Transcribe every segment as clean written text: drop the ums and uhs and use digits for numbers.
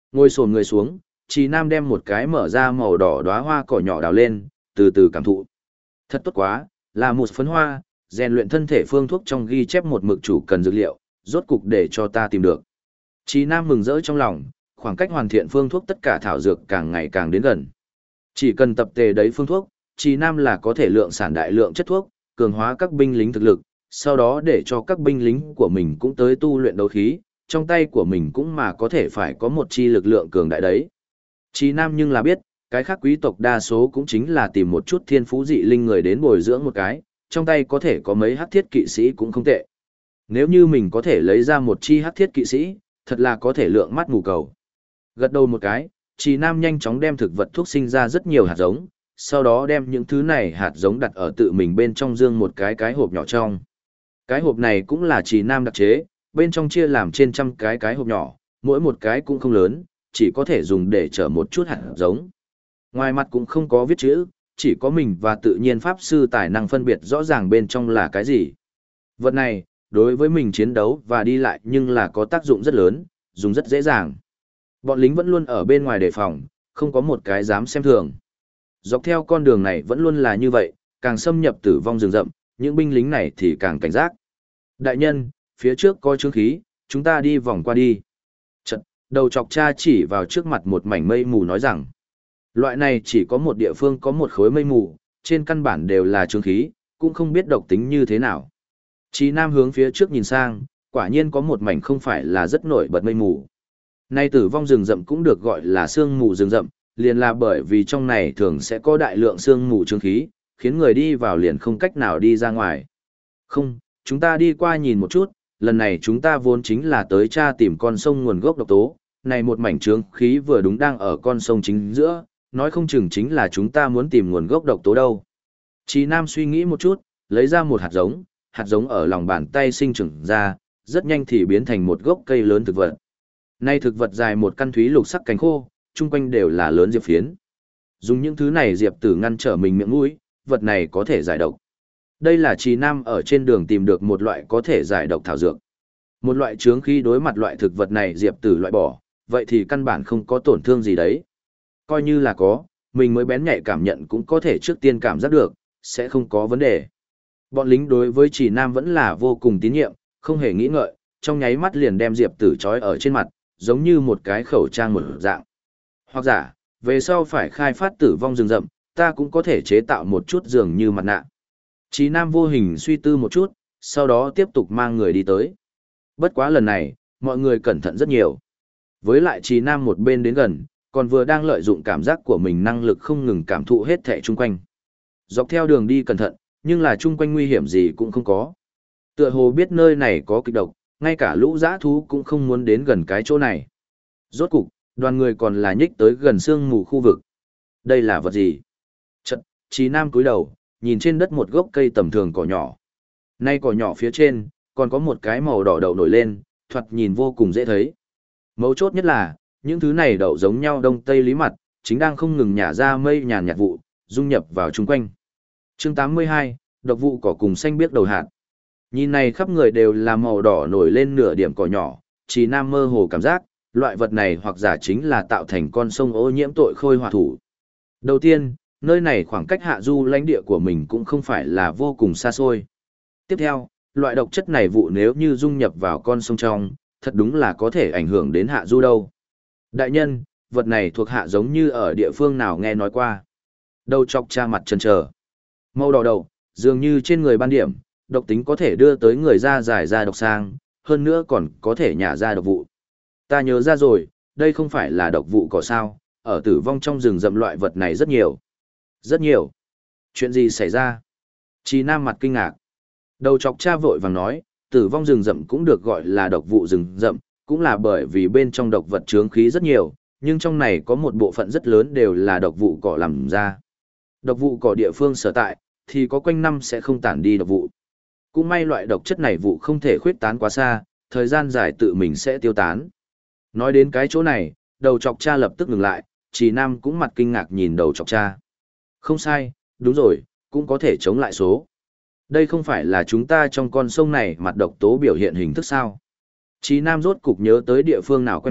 Ngồi xổm người xuống, Trì Nam đem một cái mở ra màu đỏ đóa hoa cỏ nhỏ đào lên, từ từ cảm thụ. Thật tốt quá, là một phấn hoa, rèn luyện thân thể phương thuốc trong ghi chép một mực chủ cần dược liệu, rốt cục để cho ta tìm được. Trì Nam mừng rỡ trong lòng, khoảng cách hoàn thiện phương thuốc tất cả thảo dược càng ngày càng đến gần. Chỉ cần tập tề đấy phương thuốc, Trì Nam là có thể lượng sản đại lượng chất thuốc, cường hóa các binh lính thực lực, sau đó để cho các binh lính của mình cũng tới tu luyện đấu khí, trong tay của mình cũng mà có thể phải có một chi lực lượng cường đại đấy. Trì Nam nhưng là biết, cái khác quý tộc đa số cũng chính là tìm một chút thiên phú dị linh người đến bồi dưỡng một cái, trong tay có thể có mấy hắc thiết kỵ sĩ cũng không tệ. Nếu như mình có thể lấy ra một chi hắc thiết kỵ sĩ, thật là có thể lượng mắt mù cầu. Gật đầu một cái, Trì Nam nhanh chóng đem thực vật thuốc sinh ra rất nhiều hạt giống, sau đó đem những thứ này hạt giống đặt ở tự mình bên trong dương một cái hộp nhỏ trong. Cái hộp này cũng là Trì Nam đặc chế, bên trong chia làm trên trăm cái hộp nhỏ, mỗi một cái cũng không lớn, chỉ có thể dùng để chở một chút hạt giống. Ngoài mặt cũng không có viết chữ, chỉ có mình và tự nhiên pháp sư tài năng phân biệt rõ ràng bên trong là cái gì. Vật này, đối với mình chiến đấu và đi lại nhưng là có tác dụng rất lớn, dùng rất dễ dàng. Bọn lính vẫn luôn ở bên ngoài đề phòng, không có một cái dám xem thường. Dọc theo con đường này vẫn luôn là như vậy, càng xâm nhập tử vong rừng rậm, những binh lính này thì càng cảnh giác. Đại nhân, phía trước có chướng khí, chúng ta đi vòng qua đi. Chật, đầu chọc cha chỉ vào trước mặt một mảnh mây mù nói rằng, loại này chỉ có một địa phương có một khối mây mù, trên căn bản đều là chướng khí, cũng không biết độc tính như thế nào. Chí Nam hướng phía trước nhìn sang, quả nhiên có một mảnh không phải là rất nổi bật mây mù. Nay tử vong rừng rậm cũng được gọi là sương mù rừng rậm, liền là bởi vì trong này thường sẽ có đại lượng sương mù chướng khí, khiến người đi vào liền không cách nào đi ra ngoài. Không, chúng ta đi qua nhìn một chút, lần này chúng ta vốn chính là tới tra tìm con sông nguồn gốc độc tố, này một mảnh chướng khí vừa đúng đang ở con sông chính giữa, nói không chừng chính là chúng ta muốn tìm nguồn gốc độc tố đâu. Chí Nam suy nghĩ một chút, lấy ra một hạt giống ở lòng bàn tay sinh trưởng ra, rất nhanh thì biến thành một gốc cây lớn thực vật. Nay thực vật dài một căn thúy lục sắc cánh khô, chung quanh đều là lớn diệp phiến. Dùng những thứ này diệp tử ngăn trở mình miệng mũi, vật này có thể giải độc. Đây là Chí Nam ở trên đường tìm được một loại có thể giải độc thảo dược. Một loại chướng khí đối mặt loại thực vật này diệp tử loại bỏ, vậy thì căn bản không có tổn thương gì đấy. Coi như là có, mình mới bén nhạy cảm nhận cũng có thể trước tiên cảm giác được, sẽ không có vấn đề. Bọn lính đối với Chí Nam vẫn là vô cùng tín nhiệm, không hề nghĩ ngợi, trong nháy mắt liền đem diệp tử trói ở trên mặt, giống như một cái khẩu trang một dạng. Hoặc giả, về sau phải khai phát tử vong rừng rậm, ta cũng có thể chế tạo một chút dường như mặt nạ. Chí Nam vô hình suy tư một chút, sau đó tiếp tục mang người đi tới. Bất quá lần này, mọi người cẩn thận rất nhiều. Với lại Chí Nam một bên đến gần, còn vừa đang lợi dụng cảm giác của mình năng lực không ngừng cảm thụ hết thảy chung quanh. Dọc theo đường đi cẩn thận, nhưng là chung quanh nguy hiểm gì cũng không có. Tựa hồ biết nơi này có kịch độc, ngay cả lũ dã thú cũng không muốn đến gần cái chỗ này. Rốt cục, đoàn người còn là nhích tới gần sương mù khu vực. Đây là vật gì? Chật, Chí Nam cúi đầu, nhìn trên đất một gốc cây tầm thường cỏ nhỏ. Nay cỏ nhỏ phía trên, còn có một cái màu đỏ đậu nổi lên, thoạt nhìn vô cùng dễ thấy. Mấu chốt nhất là, những thứ này đậu giống nhau đông tây lý mặt, chính đang không ngừng nhả ra mây nhàn nhạt vụ, dung nhập vào chung quanh. Chương 82, độc vụ cỏ cùng xanh biếc đầu hạt. Nhìn này khắp người đều là màu đỏ nổi lên nửa điểm cỏ nhỏ, Chí Nam mơ hồ cảm giác, loại vật này hoặc giả chính là tạo thành con sông ô nhiễm tội khôi hỏa thủ. Đầu tiên, nơi này khoảng cách hạ du lãnh địa của mình cũng không phải là vô cùng xa xôi. Tiếp theo, loại độc chất này vụ nếu như dung nhập vào con sông trong, thật đúng là có thể ảnh hưởng đến hạ du đâu. Đại nhân, vật này thuộc hạ giống như ở địa phương nào nghe nói qua. Đầu chọc cha mặt chần chờ. Màu đỏ đầu, dường như trên người ban điểm, độc tính có thể đưa tới người da giải ra độc sang, hơn nữa còn có thể nhả ra độc vụ. Ta nhớ ra rồi, đây không phải là độc vụ cỏ sao, ở tử vong trong rừng rậm loại vật này rất nhiều. Rất nhiều. Chuyện gì xảy ra? Chí Nam mặt kinh ngạc. Đầu chọc cha vội vàng nói, tử vong rừng rậm cũng được gọi là độc vụ rừng rậm, cũng là bởi vì bên trong độc vật chướng khí rất nhiều, nhưng trong này có một bộ phận rất lớn đều là độc vụ cỏ làm ra. Độc vụ cỏ địa phương sở tại, thì có quanh năm sẽ không tản đi độc vụ. Cũng may loại độc chất này vụ không thể khuyết tán quá xa, thời gian dài tự mình sẽ tiêu tán. Nói đến cái chỗ này, đầu chọc cha lập tức ngừng lại, Chí Nam cũng mặt kinh ngạc nhìn đầu chọc cha. Không sai, đúng rồi, cũng có thể chống lại số. Đây không phải là chúng ta trong con sông này mặt độc tố biểu hiện hình thức sao. Chí Nam rốt cục nhớ tới địa phương nào quen thuộc,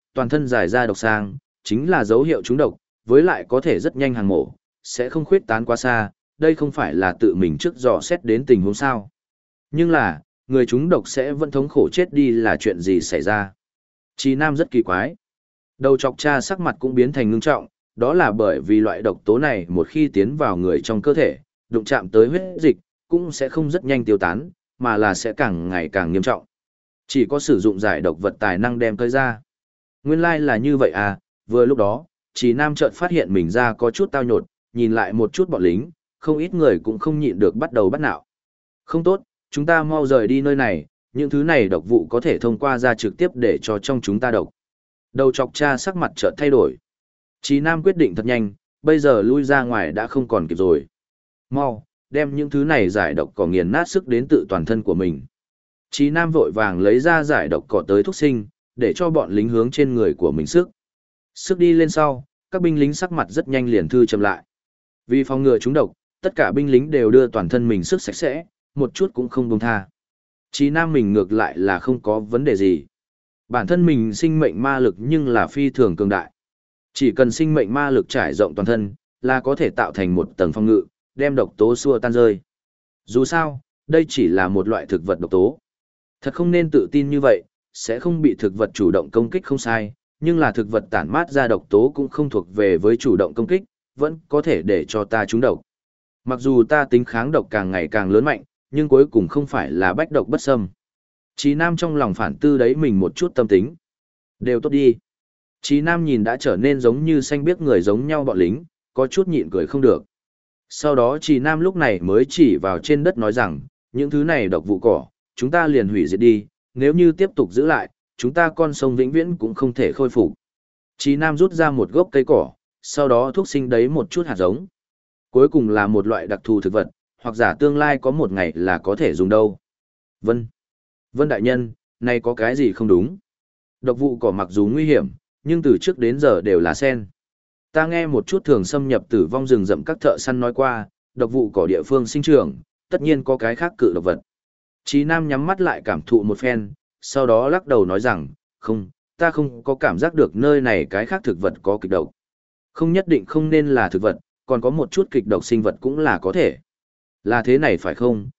toàn thân dài ra độc sang, chính là dấu hiệu trúng độc, với lại có thể rất nhanh hàng mổ, sẽ không khuyết tán quá xa, đây không phải là tự mình trước dò xét đến tình huống sao. Nhưng là, người trúng độc sẽ vẫn thống khổ chết đi là chuyện gì xảy ra. Chí Nam rất kỳ quái. Đầu chọc cha sắc mặt cũng biến thành ngưng trọng, đó là bởi vì loại độc tố này một khi tiến vào người trong cơ thể, đụng chạm tới huyết dịch, cũng sẽ không rất nhanh tiêu tán, mà là sẽ càng ngày càng nghiêm trọng. Chỉ có sử dụng giải độc vật tài năng đem tới ra. Nguyên lai là như vậy à, vừa lúc đó, Chí Nam chợt phát hiện mình ra có chút tao nhột, nhìn lại một chút bọn lính, không ít người cũng không nhịn được bắt đầu bắt nạo. Không tốt, chúng ta mau rời đi nơi này, những thứ này độc vụ có thể thông qua ra trực tiếp để cho trong chúng ta độc. Đầu chọc cha sắc mặt chợt thay đổi. Chí Nam quyết định thật nhanh, bây giờ lui ra ngoài đã không còn kịp rồi. Mau, đem những thứ này giải độc cỏ nghiền nát sức đến tự toàn thân của mình. Chí Nam vội vàng lấy ra giải độc cỏ tới thuốc sinh, để cho bọn lính hướng trên người của mình sức. Sức đi lên sau, các binh lính sắc mặt rất nhanh liền thư chậm lại. Vì phòng ngừa chúng độc, tất cả binh lính đều đưa toàn thân mình sức sạch sẽ, một chút cũng không buông tha. Chí Nam mình ngược lại là không có vấn đề gì. Bản thân mình sinh mệnh ma lực nhưng là phi thường cường đại. Chỉ cần sinh mệnh ma lực trải rộng toàn thân, là có thể tạo thành một tầng phòng ngự, đem độc tố xua tan rơi. Dù sao, đây chỉ là một loại thực vật độc tố. Thật không nên tự tin như vậy, sẽ không bị thực vật chủ động công kích không sai, nhưng là thực vật tản mát ra độc tố cũng không thuộc về với chủ động công kích, vẫn có thể để cho ta trúng độc. Mặc dù ta tính kháng độc càng ngày càng lớn mạnh, nhưng cuối cùng không phải là bách độc bất xâm. Chí Nam trong lòng phản tư đấy mình một chút tâm tính. Đều tốt đi. Chí Nam nhìn đã trở nên giống như xanh biếc người giống nhau bọn lính, có chút nhịn cười không được. Sau đó Chí Nam lúc này mới chỉ vào trên đất nói rằng, những thứ này độc vụ cỏ, chúng ta liền hủy diệt đi, nếu như tiếp tục giữ lại, chúng ta con sông vĩnh viễn cũng không thể khôi phục. Chí Nam rút ra một gốc cây cỏ, sau đó thuốc sinh đấy một chút hạt giống. Cuối cùng là một loại đặc thù thực vật, hoặc giả tương lai có một ngày là có thể dùng đâu. Vân đại nhân, này có cái gì không đúng? Độc vụ cỏ mặc dù nguy hiểm, nhưng từ trước đến giờ đều là sen. Ta nghe một chút thường xâm nhập tử vong rừng rậm các thợ săn nói qua, độc vụ cỏ địa phương sinh trưởng, tất nhiên có cái khác cự độc vật. Chí Nam nhắm mắt lại cảm thụ một phen, sau đó lắc đầu nói rằng, không, ta không có cảm giác được nơi này cái khác thực vật có kịch độc. Không nhất định không nên là thực vật, còn có một chút kịch độc sinh vật cũng là có thể. Là thế này phải không,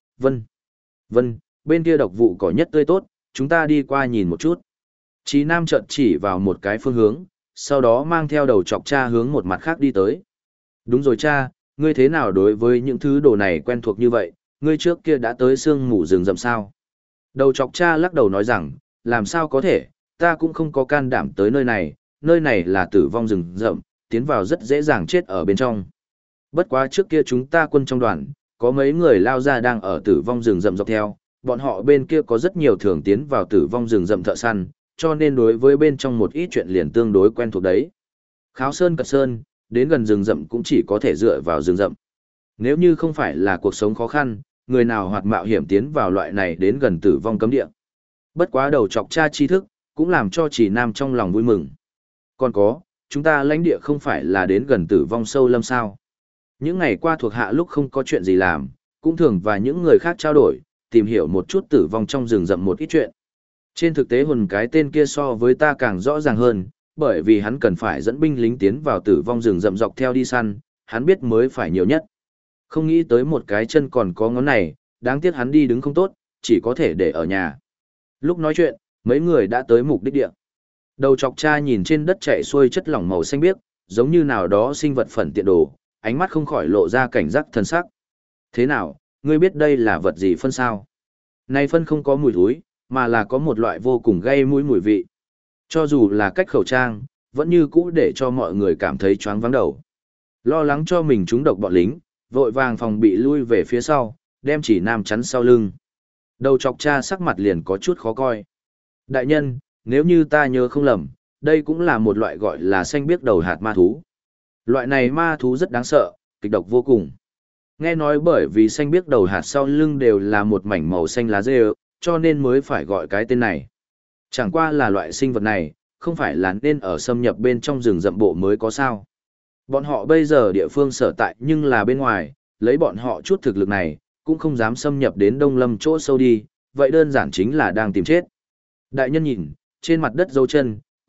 Vân, bên kia độc vụ cỏ nhất tươi tốt, chúng ta đi qua nhìn một chút. Chí Nam chợt chỉ vào một cái phương hướng, sau đó mang theo đầu chọc cha hướng một mặt khác đi tới. Đúng rồi cha, ngươi thế nào đối với những thứ đồ này quen thuộc như vậy, ngươi trước kia đã tới sương mù rừng rậm sao? Đầu chọc cha lắc đầu nói rằng, làm sao có thể, ta cũng không có can đảm tới nơi này là tử vong rừng rậm, tiến vào rất dễ dàng chết ở bên trong. Bất quá trước kia chúng ta quân trong đoàn, có mấy người lao ra đang ở tử vong rừng rậm dọc theo, bọn họ bên kia có rất nhiều thường tiến vào tử vong rừng rậm thợ săn, cho nên đối với bên trong một ít chuyện liền tương đối quen thuộc đấy. Kháo sơn cật sơn, đến gần rừng rậm cũng chỉ có thể dựa vào rừng rậm. Nếu như không phải là cuộc sống khó khăn, người nào hoạt mạo hiểm tiến vào loại này đến gần tử vong cấm địa. Bất quá đầu chọc cha tri thức, cũng làm cho Chỉ Nam trong lòng vui mừng. Còn có, chúng ta lãnh địa không phải là đến gần tử vong sâu lâm sao. Những ngày qua thuộc hạ lúc không có chuyện gì làm, cũng thường và những người khác trao đổi, tìm hiểu một chút tử vong trong rừng rậm một ít chuyện. Trên thực tế hồn cái tên kia so với ta càng rõ ràng hơn, bởi vì hắn cần phải dẫn binh lính tiến vào tử vong rừng rậm dọc theo đi săn, hắn biết mới phải nhiều nhất. Không nghĩ tới một cái chân còn có ngón này, đáng tiếc hắn đi đứng không tốt, chỉ có thể để ở nhà. Lúc nói chuyện, mấy người đã tới mục đích địa. Đầu chọc cha nhìn trên đất chạy xuôi chất lỏng màu xanh biếc, giống như nào đó sinh vật phẩn tiện đồ, ánh mắt không khỏi lộ ra cảnh giác thân sắc. Thế nào, ngươi biết đây là vật gì phân sao? Này phân không có mùi thối, mà là có một loại vô cùng gây mũi mùi vị. Cho dù là cách khẩu trang, vẫn như cũ để cho mọi người cảm thấy choáng váng đầu. Lo lắng cho mình trúng độc bọn lính, vội vàng phòng bị lui về phía sau, đem Chỉ Nam chắn sau lưng. Đầu chọc cha sắc mặt liền có chút khó coi. Đại nhân, nếu như ta nhớ không lầm, đây cũng là một loại gọi là xanh biếc đầu hạt ma thú. Loại này ma thú rất đáng sợ, kịch độc vô cùng. Nghe nói bởi vì xanh biếc đầu hạt sau lưng đều là một mảnh màu xanh lá rêu, cho nên mới phải gọi cái tên này. Chẳng qua là loại sinh vật này, không phải là nên ở xâm nhập bên trong rừng rậm bộ mới có sao. Bọn họ bây giờ địa phương sở tại nhưng là bên ngoài, lấy bọn họ chút thực lực này, cũng không dám xâm nhập đến Đông Lâm chỗ sâu đi, vậy đơn giản chính là đang tìm chết. Đại nhân nhìn, trên mặt đất dấu chân,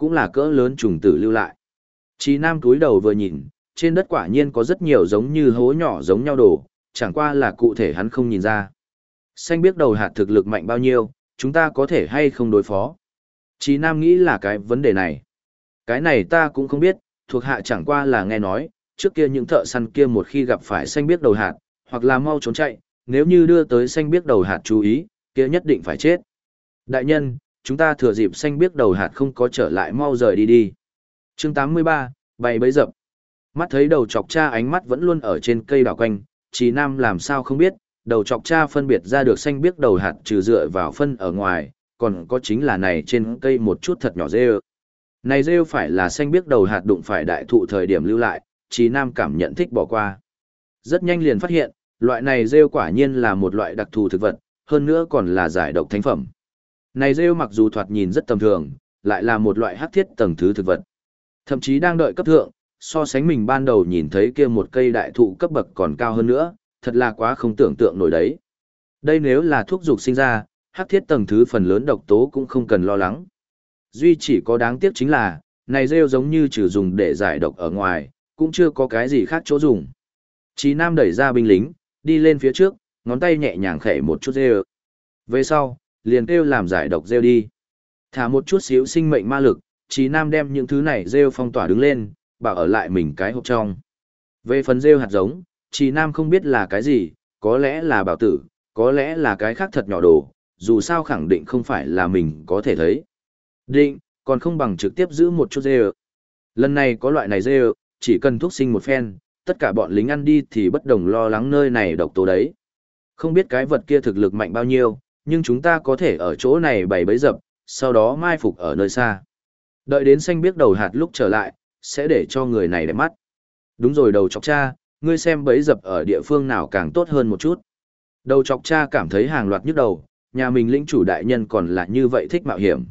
cũng là cỡ lớn trùng tử lưu lại. Chí Nam túi đầu vừa nhìn, trên đất quả nhiên có rất nhiều giống như hố nhỏ giống nhau đồ, chẳng qua là cụ thể hắn không nhìn ra. Xanh biết đầu hạt thực lực mạnh bao nhiêu, chúng ta có thể hay không đối phó. Chí Nam nghĩ là cái vấn đề này. Cái này ta cũng không biết, thuộc hạ chẳng qua là nghe nói, trước kia những thợ săn kia một khi gặp phải xanh biết đầu hạt, hoặc là mau trốn chạy, nếu như đưa tới xanh biết đầu hạt chú ý, kia nhất định phải chết. Đại nhân, chúng ta thừa dịp xanh biết đầu hạt không có trở lại mau rời đi đi. Chương 83, bày bẫy dập. Mắt thấy đầu chọc cha ánh mắt vẫn luôn ở trên cây đảo quanh, Chí Nam làm sao không biết, đầu chọc cha phân biệt ra được xanh biếc đầu hạt trừ dựa vào phân ở ngoài, còn có chính là này trên cây một chút thật nhỏ rêu. Này rêu phải là xanh biếc đầu hạt đụng phải đại thụ thời điểm lưu lại, Chí Nam cảm nhận thích bỏ qua. Rất nhanh liền phát hiện, loại này rêu quả nhiên là một loại đặc thù thực vật, hơn nữa còn là giải độc thánh phẩm. Này rêu mặc dù thoạt nhìn rất tầm thường, lại là một loại hắc thiết tầng thứ thực vật. Thậm chí đang đợi cấp thượng, so sánh mình ban đầu nhìn thấy kia một cây đại thụ cấp bậc còn cao hơn nữa, thật là quá không tưởng tượng nổi đấy. Đây nếu là thuốc dục sinh ra, hắc thiết tầng thứ phần lớn độc tố cũng không cần lo lắng. Duy chỉ có đáng tiếc chính là, này rêu giống như trừ dùng để giải độc ở ngoài, cũng chưa có cái gì khác chỗ dùng. Chí Nam đẩy ra binh lính, đi lên phía trước, ngón tay nhẹ nhàng khẽ một chút rêu. Về sau, liền kêu làm giải độc rêu đi. Thả một chút xíu sinh mệnh ma lực, Chí Nam đem những thứ này rêu phong tỏa đứng lên, bảo ở lại mình cái hộp trong. Về phần rêu hạt giống, Chí Nam không biết là cái gì, có lẽ là bảo tử, có lẽ là cái khác thật nhỏ đồ, dù sao khẳng định không phải là mình có thể thấy. Định, còn không bằng trực tiếp giữ một chút rêu. Lần này có loại này rêu, chỉ cần thuốc sinh một phen, tất cả bọn lính ăn đi thì bất đồng lo lắng nơi này độc tố đấy. Không biết cái vật kia thực lực mạnh bao nhiêu, nhưng chúng ta có thể ở chỗ này bày bẫy dập, sau đó mai phục ở nơi xa. Đợi đến xanh biếc đầu hạt lúc trở lại, sẽ để cho người này đẹp mắt. Đúng rồi đầu chọc cha, ngươi xem bẫy dập ở địa phương nào càng tốt hơn một chút. Đầu chọc cha cảm thấy hàng loạt nhức đầu, nhà mình lĩnh chủ đại nhân còn là như vậy thích mạo hiểm.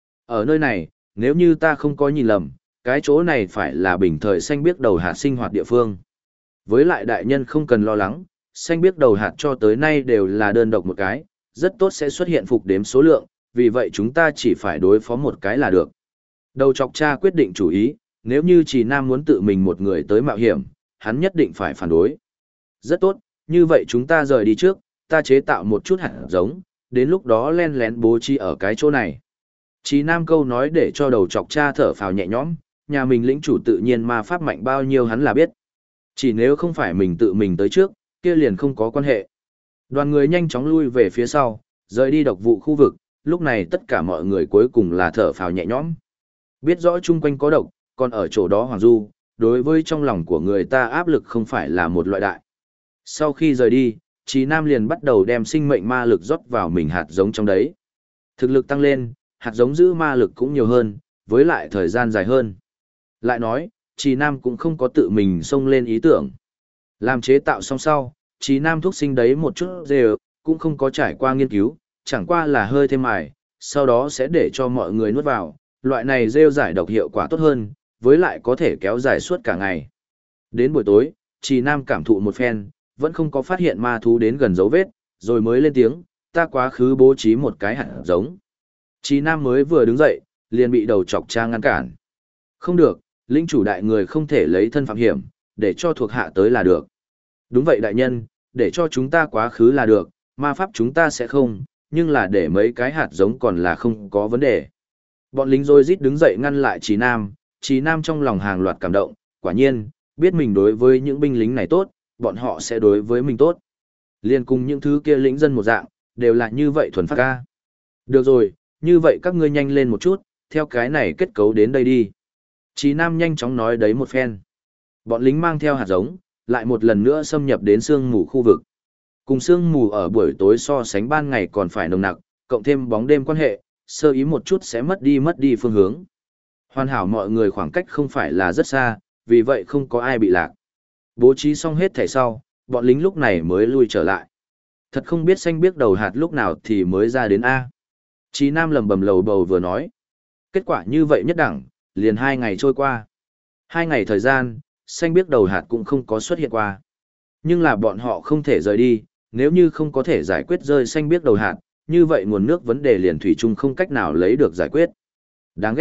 Ở nơi này, nếu như ta không có nhìn lầm, cái chỗ này phải là bình thời xanh biếc đầu hạt sinh hoạt địa phương. Với lại đại nhân không cần lo lắng, xanh biếc đầu hạt cho tới nay đều là đơn độc một cái, rất tốt sẽ xuất hiện phục đếm số lượng, vì vậy chúng ta chỉ phải đối phó một cái là được. Đầu chọc cha quyết định chủ ý, nếu như Chí Nam muốn tự mình một người tới mạo hiểm, hắn nhất định phải phản đối. Rất tốt, như vậy chúng ta rời đi trước, ta chế tạo một chút hạt giống, đến lúc đó len lén bố trí ở cái chỗ này. Chí Nam câu nói để cho đầu chọc cha thở phào nhẹ nhõm, nhà mình lĩnh chủ tự nhiên ma pháp mạnh bao nhiêu hắn là biết. Chỉ nếu không phải mình tự mình tới trước, kia liền không có quan hệ. Đoàn người nhanh chóng lui về phía sau, rời đi độc vụ khu vực, lúc này tất cả mọi người cuối cùng là thở phào nhẹ nhõm. Biết rõ chung quanh có độc, còn ở chỗ đó Hoàng Du, đối với trong lòng của người ta áp lực không phải là một loại đại. Sau khi rời đi, Chí Nam liền bắt đầu đem sinh mệnh ma lực rót vào mình hạt giống trong đấy. Thực lực tăng lên, hạt giống giữ ma lực cũng nhiều hơn, với lại thời gian dài hơn. Lại nói, Chí Nam cũng không có tự mình xông lên ý tưởng. Làm chế tạo xong sau, Chí Nam thuốc sinh đấy một chút rêu, cũng không có trải qua nghiên cứu, chẳng qua là hơi thêm mài, sau đó sẽ để cho mọi người nuốt vào, loại này rêu giải độc hiệu quả tốt hơn, với lại có thể kéo dài suốt cả ngày. Đến buổi tối, Chí Nam cảm thụ một phen, vẫn không có phát hiện ma thú đến gần dấu vết, rồi mới lên tiếng, ta quá khứ bố trí một cái hạt giống. Chí Nam mới vừa đứng dậy, liền bị đầu chọc cha ngăn cản. Không được, lĩnh chủ đại người không thể lấy thân phạm hiểm, để cho thuộc hạ tới là được. Đúng vậy đại nhân, để cho chúng ta quá khứ là được, ma pháp chúng ta sẽ không, nhưng là để mấy cái hạt giống còn là không có vấn đề. Bọn lính rồi rít đứng dậy ngăn lại Chí Nam trong lòng hàng loạt cảm động, quả nhiên, biết mình đối với những binh lính này tốt, bọn họ sẽ đối với mình tốt. Liên cùng những thứ kia lính dân một dạng, đều là như vậy thuần phát ca. Được rồi, như vậy các ngươi nhanh lên một chút, theo cái này kết cấu đến đây đi. Chí Nam nhanh chóng nói đấy một phen. Bọn lính mang theo hạt giống, lại một lần nữa xâm nhập đến sương mù khu vực. Cùng sương mù ở buổi tối so sánh ban ngày còn phải nồng nặc, cộng thêm bóng đêm quan hệ, sơ ý một chút sẽ mất đi phương hướng. Hoàn hảo mọi người khoảng cách không phải là rất xa, vì vậy không có ai bị lạc. Bố trí xong hết thảy sau, bọn lính lúc này mới lui trở lại. Thật không biết xanh biết đầu hạt lúc nào thì mới ra đến A. Chí Nam lầm bầm lầu bầu vừa nói. Kết quả như vậy nhất đẳng, liền 2 ngày trôi qua. 2 ngày thời gian, xanh biết đầu hạt cũng không có xuất hiện qua. Nhưng là bọn họ không thể rời đi, nếu như không có thể giải quyết rơi xanh biết đầu hạt, như vậy nguồn nước vấn đề liền thủy chung không cách nào lấy được giải quyết. Đáng ghét,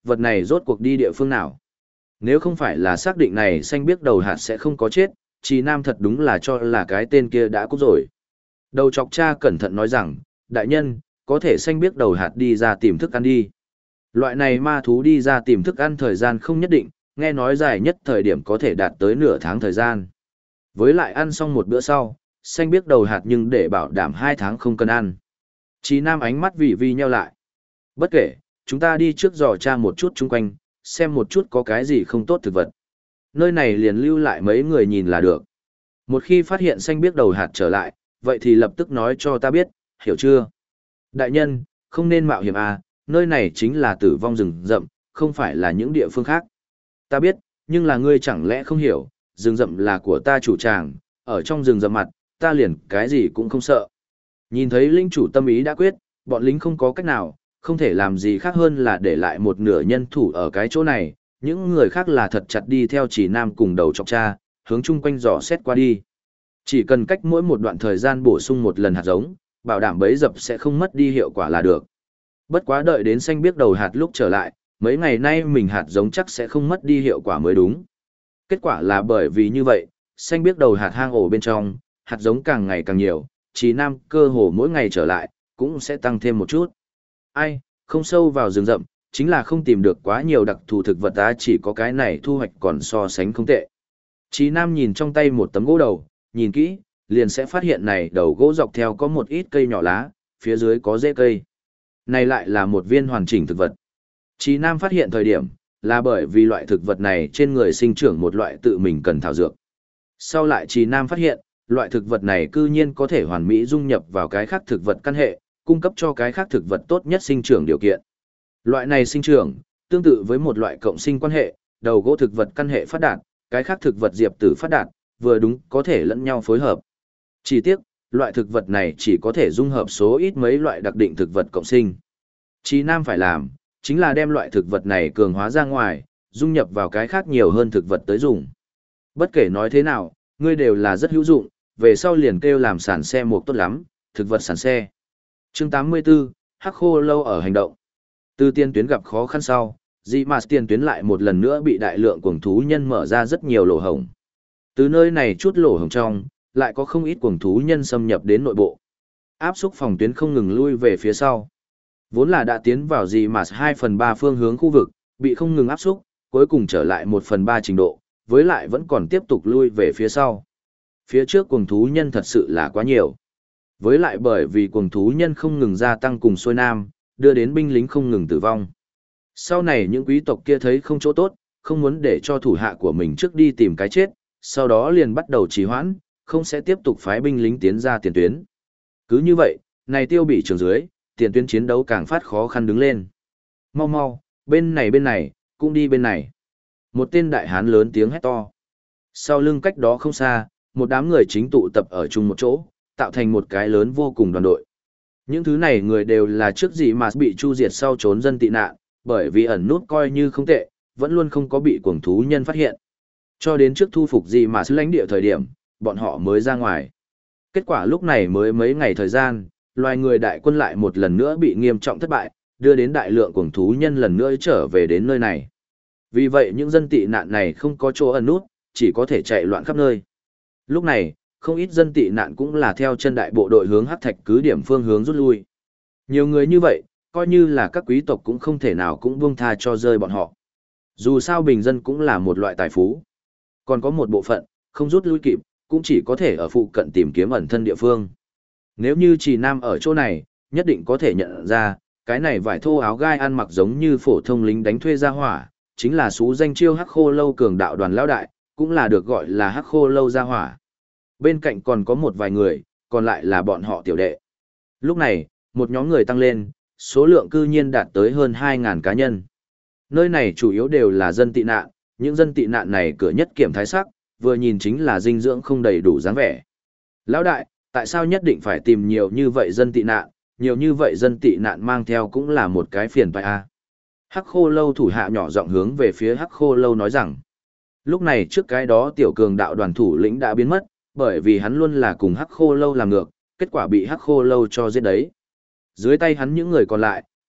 vật này rốt cuộc đi địa phương nào. Nếu không phải là xác định này xanh biếc đầu hạt sẽ không có chết, Trì Nam thật đúng là cho là cái tên kia đã cút rồi. Đầu chọc cha cẩn thận nói rằng, đại nhân, có thể xanh biếc đầu hạt đi ra tìm thức ăn đi. Loại này ma thú đi ra tìm thức ăn thời gian không nhất định, nghe nói dài nhất thời điểm có thể đạt tới nửa tháng thời gian. Với lại ăn xong một bữa sau, xanh biếc đầu hạt nhưng để bảo đảm 2 tháng không cần ăn. Chí Nam ánh mắt vì vi nheo lại. Bất kể, chúng ta đi trước dò tra một chút chung quanh, xem một chút có cái gì không tốt thực vật. Nơi này liền lưu lại mấy người nhìn là được. Một khi phát hiện xanh biếc đầu hạt trở lại, vậy thì lập tức nói cho ta biết, hiểu chưa? Đại nhân, không nên mạo hiểm à, nơi này chính là tử vong rừng rậm, không phải là những địa phương khác. Ta biết, nhưng là ngươi chẳng lẽ không hiểu, rừng rậm là của ta chủ tràng, ở trong rừng rậm mặt, ta liền cái gì cũng không sợ. Nhìn thấy linh chủ tâm ý đã quyết, bọn lính không có cách nào, không thể làm gì khác hơn là để lại một nửa nhân thủ ở cái chỗ này, những người khác là thật chặt đi theo Chỉ Nam cùng đầu chọc cha, hướng chung quanh dò xét qua đi. Chỉ cần cách mỗi một đoạn thời gian bổ sung một lần hạt giống, bảo đảm bấy dập sẽ không mất đi hiệu quả là được. Bất quá đợi đến xanh biếc đầu hạt lúc trở lại, mấy ngày nay mình hạt giống chắc sẽ không mất đi hiệu quả mới đúng. Kết quả là bởi vì như vậy, xanh biếc đầu hạt hang ổ bên trong, hạt giống càng ngày càng nhiều, Chỉ Nam cơ hồ mỗi ngày trở lại, cũng sẽ tăng thêm một chút. Ai, không sâu vào rừng rậm, chính là không tìm được quá nhiều đặc thù thực vật ta chỉ có cái này thu hoạch còn so sánh không tệ. Chí Nam nhìn trong tay một tấm gỗ đầu, nhìn kỹ, liền sẽ phát hiện này đầu gỗ dọc theo có một ít cây nhỏ lá, phía dưới có rễ cây. Này lại là một viên hoàn chỉnh thực vật. Chí Nam phát hiện thời điểm, là bởi vì loại thực vật này trên người sinh trưởng một loại tự mình cần thảo dược. Sau lại Chí Nam phát hiện, loại thực vật này cư nhiên có thể hoàn mỹ dung nhập vào cái khác thực vật căn hệ, cung cấp cho cái khác thực vật tốt nhất sinh trưởng điều kiện. Loại này sinh trưởng, tương tự với một loại cộng sinh quan hệ, đầu gỗ thực vật căn hệ phát đạt, cái khác thực vật diệp tử phát đạt, vừa đúng có thể lẫn nhau phối hợp. Chỉ tiếc, loại thực vật này chỉ có thể dung hợp số ít mấy loại đặc định thực vật cộng sinh. Chí Nam phải làm, chính là đem loại thực vật này cường hóa ra ngoài, dung nhập vào cái khác nhiều hơn thực vật tới dùng. Bất kể nói thế nào, ngươi đều là rất hữu dụng, về sau liền kêu làm sản xe mục tốt lắm, thực vật sản xe. Chương 84, Hắc Khô Lâu ở hành động. Từ tiên tuyến gặp khó khăn sau, dị mà tiền tuyến lại một lần nữa bị đại lượng cuồng thú nhân mở ra rất nhiều lỗ hổng. Từ nơi này chút lỗ hổng trong, lại có không ít cuồng thú nhân xâm nhập đến nội bộ. Áp xúc phòng tuyến không ngừng lui về phía sau. Vốn là đã tiến vào dị mà 2/3 phương hướng khu vực, bị không ngừng áp xúc, cuối cùng trở lại 1/3 trình độ, với lại vẫn còn tiếp tục lui về phía sau. Phía trước cuồng thú nhân thật sự là quá nhiều. Với lại bởi vì cuồng thú nhân không ngừng gia tăng cùng xuôi nam, đưa đến binh lính không ngừng tử vong. Sau này những quý tộc kia thấy không chỗ tốt, không muốn để cho thủ hạ của mình trước đi tìm cái chết, sau đó liền bắt đầu trì hoãn, không sẽ tiếp tục phái binh lính tiến ra tiền tuyến. Cứ như vậy, này Tiêu Bỉ trường dưới, tiền tuyến chiến đấu càng phát khó khăn đứng lên. Mau mau, bên này, cũng đi bên này. Một tên đại hán lớn tiếng hét to. Sau lưng cách đó không xa, một đám người chính tụ tập ở chung một chỗ, tạo thành một cái lớn vô cùng đoàn đội. Những thứ này người đều là trước gì mà bị chu diệt sau trốn dân tị nạn, bởi vì ẩn nút coi như không tệ, vẫn luôn không có bị cuồng thú nhân phát hiện. Cho đến trước thu phục gì mà lãnh địa thời điểm, bọn họ mới ra ngoài. Kết quả lúc này mới mấy ngày thời gian, loài người đại quân lại một lần nữa bị nghiêm trọng thất bại, đưa đến đại lượng cuồng thú nhân lần nữa trở về đến nơi này. Vì vậy những dân tị nạn này không có chỗ ẩn nút, chỉ có thể chạy loạn khắp nơi. Lúc này, không ít dân tị nạn cũng là theo chân đại bộ đội hướng Hắc Thạch cứ điểm phương hướng rút lui. Nhiều người như vậy, coi như là các quý tộc cũng không thể nào cũng buông tha cho rơi bọn họ. Dù sao bình dân cũng là một loại tài phú. Còn có một bộ phận, không rút lui kịp, cũng chỉ có thể ở phụ cận tìm kiếm ẩn thân địa phương. Nếu như Chỉ Nam ở chỗ này, nhất định có thể nhận ra, cái này vải thô áo gai ăn mặc giống như phổ thông lính đánh thuê ra hỏa, chính là xú danh chiêu Hắc Khô Lâu cường đạo đoàn lão đại, cũng là được gọi là Hắc Khô Lâu gia hỏa. Bên cạnh còn có một vài người, còn lại là bọn họ tiểu đệ. Lúc này, một nhóm người tăng lên, số lượng cư nhiên đạt tới hơn 2.000 cá nhân. Nơi này chủ yếu đều là dân tị nạn, những dân tị nạn này cửa nhất kiểm thái sắc, vừa nhìn chính là dinh dưỡng không đầy đủ dáng vẻ. Lão đại, tại sao nhất định phải tìm nhiều như vậy dân tị nạn, nhiều như vậy dân tị nạn mang theo cũng là một cái phiền toái a. Hắc Khô Lâu thủ hạ nhỏ giọng hướng về phía Hắc Khô Lâu nói rằng, lúc này trước cái đó tiểu cường đạo đoàn thủ lĩnh đã biến mất, bởi vì hắn luôn là cùng Hắc Khô Lâu làm ngược, kết quả bị Hắc Khô Lâu cho giết đấy. Dưới tay hắn những người còn lại,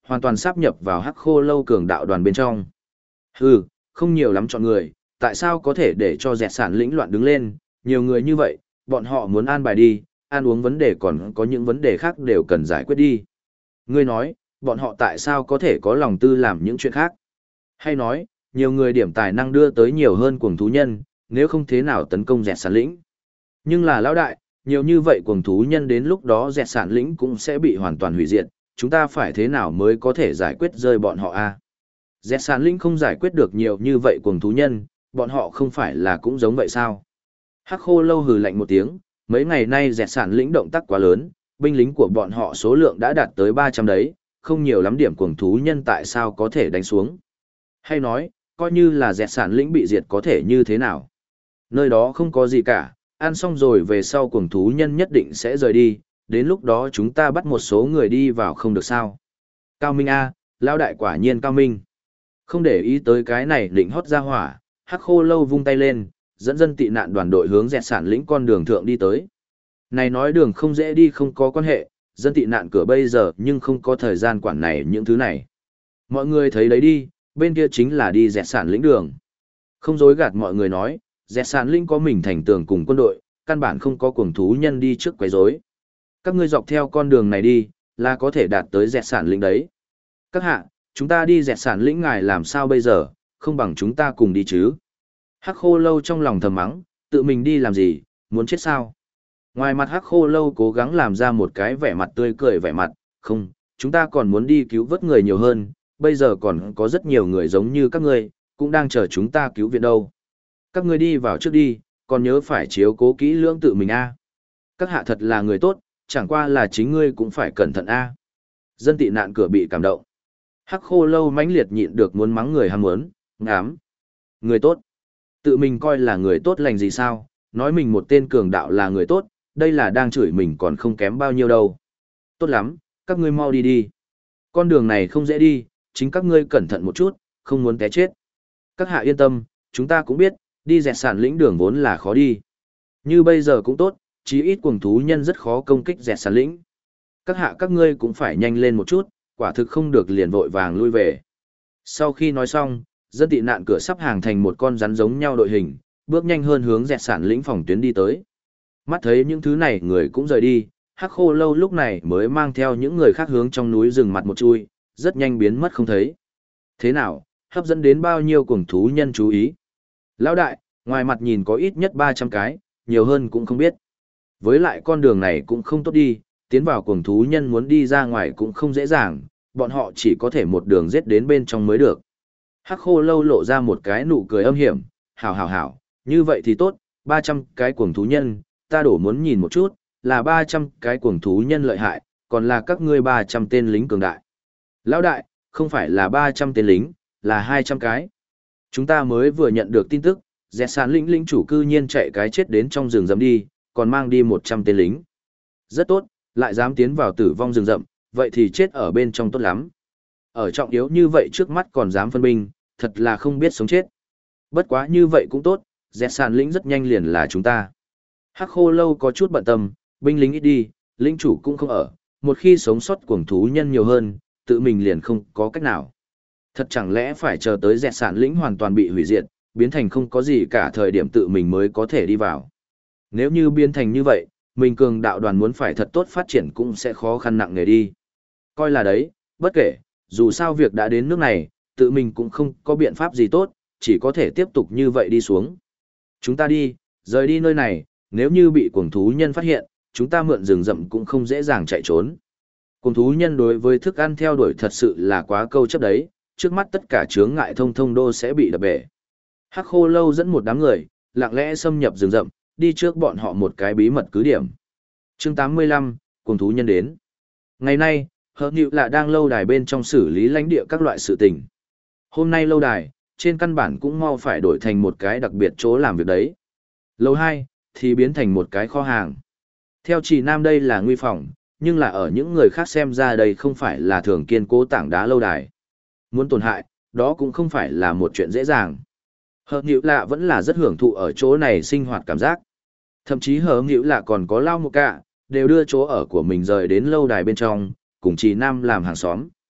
hoàn toàn sáp nhập vào Hắc Khô Lâu cường đạo đoàn bên trong. Hừ, không nhiều lắm chọn người, tại sao có thể để cho dẹt sản lĩnh loạn đứng lên, nhiều người như vậy, bọn họ muốn an bài đi, ăn uống vấn đề còn có những vấn đề khác đều cần giải quyết đi. Ngươi nói, bọn họ tại sao có thể có lòng tư làm những chuyện khác? Hay nói, nhiều người điểm tài năng đưa tới nhiều hơn cuồng thú nhân, nếu không thế nào tấn công dẹt sản lĩnh. Nhưng là lão đại, nhiều như vậy cuồng thú nhân đến lúc đó dẹt sản lĩnh cũng sẽ bị hoàn toàn hủy diệt, chúng ta phải thế nào mới có thể giải quyết rơi bọn họ a? Dẹt sản lĩnh không giải quyết được nhiều như vậy cuồng thú nhân, bọn họ không phải là cũng giống vậy sao? Hắc Khô Lâu hừ lạnh một tiếng, mấy ngày nay dẹt sản lĩnh động tác quá lớn, binh lính của bọn họ số lượng đã đạt tới 300 đấy, không nhiều lắm điểm cuồng thú nhân tại sao có thể đánh xuống. Hay nói, coi như là dẹt sản lĩnh bị diệt có thể như thế nào. Nơi đó không có gì cả, ăn xong rồi về sau cuồng thú nhân nhất định sẽ rời đi, đến lúc đó chúng ta bắt một số người đi vào không được sao. Cao Minh A, lão đại quả nhiên cao minh. Không để ý tới cái này định hót ra hỏa, Hắc Khô Lâu vung tay lên, dẫn dân tị nạn đoàn đội hướng dẹt sản lĩnh con đường thượng đi tới. Này nói đường không dễ đi không có quan hệ, dân tị nạn cửa bây giờ nhưng không có thời gian quản này những thứ này. Mọi người thấy đấy đi, bên kia chính là đi dẹt sản lĩnh đường. Không dối gạt mọi người nói, dẹt sản lĩnh có mình thành tường cùng quân đội, căn bản không có cuồng thú nhân đi trước quấy rối. Các ngươi dọc theo con đường này đi, là có thể đạt tới dẹt sản lĩnh đấy. Các hạ, chúng ta đi dẹt sản lĩnh ngài làm sao bây giờ, không bằng chúng ta cùng đi chứ. Hắc Khô Lâu trong lòng thầm mắng, tự mình đi làm gì, muốn chết sao? Ngoài mặt Hắc Khô Lâu cố gắng làm ra một cái vẻ mặt tươi cười vẻ mặt, không, chúng ta còn muốn đi cứu vớt người nhiều hơn, bây giờ còn có rất nhiều người giống như các ngươi, cũng đang chờ chúng ta cứu viện đâu. Các ngươi đi vào trước đi, còn nhớ phải chiếu cố kỹ lưỡng tự mình a. Các hạ thật là người tốt, chẳng qua là chính ngươi cũng phải cẩn thận a. Dân tị nạn cửa bị cảm động. Hắc Khô Lâu mãnh liệt nhịn được muốn mắng người ham muốn, ngám. Người tốt. Tự mình coi là người tốt lành gì sao, nói mình một tên cường đạo là người tốt, đây là đang chửi mình còn không kém bao nhiêu đâu. Tốt lắm, các ngươi mau đi đi. Con đường này không dễ đi, chính các ngươi cẩn thận một chút, không muốn té chết. Các hạ yên tâm, chúng ta cũng biết, đi dẹt sản lĩnh đường vốn là khó đi. Như bây giờ cũng tốt, chí ít cuồng thú nhân rất khó công kích dẹt sản lĩnh. Các hạ các ngươi cũng phải nhanh lên một chút, quả thực không được liền vội vàng lui về. Sau khi nói xong, dân tị nạn cửa sắp hàng thành một con rắn giống nhau đội hình, bước nhanh hơn hướng dẹt sản lĩnh phòng tuyến đi tới. Mắt thấy những thứ này người cũng rời đi, Hắc Khô Lâu lúc này mới mang theo những người khác hướng trong núi rừng mặt một chui, rất nhanh biến mất không thấy. Thế nào, hấp dẫn đến bao nhiêu cuồng thú nhân chú ý? Lão đại, ngoài mặt nhìn có ít nhất 300 cái, nhiều hơn cũng không biết. Với lại con đường này cũng không tốt đi, tiến vào cuồng thú nhân muốn đi ra ngoài cũng không dễ dàng, bọn họ chỉ có thể một đường giết đến bên trong mới được. Hắc Khô Lâu lộ ra một cái nụ cười âm hiểm, hảo, như vậy thì tốt, 300 cái cuồng thú nhân, ta đổ muốn nhìn một chút, là 300 cái cuồng thú nhân lợi hại, còn là các ngươi 300 tên lính cường đại. Lão đại, không phải là 300 tên lính, là 200 cái. Chúng ta mới vừa nhận được tin tức, dẹt sản lĩnh chủ cư nhiên chạy cái chết đến trong rừng rậm đi, còn mang đi 100 tên lính. Rất tốt, lại dám tiến vào tử vong rừng rậm, vậy thì chết ở bên trong tốt lắm. Ở trọng yếu như vậy trước mắt còn dám phân binh, thật là không biết sống chết. Bất quá như vậy cũng tốt, dẹt sản lĩnh rất nhanh liền là chúng ta. Hắc Khô Lâu có chút bận tâm, binh lính ít đi, lĩnh chủ cũng không ở, một khi sống sót cuồng thú nhân nhiều hơn, tự mình liền không có cách nào. Thật chẳng lẽ phải chờ tới dẹt sản lĩnh hoàn toàn bị hủy diệt, biến thành không có gì cả thời điểm tự mình mới có thể đi vào. Nếu như biến thành như vậy, mình cường đạo đoàn muốn phải thật tốt phát triển cũng sẽ khó khăn nặng nề đi. Coi là đấy, bất kể, dù sao việc đã đến nước này, tự mình cũng không có biện pháp gì tốt, chỉ có thể tiếp tục như vậy đi xuống. Chúng ta đi, rời đi nơi này, nếu như bị cuồng thú nhân phát hiện, chúng ta mượn rừng rậm cũng không dễ dàng chạy trốn. Cuồng thú nhân đối với thức ăn theo đuổi thật sự là quá câu chấp đấy, trước mắt tất cả chướng ngại thông thông đô sẽ bị đập bể. Hắc Khô Lâu dẫn một đám người, lặng lẽ xâm nhập rừng rậm, đi trước bọn họ một cái bí mật cứ điểm. Chương 85, cuồng thú nhân đến. Ngày nay, Hợp Nữu là đang lâu đài bên trong xử lý lãnh địa các loại sự tình. Hôm nay lâu đài, trên căn bản cũng mau phải đổi thành một cái đặc biệt chỗ làm việc đấy. Lầu 2, thì biến thành một cái kho hàng. Theo Trì Nam đây là nguy phòng, nhưng là ở những người khác xem ra đây không phải là thường kiên cố tảng đá lâu đài. Muốn tổn hại, đó cũng không phải là một chuyện dễ dàng. Hợp Nữu Lạ vẫn là rất hưởng thụ ở chỗ này sinh hoạt cảm giác. Thậm chí Hợp Nữu Lạ còn có Lao Một Cả, đều đưa chỗ ở của mình rời đến lâu đài bên trong, cùng Trì Nam làm hàng xóm.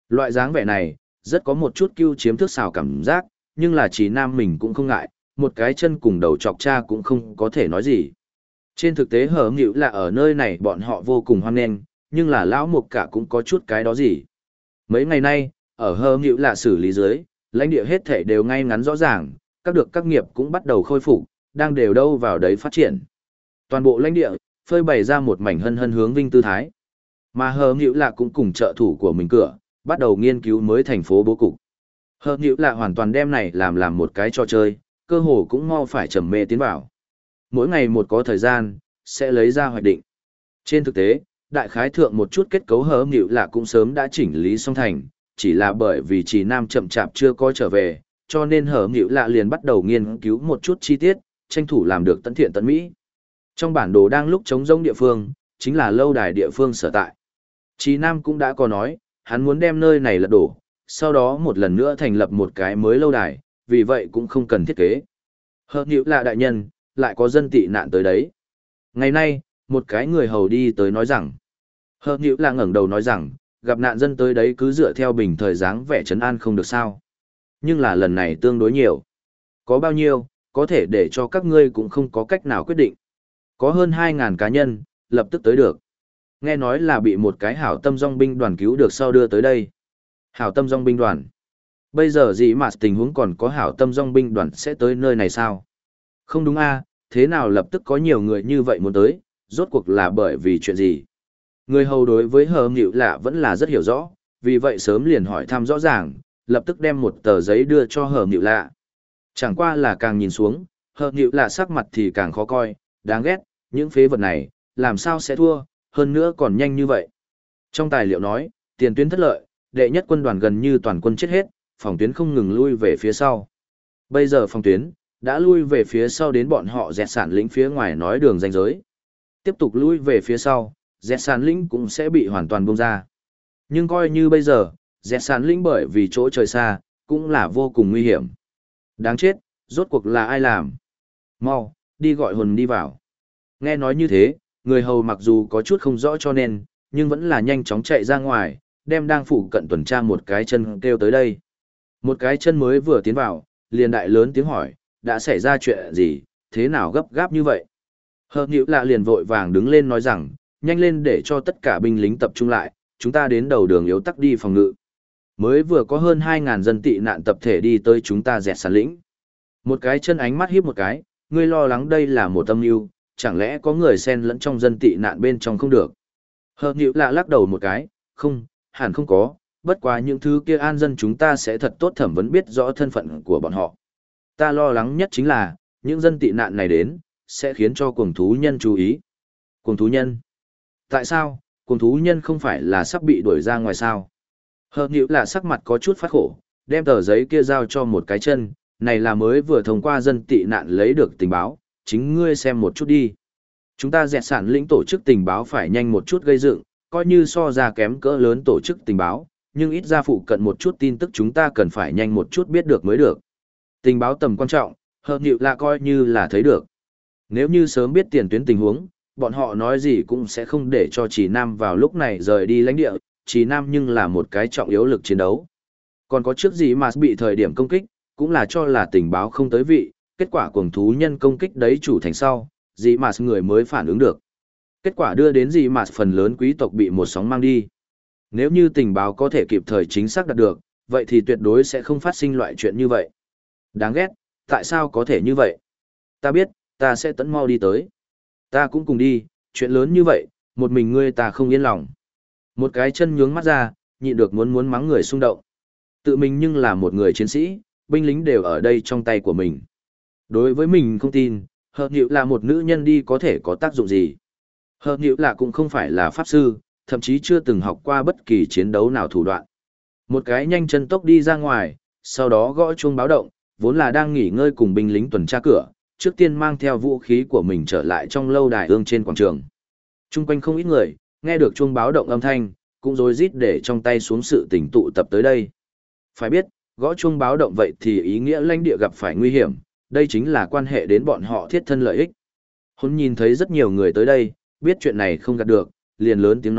Loại dáng vẻ này, rất có một chút cưu chiếm thước xào cảm giác, nhưng là Trì Nam mình cũng không ngại, một cái chân cùng đầu chọc cha cũng không có thể nói gì. Trên thực tế hở nghịu là ở nơi này bọn họ vô cùng hoan nghênh, nhưng là lão mục cả cũng có chút cái đó gì. Mấy ngày nay, ở hở nghịu là xử lý dưới, lãnh địa hết thể đều ngay ngắn rõ ràng, các nghiệp cũng bắt đầu khôi phục, đang đều đâu vào đấy phát triển. Toàn bộ lãnh địa, phơi bày ra một mảnh hân hân hướng vinh tư thái. Mà hở nghịu là cũng cùng trợ thủ của mình cửa, bắt đầu nghiên cứu mới thành phố bố cục. Hở nghịu là hoàn toàn đem này làm một cái trò chơi, cơ hồ cũng mau phải trầm mê tiến vào. Mỗi ngày một có thời gian, sẽ lấy ra hoạch định. Trên thực tế, đại khái thượng một chút kết cấu hở nghịu là cũng sớm đã chỉnh lý xong thành, chỉ là bởi vì Trì Nam chậm chạp chưa có trở về, cho nên hở nghịu lạ liền bắt đầu nghiên cứu một chút chi tiết, tranh thủ làm được tận thiện tận mỹ. Trong bản đồ đang lúc trống rỗng địa phương, chính là lâu đài địa phương sở tại. Trì Nam cũng đã có nói, hắn muốn đem nơi này lật đổ, sau đó một lần nữa thành lập một cái mới lâu đài, vì vậy cũng không cần thiết kế. Hở nghịu lạ đại nhân, lại có dân tị nạn tới đấy. Ngày nay, một cái người hầu đi tới nói rằng, hở nghịu lạ ngẩng đầu nói rằng, gặp nạn dân tới đấy cứ dựa theo bình thời dáng vẻ trấn an không được sao. Nhưng là lần này tương đối nhiều. Có bao nhiêu, có thể để cho các ngươi cũng không có cách nào quyết định. Có hơn 2.000 cá nhân, lập tức tới được. Nghe nói là bị một cái hảo tâm dòng binh đoàn cứu được sau đưa tới đây. Hảo tâm dòng binh đoàn. Bây giờ gì mà tình huống còn có hảo tâm dòng binh đoàn sẽ tới nơi này sao? Không đúng a, thế nào lập tức có nhiều người như vậy muốn tới, rốt cuộc là bởi vì chuyện gì? Người hầu đối với hở nghịu lạ vẫn là rất hiểu rõ, vì vậy sớm liền hỏi thăm rõ ràng, lập tức đem một tờ giấy đưa cho hở nghịu lạ. Chẳng qua là càng nhìn xuống, hở nghịu lạ sắc mặt thì càng khó coi, đáng ghét, những phế vật này, làm sao sẽ thua, hơn nữa còn nhanh như vậy. Trong tài liệu nói, tiền tuyến thất lợi, đệ nhất quân đoàn gần như toàn quân chết hết, phòng tuyến không ngừng lui về phía sau. Bây giờ phòng tuyến, đã lui về phía sau đến bọn họ dẹt sản lĩnh phía ngoài nói đường ranh giới. Tiếp tục lui về phía sau, dẹt sản lĩnh cũng sẽ bị hoàn toàn bung ra. Nhưng coi như bây giờ, dẹt sản lĩnh bởi vì chỗ trời xa, cũng là vô cùng nguy hiểm. Đáng chết, rốt cuộc là ai làm? Mau, đi gọi hồn đi vào. Nghe nói như thế, người hầu mặc dù có chút không rõ cho nên, nhưng vẫn là nhanh chóng chạy ra ngoài, đem đang phụ cận tuần tra một cái chân kêu tới đây. Một cái chân mới vừa tiến vào, liền đại lớn tiếng hỏi, đã xảy ra chuyện gì, thế nào gấp gáp như vậy? Hở nghịu lạ liền vội vàng đứng lên nói rằng, nhanh lên để cho tất cả binh lính tập trung lại, chúng ta đến đầu đường yếu tắc đi phòng ngự. Mới vừa có hơn 2.000 dân tị nạn tập thể đi tới chúng ta dẹt sản lĩnh. Một cái chân ánh mắt híp một cái, ngươi lo lắng đây là một âm mưu, chẳng lẽ có người xen lẫn trong dân tị nạn bên trong không được? Hở nghịu lạ lắc đầu một cái, không, hẳn không có, bất quá những thứ kia an dân chúng ta sẽ thật tốt thẩm vấn biết rõ thân phận của bọn họ. Ta lo lắng nhất chính là, những dân tị nạn này đến, sẽ khiến cho cuồng thú nhân chú ý. Cuồng thú nhân? Tại sao, cuồng thú nhân không phải là sắp bị đuổi ra ngoài sao? Hở nghịu là sắc mặt có chút phát khổ, đem tờ giấy kia giao cho một cái chân, này là mới vừa thông qua dân tị nạn lấy được tình báo, chính ngươi xem một chút đi. Chúng ta dẹt sản lĩnh tổ chức tình báo phải nhanh một chút gây dựng, coi như so ra kém cỡ lớn tổ chức tình báo, nhưng ít ra phụ cận một chút tin tức chúng ta cần phải nhanh một chút biết được mới được. Tình báo tầm quan trọng, hở nghịu là coi như là thấy được. Nếu như sớm biết tiền tuyến tình huống, bọn họ nói gì cũng sẽ không để cho Trì Nam vào lúc này rời đi lãnh địa, Trì Nam nhưng là một cái trọng yếu lực chiến đấu. Còn có trước gì mà bị thời điểm công kích, cũng là cho là tình báo không tới vị, kết quả cuồng thú nhân công kích đấy chủ thành sau, gì mà người mới phản ứng được. Kết quả đưa đến gì mà phần lớn quý tộc bị một sóng mang đi. Nếu như tình báo có thể kịp thời chính xác đạt được, vậy thì tuyệt đối sẽ không phát sinh loại chuyện như vậy. Đáng ghét, tại sao có thể như vậy? Ta biết, ta sẽ tận mau đi tới. Ta cũng cùng đi, chuyện lớn như vậy, một mình ngươi ta không yên lòng. Một cái chân nhướng mắt ra, nhịn được muốn mắng người xung động. Tự mình nhưng là một người chiến sĩ, binh lính đều ở đây trong tay của mình. Đối với mình không tin, hở nghịu là một nữ nhân đi có thể có tác dụng gì. Hở nghịu là cũng không phải là pháp sư, thậm chí chưa từng học qua bất kỳ chiến đấu nào thủ đoạn. Một cái nhanh chân tốc đi ra ngoài, sau đó gõ chuông báo động, vốn là đang nghỉ ngơi cùng binh lính tuần tra cửa, trước tiên mang theo vũ khí của mình trở lại trong lâu đài ương trên quảng trường. Trung quanh không ít người, nghe được chuông báo động âm thanh, cũng rối rít để trong tay xuống sự tỉnh tụ tập tới đây. Phải biết, gõ chuông báo động vậy thì ý nghĩa lãnh địa gặp phải nguy hiểm, đây chính là quan hệ đến bọn họ thiết thân lợi ích. Hôn nhìn thấy rất nhiều người tới đây, biết chuyện này không gạt được, liền lớn tiếng nói,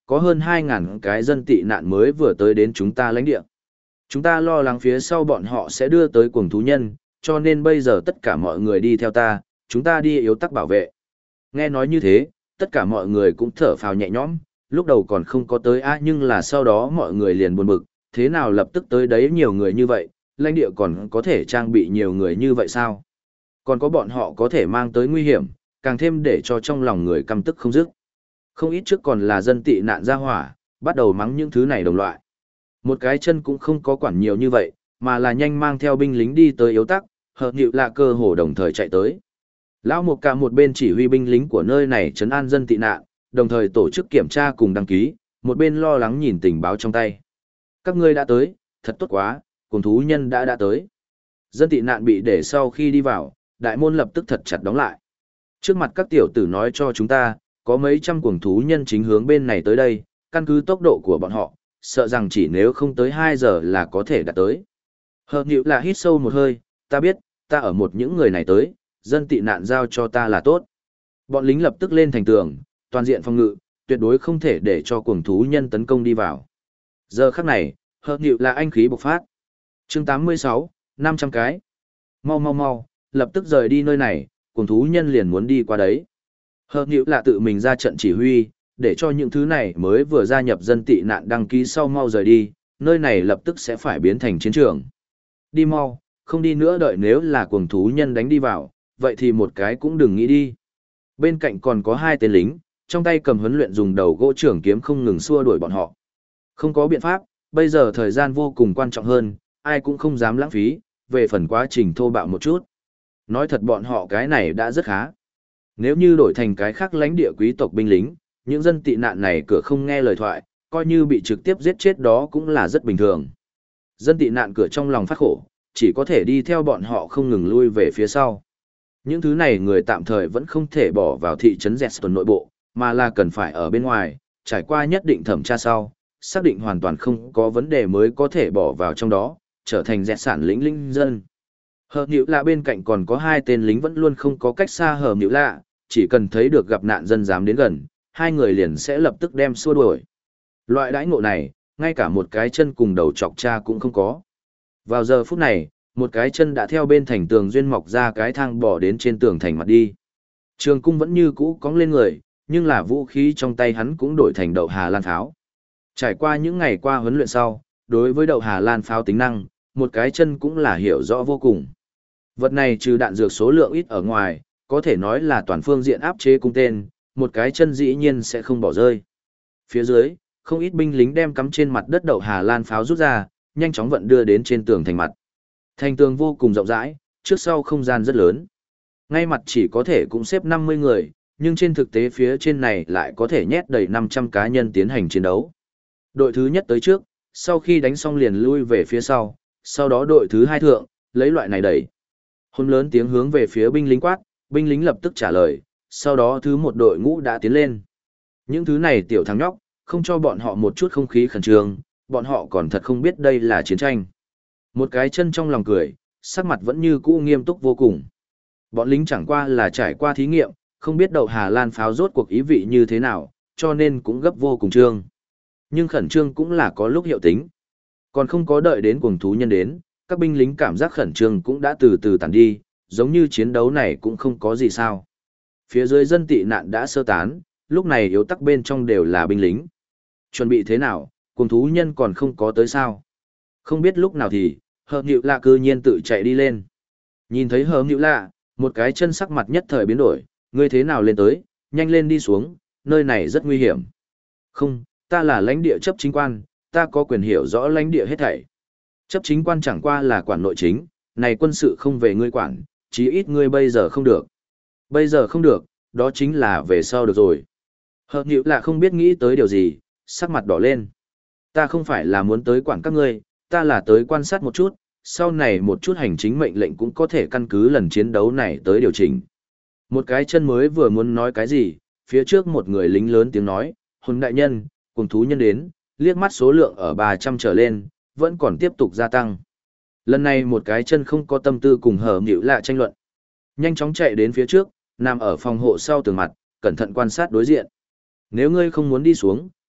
có hơn 2.000 cái dân tị nạn mới vừa tới đến chúng ta lãnh địa. Chúng ta lo lắng phía sau bọn họ sẽ đưa tới cuồng thú nhân, cho nên bây giờ tất cả mọi người đi theo ta, chúng ta đi yếu tắc bảo vệ. Nghe nói như thế, tất cả mọi người cũng thở phào nhẹ nhõm, lúc đầu còn không có tới nhưng là sau đó mọi người liền buồn bực, thế nào lập tức tới đấy nhiều người như vậy, lãnh địa còn có thể trang bị nhiều người như vậy sao? Còn có bọn họ có thể mang tới nguy hiểm, càng thêm để cho trong lòng người căm tức không dứt. Không ít trước còn là dân tị nạn ra hỏa, bắt đầu mắng những thứ này đồng loại. Một cái chân cũng không có quản nhiều như vậy, mà là nhanh mang theo binh lính đi tới yếu tắc, hợp nhịu lạ cơ hồ đồng thời chạy tới. Lão Mục cả một bên chỉ huy binh lính của nơi này trấn an dân tị nạn, đồng thời tổ chức kiểm tra cùng đăng ký, một bên lo lắng nhìn tình báo trong tay. Các ngươi đã tới, thật tốt quá, cuồng thú nhân đã tới. Dân tị nạn bị để sau khi đi vào, đại môn lập tức thật chặt đóng lại. Trước mặt các tiểu tử nói cho chúng ta, có mấy trăm cuồng thú nhân chính hướng bên này tới đây, căn cứ tốc độ của bọn họ, sợ rằng chỉ nếu không tới 2 giờ là có thể đã tới. Hợp nhịu là hít sâu một hơi, ta biết, ta ở một những người này tới, dân tị nạn giao cho ta là tốt. Bọn lính lập tức lên thành tường, toàn diện phòng ngự, tuyệt đối không thể để cho cuồng thú nhân tấn công đi vào. Giờ khắc này, hợp nhịu là anh khí bộc phát. Chương 86, 500 cái. Mau mau mau, lập tức rời đi nơi này, cuồng thú nhân liền muốn đi qua đấy. Hợp nhịu là tự mình ra trận chỉ huy, để cho những thứ này mới vừa gia nhập dân tị nạn đăng ký sau mau rời đi, nơi này lập tức sẽ phải biến thành chiến trường. Đi mau, không đi nữa đợi nếu là cuồng thú nhân đánh đi vào, vậy thì một cái cũng đừng nghĩ đi. Bên cạnh còn có 2 tên lính, trong tay cầm huấn luyện dùng đầu gỗ trưởng kiếm không ngừng xua đuổi bọn họ. Không có biện pháp, bây giờ thời gian vô cùng quan trọng hơn, ai cũng không dám lãng phí, về phần quá trình thô bạo một chút. Nói thật bọn họ cái này đã rất khá. Nếu như đổi thành cái khác lãnh địa quý tộc binh lính, những dân tị nạn này cửa không nghe lời thoại, coi như bị trực tiếp giết chết đó cũng là rất bình thường. Dân tị nạn cửa trong lòng phát khổ, chỉ có thể đi theo bọn họ không ngừng lui về phía sau. Những thứ này người tạm thời vẫn không thể bỏ vào thị trấn Jetson nội bộ, mà là cần phải ở bên ngoài, trải qua nhất định thẩm tra sau, xác định hoàn toàn không có vấn đề mới có thể bỏ vào trong đó, trở thành dẹt sản lĩnh linh dân. Hợp nhịu lạ bên cạnh còn có 2 tên lính vẫn luôn không có cách xa hợp nhịu lạ, chỉ cần thấy được gặp nạn dân dám đến gần, 2 người liền sẽ lập tức đem xua đuổi. Loại đãi ngộ này, ngay cả một cái chân cùng đầu chọc cha cũng không có. Vào giờ phút này, một cái chân đã theo bên thành tường duyên mọc ra cái thang bò đến trên tường thành mặt đi. Trường cung vẫn như cũ cóng lên người, nhưng là vũ khí trong tay hắn cũng đổi thành đậu Hà Lan pháo. Trải qua những ngày qua huấn luyện sau, đối với đậu Hà Lan pháo tính năng, một cái chân cũng là hiểu rõ vô cùng. Vật này trừ đạn dược số lượng ít ở ngoài, có thể nói là toàn phương diện áp chế cung tên, một cái chân dĩ nhiên sẽ không bỏ rơi. Phía dưới, không ít binh lính đem cắm trên mặt đất đậu Hà Lan pháo rút ra, nhanh chóng vận đưa đến trên tường thành mặt. Thành tường vô cùng rộng rãi, trước sau không gian rất lớn. Ngay mặt chỉ có thể cũng xếp 50 người, nhưng trên thực tế phía trên này lại có thể nhét đầy 500 cá nhân tiến hành chiến đấu. Đội thứ nhất tới trước, sau khi đánh xong liền lui về phía sau đó đội thứ 2 thượng, lấy loại này đẩy. Hôn lớn tiếng hướng về phía binh lính quát, binh lính lập tức trả lời, sau đó thứ 1 đội ngũ đã tiến lên. Những thứ này tiểu thằng nhóc, không cho bọn họ một chút không khí khẩn trương, bọn họ còn thật không biết đây là chiến tranh. Một cái chân trong lòng cười, sắc mặt vẫn như cũ nghiêm túc vô cùng. Bọn lính chẳng qua là trải qua thí nghiệm, không biết đậu Hà Lan pháo rốt cuộc ý vị như thế nào, cho nên cũng gấp vô cùng trương. Nhưng khẩn trương cũng là có lúc hiệu tính. Còn không có đợi đến cuồng thú nhân đến, các binh lính cảm giác khẩn trương cũng đã từ từ tàn đi, giống như chiến đấu này cũng không có gì sao. Phía dưới dân tị nạn đã sơ tán, lúc này yếu tắc bên trong đều là binh lính. Chuẩn bị thế nào, cuồng thú nhân còn không có tới sao. Không biết lúc nào thì, hợp nhịu lạ cư nhiên tự chạy đi lên. Nhìn thấy hợp nhịu lạ, một cái chân sắc mặt nhất thời biến đổi, ngươi thế nào lên tới, nhanh lên đi xuống, nơi này rất nguy hiểm. Không, ta là lãnh địa chấp chính quan, ta có quyền hiểu rõ lãnh địa hết thảy. Chấp chính quan chẳng qua là quản nội chính, này quân sự không về ngươi quản, chí ít ngươi bây giờ không được. Bây giờ không được, đó chính là về sau được rồi. Hợp nhịu lạ không biết nghĩ tới điều gì, sắc mặt đỏ lên. Ta không phải là muốn tới quản các ngươi, ta là tới quan sát một chút, sau này một chút hành chính mệnh lệnh cũng có thể căn cứ lần chiến đấu này tới điều chỉnh. Một cái chân mới vừa muốn nói cái gì, phía trước một người lính lớn tiếng nói, hồn đại nhân, cùng thú nhân đến, liếc mắt số lượng ở 300 trở lên, vẫn còn tiếp tục gia tăng. Lần này một cái chân không có tâm tư cùng hở nhịu lạ tranh luận. Nhanh chóng chạy đến phía trước, nằm ở phòng hộ sau tường mặt, cẩn thận quan sát đối diện. Nếu ngươi không muốn đi xuống,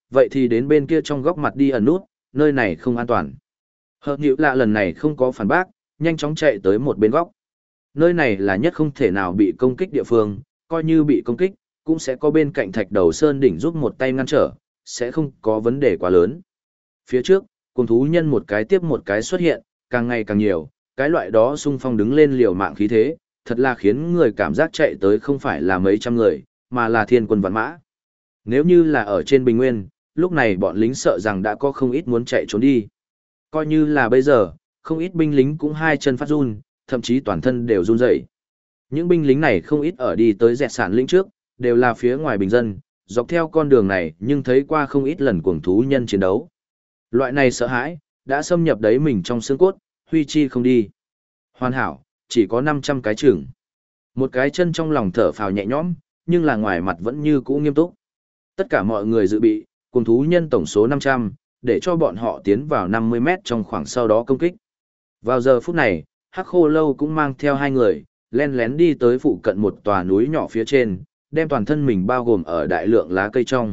vậy thì đến bên kia trong góc mặt đi ẩn nút, nơi này không an toàn. Hợp nhữ lạ lần này không có phản bác, nhanh chóng chạy tới một bên góc. Nơi này là nhất không thể nào bị công kích địa phương, coi như bị công kích, cũng sẽ có bên cạnh thạch đầu sơn đỉnh giúp một tay ngăn trở, sẽ không có vấn đề quá lớn. Phía trước, cùng thú nhân một cái tiếp một cái xuất hiện, càng ngày càng nhiều, cái loại đó xung phong đứng lên liều mạng khí thế, thật là khiến người cảm giác chạy tới không phải là mấy trăm người, mà là thiên quân vạn mã. Nếu như là ở trên bình nguyên, lúc này bọn lính sợ rằng đã có không ít muốn chạy trốn đi. Coi như là bây giờ, không ít binh lính cũng hai chân phát run, thậm chí toàn thân đều run rẩy. Những binh lính này không ít ở đi tới dẹt sản lĩnh trước, đều là phía ngoài bình dân, dọc theo con đường này nhưng thấy qua không ít lần cuồng thú nhân chiến đấu. Loại này sợ hãi, đã xâm nhập đấy mình trong xương cốt, huy chi không đi. Hoàn hảo, chỉ có 500 cái chừng. Một cái chân trong lòng thở phào nhẹ nhõm, nhưng là ngoài mặt vẫn như cũ nghiêm túc. Tất cả mọi người dự bị, cuồng thú nhân tổng số 500, để cho bọn họ tiến vào 50 mét trong khoảng sau đó công kích. Vào giờ phút này, Hắc Khô Lâu cũng mang theo hai người, len lén đi tới phụ cận một tòa núi nhỏ phía trên, đem toàn thân mình bao gồm ở đại lượng lá cây trong.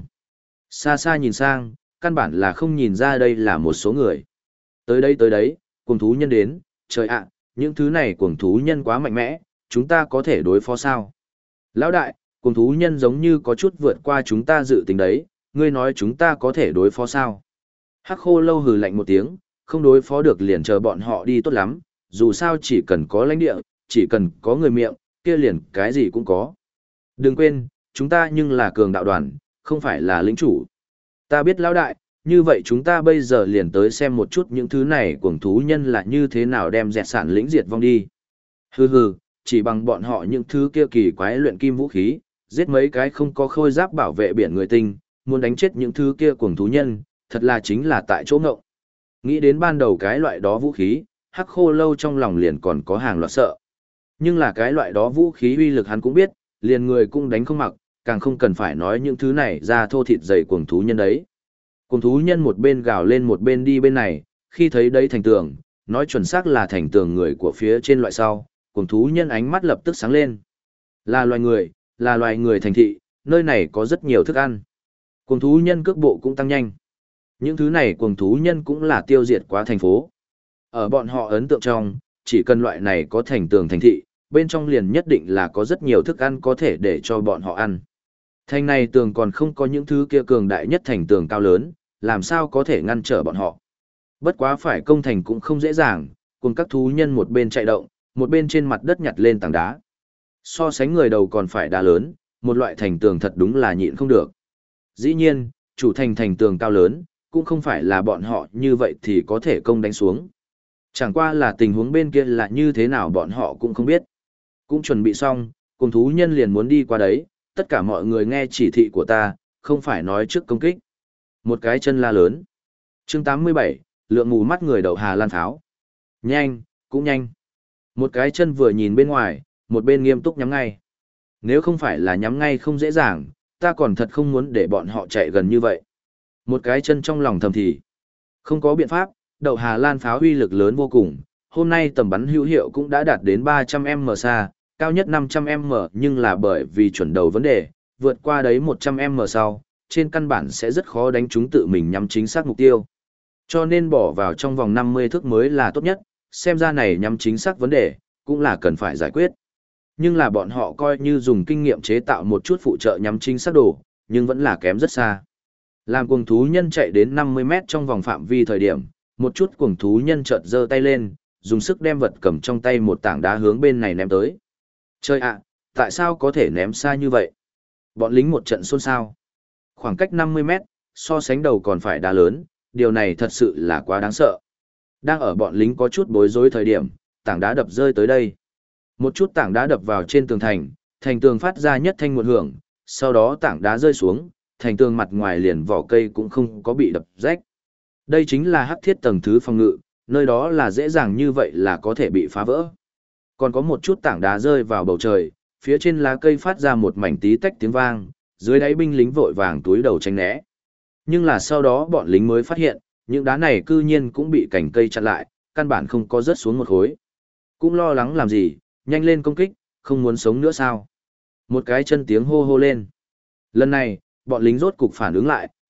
Xa xa nhìn sang, căn bản là không nhìn ra đây là một số người. Tới đấy, cuồng thú nhân đến, trời ạ, những thứ này cuồng thú nhân quá mạnh mẽ, chúng ta có thể đối phó sao? Lão đại, cuồng thú nhân giống như có chút vượt qua chúng ta dự tính đấy, ngươi nói chúng ta có thể đối phó sao? Hắc Khô Lâu hừ lạnh một tiếng, không đối phó được liền chờ bọn họ đi tốt lắm, dù sao chỉ cần có lãnh địa, chỉ cần có người miệng, kia liền cái gì cũng có. Đừng quên, chúng ta nhưng là cường đạo đoàn, không phải là lính chủ. Ta biết lão đại, như vậy chúng ta bây giờ liền tới xem một chút những thứ này cuồng thú nhân là như thế nào đem dẹt sản lĩnh diệt vong đi. Hừ hừ, chỉ bằng bọn họ những thứ kia kỳ quái luyện kim vũ khí, giết mấy cái không có khôi giáp bảo vệ biển người tinh, muốn đánh chết những thứ kia cuồng thú nhân, thật là chính là tại chỗ ngộng. Nghĩ đến ban đầu cái loại đó vũ khí, Hắc Khô Lâu trong lòng liền còn có hàng loạt sợ. Nhưng là cái loại đó vũ khí uy lực hắn cũng biết, liền người cũng đánh không mặc, càng không cần phải nói những thứ này ra thô thịt dày cuồng thú nhân đấy. Cuồng thú nhân một bên gào lên một bên đi bên này, khi thấy đấy thành tường, nói chuẩn xác là thành tường người của phía trên loại sau, cuồng thú nhân ánh mắt lập tức sáng lên. Là loài người thành thị, nơi này có rất nhiều thức ăn. Cuồng thú nhân cước bộ cũng tăng nhanh. Những thứ này cuồng thú nhân cũng là tiêu diệt quá thành phố. Ở bọn họ ấn tượng trong, chỉ cần loại này có thành tường thành thị, bên trong liền nhất định là có rất nhiều thức ăn có thể để cho bọn họ ăn. Thành này tường còn không có những thứ kia cường đại nhất thành tường cao lớn, làm sao có thể ngăn trở bọn họ. Bất quá phải công thành cũng không dễ dàng, cùng các thú nhân một bên chạy động, một bên trên mặt đất nhặt lên tảng đá. So sánh người đầu còn phải đá lớn, một loại thành tường thật đúng là nhịn không được. Dĩ nhiên, chủ thành tường cao lớn, cũng không phải là bọn họ như vậy thì có thể công đánh xuống. Chẳng qua là tình huống bên kia là như thế nào bọn họ cũng không biết. Cũng chuẩn bị xong, cùng thú nhân liền muốn đi qua đấy, tất cả mọi người nghe chỉ thị của ta, không phải nói trước công kích. Một cái chân la lớn. Chương 87, lượng mù mắt người đậu Hà Lan pháo. Nhanh, cũng nhanh. Một cái chân vừa nhìn bên ngoài, một bên nghiêm túc nhắm ngay. Nếu không phải là nhắm ngay không dễ dàng, ta còn thật không muốn để bọn họ chạy gần như vậy. Một cái chân trong lòng thầm thì. Không có biện pháp, đậu Hà Lan pháo uy lực lớn vô cùng. Hôm nay tầm bắn hữu hiệu cũng đã đạt đến 300m xa, cao nhất 500m nhưng là bởi vì chuẩn đầu vấn đề, vượt qua đấy 100m sau, trên căn bản sẽ rất khó đánh chúng tự mình nhắm chính xác mục tiêu. Cho nên bỏ vào trong vòng 50 thước mới là tốt nhất, xem ra này nhắm chính xác vấn đề, cũng là cần phải giải quyết. Nhưng là bọn họ coi như dùng kinh nghiệm chế tạo một chút phụ trợ nhắm chính xác đồ, nhưng vẫn là kém rất xa. Làm cuồng thú nhân chạy đến 50 mét trong vòng phạm vi thời điểm, một chút cuồng thú nhân chợt giơ tay lên, dùng sức đem vật cầm trong tay một tảng đá hướng bên này ném tới. Chơi ạ, tại sao có thể ném xa như vậy? Bọn lính một trận xôn xao. Khoảng cách 50 mét, so sánh đầu còn phải đá lớn, điều này thật sự là quá đáng sợ. Đang ở bọn lính có chút bối rối thời điểm, tảng đá đập rơi tới đây. Một chút tảng đá đập vào trên tường thành tường phát ra nhất thanh một hưởng, sau đó tảng đá rơi xuống, thành tường mặt ngoài liền vỏ cây cũng không có bị đập rách. Đây chính là hắc thiết tầng thứ phòng ngự, nơi đó là dễ dàng như vậy là có thể bị phá vỡ. Còn có một chút tảng đá rơi vào bầu trời, phía trên lá cây phát ra một mảnh tí tách tiếng vang, dưới đáy binh lính vội vàng túi đầu tránh né. Nhưng là sau đó bọn lính mới phát hiện, những đá này cư nhiên cũng bị cành cây chặn lại, căn bản không có rớt xuống một khối. Cũng lo lắng làm gì, nhanh lên công kích, không muốn sống nữa sao? Một cái chân tiếng hô hô lên. Lần này, bọn lính rốt cục phản ứng lại,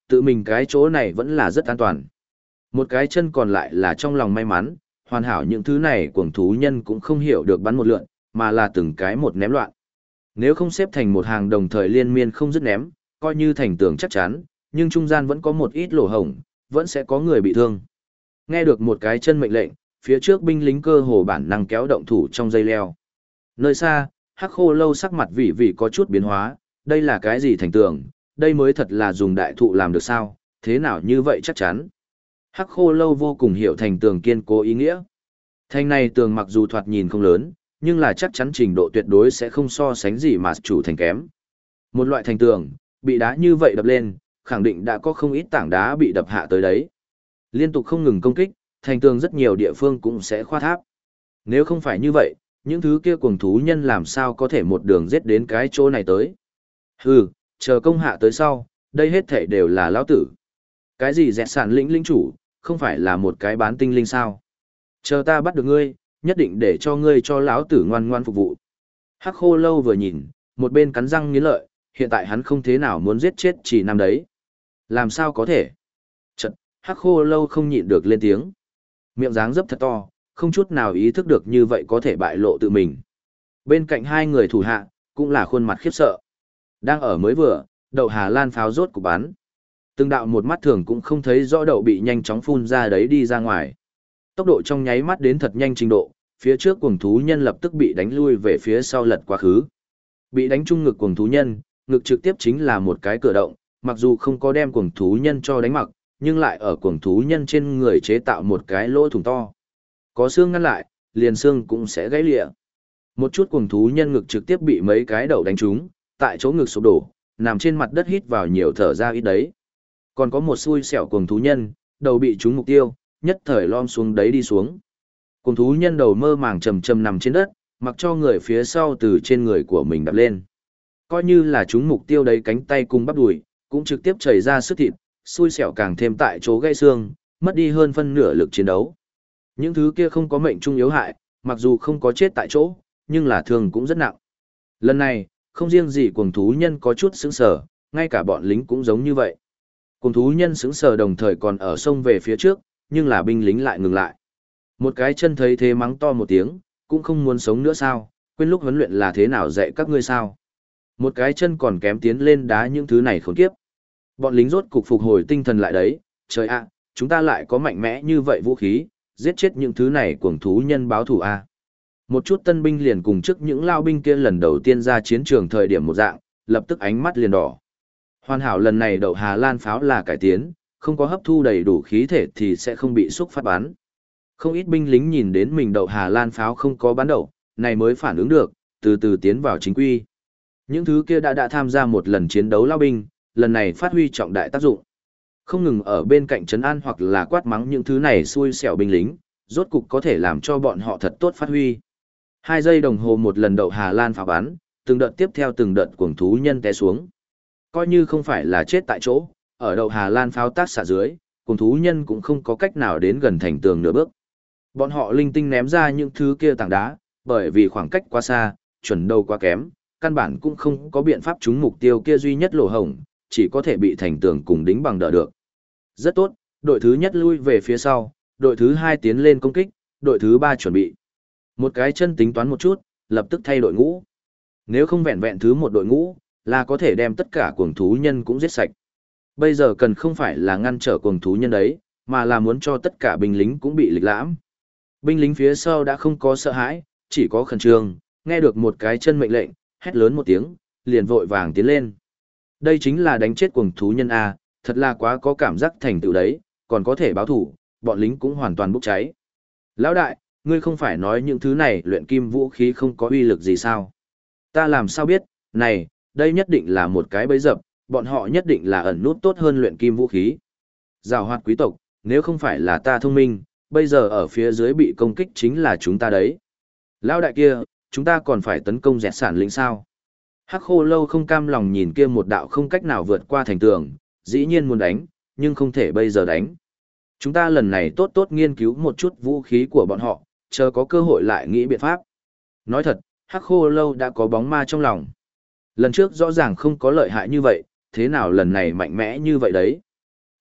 tự mình cái chỗ này vẫn là rất an toàn. Một cái chân còn lại là trong lòng may mắn, hoàn hảo những thứ này cuồng thú nhân cũng không hiểu được bắn một lượn, mà là từng cái một ném loạn. Nếu không xếp thành một hàng đồng thời liên miên không dứt ném, coi như thành tường chắc chắn, nhưng trung gian vẫn có một ít lỗ hổng, vẫn sẽ có người bị thương. Nghe được một cái chân mệnh lệnh, phía trước binh lính cơ hồ bản năng kéo động thủ trong dây leo. Nơi xa, Hắc Khô Lâu sắc mặt vị vị có chút biến hóa, đây là cái gì thành tường, đây mới thật là dùng đại thụ làm được sao, thế nào như vậy chắc chắn. Hắc Khô Lâu vô cùng hiểu thành tường kiên cố ý nghĩa. Thành này tường mặc dù thoạt nhìn không lớn, nhưng là chắc chắn trình độ tuyệt đối sẽ không so sánh gì mà chủ thành kém. Một loại thành tường, bị đá như vậy đập lên, khẳng định đã có không ít tảng đá bị đập hạ tới đấy. Liên tục không ngừng công kích, thành tường rất nhiều địa phương cũng sẽ khoa tháp. Nếu không phải như vậy, những thứ kia cuồng thú nhân làm sao có thể một đường giết đến cái chỗ này tới. Hừ, chờ công hạ tới sau, đây hết thể đều là lão tử. Cái gì dẹt sản lĩnh lĩnh chủ, không phải là một cái bán tinh linh sao. Chờ ta bắt được ngươi, nhất định để cho ngươi cho lão tử ngoan ngoan phục vụ. Hắc Khô Lâu vừa nhìn, một bên cắn răng nghiến lợi, hiện tại hắn không thế nào muốn giết chết chỉ năm đấy. Làm sao có thể? Chật, Hắc Khô Lâu không nhịn được lên tiếng. Miệng dáng dấp thật to, không chút nào ý thức được như vậy có thể bại lộ tự mình. Bên cạnh hai người thủ hạ, cũng là khuôn mặt khiếp sợ. Đang ở mới vừa, đậu Hà Lan pháo rốt cục bắn. Từng đạo một mắt thường cũng không thấy rõ đậu bị nhanh chóng phun ra đấy đi ra ngoài. Tốc độ trong nháy mắt đến thật nhanh trình độ, phía trước cuồng thú nhân lập tức bị đánh lui về phía sau lật quá khứ. Bị đánh trúng ngực cuồng thú nhân, ngực trực tiếp chính là một cái cửa động, mặc dù không có đem cuồng thú nhân cho đánh mặc, nhưng lại ở cuồng thú nhân trên người chế tạo một cái lỗ thủng to. Có xương ngăn lại, liền xương cũng sẽ gãy lìa. Một chút cuồng thú nhân ngực trực tiếp bị mấy cái đầu đánh trúng, tại chỗ ngực sụp đổ, nằm trên mặt đất hít vào nhiều thở ra ít đấy. Còn có một xui xẻo cuồng thú nhân, đầu bị trúng mục tiêu, nhất thời lom xuống đấy đi xuống. Cuồng thú nhân đầu mơ màng trầm trầm nằm trên đất, mặc cho người phía sau từ trên người của mình đập lên. Coi như là trúng mục tiêu đấy cánh tay cùng bắp đùi, cũng trực tiếp chảy ra sức thịt, xui xẻo càng thêm tại chỗ gãy xương, mất đi hơn phân nửa lực chiến đấu. Những thứ kia không có mệnh trung yếu hại, mặc dù không có chết tại chỗ, nhưng là thương cũng rất nặng. Lần này, không riêng gì cuồng thú nhân có chút sững sờ, ngay cả bọn lính cũng giống như vậy. Cuồng thú nhân sững sờ đồng thời còn ở sông về phía trước, nhưng là binh lính lại ngừng lại. Một cái chân thấy thế mắng to một tiếng, cũng không muốn sống nữa sao, quên lúc huấn luyện là thế nào dạy các ngươi sao. Một cái chân còn kém tiến lên đá những thứ này khốn kiếp. Bọn lính rốt cục phục hồi tinh thần lại đấy, trời ạ, chúng ta lại có mạnh mẽ như vậy vũ khí, giết chết những thứ này cuồng thú nhân báo thù a. Một chút tân binh liền cùng trước những lao binh kia lần đầu tiên ra chiến trường thời điểm một dạng, lập tức ánh mắt liền đỏ. Hoàn hảo lần này đậu Hà Lan pháo là cải tiến, không có hấp thu đầy đủ khí thể thì sẽ không bị xúc phát bắn. Không ít binh lính nhìn đến mình đậu Hà Lan pháo không có bắn đậu, này mới phản ứng được, từ từ tiến vào chính quy. Những thứ kia đã tham gia một lần chiến đấu lao binh, lần này phát huy trọng đại tác dụng. Không ngừng ở bên cạnh trấn an hoặc là quát mắng những thứ này xui xẻo binh lính, rốt cục có thể làm cho bọn họ thật tốt phát huy. 2 giây đồng hồ một lần đậu Hà Lan pháo bắn, từng đợt tiếp theo từng đợt cuồng thú nhân té xuống. Coi như không phải là chết tại chỗ, ở đậu Hà Lan pháo tác xạ dưới, cuồng thú nhân cũng không có cách nào đến gần thành tường nửa bước. Bọn họ linh tinh ném ra những thứ kia tảng đá, bởi vì khoảng cách quá xa, chuẩn đầu quá kém, căn bản cũng không có biện pháp trúng mục tiêu kia duy nhất lỗ hổng, chỉ có thể bị thành tường cùng đính bằng đỡ được. Rất tốt, đội thứ nhất lui về phía sau, đội thứ 2 tiến lên công kích, đội thứ 3 chuẩn bị. Một cái chân tính toán một chút, lập tức thay đội ngũ. Nếu không vẹn vẹn thứ một đội ngũ, là có thể đem tất cả cuồng thú nhân cũng giết sạch. Bây giờ cần không phải là ngăn trở cuồng thú nhân đấy, mà là muốn cho tất cả binh lính cũng bị lịch lãm. Binh lính phía sau đã không có sợ hãi, chỉ có khẩn trương, nghe được một cái chân mệnh lệnh, hét lớn một tiếng, liền vội vàng tiến lên. Đây chính là đánh chết cuồng thú nhân A, thật là quá có cảm giác thành tựu đấy, còn có thể báo thủ, bọn lính cũng hoàn toàn bốc cháy. Lão đại, ngươi không phải nói những thứ này luyện kim vũ khí không có uy lực gì sao? Ta làm sao biết, này, đây nhất định là một cái bẫy dập, bọn họ nhất định là ẩn nút tốt hơn luyện kim vũ khí. Giảo hoạt quý tộc, nếu không phải là ta thông minh, bây giờ ở phía dưới bị công kích chính là chúng ta đấy. Lão đại kia, chúng ta còn phải tấn công dẹt sản lĩnh sao? Hắc Khô Lâu không cam lòng nhìn kia một đạo không cách nào vượt qua thành tường, dĩ nhiên muốn đánh, nhưng không thể bây giờ đánh. Chúng ta lần này tốt tốt nghiên cứu một chút vũ khí của bọn họ, chờ có cơ hội lại nghĩ biện pháp. Nói thật, Hắc Khô Lâu đã có bóng ma trong lòng. Lần trước rõ ràng không có lợi hại như vậy, thế nào lần này mạnh mẽ như vậy đấy?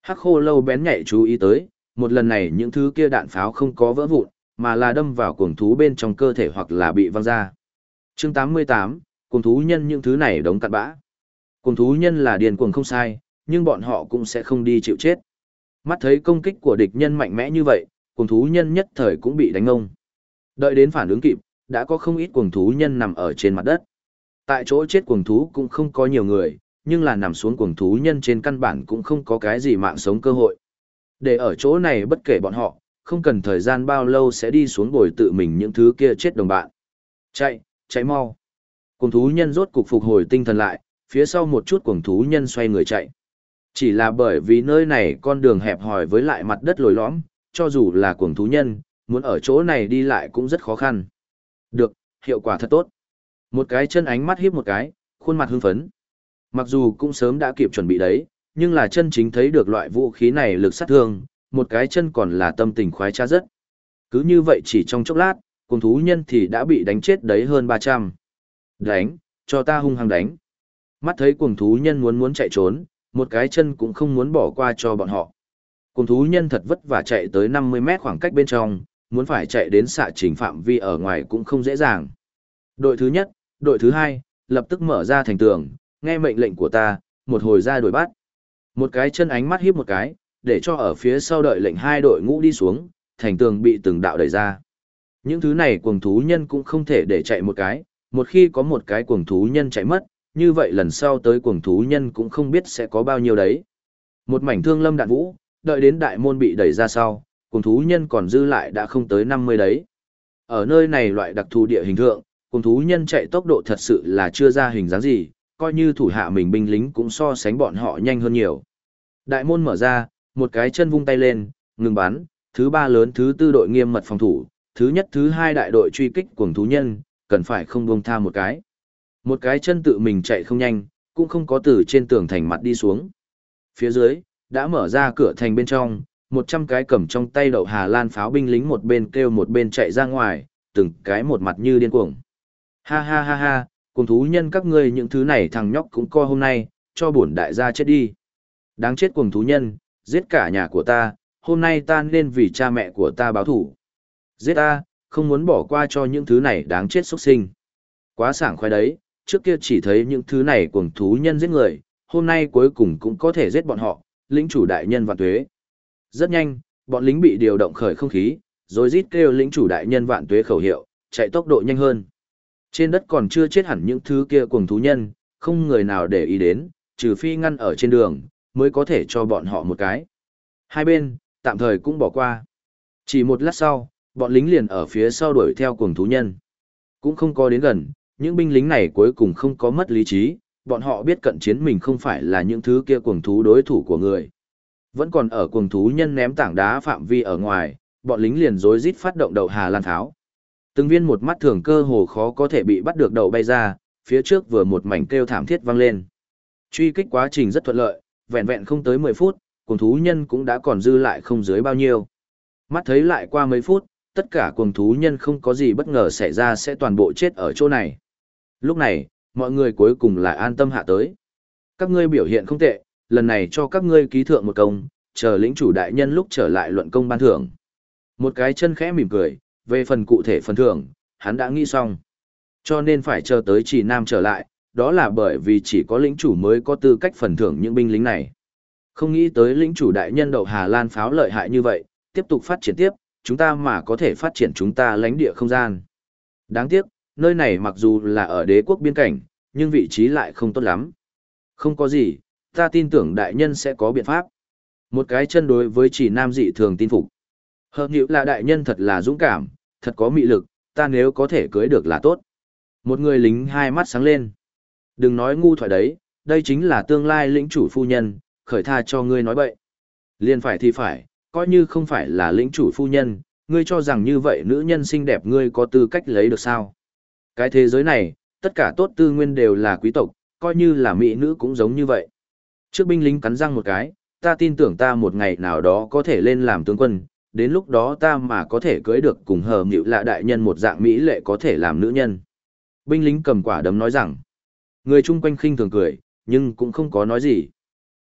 Hắc khô lâu bén nhạy chú ý tới, một lần này những thứ kia đạn pháo không có vỡ vụn, mà là đâm vào cuồng thú bên trong cơ thể hoặc là bị văng ra. Chương 88, cuồng thú nhân những thứ này đống cặn bã. Cuồng thú nhân là điên cuồng không sai, nhưng bọn họ cũng sẽ không đi chịu chết. Mắt thấy công kích của địch nhân mạnh mẽ như vậy, cuồng thú nhân nhất thời cũng bị đánh ngông. Đợi đến phản ứng kịp, đã có không ít cuồng thú nhân nằm ở trên mặt đất. Tại chỗ chết cuồng thú cũng không có nhiều người, nhưng là nằm xuống cuồng thú nhân trên căn bản cũng không có cái gì mạng sống cơ hội. Để ở chỗ này bất kể bọn họ, không cần thời gian bao lâu sẽ đi xuống bồi tự mình những thứ kia chết đồng bạn. Chạy, chạy mau. Cuồng thú nhân rốt cục phục hồi tinh thần lại, phía sau một chút cuồng thú nhân xoay người chạy. Chỉ là bởi vì nơi này con đường hẹp hòi với lại mặt đất lồi lõm, cho dù là cuồng thú nhân, muốn ở chỗ này đi lại cũng rất khó khăn. Được, hiệu quả thật tốt. Một cái chân ánh mắt hiếp một cái, khuôn mặt hưng phấn. Mặc dù cũng sớm đã kịp chuẩn bị đấy, nhưng là chân chính thấy được loại vũ khí này lực sát thương, một cái chân còn là tâm tình khoái trá rất. Cứ như vậy chỉ trong chốc lát, cuồng thú nhân thì đã bị đánh chết đấy hơn 300. Đánh, cho ta hung hăng đánh. Mắt thấy cuồng thú nhân muốn chạy trốn, một cái chân cũng không muốn bỏ qua cho bọn họ. Cuồng thú nhân thật vất vả chạy tới 50 mét khoảng cách bên trong, muốn phải chạy đến xạ trình phạm vi ở ngoài cũng không dễ dàng. Đội thứ nhất, đội thứ hai, lập tức mở ra thành tường, nghe mệnh lệnh của ta, một hồi ra đuổi bắt. Một cái chân ánh mắt hiếp một cái, để cho ở phía sau đợi lệnh hai đội ngũ đi xuống, thành tường bị từng đạo đẩy ra. Những thứ này cuồng thú nhân cũng không thể để chạy một cái, một khi có một cái cuồng thú nhân chạy mất, như vậy lần sau tới cuồng thú nhân cũng không biết sẽ có bao nhiêu đấy. Một mảnh thương lâm đạn vũ, đợi đến đại môn bị đẩy ra sau, cuồng thú nhân còn dư lại đã không tới 50 đấy. Ở nơi này loại đặc thù địa hình thượng, cuồng thú nhân chạy tốc độ thật sự là chưa ra hình dáng gì, coi như thủ hạ mình binh lính cũng so sánh bọn họ nhanh hơn nhiều. Đại môn mở ra, một cái chân vung tay lên, ngừng bắn, thứ ba lớn thứ tư đội nghiêm mật phòng thủ, thứ nhất thứ hai đại đội truy kích cuồng thú nhân, cần phải không buông tha một cái. Một cái chân tự mình chạy không nhanh, cũng không có từ trên tường thành mặt đi xuống. Phía dưới, đã mở ra cửa thành bên trong, 100 cái cầm trong tay đậu Hà Lan pháo binh lính một bên kêu một bên chạy ra ngoài, từng cái một mặt như điên cuồng. Ha ha ha ha, cuồng thú nhân các ngươi những thứ này thằng nhóc cũng co hôm nay, cho bổn đại gia chết đi. Đáng chết cuồng thú nhân, giết cả nhà của ta, hôm nay ta nên vì cha mẹ của ta báo thủ. Giết ta, không muốn bỏ qua cho những thứ này đáng chết xuất sinh. Quá sảng khoái đấy, trước kia chỉ thấy những thứ này cuồng thú nhân giết người, hôm nay cuối cùng cũng có thể giết bọn họ, lĩnh chủ đại nhân vạn tuế. Rất nhanh, bọn lính bị điều động khởi không khí, rồi rít kêu lĩnh chủ đại nhân vạn tuế khẩu hiệu, chạy tốc độ nhanh hơn. Trên đất còn chưa chết hẳn những thứ kia cuồng thú nhân, không người nào để ý đến, trừ phi ngăn ở trên đường, mới có thể cho bọn họ một cái. Hai bên, tạm thời cũng bỏ qua. Chỉ một lát sau, bọn lính liền ở phía sau đuổi theo cuồng thú nhân. Cũng không có đến gần, những binh lính này cuối cùng không có mất lý trí, bọn họ biết cận chiến mình không phải là những thứ kia cuồng thú đối thủ của người. Vẫn còn ở cuồng thú nhân ném tảng đá phạm vi ở ngoài, bọn lính liền rối rít phát động đậu Hà Lan tháo. Từng viên một mắt thường cơ hồ khó có thể bị bắt được đậu bay ra, phía trước vừa một mảnh kêu thảm thiết vang lên. Truy kích quá trình rất thuận lợi, vẹn vẹn không tới 10 phút, cuồng thú nhân cũng đã còn dư lại không dưới bao nhiêu. Mắt thấy lại qua mấy phút, tất cả cuồng thú nhân không có gì bất ngờ xảy ra sẽ toàn bộ chết ở chỗ này. Lúc này, mọi người cuối cùng lại an tâm hạ tới. Các ngươi biểu hiện không tệ, lần này cho các ngươi ký thượng một công, chờ lĩnh chủ đại nhân lúc trở lại luận công ban thưởng. Một cái chân khẽ mỉm cười, về phần cụ thể phần thưởng, hắn đã nghĩ xong. Cho nên phải chờ tới Trì Nam trở lại, đó là bởi vì chỉ có lĩnh chủ mới có tư cách phần thưởng những binh lính này. Không nghĩ tới lĩnh chủ đại nhân đậu Hà Lan pháo lợi hại như vậy, tiếp tục phát triển tiếp, chúng ta mà có thể phát triển chúng ta lãnh địa không gian. Đáng tiếc, nơi này mặc dù là ở đế quốc biên cảnh, nhưng vị trí lại không tốt lắm. Không có gì, ta tin tưởng đại nhân sẽ có biện pháp. Một cái chân đối với Trì Nam dị thường tin phục. Hợp nhữ là đại nhân thật là dũng cảm, thật có mị lực, ta nếu có thể cưới được là tốt. Một người lính hai mắt sáng lên. Đừng nói ngu thoại đấy, đây chính là tương lai lĩnh chủ phu nhân, khởi tha cho ngươi nói bậy. Liên phải thì phải, coi như không phải là lĩnh chủ phu nhân, ngươi cho rằng như vậy nữ nhân xinh đẹp ngươi có tư cách lấy được sao? Cái thế giới này, tất cả tốt tư nguyên đều là quý tộc, coi như là mỹ nữ cũng giống như vậy. Trước binh lính cắn răng một cái, ta tin tưởng ta một ngày nào đó có thể lên làm tướng quân, đến lúc đó ta mà có thể cưới được cùng hờ nhịu lạ đại nhân một dạng mỹ lệ có thể làm nữ nhân. Binh lính cầm quả đấm nói rằng, người chung quanh khinh thường cười, nhưng cũng không có nói gì.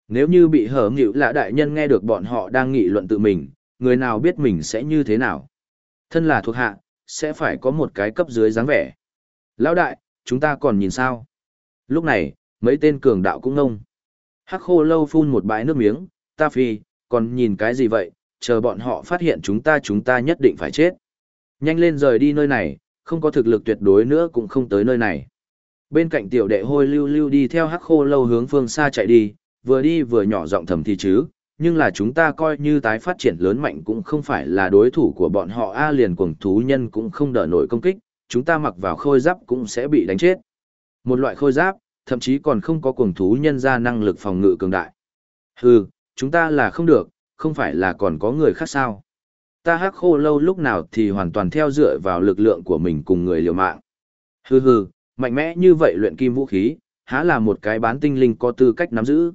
Nếu như bị hở nghịu lạ đại nhân nghe được bọn họ đang nghị luận tự mình, người nào biết mình sẽ như thế nào. Thân là thuộc hạ, sẽ phải có một cái cấp dưới dáng vẻ. Lão đại, chúng ta còn nhìn sao? Lúc này, mấy tên cường đạo cũng ngông. Hắc khô lâu phun một bãi nước miếng, ta phi, còn nhìn cái gì vậy, chờ bọn họ phát hiện chúng ta nhất định phải chết. Nhanh lên rời đi nơi này, không có thực lực tuyệt đối nữa cũng không tới nơi này. Bên cạnh tiểu đệ hôi lưu lưu đi theo hắc khô lâu hướng phương xa chạy đi vừa nhỏ giọng thầm thì chứ, nhưng là chúng ta coi như tái phát triển lớn mạnh cũng không phải là đối thủ của bọn họ a liền cuồng thú nhân cũng không đỡ nổi công kích, chúng ta mặc vào khôi giáp cũng sẽ bị đánh chết. Một loại khôi giáp, thậm chí còn không có cuồng thú nhân ra năng lực phòng ngự cường đại. Hừ, chúng ta là không được, không phải là còn có người khác sao. Ta hắc khô lâu lúc nào thì hoàn toàn theo dựa vào lực lượng của mình cùng người liều mạng. Hừ, mạnh mẽ như vậy luyện kim vũ khí, há là một cái bán tinh linh có tư cách nắm giữ.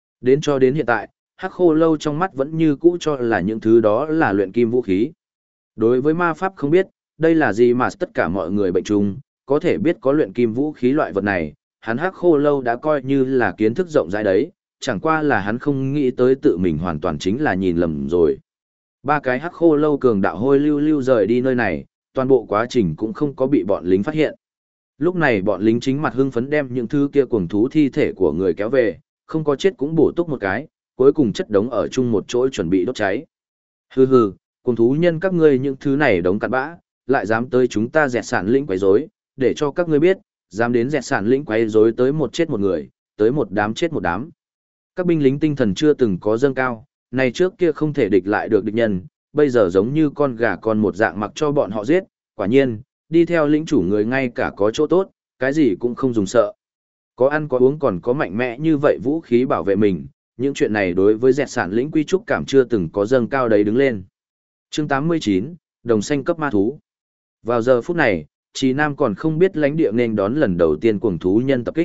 Đến hiện tại, hắc khô lâu trong mắt vẫn như cũ cho là những thứ đó là luyện kim vũ khí. Đối với ma pháp không biết, đây là gì mà tất cả mọi người bệnh chung, có thể biết có luyện kim vũ khí loại vật này, hắn hắc khô lâu đã coi như là kiến thức rộng rãi đấy, chẳng qua là hắn không nghĩ tới tự mình hoàn toàn chính là nhìn lầm rồi. Ba cái hắc khô lâu cường đạo hôi lưu lưu rời đi nơi này, toàn bộ quá trình cũng không có bị bọn lính phát hiện. Lúc này bọn lính chính mặt hưng phấn đem những thứ kia cuồng thú thi thể của người kéo về, không có chết cũng bổ túc một cái, cuối cùng chất đống ở chung một chỗ chuẩn bị đốt cháy. Hừ, cuồng thú nhân các ngươi những thứ này đống cặn bã, lại dám tới chúng ta dẹt sản lĩnh quấy rối, để cho các ngươi biết, dám đến dẹt sản lĩnh quấy rối tới một chết một người, tới một đám chết một đám. Các binh lính tinh thần chưa từng có dâng cao, này trước kia không thể địch lại được địch nhân, bây giờ giống như con gà con một dạng mặc cho bọn họ giết, quả nhiên, đi theo lĩnh chủ người ngay cả có chỗ tốt, cái gì cũng không dùng sợ. Có ăn có uống còn có mạnh mẽ như vậy vũ khí bảo vệ mình, những chuyện này đối với dẹt sản lĩnh quy trúc cảm chưa từng có dâng cao đấy đứng lên. Chương 89, Đồng xanh cấp ma thú. Vào giờ phút này, Trì Nam còn không biết lãnh địa nên đón lần đầu tiên cuồng thú nhân tập kích.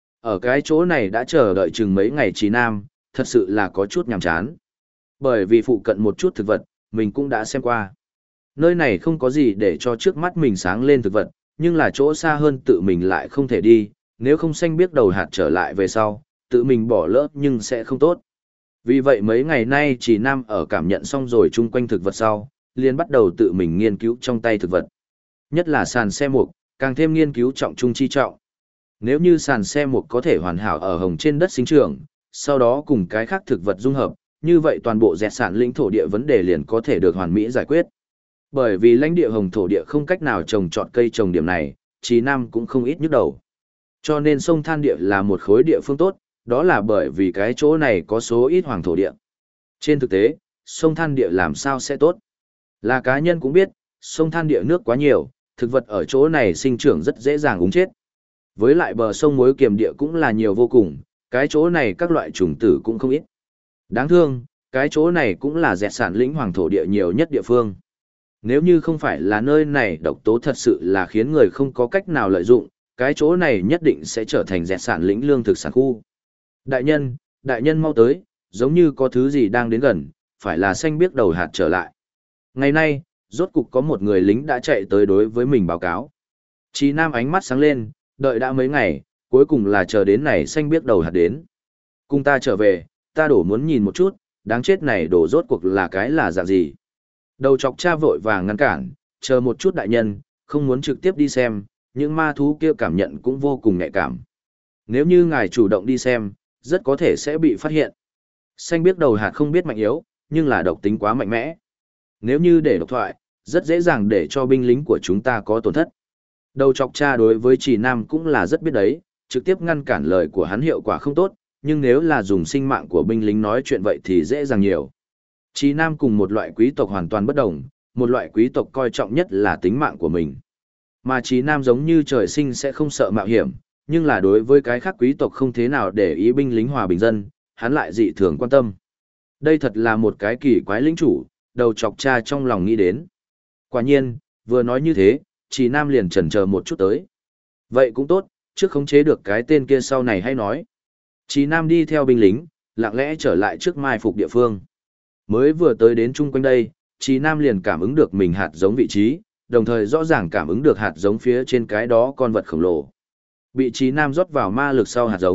Ở cái chỗ này đã chờ đợi chừng mấy ngày Trì Nam, thật sự là có chút nhàm chán. Bởi vì phụ cận một chút thực vật, mình cũng đã xem qua. Nơi này không có gì để cho trước mắt mình sáng lên thực vật, nhưng là chỗ xa hơn tự mình lại không thể đi, nếu không xanh biết đầu hạt trở lại về sau, tự mình bỏ lỡ nhưng sẽ không tốt. Vì vậy mấy ngày nay Trì Nam ở cảm nhận xong rồi chung quanh thực vật sau, liền bắt đầu tự mình nghiên cứu trong tay thực vật. Nhất là sàn xe mục, càng thêm nghiên cứu trọng trung chi trọng. Nếu như sàn xe mục có thể hoàn hảo ở hồng trên đất sinh trưởng, sau đó cùng cái khác thực vật dung hợp, như vậy toàn bộ dẹt sản lĩnh thổ địa vấn đề liền có thể được hoàn mỹ giải quyết. Bởi vì lãnh địa hồng thổ địa không cách nào trồng trọt cây trồng điểm này, Trì Nam cũng không ít nhức đầu. Cho nên sông Than địa là một khối địa phương tốt, đó là bởi vì cái chỗ này có số ít hoàng thổ địa. Trên thực tế, sông Than địa làm sao sẽ tốt? Là cá nhân cũng biết, sông Than địa nước quá nhiều, thực vật ở chỗ này sinh trưởng rất dễ dàng úng chết. Với lại bờ sông muối kiềm địa cũng là nhiều vô cùng, cái chỗ này các loại trùng tử cũng không ít. Đáng thương, cái chỗ này cũng là dẹt sản lĩnh hoàng thổ địa nhiều nhất địa phương. Nếu như không phải là nơi này độc tố thật sự là khiến người không có cách nào lợi dụng, cái chỗ này nhất định sẽ trở thành dẹt sản lĩnh lương thực sản khu. Đại nhân mau tới, giống như có thứ gì đang đến gần, phải là xanh biếc đầu hạt trở lại. Ngày nay, rốt cục có một người lính đã chạy tới đối với mình báo cáo. Chí Nam ánh mắt sáng lên, đợi đã mấy ngày, cuối cùng là chờ đến này xanh biếc đầu hạt đến. Cùng ta trở về, ta đổ muốn nhìn một chút, đáng chết này đổ rốt cuộc là cái là dạng gì. Đầu chọc cha vội vàng ngăn cản, chờ một chút đại nhân, không muốn trực tiếp đi xem, những ma thú kia cảm nhận cũng vô cùng nhạy cảm. Nếu như ngài chủ động đi xem, rất có thể sẽ bị phát hiện. Xanh biếc đầu hạt không biết mạnh yếu, nhưng là độc tính quá mạnh mẽ. Nếu như để độc thoại, rất dễ dàng để cho binh lính của chúng ta có tổn thất. Đầu chọc cha đối với Trì Nam cũng là rất biết đấy, trực tiếp ngăn cản lời của hắn hiệu quả không tốt, nhưng nếu là dùng sinh mạng của binh lính nói chuyện vậy thì dễ dàng nhiều. Trì Nam cùng một loại quý tộc hoàn toàn bất đồng, một loại quý tộc coi trọng nhất là tính mạng của mình. Mà Trì Nam giống như trời sinh sẽ không sợ mạo hiểm, nhưng là đối với cái khác quý tộc không thế nào để ý binh lính hòa bình dân, hắn lại dị thường quan tâm. Đây thật là một cái kỳ quái lĩnh chủ, đầu chọc cha trong lòng nghĩ đến. Quả nhiên, vừa nói như thế, Trì Nam liền chần chờ một chút tới. Vậy cũng tốt, trước khống chế được cái tên kia sau này hay nói. Trì Nam đi theo binh lính, lặng lẽ trở lại trước mai phục địa phương. Mới vừa tới đến chung quanh đây, Trì Nam liền cảm ứng được mình hạt giống vị trí, đồng thời rõ ràng cảm ứng được hạt giống phía trên cái đó con vật khổng lồ. Bị Trì Nam rót vào ma lực sau hạt giống,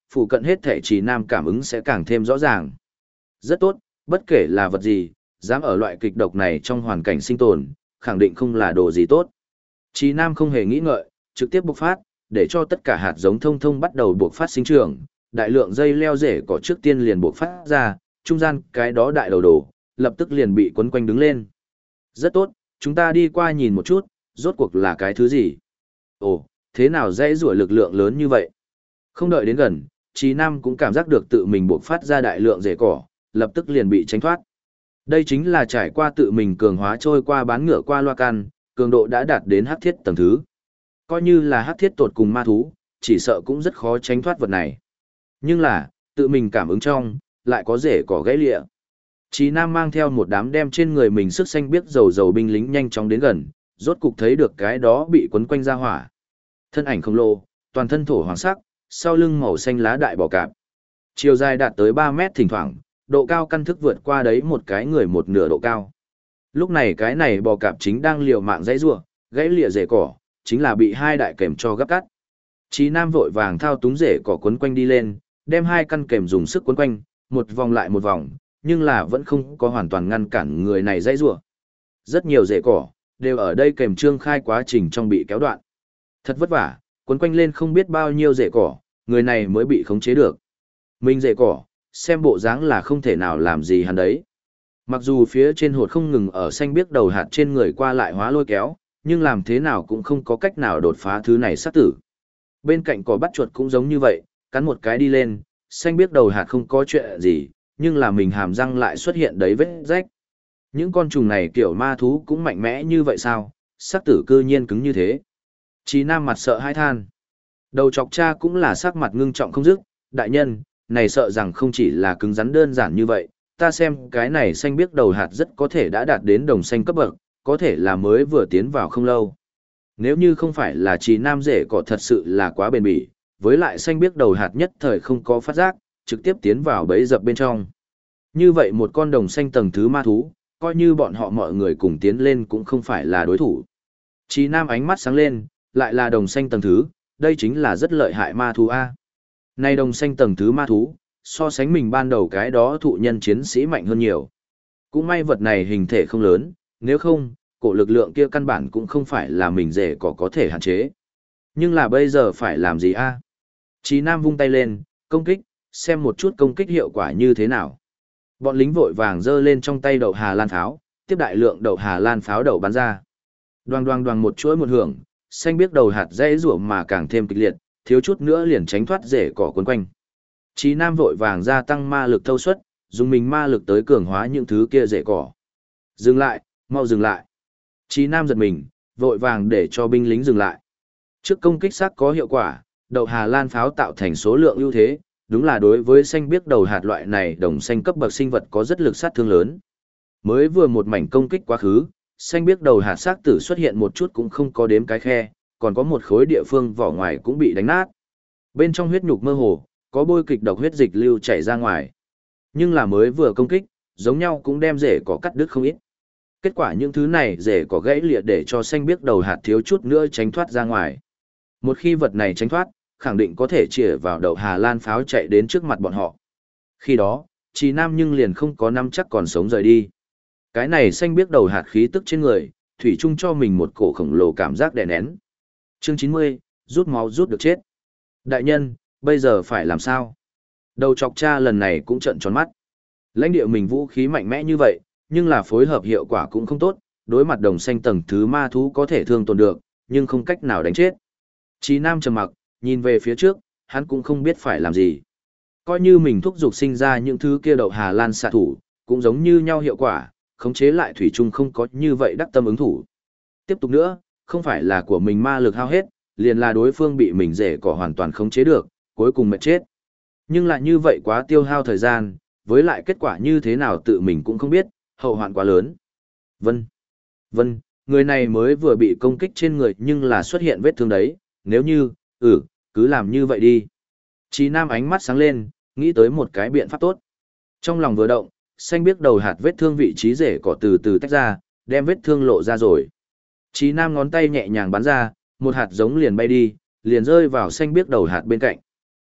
phụ cận hết thể Trí Nam cảm ứng sẽ càng thêm rõ ràng. Rất tốt, bất kể là vật gì, dám ở loại kịch độc này trong hoàn cảnh sinh tồn, khẳng định không là đồ gì tốt. Trí Nam không hề nghĩ ngợi, trực tiếp bộc phát, để cho tất cả hạt giống thông thông bắt đầu bộc phát sinh trưởng, đại lượng dây leo rễ cỏ trước tiên liền bộc phát ra, trung gian cái đó đại đầu đổ, lập tức liền bị quấn quanh đứng lên. Rất tốt, chúng ta đi qua nhìn một chút, rốt cuộc là cái thứ gì? Ồ, thế nào dãy rủa lực lượng lớn như vậy? Không đợi đến gần, Trí Nam cũng cảm giác được tự mình bộc phát ra đại lượng rễ cỏ, lập tức liền bị tránh thoát. Đây chính là trải qua tự mình cường hóa trôi qua bán ngựa qua loa can, cường độ đã đạt đến hắc thiết tầng thứ. Coi như là hắc thiết tột cùng ma thú, chỉ sợ cũng rất khó tránh thoát vật này. Nhưng là, tự mình cảm ứng trong, lại có rễ cỏ gãy lịa. Trí Nam mang theo một đám đem trên người mình sức xanh biếc dầu dầu binh lính nhanh chóng đến gần, rốt cục thấy được cái đó bị quấn quanh ra hỏa. Thân ảnh khổng lồ, toàn thân thổ hoàng sắc, sau lưng màu xanh lá đại bò cạp. Chiều dài đạt tới 3 mét thỉnh thoảng, độ cao căn thức vượt qua đấy một cái người một nửa độ cao. Lúc này cái này bò cạp chính đang liều mạng dãy rủa, gãy lịa rễ cỏ, chính là bị hai đại kềm cho gấp cắt. Trí Nam vội vàng thao túng rễ cỏ quấn quanh đi lên, đem hai căn kềm dùng sức quấn quanh, một vòng lại một vòng, nhưng là vẫn không có hoàn toàn ngăn cản người này dãy rủa. Rất nhiều rễ cỏ đều ở đây kềm trương khai quá trình trong bị kéo đoạn. Thật vất vả, quấn quanh lên không biết bao nhiêu rễ cỏ, người này mới bị khống chế được. Mình rễ cỏ, xem bộ dáng là không thể nào làm gì hắn đấy. Mặc dù phía trên hột không ngừng ở xanh biếc đầu hạt trên người qua lại hóa lôi kéo, nhưng làm thế nào cũng không có cách nào đột phá thứ này sát tử. Bên cạnh cỏ bắt chuột cũng giống như vậy, cắn một cái đi lên, xanh biếc đầu hạt không có chuyện gì, nhưng là mình hàm răng lại xuất hiện đấy vết rách. Những con trùng này kiểu ma thú cũng mạnh mẽ như vậy sao, sát tử cư nhiên cứng như thế. Trí Nam mặt sợ hãi than. Đầu chọc cha cũng là sắc mặt ngưng trọng không dứt, đại nhân, này sợ rằng không chỉ là cứng rắn đơn giản như vậy, ta xem cái này xanh biếc đầu hạt rất có thể đã đạt đến đồng xanh cấp bậc, có thể là mới vừa tiến vào không lâu. Nếu như không phải là Trí Nam rễ cỏ thật sự là quá bền bỉ, với lại xanh biếc đầu hạt nhất thời không có phát giác, trực tiếp tiến vào bẫy dập bên trong. Như vậy một con đồng xanh tầng thứ ma thú, coi như bọn họ mọi người cùng tiến lên cũng không phải là đối thủ. Trí Nam ánh mắt sáng lên, lại là đồng xanh tầng thứ, đây chính là rất lợi hại ma thú A. Này đồng xanh tầng thứ ma thú, so sánh mình ban đầu cái đó thụ nhân chiến sĩ mạnh hơn nhiều. Cũng may vật này hình thể không lớn, nếu không, cổ lực lượng kia căn bản cũng không phải là mình rể có thể hạn chế. Nhưng là bây giờ phải làm gì a? Trí Nam vung tay lên, công kích, xem một chút công kích hiệu quả như thế nào. Bọn lính vội vàng giơ lên trong tay đậu Hà Lan pháo, tiếp đại lượng đậu Hà Lan pháo đậu bắn ra. Đoàng đoàng đoàng một chuỗi một hưởng, xanh biếc đầu hạt dãy rủa mà càng thêm kịch liệt, thiếu chút nữa liền tránh thoát rễ cỏ quấn quanh. Trí Nam vội vàng gia tăng ma lực thâu suất, dùng mình ma lực tới cường hóa những thứ kia rễ cỏ. Dừng lại, mau dừng lại. Trí Nam giật mình, vội vàng để cho binh lính dừng lại. Trước công kích sắc có hiệu quả, đậu Hà Lan pháo tạo thành số lượng ưu thế, đúng là đối với xanh biếc đầu hạt loại này đồng xanh cấp bậc sinh vật có rất lực sát thương lớn. Mới vừa một mảnh công kích quá khứ, xanh biếc đầu hạt xác tử xuất hiện một chút cũng không có đếm cái khe, còn có một khối địa phương vỏ ngoài cũng bị đánh nát. Bên trong huyết nhục mơ hồ, có bôi kịch độc huyết dịch lưu chảy ra ngoài. Nhưng là mới vừa công kích, giống nhau cũng đem rễ cỏ cắt đứt không ít. Kết quả những thứ này rễ cỏ gãy lìa để cho xanh biếc đầu hạt thiếu chút nữa tránh thoát ra ngoài. Một khi vật này tránh thoát, khẳng định có thể chĩa vào đậu Hà Lan pháo chạy đến trước mặt bọn họ. Khi đó, Trí Nam nhưng liền không có năm chắc còn sống rời đi. Cái này xanh biếc đầu hạt khí tức trên người, thủy chung cho mình một cổ khổng lồ cảm giác đè nén. Chương 90, rút máu rút được chết. Đại nhân, bây giờ phải làm sao? Đầu chọc cha lần này cũng trợn tròn mắt. Lãnh địa mình vũ khí mạnh mẽ như vậy, nhưng là phối hợp hiệu quả cũng không tốt, đối mặt đồng xanh tầng thứ ma thú có thể thương tổn được, nhưng không cách nào đánh chết. Trí Nam trầm mặc, nhìn về phía trước, hắn cũng không biết phải làm gì. Coi như mình thúc giục sinh ra những thứ kia đậu Hà Lan xạ thủ, cũng giống như nhau hiệu quả, khống chế lại thủy chung không có như vậy đắc tâm ứng thủ. Tiếp tục nữa, không phải là của mình ma lực hao hết, liền là đối phương bị mình rễ cỏ hoàn toàn khống chế được, cuối cùng mệt chết. Nhưng lại như vậy quá tiêu hao thời gian, với lại kết quả như thế nào tự mình cũng không biết, hậu hoạn quá lớn. Vân, người này mới vừa bị công kích trên người nhưng là xuất hiện vết thương đấy, nếu như, cứ làm như vậy đi. Trí Nam ánh mắt sáng lên, nghĩ tới một cái biện pháp tốt. Trong lòng vừa động, xanh biếc đầu hạt vết thương vị trí rễ cỏ từ từ tách ra, đem vết thương lộ ra rồi. Trí Nam ngón tay nhẹ nhàng bắn ra, một hạt giống liền bay đi, liền rơi vào xanh biếc đầu hạt bên cạnh.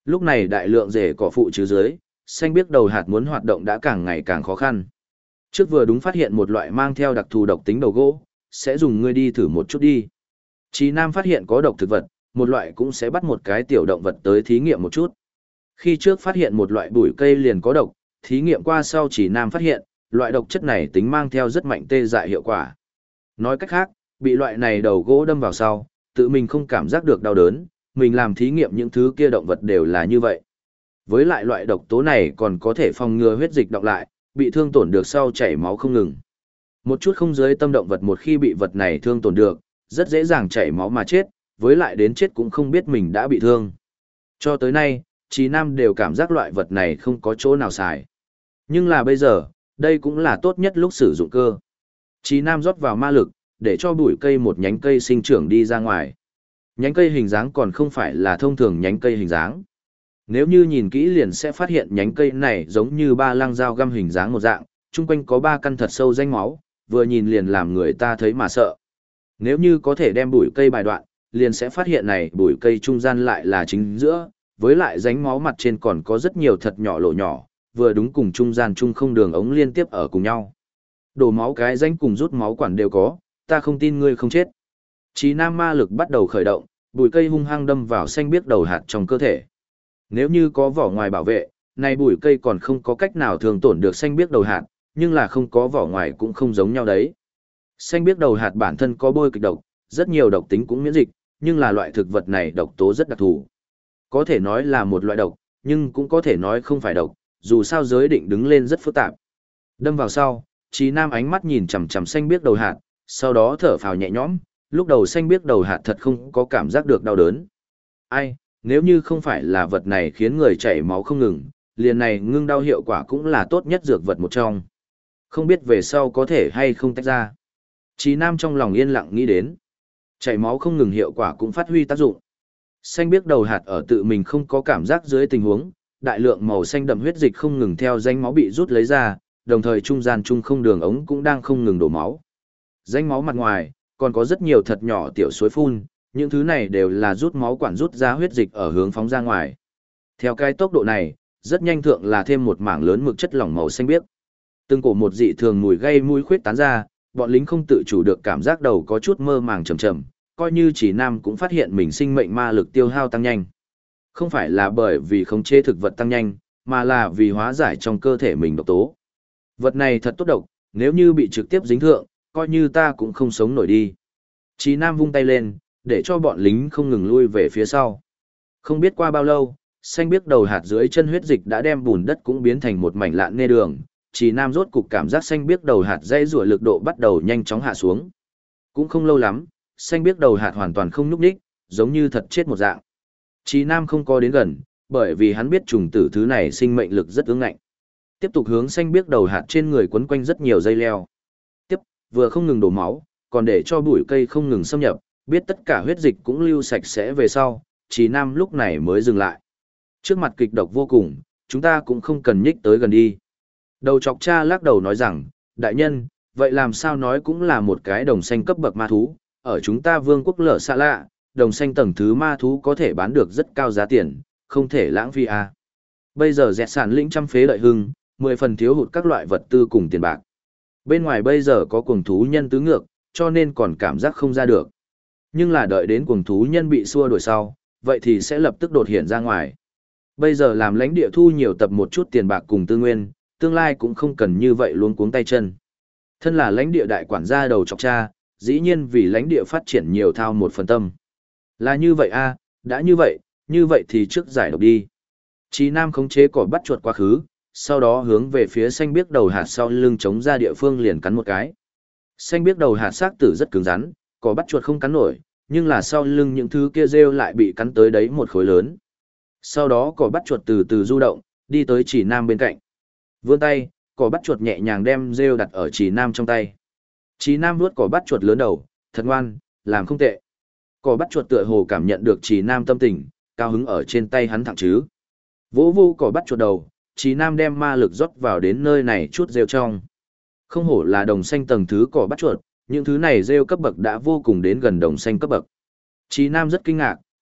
Lúc này đại lượng rễ cỏ phụ chứ dưới, xanh biếc đầu hạt muốn hoạt động đã càng ngày càng khó khăn. Trước vừa đúng phát hiện một loại mang theo đặc thù độc tính đầu gỗ, sẽ dùng ngươi đi thử một chút đi. Chí Nam phát hiện có độc thực vật, một loại cũng sẽ bắt một cái tiểu động vật tới thí nghiệm một chút. Khi trước phát hiện một loại bụi cây liền có độc, thí nghiệm qua sau Chí Nam phát hiện, loại độc chất này tính mang theo rất mạnh tê dại hiệu quả. Nói cách khác, bị loại này đầu gỗ đâm vào sau, tự mình không cảm giác được đau đớn, mình làm thí nghiệm những thứ kia động vật đều là như vậy. Với lại loại độc tố này còn có thể phòng ngừa huyết dịch đọng lại, bị thương tổn được sau chảy máu không ngừng. Một chút không dưới tâm động vật một khi bị vật này thương tổn được, rất dễ dàng chảy máu mà chết, với lại đến chết cũng không biết mình đã bị thương. Cho tới nay, Chí Nam đều cảm giác loại vật này không có chỗ nào xài. Nhưng là bây giờ, đây cũng là tốt nhất lúc sử dụng cơ. Chí Nam rót vào ma lực, để cho bụi cây một nhánh cây sinh trưởng đi ra ngoài. Nhánh cây hình dáng còn không phải là thông thường nhánh cây hình dáng. Nếu như nhìn kỹ liền sẽ phát hiện nhánh cây này giống như ba lăng dao găm hình dáng một dạng, chung quanh có ba căn thật sâu rãnh máu, vừa nhìn liền làm người ta thấy mà sợ. Nếu như có thể đem bụi cây bài đoạn, liền sẽ phát hiện này bụi cây trung gian lại là chính giữa, với lại rãnh máu mặt trên còn có rất nhiều thật nhỏ lỗ nhỏ, vừa đúng cùng trung gian chung không đường ống liên tiếp ở cùng nhau. Đổ máu cái rãnh cùng rút máu quản đều có, ta không tin ngươi không chết. Chí Nam ma lực bắt đầu khởi động, bụi cây hung hăng đâm vào xanh biếc đầu hạt trong cơ thể. Nếu như có vỏ ngoài bảo vệ, này bụi cây còn không có cách nào thường tổn được xanh biếc đầu hạt, nhưng là không có vỏ ngoài cũng không giống nhau đấy. Xanh biếc đầu hạt bản thân có bôi kịch độc, rất nhiều độc tính cũng miễn dịch, nhưng là loại thực vật này độc tố rất đặc thù. Có thể nói là một loại độc, nhưng cũng có thể nói không phải độc, dù sao giới định đứng lên rất phức tạp. Đâm vào sau, Chí Nam ánh mắt nhìn chằm chằm xanh biếc đầu hạt, sau đó thở phào nhẹ nhõm, lúc đầu xanh biếc đầu hạt thật không có cảm giác được đau đớn. Ai, nếu như không phải là vật này khiến người chảy máu không ngừng, liền này ngưng đau hiệu quả cũng là tốt nhất dược vật một trong. Không biết về sau có thể hay không tách ra. Chí Nam trong lòng yên lặng nghĩ đến. Chảy máu không ngừng hiệu quả cũng phát huy tác dụng. Xanh biếc đầu hạt ở tự mình không có cảm giác dưới tình huống, đại lượng màu xanh đậm huyết dịch không ngừng theo rãnh máu bị rút lấy ra, đồng thời trung gian trung không đường ống cũng đang không ngừng đổ máu. Rãnh máu mặt ngoài còn có rất nhiều thật nhỏ tiểu suối phun, những thứ này đều là rút máu quản rút ra huyết dịch ở hướng phóng ra ngoài. Theo cái tốc độ này, rất nhanh thượng là thêm một mảng lớn mực chất lỏng màu xanh biếc. Từng cổ một dị thường mùi gây mũi khuyết tán ra, bọn lính không tự chủ được cảm giác đầu có chút mơ màng trầm trầm, coi như Chí Nam cũng phát hiện mình sinh mệnh ma lực tiêu hao tăng nhanh. Không phải là bởi vì khống chế thực vật tăng nhanh, mà là vì hóa giải trong cơ thể mình độc tố. Vật này thật tốt độc, nếu như bị trực tiếp dính thượng, coi như ta cũng không sống nổi đi. Chí Nam vung tay lên, để cho bọn lính không ngừng lui về phía sau. Không biết qua bao lâu, xanh biếc đầu hạt dưới chân huyết dịch đã đem bùn đất cũng biến thành một mảnh lạn nê đường. Chí Nam rốt cục cảm giác xanh biếc đầu hạt dây rủa lực độ bắt đầu nhanh chóng hạ xuống. Cũng không lâu lắm, xanh biếc đầu hạt hoàn toàn không nhúc nhích, giống như thật chết một dạng. Chí Nam không có đến gần, bởi vì hắn biết trùng tử thứ này sinh mệnh lực rất ương ngạnh. Tiếp tục hướng xanh biếc đầu hạt trên người quấn quanh rất nhiều dây leo. Tiếp, vừa không ngừng đổ máu, còn để cho bụi cây không ngừng xâm nhập, biết tất cả huyết dịch cũng lưu sạch sẽ về sau, Chí Nam lúc này mới dừng lại. Trước mặt kịch độc vô cùng, chúng ta cũng không cần nhích tới gần đi. Đầu chọc cha lắc đầu nói rằng, đại nhân, vậy làm sao nói cũng là một cái đồng xanh cấp bậc ma thú, ở chúng ta vương quốc lở xa lạ, đồng xanh tầng thứ ma thú có thể bán được rất cao giá tiền, không thể lãng phí à. Bây giờ dẹt sản lĩnh trăm phế lợi hưng, 10 phần thiếu hụt các loại vật tư cùng tiền bạc. Bên ngoài bây giờ có cuồng thú nhân tứ ngược, cho nên còn cảm giác không ra được. Nhưng là đợi đến cuồng thú nhân bị xua đuổi sau, vậy thì sẽ lập tức đột hiện ra ngoài. Bây giờ làm lãnh địa thu nhiều tập một chút tiền bạc cùng tư nguyên, tương lai cũng không cần như vậy luống cuống tay chân. Thân là lãnh địa đại quản gia đầu chọc cha, dĩ nhiên vì lãnh địa phát triển nhiều thao một phần tâm. Là như vậy a, đã như vậy thì trước giải độc đi. Chí Nam khống chế cỏ bắt chuột quá khứ, sau đó hướng về phía xanh biếc đầu hạt sau lưng chống ra địa phương liền cắn một cái. Xanh biếc đầu hạt xác tử rất cứng rắn, cỏ bắt chuột không cắn nổi, nhưng là sau lưng những thứ kia rêu lại bị cắn tới đấy một khối lớn. Sau đó cỏ bắt chuột từ từ du động, đi tới Chí Nam bên cạnh. Vươn tay, cỏ bắt chuột nhẹ nhàng đem rêu đặt ở Chí Nam trong tay. Chí Nam vuốt cỏ bắt chuột lớn đầu, thật ngoan, làm không tệ. Cỏ bắt chuột tựa hồ cảm nhận được Chí Nam tâm tình, cao hứng ở trên tay hắn thẳng chứ. Vỗ vô cỏ bắt chuột đầu, Chí Nam đem ma lực rót vào đến nơi này chút rêu trong. Không hổ là đồng xanh tầng thứ cỏ bắt chuột, những thứ này rêu cấp bậc đã vô cùng đến gần đồng xanh cấp bậc. Chí Nam rất kinh ngạc,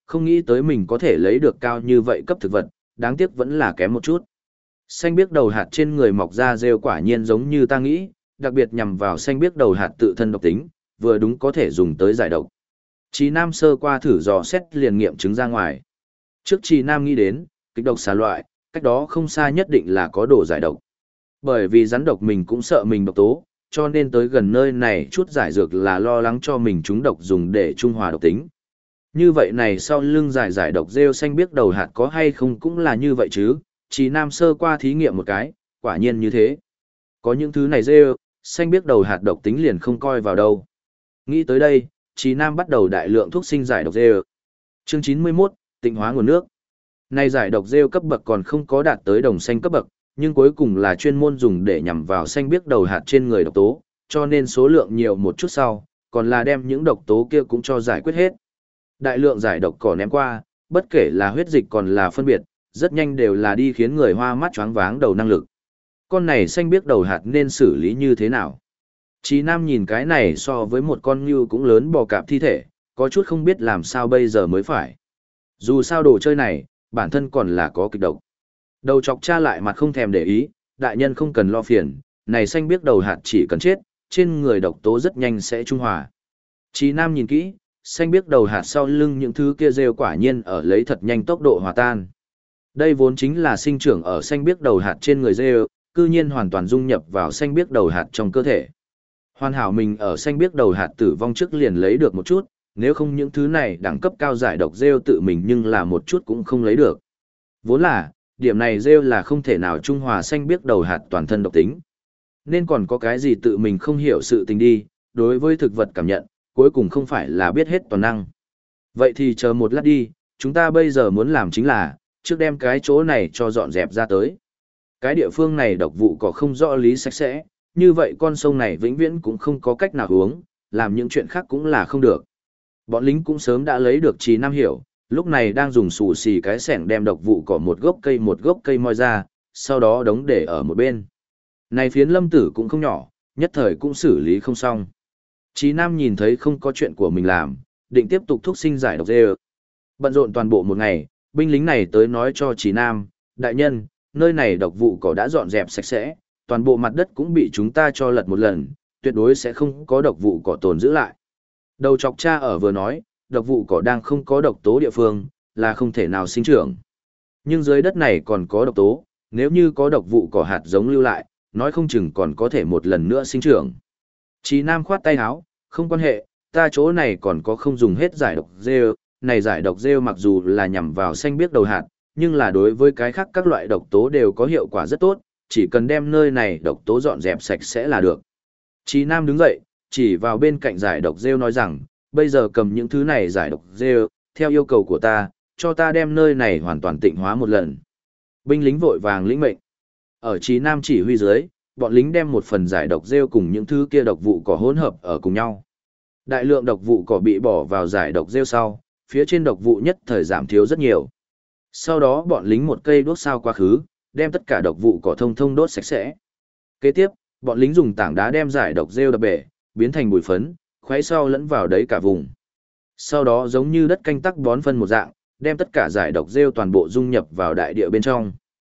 không nghĩ tới mình có thể lấy được cao như vậy cấp thực vật, đáng tiếc vẫn là kém một chút. Xanh biếc đầu hạt trên người mọc ra rêu quả nhiên giống như ta nghĩ, đặc biệt nhằm vào xanh biếc đầu hạt tự thân độc tính, vừa đúng có thể dùng tới giải độc. Chí Nam sơ qua thử dò xét liền nghiệm chứng ra ngoài. Trước Chí Nam nghĩ đến, kịch độc xà loại, cách đó không xa nhất định là có đồ giải độc. Bởi vì rắn độc mình cũng sợ mình độc tố, cho nên tới gần nơi này chút giải dược là lo lắng cho mình trúng độc dùng để trung hòa độc tính. Như vậy này sau lưng giải độc rêu xanh biếc đầu hạt có hay không cũng là như vậy chứ, Chí Nam sơ qua thí nghiệm một cái, quả nhiên như thế. Có những thứ này rêu, xanh biếc đầu hạt độc tính liền không coi vào đâu. Nghĩ tới đây, Chí Nam bắt đầu đại lượng thuốc sinh giải độc rêu. Chương 91, tịnh hóa nguồn nước. Này giải độc rêu cấp bậc còn không có đạt tới đồng xanh cấp bậc, nhưng cuối cùng là chuyên môn dùng để nhằm vào xanh biếc đầu hạt trên người độc tố, cho nên số lượng nhiều một chút sau, còn là đem những độc tố kia cũng cho giải quyết hết. Đại lượng giải độc cỏ ném qua, bất kể là huyết dịch còn là phân biệt, rất nhanh đều là đi khiến người hoa mắt choáng váng đầu năng lực. Con này xanh biếc đầu hạt nên xử lý như thế nào? Chí Nam nhìn cái này so với một con ngưu cũng lớn bò cạp thi thể, có chút không biết làm sao bây giờ mới phải. Dù sao đồ chơi này, bản thân còn là có kịch độc. Đầu chọc cha lại mặt không thèm để ý, đại nhân không cần lo phiền, này xanh biếc đầu hạt chỉ cần chết, trên người độc tố rất nhanh sẽ trung hòa. Chí Nam nhìn kỹ, xanh biếc đầu hạt sau lưng những thứ kia rêu quả nhiên ở lấy thật nhanh tốc độ hòa tan. Đây vốn chính là sinh trưởng ở xanh biếc đầu hạt trên người rêu, cư nhiên hoàn toàn dung nhập vào xanh biếc đầu hạt trong cơ thể. Hoàn hảo mình ở xanh biếc đầu hạt tử vong trước liền lấy được một chút, nếu không những thứ này đẳng cấp cao giải độc rêu tự mình nhưng là một chút cũng không lấy được. Vốn là, điểm này rêu là không thể nào trung hòa xanh biếc đầu hạt toàn thân độc tính. Nên còn có cái gì tự mình không hiểu sự tình đi, đối với thực vật cảm nhận, cuối cùng không phải là biết hết toàn năng. Vậy thì chờ một lát đi, chúng ta bây giờ muốn làm chính là, trước đem cái chỗ này cho dọn dẹp ra tới. Cái địa phương này độc vụ có không rõ lý sạch sẽ, như vậy con sông này vĩnh viễn cũng không có cách nào uống, làm những chuyện khác cũng là không được. Bọn lính cũng sớm đã lấy được Chí Nam hiểu, lúc này đang dùng xù xì cái xẻng đem độc vụ cỏ một gốc cây moi ra, sau đó đống để ở một bên. Này phiến lâm tử cũng không nhỏ, nhất thời cũng xử lý không xong. Chí Nam nhìn thấy không có chuyện của mình làm, định tiếp tục thuốc sinh giải độc dê. Bận rộn toàn bộ một ngày, binh lính này tới nói cho Chí Nam, đại nhân, nơi này độc vụ cỏ đã dọn dẹp sạch sẽ, toàn bộ mặt đất cũng bị chúng ta cho lật một lần, tuyệt đối sẽ không có độc vụ cỏ tồn giữ lại. Đầu chọc cha ở vừa nói, độc vụ cỏ đang không có độc tố địa phương, là không thể nào sinh trưởng. Nhưng dưới đất này còn có độc tố, nếu như có độc vụ cỏ hạt giống lưu lại, nói không chừng còn có thể một lần nữa sinh trưởng. Chí Nam khoát tay áo, không quan hệ, ta chỗ này còn có không dùng hết giải độc rêu, này giải độc rêu mặc dù là nhằm vào xanh biếc đầu hạt, nhưng là đối với cái khác các loại độc tố đều có hiệu quả rất tốt, chỉ cần đem nơi này độc tố dọn dẹp sạch sẽ là được. Chí Nam đứng dậy, chỉ vào bên cạnh giải độc rêu nói rằng, bây giờ cầm những thứ này giải độc rêu, theo yêu cầu của ta, cho ta đem nơi này hoàn toàn tịnh hóa một lần. Binh lính vội vàng lĩnh mệnh. Ở Chí Nam chỉ huy dưới, bọn lính đem một phần giải độc rêu cùng những thứ kia độc vụ cỏ hỗn hợp ở cùng nhau. Đại lượng độc vụ cỏ bị bỏ vào giải độc rêu sau, phía trên độc vụ nhất thời giảm thiếu rất nhiều. Sau đó bọn lính một cây đốt sao quá khứ, đem tất cả độc vụ cỏ thông thông đốt sạch sẽ. Kế tiếp, bọn lính dùng tảng đá đem giải độc rêu đập bể, biến thành bụi phấn, khuấy sau lẫn vào đấy cả vùng. Sau đó giống như đất canh tác bón phân một dạng, đem tất cả giải độc rêu toàn bộ dung nhập vào đại địa bên trong.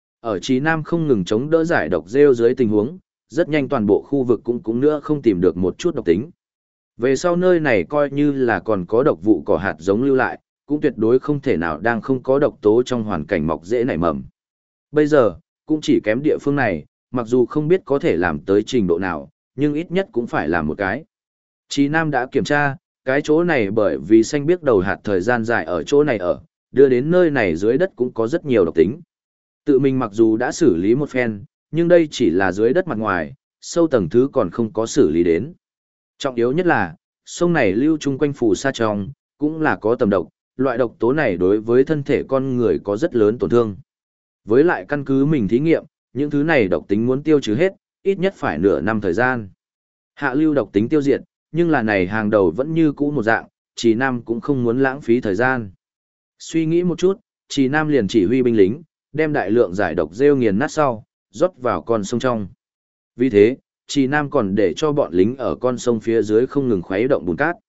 Ở Chí Nam không ngừng chống đỡ giải độc rêu dưới tình huống, rất nhanh toàn bộ khu vực cũng nữa không tìm được một chút độc tính. Về sau nơi này coi như là còn có độc vụ cỏ hạt giống lưu lại, cũng tuyệt đối không thể nào đang không có độc tố trong hoàn cảnh mọc dễ nảy mầm. Bây giờ, cũng chỉ kém địa phương này, mặc dù không biết có thể làm tới trình độ nào, nhưng ít nhất cũng phải làm một cái. Chí Nam đã kiểm tra, cái chỗ này bởi vì xanh biếc đầu hạt thời gian dài ở chỗ này ở, đưa đến nơi này dưới đất cũng có rất nhiều độc tính. Tự mình mặc dù đã xử lý một phen, nhưng đây chỉ là dưới đất mặt ngoài, sâu tầng thứ còn không có xử lý đến. Trọng yếu nhất là, sông này lưu chung quanh phù sa trong, cũng là có tầm độc, loại độc tố này đối với thân thể con người có rất lớn tổn thương. Với lại căn cứ mình thí nghiệm, những thứ này độc tính muốn tiêu trừ hết, ít nhất phải nửa năm thời gian. Hạ lưu độc tính tiêu diệt, nhưng là này hàng đầu vẫn như cũ một dạng, Chí Nam cũng không muốn lãng phí thời gian. Suy nghĩ một chút, Chí Nam liền chỉ huy binh lính, đem đại lượng giải độc rêu nghiền nát sau, rót vào con sông trong. Vì thế, Chí Nam còn để cho bọn lính ở con sông phía dưới không ngừng khuấy động bùn cát.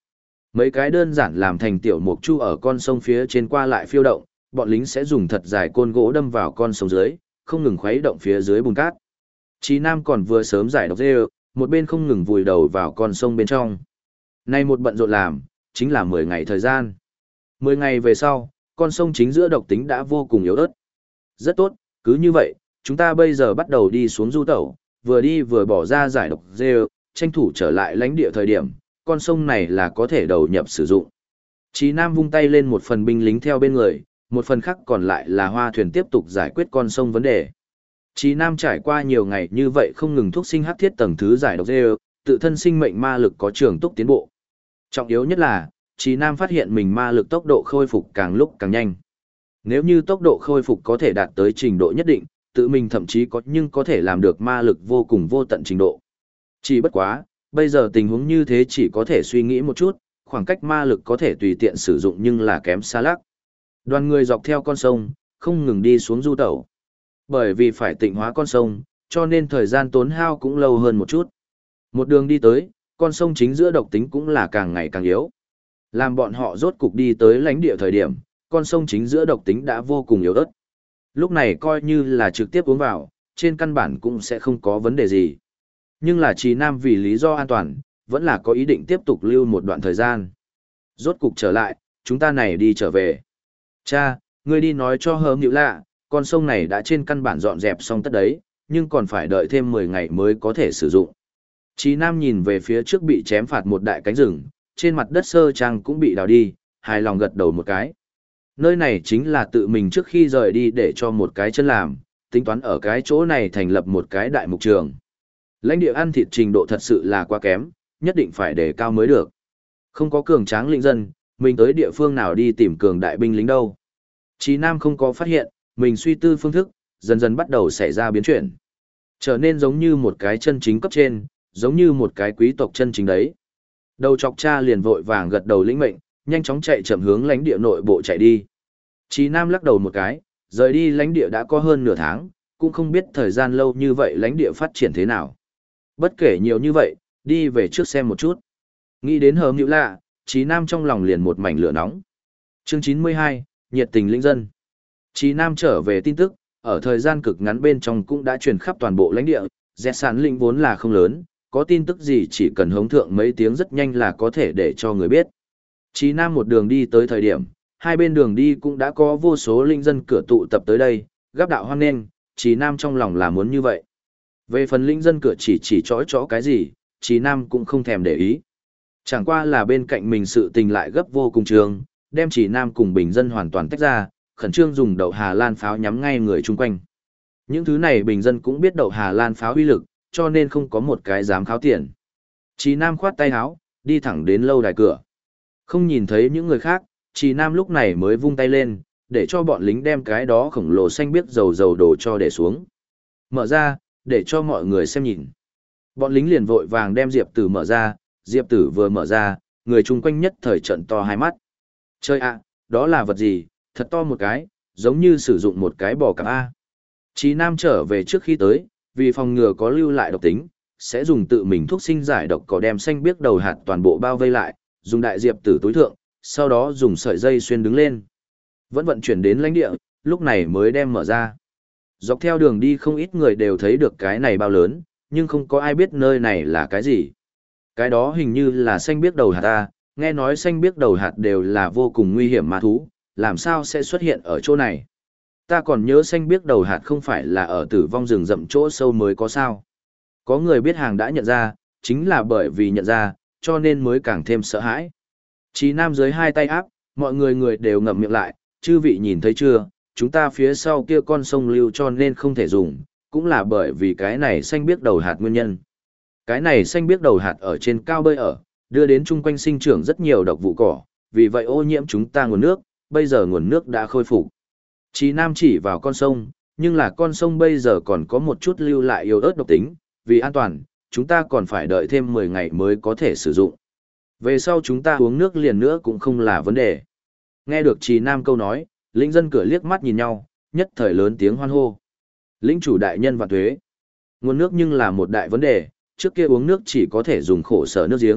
Mấy cái đơn giản làm thành tiểu mục chu ở con sông phía trên qua lại phiêu động, bọn lính sẽ dùng thật dài côn gỗ đâm vào con sông dưới, không ngừng khuấy động phía dưới bùn cát. Chí Nam còn vừa sớm giải độc dê, một bên không ngừng vùi đầu vào con sông bên trong. Nay một bận rộn làm, chính là 10 ngày thời gian. 10 ngày về sau, con sông chính giữa độc tính đã vô cùng yếu ớt. Rất tốt, cứ như vậy, chúng ta bây giờ bắt đầu đi xuống du tẩu, vừa đi vừa bỏ ra giải độc dê, tranh thủ trở lại lãnh địa thời điểm, con sông này là có thể đầu nhập sử dụng. Chí Nam vung tay lên một phần binh lính theo bên người, một phần khác còn lại là hoa thuyền tiếp tục giải quyết con sông vấn đề. Chí Nam trải qua nhiều ngày như vậy không ngừng thuốc sinh hắc thiết tầng thứ giải độc dê, tự thân sinh mệnh ma lực có trường túc tiến bộ. Trọng yếu nhất là, Chí Nam phát hiện mình ma lực tốc độ khôi phục càng lúc càng nhanh. Nếu như tốc độ khôi phục có thể đạt tới trình độ nhất định, tự mình thậm chí có thể làm được ma lực vô cùng vô tận trình độ. Chỉ bất quá, bây giờ tình huống như thế chỉ có thể suy nghĩ một chút, khoảng cách ma lực có thể tùy tiện sử dụng nhưng là kém xa lắc. Đoàn người dọc theo con sông, không ngừng đi xuống du tẩu. Bởi vì phải tịnh hóa con sông, cho nên thời gian tốn hao cũng lâu hơn một chút. Một đường đi tới, con sông chính giữa độc tính cũng là càng ngày càng yếu. Làm bọn họ rốt cục đi tới lãnh địa thời điểm, con sông chính giữa độc tính đã vô cùng yếu ớt. Lúc này coi như là trực tiếp uống vào, trên căn bản cũng sẽ không có vấn đề gì. Nhưng là Chí Nam vì lý do an toàn, vẫn là có ý định tiếp tục lưu một đoạn thời gian. Rốt cục trở lại, chúng ta này đi trở về. Cha, ngươi đi nói cho Hớm Nhữ Lạ, con sông này đã trên căn bản dọn dẹp xong tất đấy, nhưng còn phải đợi thêm 10 ngày mới có thể sử dụng. Chí Nam nhìn về phía trước bị chém phạt một đại cánh rừng, trên mặt đất sơ trang cũng bị đào đi, hài lòng gật đầu một cái. Nơi này chính là tự mình trước khi rời đi để cho một cái chân làm, tính toán ở cái chỗ này thành lập một cái đại mục trường. Lãnh địa ăn thịt trình độ thật sự là quá kém, nhất định phải đề cao mới được. Không có cường tráng lĩnh dân, mình tới địa phương nào đi tìm cường đại binh lính đâu. Chí Nam không có phát hiện, mình suy tư phương thức, dần dần bắt đầu xảy ra biến chuyển. Trở nên giống như một cái chân chính cấp trên, giống như một cái quý tộc chân chính đấy. Đầu chọc cha liền vội vàng gật đầu lĩnh mệnh, nhanh chóng chạy chậm hướng lãnh địa nội bộ chạy đi. Chí Nam lắc đầu một cái, rời đi lãnh địa đã có hơn nửa tháng, cũng không biết thời gian lâu như vậy lãnh địa phát triển thế nào. Bất kể nhiều như vậy, đi về trước xem một chút. Nghĩ đến Hớm Nhữ Lạ, Chí Nam trong lòng liền một mảnh lửa nóng. Chương 92, nhiệt tình lĩnh dân. Chí Nam trở về tin tức, ở thời gian cực ngắn bên trong cũng đã truyền khắp toàn bộ lãnh địa, dẹt sản lĩnh vốn là không lớn, có tin tức gì chỉ cần hống thượng mấy tiếng rất nhanh là có thể để cho người biết. Chí Nam một đường đi tới thời điểm, hai bên đường đi cũng đã có vô số linh dân cửa tụ tập tới đây, gáp đạo hoan nghênh, Chí Nam trong lòng là muốn như vậy. Về phần linh dân cửa chỉ chõ cái gì, Chí Nam cũng không thèm để ý. Chẳng qua là bên cạnh mình sự tình lại gấp vô cùng trường, đem Chí Nam cùng bình dân hoàn toàn tách ra, khẩn trương dùng đậu Hà Lan pháo nhắm ngay người chung quanh. Những thứ này bình dân cũng biết đậu Hà Lan pháo uy lực, cho nên không có một cái dám kháo tiền. Chí Nam khoát tay áo, đi thẳng đến lâu đài cửa. Không nhìn thấy những người khác, Chí Nam lúc này mới vung tay lên, để cho bọn lính đem cái đó khổng lồ xanh biếc dầu đồ cho để xuống. Mở ra, để cho mọi người xem nhìn. Bọn lính liền vội vàng đem Diệp Tử mở ra, Diệp Tử vừa mở ra, người chung quanh nhất thời trận to hai mắt. Chơi ạ, đó là vật gì, thật to một cái, giống như sử dụng một cái bò cạp A. Chí Nam trở về trước khi tới, vì phòng ngừa có lưu lại độc tính, sẽ dùng tự mình thuốc sinh giải độc cỏ đem xanh biếc đầu hạt toàn bộ bao vây lại, dùng đại Diệp Tử túi thượng, sau đó dùng sợi dây xuyên đứng lên. Vẫn vận chuyển đến lãnh địa, lúc này mới đem mở ra. Dọc theo đường đi không ít người đều thấy được cái này bao lớn, nhưng không có ai biết nơi này là cái gì. Cái đó hình như là xanh biếc đầu hạt ta, nghe nói xanh biếc đầu hạt đều là vô cùng nguy hiểm ma thú, làm sao sẽ xuất hiện ở chỗ này. Ta còn nhớ xanh biếc đầu hạt không phải là ở tử vong rừng rậm chỗ sâu mới có sao. Có người biết hàng đã nhận ra, chính là bởi vì nhận ra, cho nên mới càng thêm sợ hãi. Chí Nam dưới hai tay áp, mọi người đều ngậm miệng lại, chư vị nhìn thấy chưa, chúng ta phía sau kia con sông lưu cho nên không thể dùng, cũng là bởi vì cái này xanh biếc đầu hạt nguyên nhân. Cái này xanh biếc đầu hạt ở trên cao bơi ở, đưa đến chung quanh sinh trưởng rất nhiều độc vụ cỏ, vì vậy ô nhiễm chúng ta nguồn nước, bây giờ nguồn nước đã khôi phục. Chí Nam chỉ vào con sông, nhưng là con sông bây giờ còn có một chút lưu lại yếu ớt độc tính, vì an toàn, chúng ta còn phải đợi thêm 10 ngày mới có thể sử dụng. Về sau chúng ta uống nước liền nữa cũng không là vấn đề. Nghe được Chí Nam câu nói, lĩnh dân cửa liếc mắt nhìn nhau, nhất thời lớn tiếng hoan hô. Lĩnh chủ đại nhân vạn tuế. Nguồn nước nhưng là một đại vấn đề, trước kia uống nước chỉ có thể dùng khổ sở nước giếng,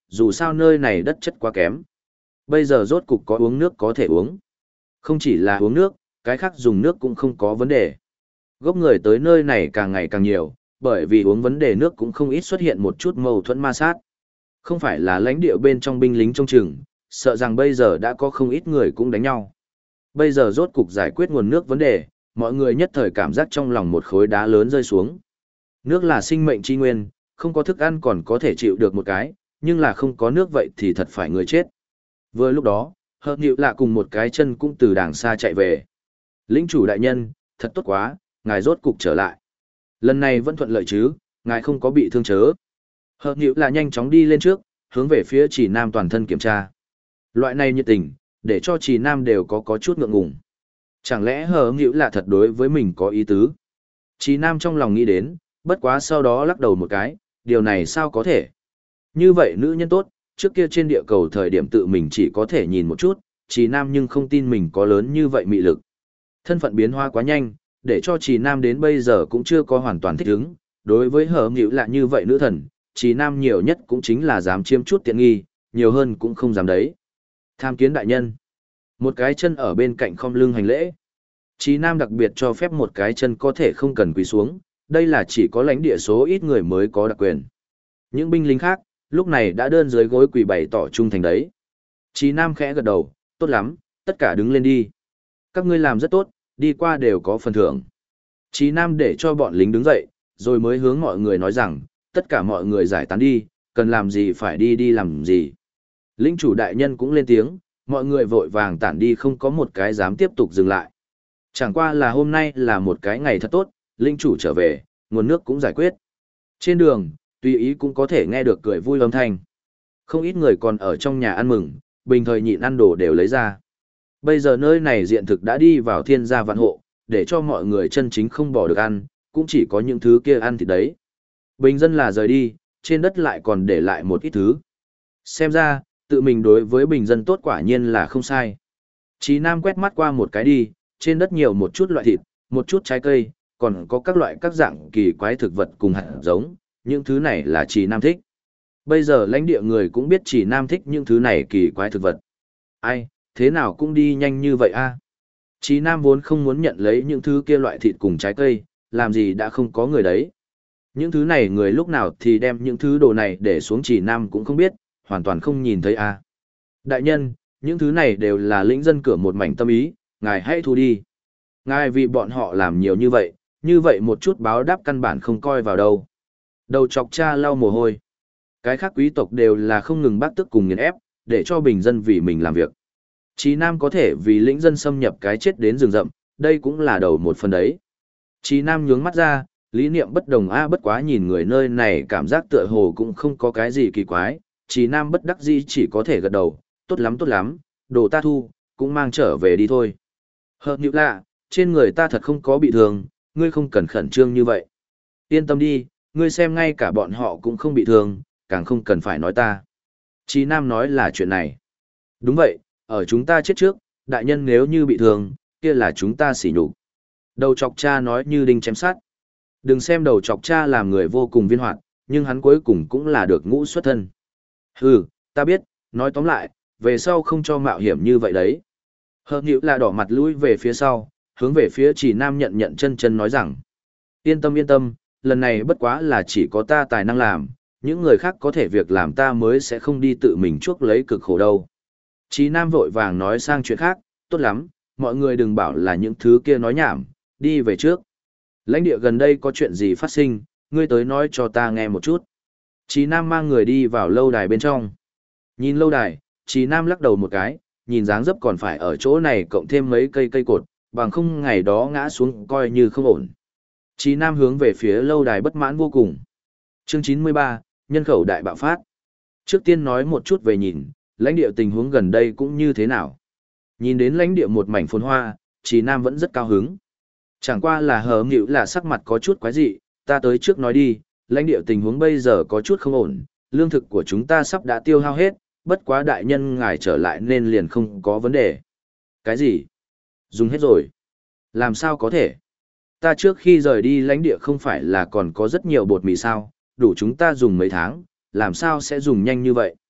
dù sao nơi này đất chất quá kém. Bây giờ rốt cục có uống nước có thể uống. Không chỉ là uống nước, cái khác dùng nước cũng không có vấn đề. Gốc người tới nơi này càng ngày càng nhiều, bởi vì uống vấn đề nước cũng không ít xuất hiện một chút mâu thuẫn ma sát. Không phải là lãnh địa bên trong binh lính trông chừng, sợ rằng bây giờ đã có không ít người cũng đánh nhau. Bây giờ rốt cục giải quyết nguồn nước vấn đề, mọi người nhất thời cảm giác trong lòng một khối đá lớn rơi xuống. Nước là sinh mệnh chi nguyên, không có thức ăn còn có thể chịu được một cái, nhưng là không có nước vậy thì thật phải người chết. Vừa lúc đó, Hợp Nhịu Lạ cùng một cái chân cũng từ đàng xa chạy về. Lĩnh chủ đại nhân, thật tốt quá, ngài rốt cục trở lại. Lần này vẫn thuận lợi chứ, ngài không có bị thương chớ. Hợp Nhịu Lạ nhanh chóng đi lên trước, hướng về phía Chỉ Nam toàn thân kiểm tra. Loại này nhiệt tình, để cho Chỉ Nam đều có chút ngượng ngùng. Chẳng lẽ Hợp Nhịu Lạ thật đối với mình có ý tứ? Chỉ Nam trong lòng nghĩ đến, bất quá sau đó lắc đầu một cái, điều này sao có thể? Như vậy nữ nhân tốt, trước kia trên địa cầu thời điểm tự mình chỉ có thể nhìn một chút, Chỉ Nam nhưng không tin mình có lớn như vậy mị lực. Thân phận biến hóa quá nhanh, để cho Chỉ Nam đến bây giờ cũng chưa có hoàn toàn thích ứng, đối với Hở Nhịu Lạ như vậy nữ thần, Chỉ Nam nhiều nhất cũng chính là dám chiếm chút tiện nghi, nhiều hơn cũng không dám đấy. Tham kiến đại nhân. Một cái chân ở bên cạnh khom lưng hành lễ. Chỉ Nam đặc biệt cho phép một cái chân có thể không cần quỳ xuống, đây là chỉ có lãnh địa số ít người mới có đặc quyền. Những binh lính khác, lúc này đã đơn dưới gối quỳ bày tỏ trung thành đấy. Chỉ Nam khẽ gật đầu, tốt lắm, tất cả đứng lên đi. Các ngươi làm rất tốt, đi qua đều có phần thưởng. Chỉ Nam để cho bọn lính đứng dậy, rồi mới hướng mọi người nói rằng, tất cả mọi người giải tán đi, cần làm gì phải đi làm gì. Lĩnh chủ đại nhân cũng lên tiếng, mọi người vội vàng tản đi không có một cái dám tiếp tục dừng lại. Chẳng qua là hôm nay là một cái ngày thật tốt, linh chủ trở về, nguồn nước cũng giải quyết. Trên đường, tùy ý cũng có thể nghe được cười vui âm thanh. Không ít người còn ở trong nhà ăn mừng, bình thời nhịn ăn đồ đều lấy ra. Bây giờ nơi này diện thực đã đi vào thiên gia vạn hộ, để cho mọi người chân chính không bỏ được ăn, cũng chỉ có những thứ kia ăn thịt đấy. Bình dân là rời đi, trên đất lại còn để lại một ít thứ. Xem ra, tự mình đối với bình dân tốt quả nhiên là không sai. Chí Nam quét mắt qua một cái đi, trên đất nhiều một chút loại thịt, một chút trái cây, còn có các loại các dạng kỳ quái thực vật cùng hạt giống, những thứ này là Chí Nam thích. Bây giờ lãnh địa người cũng biết Chí Nam thích những thứ này kỳ quái thực vật. Ai, thế nào cũng đi nhanh như vậy a? Chí Nam vốn không muốn nhận lấy những thứ kia loại thịt cùng trái cây, làm gì đã không có người đấy. Những thứ này người lúc nào thì đem những thứ đồ này để xuống Chí Nam cũng không biết, hoàn toàn không nhìn thấy a. Đại nhân, những thứ này đều là lĩnh dân cửa một mảnh tâm ý, ngài hãy thu đi. Ngài vì bọn họ làm nhiều như vậy một chút báo đáp căn bản không coi vào đâu. Đầu chọc cha lau mồ hôi. Cái khác quý tộc đều là không ngừng bác tức cùng nghiền ép, để cho bình dân vì mình làm việc. Chí Nam có thể vì lĩnh dân xâm nhập cái chết đến rừng rậm, đây cũng là đầu một phần đấy. Chí Nam nhướng mắt ra, lý niệm bất đồng bất quá nhìn người nơi này cảm giác tựa hồ cũng không có cái gì kỳ quái. Chí Nam bất đắc dĩ chỉ có thể gật đầu, tốt lắm, đồ ta thu, cũng mang trở về đi thôi. Hợp Nhịu Lạ, trên người ta thật không có bị thương, ngươi không cần khẩn trương như vậy. Yên tâm đi, ngươi xem ngay cả bọn họ cũng không bị thương, càng không cần phải nói ta. Chí Nam nói là chuyện này. Đúng vậy, ở chúng ta chết trước, đại nhân nếu như bị thương, kia là chúng ta xỉ nhục. Đầu chọc cha nói như đinh chém sắt. Đừng xem đầu chọc cha làm người vô cùng viên hoạt, nhưng hắn cuối cùng cũng là được ngũ xuất thân. Hừ, ta biết, nói tóm lại, về sau không cho mạo hiểm như vậy đấy. Hợp Nhịu là đỏ mặt lui về phía sau, hướng về phía Chỉ Nam nhận chân nói rằng. Yên tâm, lần này bất quá là chỉ có ta tài năng làm, những người khác có thể việc làm ta mới sẽ không đi tự mình chuốc lấy cực khổ đâu. Chỉ Nam vội vàng nói sang chuyện khác, tốt lắm, mọi người đừng bảo là những thứ kia nói nhảm, đi về trước. Lãnh địa gần đây có chuyện gì phát sinh, ngươi tới nói cho ta nghe một chút. Chỉ Nam mang người đi vào lâu đài bên trong. Nhìn lâu đài, Chỉ Nam lắc đầu một cái, nhìn dáng dấp còn phải ở chỗ này cộng thêm mấy cây cột, bằng không ngày đó ngã xuống coi như không ổn. Chỉ Nam hướng về phía lâu đài bất mãn vô cùng. Chương 93, nhân khẩu đại bạo phát. Trước tiên nói một chút về nhìn, lãnh địa tình huống gần đây cũng như thế nào. Nhìn đến lãnh địa một mảnh phồn hoa, Chỉ Nam vẫn rất cao hứng. Chẳng qua là Hở Nhịu là sắc mặt có chút quái dị, ta tới trước nói đi, lãnh địa tình huống bây giờ có chút không ổn, lương thực của chúng ta sắp đã tiêu hao hết, bất quá đại nhân ngài trở lại nên liền không có vấn đề. Cái gì? Dùng hết rồi. Làm sao có thể? Ta trước khi rời đi lãnh địa không phải là còn có rất nhiều bột mì sao, đủ chúng ta dùng mấy tháng, làm sao sẽ dùng nhanh như vậy?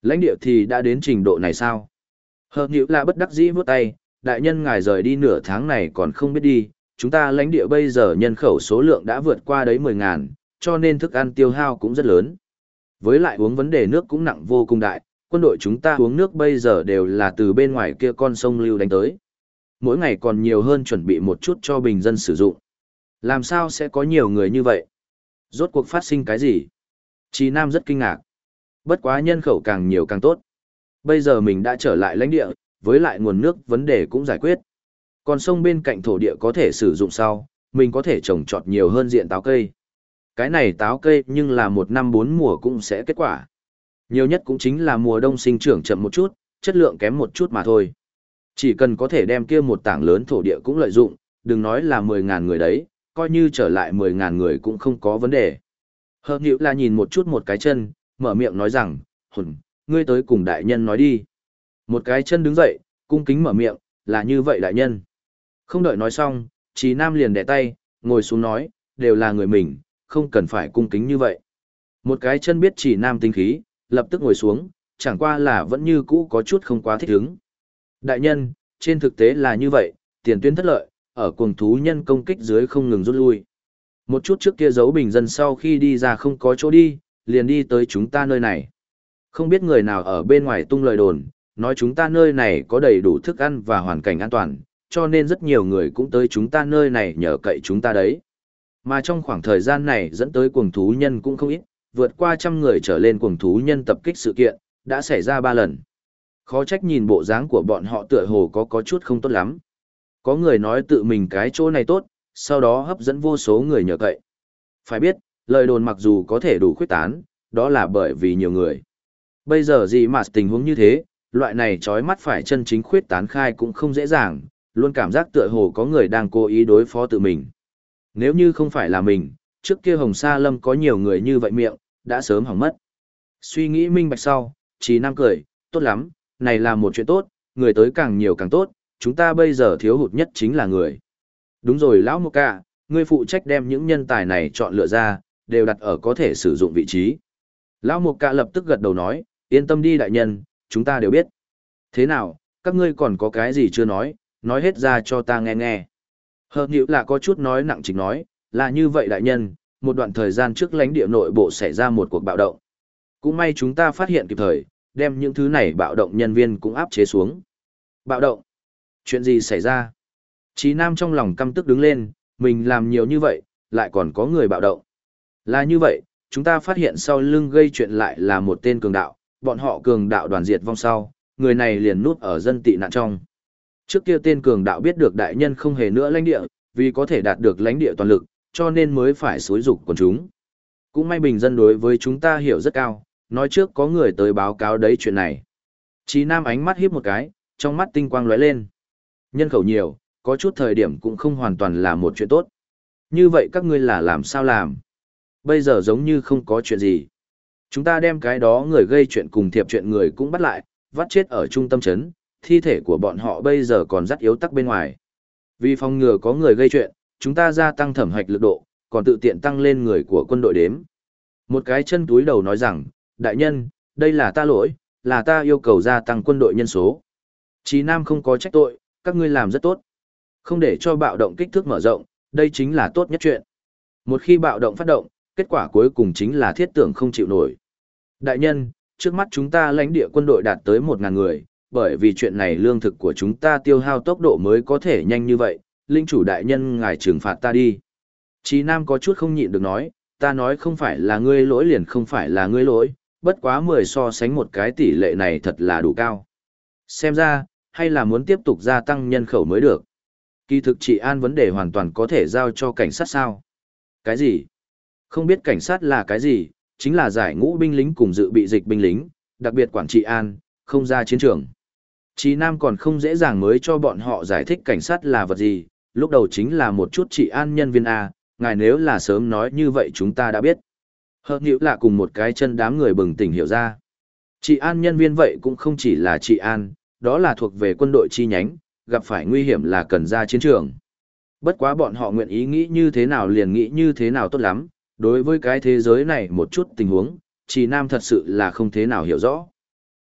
Lãnh địa thì đã đến trình độ này sao? Hợp nhữ là bất đắc dĩ vút tay, đại nhân ngài rời đi nửa tháng này còn không biết đi, chúng ta lãnh địa bây giờ nhân khẩu số lượng đã vượt qua đấy 10.000, cho nên thức ăn tiêu hao cũng rất lớn. Với lại uống vấn đề nước cũng nặng vô cùng đại, quân đội chúng ta uống nước bây giờ đều là từ bên ngoài kia con sông lưu đánh tới. Mỗi ngày còn nhiều hơn chuẩn bị một chút cho bình dân sử dụng. Làm sao sẽ có nhiều người như vậy? Rốt cuộc phát sinh cái gì? Chí Nam rất kinh ngạc. Bất quá nhân khẩu càng nhiều càng tốt. Bây giờ mình đã trở lại lãnh địa, với lại nguồn nước vấn đề cũng giải quyết. Còn sông bên cạnh thổ địa có thể sử dụng sau, mình có thể trồng trọt nhiều hơn diện táo cây. Cái này táo cây nhưng là một năm 4 mùa cũng sẽ kết quả. Nhiều nhất cũng chính là mùa đông sinh trưởng chậm một chút, chất lượng kém một chút mà thôi. Chỉ cần có thể đem kia một tảng lớn thổ địa cũng lợi dụng, đừng nói là 10.000 người đấy, coi như trở lại 10.000 người cũng không có vấn đề. Hợp nhữ là nhìn một chút một cái chân, mở miệng nói rằng, hùn, ngươi tới cùng đại nhân nói đi. Một cái chân đứng dậy, cung kính mở miệng, là như vậy đại nhân. Không đợi nói xong, Chí Nam liền đẻ tay, ngồi xuống nói, đều là người mình, không cần phải cung kính như vậy. Một cái chân biết Chí Nam tính khí, lập tức ngồi xuống, chẳng qua là vẫn như cũ có chút không quá thích ứng. Đại nhân, trên thực tế là như vậy, tiền tuyến thất lợi, ở cuồng thú nhân công kích dưới không ngừng rút lui. Một chút trước kia giấu bình dân sau khi đi ra không có chỗ đi, liền đi tới chúng ta nơi này. Không biết người nào ở bên ngoài tung lời đồn, nói chúng ta nơi này có đầy đủ thức ăn và hoàn cảnh an toàn, cho nên rất nhiều người cũng tới chúng ta nơi này nhờ cậy chúng ta đấy. Mà trong khoảng thời gian này dẫn tới cuồng thú nhân cũng không ít, vượt qua 100 người trở lên cuồng thú nhân tập kích sự kiện, đã xảy ra 3 lần. Khó trách nhìn bộ dáng của bọn họ tựa hồ có chút không tốt lắm. Có người nói tự mình cái chỗ này tốt, sau đó hấp dẫn vô số người nhờ cậy. Phải biết, lời đồn mặc dù có thể đủ khuyết tán, đó là bởi vì nhiều người. Bây giờ gì mà tình huống như thế, loại này trói mắt phải chân chính khuyết tán khai cũng không dễ dàng, luôn cảm giác tựa hồ có người đang cố ý đối phó tự mình. Nếu như không phải là mình, trước kia Hồng Sa Lâm có nhiều người như vậy miệng, đã sớm hỏng mất. Suy nghĩ minh bạch sau, Chí Nam cười, tốt lắm, này là một chuyện tốt, người tới càng nhiều càng tốt, chúng ta bây giờ thiếu hụt nhất chính là người. Đúng rồi lão Mộc Ca, ngươi phụ trách đem những nhân tài này chọn lựa ra, đều đặt ở có thể sử dụng vị trí. Lão Mộc Ca lập tức gật đầu nói, yên tâm đi đại nhân, chúng ta đều biết. Thế nào, các ngươi còn có cái gì chưa nói hết ra cho ta nghe nghe. Hợp nhữ là có chút nói nặng chính nói, là như vậy đại nhân, một đoạn thời gian trước lãnh địa nội bộ xảy ra một cuộc bạo động. Cũng may chúng ta phát hiện kịp thời, đem những thứ này bạo động nhân viên cũng áp chế xuống. Bạo động? Chuyện gì xảy ra? Chí Nam trong lòng căm tức đứng lên, mình làm nhiều như vậy, lại còn có người bạo động. Là như vậy, chúng ta phát hiện sau lưng gây chuyện lại là một tên cường đạo, bọn họ cường đạo đoàn diệt vong sau, người này liền núp ở dân tị nạn trong. Trước kia tên cường đạo biết được đại nhân không hề nữa lãnh địa, vì có thể đạt được lãnh địa toàn lực, cho nên mới phải xúi dục quần chúng. Cũng may bình dân đối với chúng ta hiểu rất cao, nói trước có người tới báo cáo đấy chuyện này. Chí Nam ánh mắt híp một cái, trong mắt tinh quang lóe lên. Nhân khẩu nhiều, có chút thời điểm cũng không hoàn toàn là một chuyện tốt. Như vậy các ngươi là làm sao làm? Bây giờ giống như không có chuyện gì. Chúng ta đem cái đó người gây chuyện cùng thiệp chuyện người cũng bắt lại, vắt chết ở trung tâm trấn, thi thể của bọn họ bây giờ còn rất yếu tắc bên ngoài. Vì phòng ngừa có người gây chuyện, chúng ta gia tăng thẩm hạch lực độ, còn tự tiện tăng lên người của quân đội đếm. Một cái chân túi đầu nói rằng, đại nhân, đây là ta lỗi, là ta yêu cầu gia tăng quân đội nhân số. Chí Nam không có trách tội, các ngươi làm rất tốt. Không để cho bạo động kích thước mở rộng, đây chính là tốt nhất chuyện. Một khi bạo động phát động, kết quả cuối cùng chính là thiết tưởng không chịu nổi. Đại nhân, trước mắt chúng ta lãnh địa quân đội đạt tới 1.000 người, bởi vì chuyện này lương thực của chúng ta tiêu hao tốc độ mới có thể nhanh như vậy, linh chủ đại nhân ngài trừng phạt ta đi. Chí Nam có chút không nhịn được nói, ta nói không phải là ngươi lỗi liền không phải là ngươi lỗi, bất quá 10 so sánh một cái tỷ lệ này thật là đủ cao. Xem ra, hay là muốn tiếp tục gia tăng nhân khẩu mới được. Kỳ thực trị an vấn đề hoàn toàn có thể giao cho cảnh sát sao. Cái gì? Không biết cảnh sát là cái gì, chính là giải ngũ binh lính cùng dự bị dịch binh lính, đặc biệt quản trị an, không ra chiến trường. Chí Nam còn không dễ dàng mới cho bọn họ giải thích cảnh sát là vật gì, lúc đầu chính là một chút trị an nhân viên A, ngài nếu là sớm nói như vậy chúng ta đã biết. Hợp nhữ là cùng một cái chân đám người bừng tỉnh hiểu ra. Trị an nhân viên vậy cũng không chỉ là trị an, đó là thuộc về quân đội chi nhánh, gặp phải nguy hiểm là cần ra chiến trường. Bất quá bọn họ nguyện ý nghĩ như thế nào liền nghĩ như thế nào tốt lắm, đối với cái thế giới này một chút tình huống, Chí Nam thật sự là không thế nào hiểu rõ.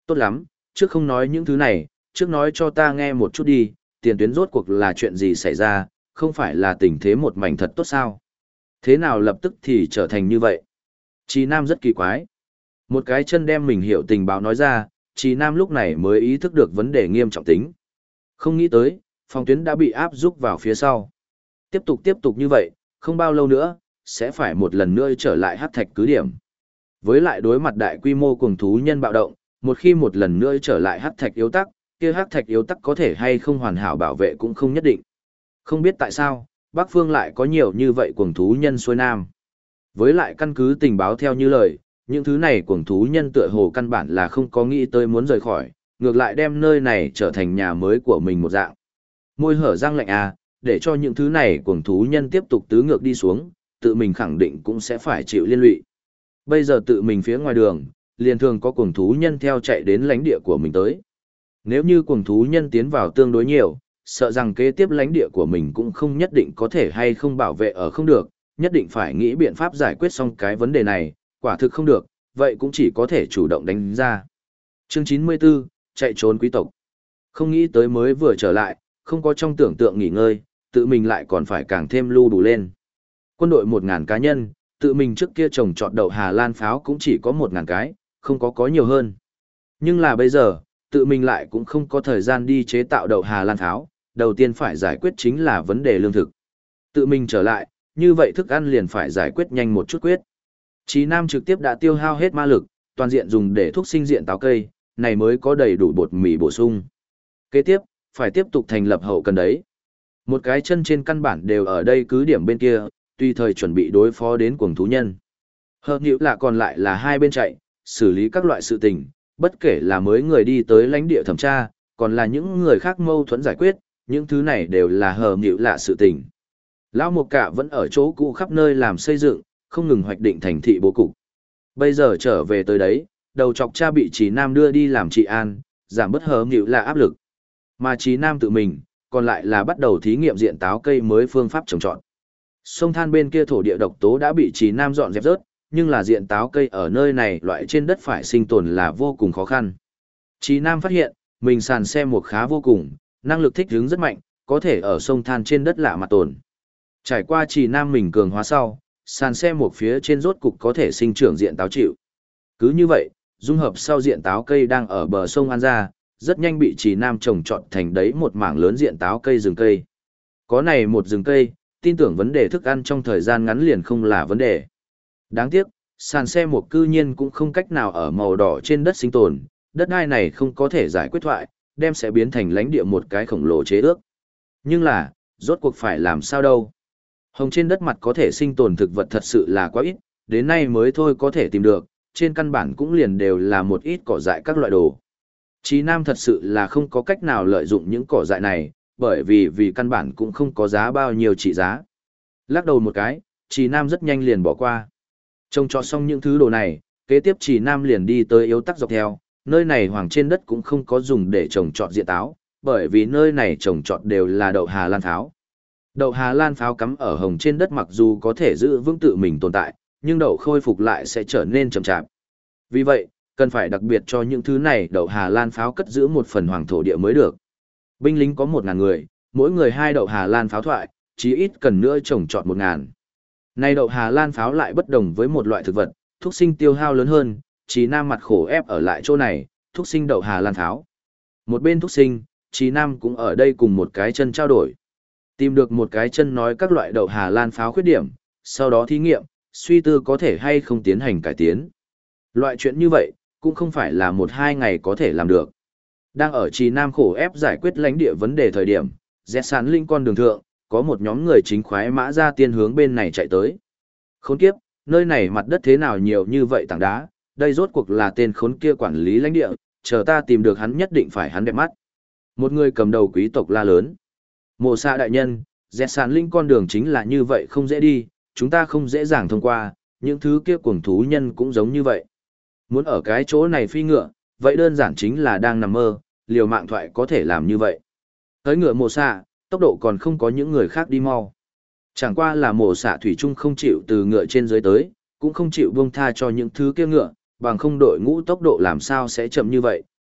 Tốt lắm, trước không nói những thứ này, trước nói cho ta nghe một chút đi, tiền tuyến rốt cuộc là chuyện gì xảy ra, không phải là tình thế một mảnh thật tốt sao? Thế nào lập tức thì trở thành như vậy? Chí Nam rất kỳ quái. Một cái chân đem mình hiểu tình báo nói ra, Chí Nam lúc này mới ý thức được vấn đề nghiêm trọng tính. Không nghĩ tới, phòng tuyến đã bị áp rúc vào phía sau. Tiếp tục như vậy, không bao lâu nữa, sẽ phải một lần nữa trở lại hắc thạch cứ điểm. Với lại đối mặt đại quy mô cuồng thú nhân bạo động, một khi một lần nữa trở lại hắc thạch yếu tắc, kia hắc thạch yếu tắc có thể hay không hoàn hảo bảo vệ cũng không nhất định. Không biết tại sao, Bắc Phương lại có nhiều như vậy cuồng thú nhân xuôi nam. Với lại căn cứ tình báo theo như lời, những thứ này cuồng thú nhân tựa hồ căn bản là không có nghĩ tới muốn rời khỏi, ngược lại đem nơi này trở thành nhà mới của mình một dạng. Môi hở răng lạnh à, để cho những thứ này cuồng thú nhân tiếp tục tứ ngược đi xuống, tự mình khẳng định cũng sẽ phải chịu liên lụy. Bây giờ tự mình phía ngoài đường, liền thường có cuồng thú nhân theo chạy đến lãnh địa của mình tới. Nếu như cuồng thú nhân tiến vào tương đối nhiều, sợ rằng kế tiếp lãnh địa của mình cũng không nhất định có thể hay không bảo vệ ở không được, nhất định phải nghĩ biện pháp giải quyết xong cái vấn đề này, quả thực không được, vậy cũng chỉ có thể chủ động đánh ra. Chương 94, chạy trốn quý tộc. Không nghĩ tới mới vừa trở lại, không có trong tưởng tượng nghỉ ngơi, tự mình lại còn phải càng thêm lưu đủ lên. Quân đội 1.000 cá nhân, tự mình trước kia trồng trọt đậu Hà Lan pháo cũng chỉ có 1.000 cái, không có nhiều hơn. Nhưng là bây giờ, tự mình lại cũng không có thời gian đi chế tạo đậu Hà Lan pháo, đầu tiên phải giải quyết chính là vấn đề lương thực. Tự mình trở lại, như vậy thức ăn liền phải giải quyết nhanh một chút quyết. Chí Nam trực tiếp đã tiêu hao hết ma lực, toàn diện dùng để thuốc sinh diện táo cây, này mới có đầy đủ bột mì bổ sung. Kế tiếp, phải tiếp tục thành lập hậu cần đấy. Một cái chân trên căn bản đều ở đây cứ điểm bên kia, tùy thời chuẩn bị đối phó đến cuồng thú nhân. Hợp nhữ là còn lại là hai bên chạy, xử lý các loại sự tình, bất kể là mới người đi tới lãnh địa thẩm tra, còn là những người khác mâu thuẫn giải quyết, những thứ này đều là hờ nhữ lạ sự tình. Lão Mục Cả vẫn ở chỗ cũ khắp nơi làm xây dựng, không ngừng hoạch định thành thị bố cục. Bây giờ trở về tới đấy, đầu chọc cha bị Chí Nam đưa đi làm trị an, giảm bớt hờ nhữ lạ áp lực. Mà Chí Nam tự mình, còn lại là bắt đầu thí nghiệm diện táo cây mới phương pháp trồng trọt. Sông than bên kia thổ địa độc tố đã bị Chí Nam dọn dẹp rớt, nhưng là diện táo cây ở nơi này loại trên đất phải sinh tồn là vô cùng khó khăn. Chí Nam phát hiện, mình sàn xe một khá vô cùng, năng lực thích ứng rất mạnh, có thể ở sông than trên đất lạ mà tồn. Trải qua Chí Nam mình cường hóa sau, sàn xe một phía trên rốt cục có thể sinh trưởng diện táo chịu. Cứ như vậy, dung hợp sau diện táo cây đang ở bờ sông An Gia, rất nhanh bị Chí Nam trồng trọt thành đấy một mảng lớn diện táo cây rừng cây. Có này một rừng cây, tin tưởng vấn đề thức ăn trong thời gian ngắn liền không là vấn đề. Đáng tiếc, sàn xe một cư nhiên cũng không cách nào ở màu đỏ trên đất sinh tồn, đất đai này không có thể giải quyết thoại, đem sẽ biến thành lãnh địa một cái khổng lồ chế ước. Nhưng là, rốt cuộc phải làm sao đâu. Hồng trên đất mặt có thể sinh tồn thực vật thật sự là quá ít, đến nay mới thôi có thể tìm được, trên căn bản cũng liền đều là một ít cỏ dại các loại đồ. Chí Nam thật sự là không có cách nào lợi dụng những cỏ dại này, bởi vì căn bản cũng không có giá bao nhiêu trị giá. Lắc đầu một cái, Chí Nam rất nhanh liền bỏ qua. Trông cho xong những thứ đồ này, kế tiếp Chí Nam liền đi tới yếu tắc dọc theo, nơi này hoàng trên đất cũng không có dùng để trồng trọt diện táo, bởi vì nơi này trồng trọt đều là đậu Hà Lan pháo. Đậu Hà Lan pháo cắm ở hồng trên đất mặc dù có thể giữ vững tự mình tồn tại, nhưng đậu khôi phục lại sẽ trở nên chậm chạp. Vì vậy, cần phải đặc biệt cho những thứ này đậu Hà Lan pháo cất giữ một phần hoàng thổ địa mới được. Binh lính có 1.000 người, mỗi người 2 đậu Hà Lan pháo thoại, chí ít cần nữa trồng trọt 1.000. Này đậu Hà Lan pháo lại bất đồng với một loại thực vật, thuốc sinh tiêu hao lớn hơn, Chí Nam mặt khổ ép ở lại chỗ này, thuốc sinh đậu Hà Lan pháo. Một bên thuốc sinh, Chí Nam cũng ở đây cùng một cái chân trao đổi. Tìm được một cái chân nói các loại đậu Hà Lan pháo khuyết điểm, sau đó thí nghiệm, suy tư có thể hay không tiến hành cải tiến. Loại chuyện như vậy, cũng không phải là 1-2 ngày có thể làm được. Đang ở Chí Nam khổ ép giải quyết lãnh địa vấn đề thời điểm, dẹt sán linh con đường thượng, có một nhóm người chính khoái mã ra tiên hướng bên này chạy tới. Khốn kiếp, nơi này mặt đất thế nào nhiều như vậy tảng đá, đây rốt cuộc là tên khốn kia quản lý lãnh địa, chờ ta tìm được hắn nhất định phải hắn đẹp mắt. Một người cầm đầu quý tộc la lớn. Mộ xạ đại nhân, dẹt sán linh con đường chính là như vậy không dễ đi, chúng ta không dễ dàng thông qua, những thứ kia cuồng thú nhân cũng giống như vậy. Muốn ở cái chỗ này phi ngựa, vậy đơn giản chính là đang nằm mơ, liều mạng thoại có thể làm như vậy. Tới ngựa mộ xạ, tốc độ còn không có những người khác đi mau. Chẳng qua là mộ xạ thủy chung không chịu từ ngựa trên dưới tới, cũng không chịu buông tha cho những thứ kia ngựa, bằng không đội ngũ tốc độ làm sao sẽ chậm như vậy,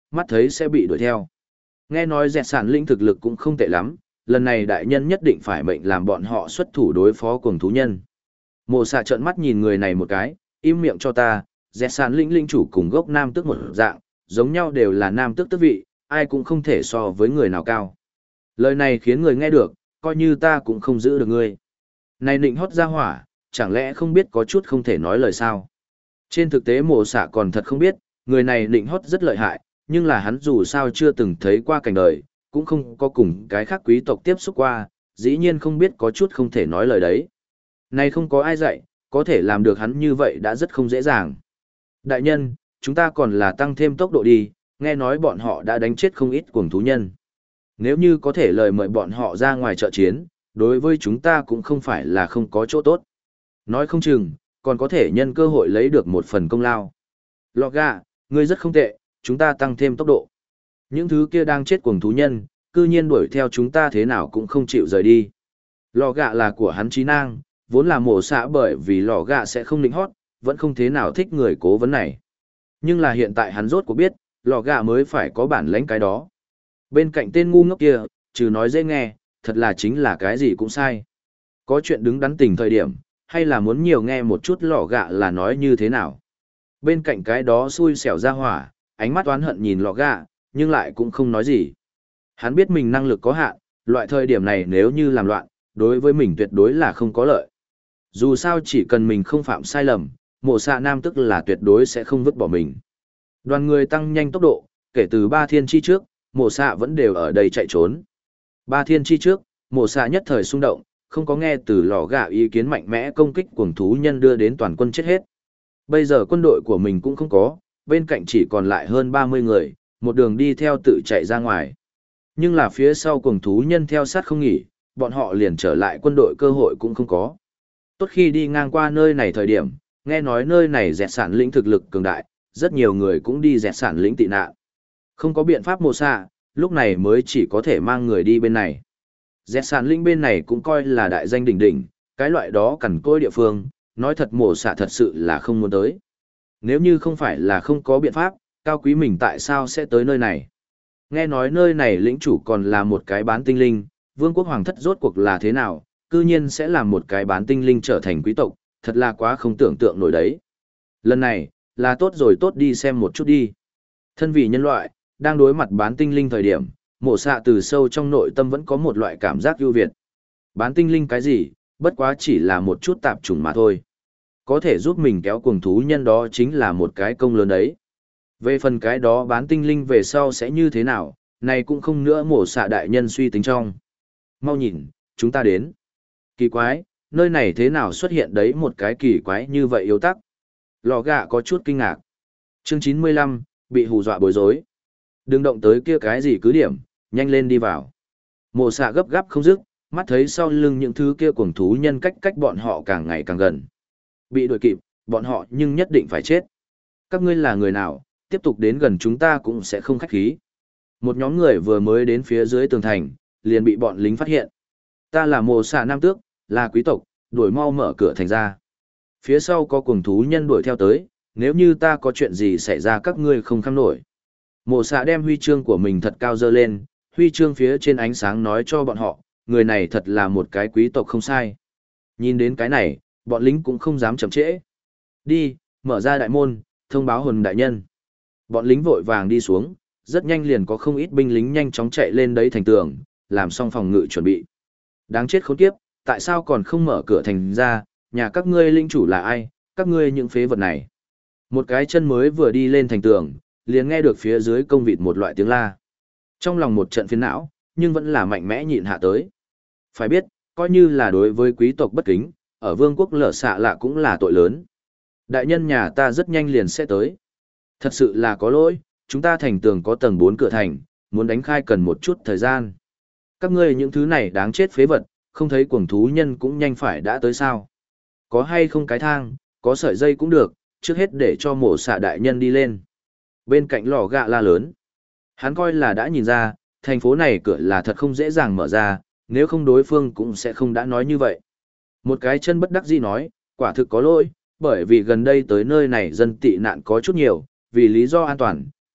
mắt thấy sẽ bị đuổi theo. Nghe nói dẹt sản lĩnh thực lực cũng không tệ lắm, lần này đại nhân nhất định phải mệnh làm bọn họ xuất thủ đối phó cuồng thú nhân. Mộ xạ trợn mắt nhìn người này một cái, im miệng cho ta, dẹt sản lĩnh linh chủ cùng gốc nam tước một dạng, giống nhau đều là nam tước tước vị, ai cũng không thể so với người nào cao. Lời này khiến người nghe được, coi như ta cũng không giữ được ngươi. Này nịnh hót ra hỏa, chẳng lẽ không biết có chút không thể nói lời sao? Trên thực tế mộ xạ còn thật không biết, người này nịnh hót rất lợi hại, nhưng là hắn dù sao chưa từng thấy qua cảnh đời, cũng không có cùng cái khác quý tộc tiếp xúc qua, dĩ nhiên không biết có chút không thể nói lời đấy. Này không có ai dạy, có thể làm được hắn như vậy đã rất không dễ dàng. Đại nhân, chúng ta còn là tăng thêm tốc độ đi, nghe nói bọn họ đã đánh chết không ít cuồng thú nhân. Nếu như có thể lời mời bọn họ ra ngoài trợ chiến, đối với chúng ta cũng không phải là không có chỗ tốt. Nói không chừng, còn có thể nhân cơ hội lấy được một phần công lao. Lọ gà, ngươi rất không tệ, chúng ta tăng thêm tốc độ. Những thứ kia đang chết cuồng thú nhân, cư nhiên đuổi theo chúng ta thế nào cũng không chịu rời đi. Lò gạ là của hắn trí nang, vốn là mổ xạ bởi vì lò gạ sẽ không định hót, vẫn không thế nào thích người cố vấn này. Nhưng là hiện tại hắn rốt cuộc biết, lò gạ mới phải có bản lãnh cái đó. Bên cạnh tên ngu ngốc kia, trừ nói dễ nghe, thật là chính là cái gì cũng sai. Có chuyện đứng đắn tình thời điểm, hay là muốn nhiều nghe một chút lò gạ là nói như thế nào. Bên cạnh cái đó xui xẻo ra hỏa, ánh mắt oán hận nhìn lò gạ, nhưng lại cũng không nói gì. Hắn biết mình năng lực có hạn, loại thời điểm này nếu như làm loạn, đối với mình tuyệt đối là không có lợi. Dù sao chỉ cần mình không phạm sai lầm, mộ xạ nam tức là tuyệt đối sẽ không vứt bỏ mình. Đoàn người tăng nhanh tốc độ, kể từ 3 thiên chi trước, mộ xạ vẫn đều ở đây chạy trốn. 3 thiên chi trước, mộ xạ nhất thời xung động, không có nghe từ lò gạ ý kiến mạnh mẽ công kích cuồng thú nhân đưa đến toàn quân chết hết. Bây giờ quân đội của mình cũng không có, bên cạnh chỉ còn lại hơn 30 người, một đường đi theo tự chạy ra ngoài. Nhưng là phía sau cuồng thú nhân theo sát không nghỉ, bọn họ liền trở lại quân đội cơ hội cũng không có. Tốt khi đi ngang qua nơi này thời điểm, nghe nói nơi này dẹt sản lĩnh thực lực cường đại, rất nhiều người cũng đi dẹt sản lĩnh tị nạn. Không có biện pháp mô xạ, lúc này mới chỉ có thể mang người đi bên này. Dẹt sản lĩnh bên này cũng coi là đại danh đỉnh đỉnh, cái loại đó cằn cỗi địa phương, nói thật mổ xạ thật sự là không muốn tới. Nếu như không phải là không có biện pháp, cao quý mình tại sao sẽ tới nơi này? Nghe nói nơi này lĩnh chủ còn là một cái bán tinh linh, vương quốc hoàng thất rốt cuộc là thế nào, cư nhiên sẽ làm một cái bán tinh linh trở thành quý tộc, thật là quá không tưởng tượng nổi đấy. Lần này, là tốt rồi tốt đi xem một chút đi. Thân vì nhân loại, đang đối mặt bán tinh linh thời điểm, mổ xạ từ sâu trong nội tâm vẫn có một loại cảm giác ưu việt. Bán tinh linh cái gì, bất quá chỉ là một chút tạp chủng mà thôi. Có thể giúp mình kéo cuồng thú nhân đó chính là một cái công lớn đấy. Về phần cái đó bán tinh linh về sau sẽ như thế nào, này cũng không nữa mổ xạ đại nhân suy tính trong. Mau nhìn, chúng ta đến. Kỳ quái, nơi này thế nào xuất hiện đấy một cái kỳ quái như vậy yếu tắc. Lò gạ có chút kinh ngạc. Chương 95, bị hù dọa bối rối. Đừng động tới kia cái gì cứ điểm, nhanh lên đi vào. Mổ xạ gấp gáp không dứt, mắt thấy sau lưng những thứ kia cuồng thú nhân cách bọn họ càng ngày càng gần. Bị đuổi kịp, bọn họ nhưng nhất định phải chết. Các ngươi là người nào, tiếp tục đến gần chúng ta cũng sẽ không khách khí. Một nhóm người vừa mới đến phía dưới tường thành, liền bị bọn lính phát hiện. Ta là mồ xạ nam tước, là quý tộc, đuổi mau mở cửa thành ra. Phía sau có cuồng thú nhân đuổi theo tới, nếu như ta có chuyện gì xảy ra các ngươi không kham nổi. Mồ xạ đem huy chương của mình thật cao dơ lên, huy chương phía trên ánh sáng nói cho bọn họ, người này thật là một cái quý tộc không sai. Nhìn đến cái này, bọn lính cũng không dám chậm trễ. Đi, mở ra đại môn, thông báo hồn đại nhân. Bọn lính vội vàng đi xuống, rất nhanh liền có không ít binh lính nhanh chóng chạy lên đấy thành tường, làm xong phòng ngự chuẩn bị. Đáng chết khốn kiếp, tại sao còn không mở cửa thành ra, nhà các ngươi linh chủ là ai, các ngươi những phế vật này. Một cái chân mới vừa đi lên thành tường, liền nghe được phía dưới công vịt một loại tiếng la. Trong lòng một trận phiền não, nhưng vẫn là mạnh mẽ nhịn hạ tới. Phải biết, coi như là đối với quý tộc bất kính, ở vương quốc lở xạ lạ cũng là tội lớn. Đại nhân nhà ta rất nhanh liền sẽ tới. Thật sự là có lỗi, chúng ta thành tường có tầng 4 cửa thành, muốn đánh khai cần một chút thời gian. Các ngươi những thứ này đáng chết phế vật, không thấy cuồng thú nhân cũng nhanh phải đã tới sao. Có hay không cái thang, có sợi dây cũng được, trước hết để cho mổ xạ đại nhân đi lên. Bên cạnh lò gạ la lớn. Hắn coi là đã nhìn ra, thành phố này cửa là thật không dễ dàng mở ra, nếu không đối phương cũng sẽ không đã nói như vậy. Một cái chân bất đắc dĩ nói, quả thực có lỗi, bởi vì gần đây tới nơi này dân tị nạn có chút nhiều, vì lý do an toàn,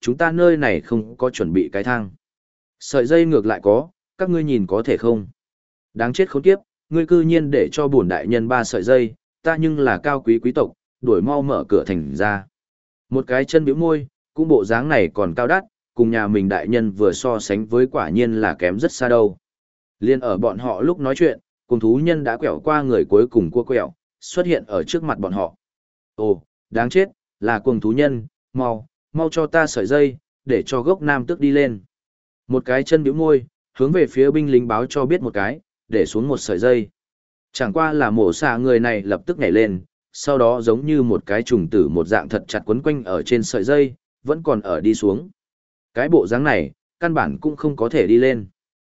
chúng ta nơi này không có chuẩn bị cái thang. Sợi dây ngược lại có, các ngươi nhìn có thể không? Đáng chết khốn kiếp, ngươi cư nhiên để cho bổn đại nhân 3 sợi dây, ta nhưng là cao quý quý tộc, đuổi mau mở cửa thành ra. Một cái chân bĩu môi, cũng bộ dáng này còn cao đắt, cùng nhà mình đại nhân vừa so sánh với quả nhiên là kém rất xa đâu. Liên ở bọn họ lúc nói chuyện, cùng thú nhân đã quẹo qua người cuối cùng cua quẹo, xuất hiện ở trước mặt bọn họ. Ồ, đáng chết, là cuồng thú nhân, mau cho ta sợi dây, để cho gốc nam tước đi lên. Một cái chân bĩu môi, hướng về phía binh lính báo cho biết một cái, để xuống một sợi dây. Chẳng qua là mổ xạ người này lập tức nhảy lên, sau đó giống như một cái trùng tử một dạng thật chặt quấn quanh ở trên sợi dây, vẫn còn ở đi xuống. Cái bộ dáng này, căn bản cũng không có thể đi lên.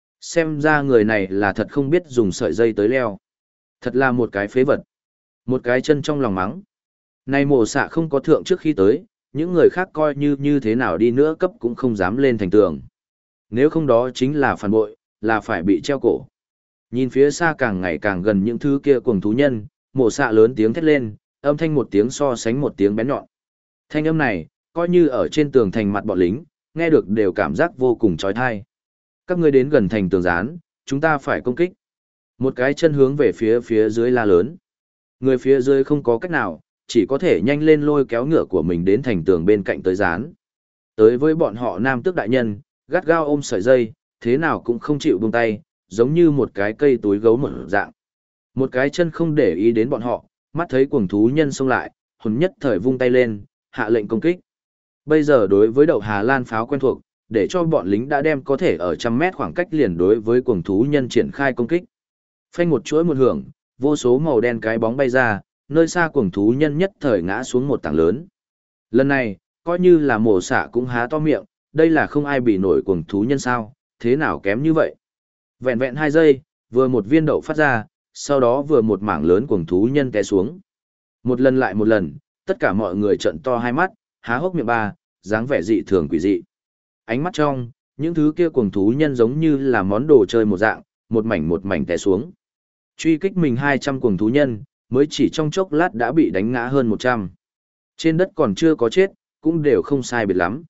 Xem ra người này là thật không biết dùng sợi dây tới leo. Thật là một cái phế vật. Một cái chân trong lòng mắng. Này mổ xạ không có thượng trước khi tới, những người khác coi như thế nào đi nữa cấp cũng không dám lên thành tường. Nếu không đó chính là phản bội, là phải bị treo cổ. Nhìn phía xa càng ngày càng gần những thứ kia cuồng thú nhân, mổ xạ lớn tiếng thét lên, âm thanh một tiếng so sánh một tiếng bén nhọn. Thanh âm này, coi như ở trên tường thành mặt bọn lính, nghe được đều cảm giác vô cùng chói tai. Các ngươi đến gần thành tường rán, chúng ta phải công kích. Một cái chân hướng về phía dưới la lớn. Người phía dưới không có cách nào, chỉ có thể nhanh lên lôi kéo ngựa của mình đến thành tường bên cạnh tới rán. Tới với bọn họ nam tước đại nhân, gắt gao ôm sợi dây, thế nào cũng không chịu buông tay, giống như một cái cây túi gấu một dạng. Một cái chân không để ý đến bọn họ, mắt thấy cuồng thú nhân xông lại, hồn nhất thời vung tay lên, hạ lệnh công kích. Bây giờ đối với đậu Hà Lan pháo quen thuộc, để cho bọn lính đã đem có thể ở 100 mét khoảng cách liền đối với cuồng thú nhân triển khai công kích. Phanh một chuỗi một hưởng, vô số màu đen cái bóng bay ra, nơi xa cuồng thú nhân nhất thời ngã xuống một tảng lớn. Lần này, coi như là mổ xạ cũng há to miệng, đây là không ai bị nổi cuồng thú nhân sao, thế nào kém như vậy. Vẹn vẹn 2 giây, vừa một viên đậu phát ra, sau đó vừa một mảng lớn cuồng thú nhân té xuống. Một lần lại một lần, tất cả mọi người trợn to hai mắt, há hốc miệng ba, dáng vẻ dị thường quỷ dị. Ánh mắt trong, những thứ kia cuồng thú nhân giống như là món đồ chơi một dạng, một mảnh té xuống. Truy kích mình 200 cuồng thú nhân, mới chỉ trong chốc lát đã bị đánh ngã hơn 100. Trên đất còn chưa có chết, cũng đều không sai biệt lắm.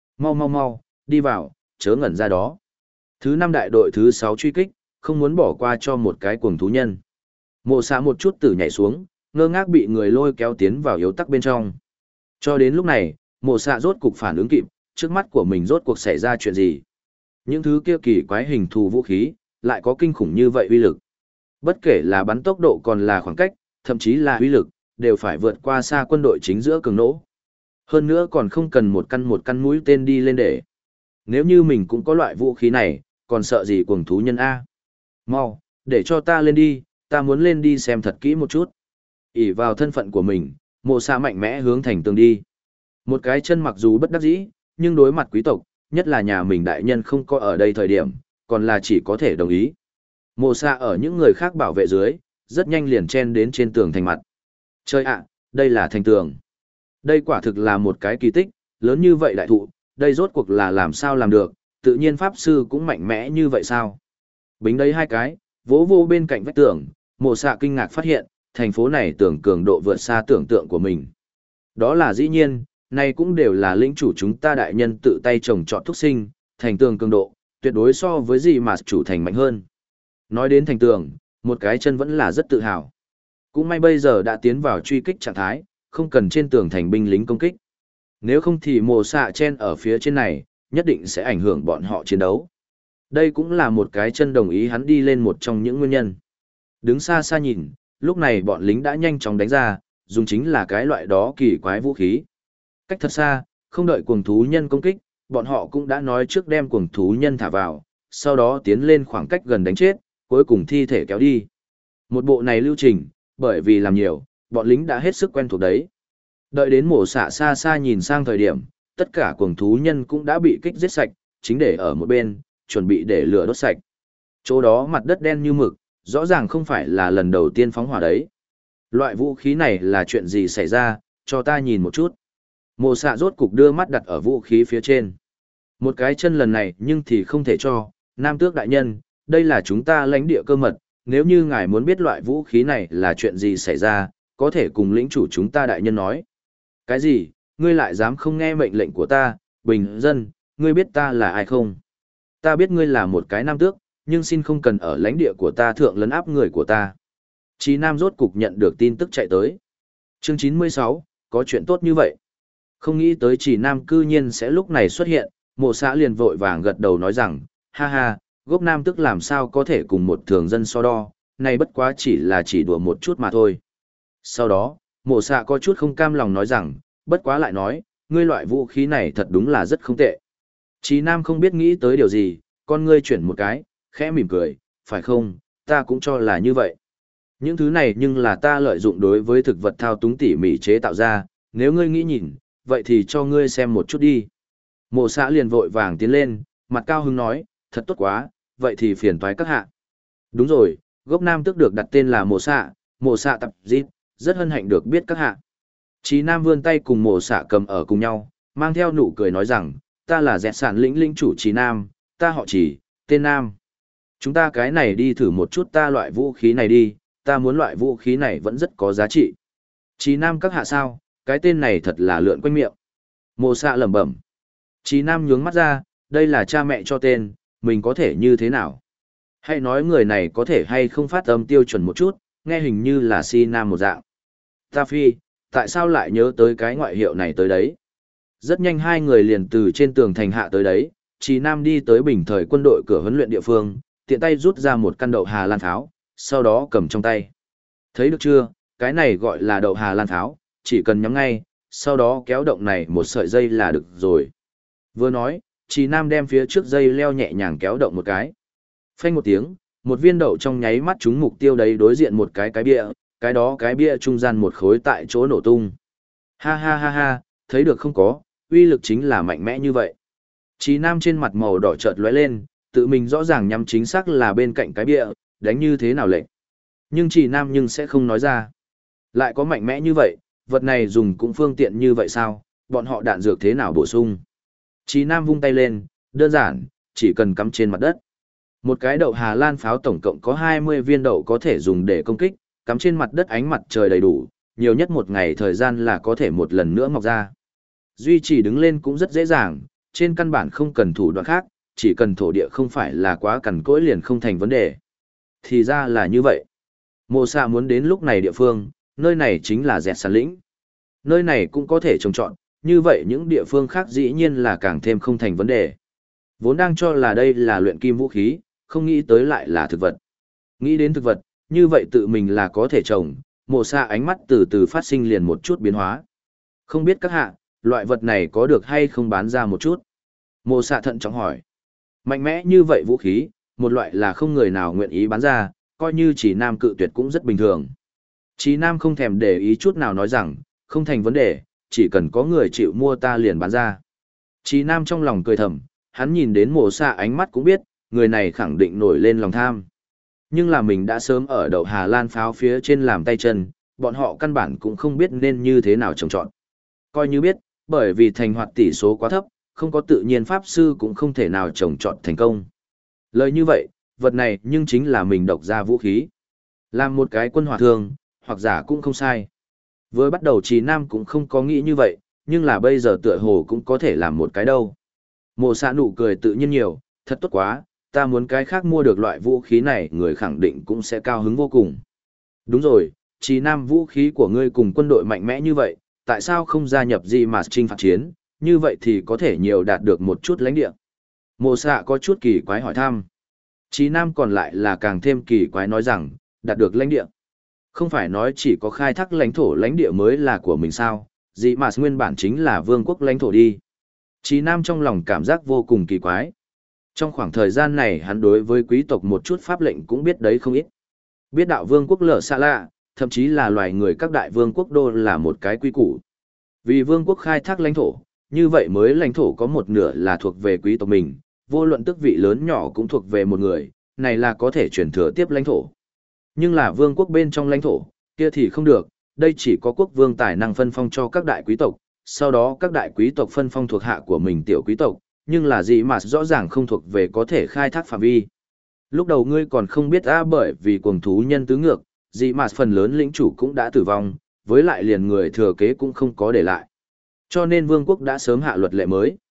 Mau, đi vào, chớ ngẩn ra đó. Thứ 5 đại đội thứ 6 truy kích, không muốn bỏ qua cho một cái cuồng thú nhân. Mộ xạ một chút tử nhảy xuống, ngơ ngác bị người lôi kéo tiến vào yếu tắc bên trong. Cho đến lúc này, mộ xạ rốt cục phản ứng kịp, trước mắt của mình rốt cuộc xảy ra chuyện gì. Những thứ kia kỳ quái hình thù vũ khí, lại có kinh khủng như vậy uy lực. Bất kể là bắn tốc độ còn là khoảng cách, thậm chí là uy lực, đều phải vượt qua xa quân đội chính giữa cường nỗ. Hơn nữa còn không cần một căn mũi tên đi lên để. Nếu như mình cũng có loại vũ khí này, còn sợ gì cuồng thú nhân A. Mau, để cho ta lên đi, ta muốn lên đi xem thật kỹ một chút. ỷ vào thân phận của mình, mộ xạ mạnh mẽ hướng thành tường đi. Một cái chân mặc dù bất đắc dĩ, nhưng đối mặt quý tộc, nhất là nhà mình đại nhân không có ở đây thời điểm, còn là chỉ có thể đồng ý. Mộ xạ ở những người khác bảo vệ dưới, rất nhanh liền chen đến trên tường thành mặt. Chơi ạ, đây là thành tường. Đây quả thực là một cái kỳ tích, lớn như vậy đại thụ, đây rốt cuộc là làm sao làm được, tự nhiên pháp sư cũng mạnh mẽ như vậy sao? Bính đấy 2 cái, vỗ vô bên cạnh vách tường, mộ xạ kinh ngạc phát hiện, thành phố này tưởng cường độ vượt xa tưởng tượng của mình. Đó là dĩ nhiên, này cũng đều là lĩnh chủ chúng ta đại nhân tự tay trồng trọt thúc sinh, thành tường cường độ, tuyệt đối so với gì mà chủ thành mạnh hơn. Nói đến thành tường, một cái chân vẫn là rất tự hào. Cũng may bây giờ đã tiến vào truy kích trạng thái, không cần trên tường thành binh lính công kích. Nếu không thì mồ xạ chen ở phía trên này, nhất định sẽ ảnh hưởng bọn họ chiến đấu. Đây cũng là một cái chân đồng ý hắn đi lên một trong những nguyên nhân. Đứng xa xa nhìn, lúc này bọn lính đã nhanh chóng đánh ra, dùng chính là cái loại đó kỳ quái vũ khí. Cách thật xa, không đợi cuồng thú nhân công kích, bọn họ cũng đã nói trước đem cuồng thú nhân thả vào, sau đó tiến lên khoảng cách gần đánh chết, cuối cùng thi thể kéo đi. Một bộ này lưu trình, bởi vì làm nhiều, bọn lính đã hết sức quen thuộc đấy. Đợi đến mổ xạ xa xa nhìn sang thời điểm, tất cả cuồng thú nhân cũng đã bị kích giết sạch, chính để ở một bên, chuẩn bị để lửa đốt sạch. Chỗ đó mặt đất đen như mực, rõ ràng không phải là lần đầu tiên phóng hỏa đấy. Loại vũ khí này là chuyện gì xảy ra, cho ta nhìn một chút. Mộ xạ rốt cục đưa mắt đặt ở vũ khí phía trên. Một cái chân lần này nhưng thì không thể cho, Nam Tước đại nhân, đây là chúng ta lãnh địa cơ mật, nếu như ngài muốn biết loại vũ khí này là chuyện gì xảy ra, có thể cùng lĩnh chủ chúng ta đại nhân nói. Cái gì, ngươi lại dám không nghe mệnh lệnh của ta, bình dân, ngươi biết ta là ai không? Ta biết ngươi là một cái nam tước, nhưng xin không cần ở lãnh địa của ta thượng lấn áp người của ta. Chí Nam rốt cục nhận được tin tức chạy tới. Chương 96, có chuyện tốt như vậy. Không nghĩ tới Chí Nam cư nhiên sẽ lúc này xuất hiện, Mộ Xã liền vội vàng gật đầu nói rằng, ha ha, gốc nam tước làm sao có thể cùng một thường dân so đo, này bất quá chỉ đùa một chút mà thôi. Sau đó, Mộ Xã có chút không cam lòng nói rằng, bất quá lại nói, ngươi loại vũ khí này thật đúng là rất không tệ. Chí Nam không biết nghĩ tới điều gì, con ngươi chuyển một cái, khẽ mỉm cười, phải không, ta cũng cho là như vậy. Những thứ này nhưng là ta lợi dụng đối với thực vật thao túng tỉ mỉ chế tạo ra, nếu ngươi nghĩ nhìn, vậy thì cho ngươi xem một chút đi. Mộ Xã liền vội vàng tiến lên, mặt cao hứng nói, thật tốt quá, vậy thì phiền toái các hạ. Đúng rồi, gốc nam tước được đặt tên là Mộ Xã tập dít, rất hân hạnh được biết các hạ. Chí Nam vươn tay cùng Mộ Xã cầm ở cùng nhau, mang theo nụ cười nói rằng, ta là dẹt sản lĩnh chủ Chí Nam, ta họ Chí, tên Nam. Chúng ta cái này đi thử một chút ta loại vũ khí này đi, ta muốn loại vũ khí này vẫn rất có giá trị. Chí Nam các hạ sao, cái tên này thật là lượn quanh miệng. Mộ Xã lẩm bẩm. Chí Nam nhướng mắt ra, đây là cha mẹ cho tên, mình có thể như thế nào? Hãy nói người này có thể hay không phát âm tiêu chuẩn một chút, nghe hình như là si nam một dạng. Ta phi, tại sao lại nhớ tới cái ngoại hiệu này tới đấy? Rất nhanh hai người liền từ trên tường thành hạ tới đấy, Chí Nam đi tới bình thời quân đội cửa huấn luyện địa phương, tiện tay rút ra một căn đậu Hà Lan pháo, sau đó cầm trong tay. Thấy được chưa, cái này gọi là đậu Hà Lan pháo, chỉ cần nhắm ngay, sau đó kéo động này một sợi dây là được rồi. Vừa nói, Chí Nam đem phía trước dây leo nhẹ nhàng kéo động một cái. Phanh một tiếng, một viên đậu trong nháy mắt trúng mục tiêu đấy đối diện một cái bia, cái bia trung gian một khối tại chỗ nổ tung. Ha ha ha ha, thấy được không có, uy lực chính là mạnh mẽ như vậy. Chí Nam trên mặt màu đỏ chợt lóe lên, tự mình rõ ràng nhắm chính xác là bên cạnh cái bia, đánh như thế nào lệnh. Nhưng Chí Nam nhưng sẽ không nói ra. Lại có mạnh mẽ như vậy, vật này dùng cũng phương tiện như vậy sao, bọn họ đạn dược thế nào bổ sung. Chí Nam vung tay lên, đơn giản, chỉ cần cắm trên mặt đất. Một cái đậu Hà Lan pháo tổng cộng có 20 viên đậu có thể dùng để công kích, cắm trên mặt đất ánh mặt trời đầy đủ, nhiều nhất một ngày thời gian là có thể một lần nữa mọc ra. Duy trì đứng lên cũng rất dễ dàng, trên căn bản không cần thủ đoạn khác, chỉ cần thổ địa không phải là quá cằn cỗi liền không thành vấn đề. Thì ra là như vậy. Mộ Xã muốn đến lúc này địa phương, nơi này chính là dẹt sản lĩnh. Nơi này cũng có thể trồng trọt, như vậy những địa phương khác dĩ nhiên là càng thêm không thành vấn đề. Vốn đang cho là đây là luyện kim vũ khí, không nghĩ tới lại là thực vật. Nghĩ đến thực vật, như vậy tự mình là có thể trồng, Mộ Xã ánh mắt từ từ phát sinh liền một chút biến hóa. Không biết các hạ, loại vật này có được hay không bán ra một chút? Mộ Xã thận trọng hỏi. Mạnh mẽ như vậy vũ khí, một loại là không người nào nguyện ý bán ra, coi như Chí Nam cự tuyệt cũng rất bình thường. Chí Nam không thèm để ý chút nào nói rằng, không thành vấn đề, chỉ cần có người chịu mua ta liền bán ra. Chí Nam trong lòng cười thầm, hắn nhìn đến Mộ Xã ánh mắt cũng biết, người này khẳng định nổi lên lòng tham. Nhưng là mình đã sớm ở đậu Hà Lan pháo phía trên làm tay chân, bọn họ căn bản cũng không biết nên như thế nào trồng trọt. Coi như biết, bởi vì thành hoạt tỷ số quá thấp, không có tự nhiên pháp sư cũng không thể nào trồng trọt thành công. Lời như vậy, vật này nhưng chính là mình độc ra vũ khí. Làm một cái quân hỏa thương, hoặc giả cũng không sai. Với bắt đầu Chí Nam cũng không có nghĩ như vậy, nhưng là bây giờ tựa hồ cũng có thể làm một cái đâu. Mộ Xã nụ cười tự nhiên nhiều, thật tốt quá, ta muốn cái khác mua được loại vũ khí này người khẳng định cũng sẽ cao hứng vô cùng. Đúng rồi, Chí Nam vũ khí của ngươi cùng quân đội mạnh mẽ như vậy, tại sao không gia nhập gì mà chinh phạt chiến, như vậy thì có thể nhiều đạt được một chút lãnh địa. Mộ Xã có chút kỳ quái hỏi thăm. Chí Nam còn lại là càng thêm kỳ quái nói rằng, đạt được lãnh địa. Không phải nói chỉ có khai thác lãnh địa mới là của mình sao, gì mà nguyên bản chính là vương quốc lãnh thổ đi. Chí Nam trong lòng cảm giác vô cùng kỳ quái. Trong khoảng thời gian này hắn đối với quý tộc một chút pháp lệnh cũng biết đấy không ít. Biết đạo vương quốc lở xa lạ, thậm chí là loài người các đại vương quốc đô là một cái quy củ. Vì vương quốc khai thác lãnh thổ, như vậy mới lãnh thổ có một nửa là thuộc về quý tộc mình, vô luận tước vị lớn nhỏ cũng thuộc về một người, này là có thể chuyển thừa tiếp lãnh thổ. Nhưng là vương quốc bên trong lãnh thổ, kia thì không được, đây chỉ có quốc vương tài năng phân phong cho các đại quý tộc, sau đó các đại quý tộc phân phong thuộc hạ của mình tiểu quý tộc, nhưng là gì mà rõ ràng không thuộc về có thể khai thác phạm vi. Lúc đầu ngươi còn không biết bởi vì cuồng thú nhân tứ ngược, gì mà phần lớn lĩnh chủ cũng đã tử vong, với lại liền người thừa kế cũng không có để lại. Cho nên vương quốc đã sớm hạ luật lệ mới.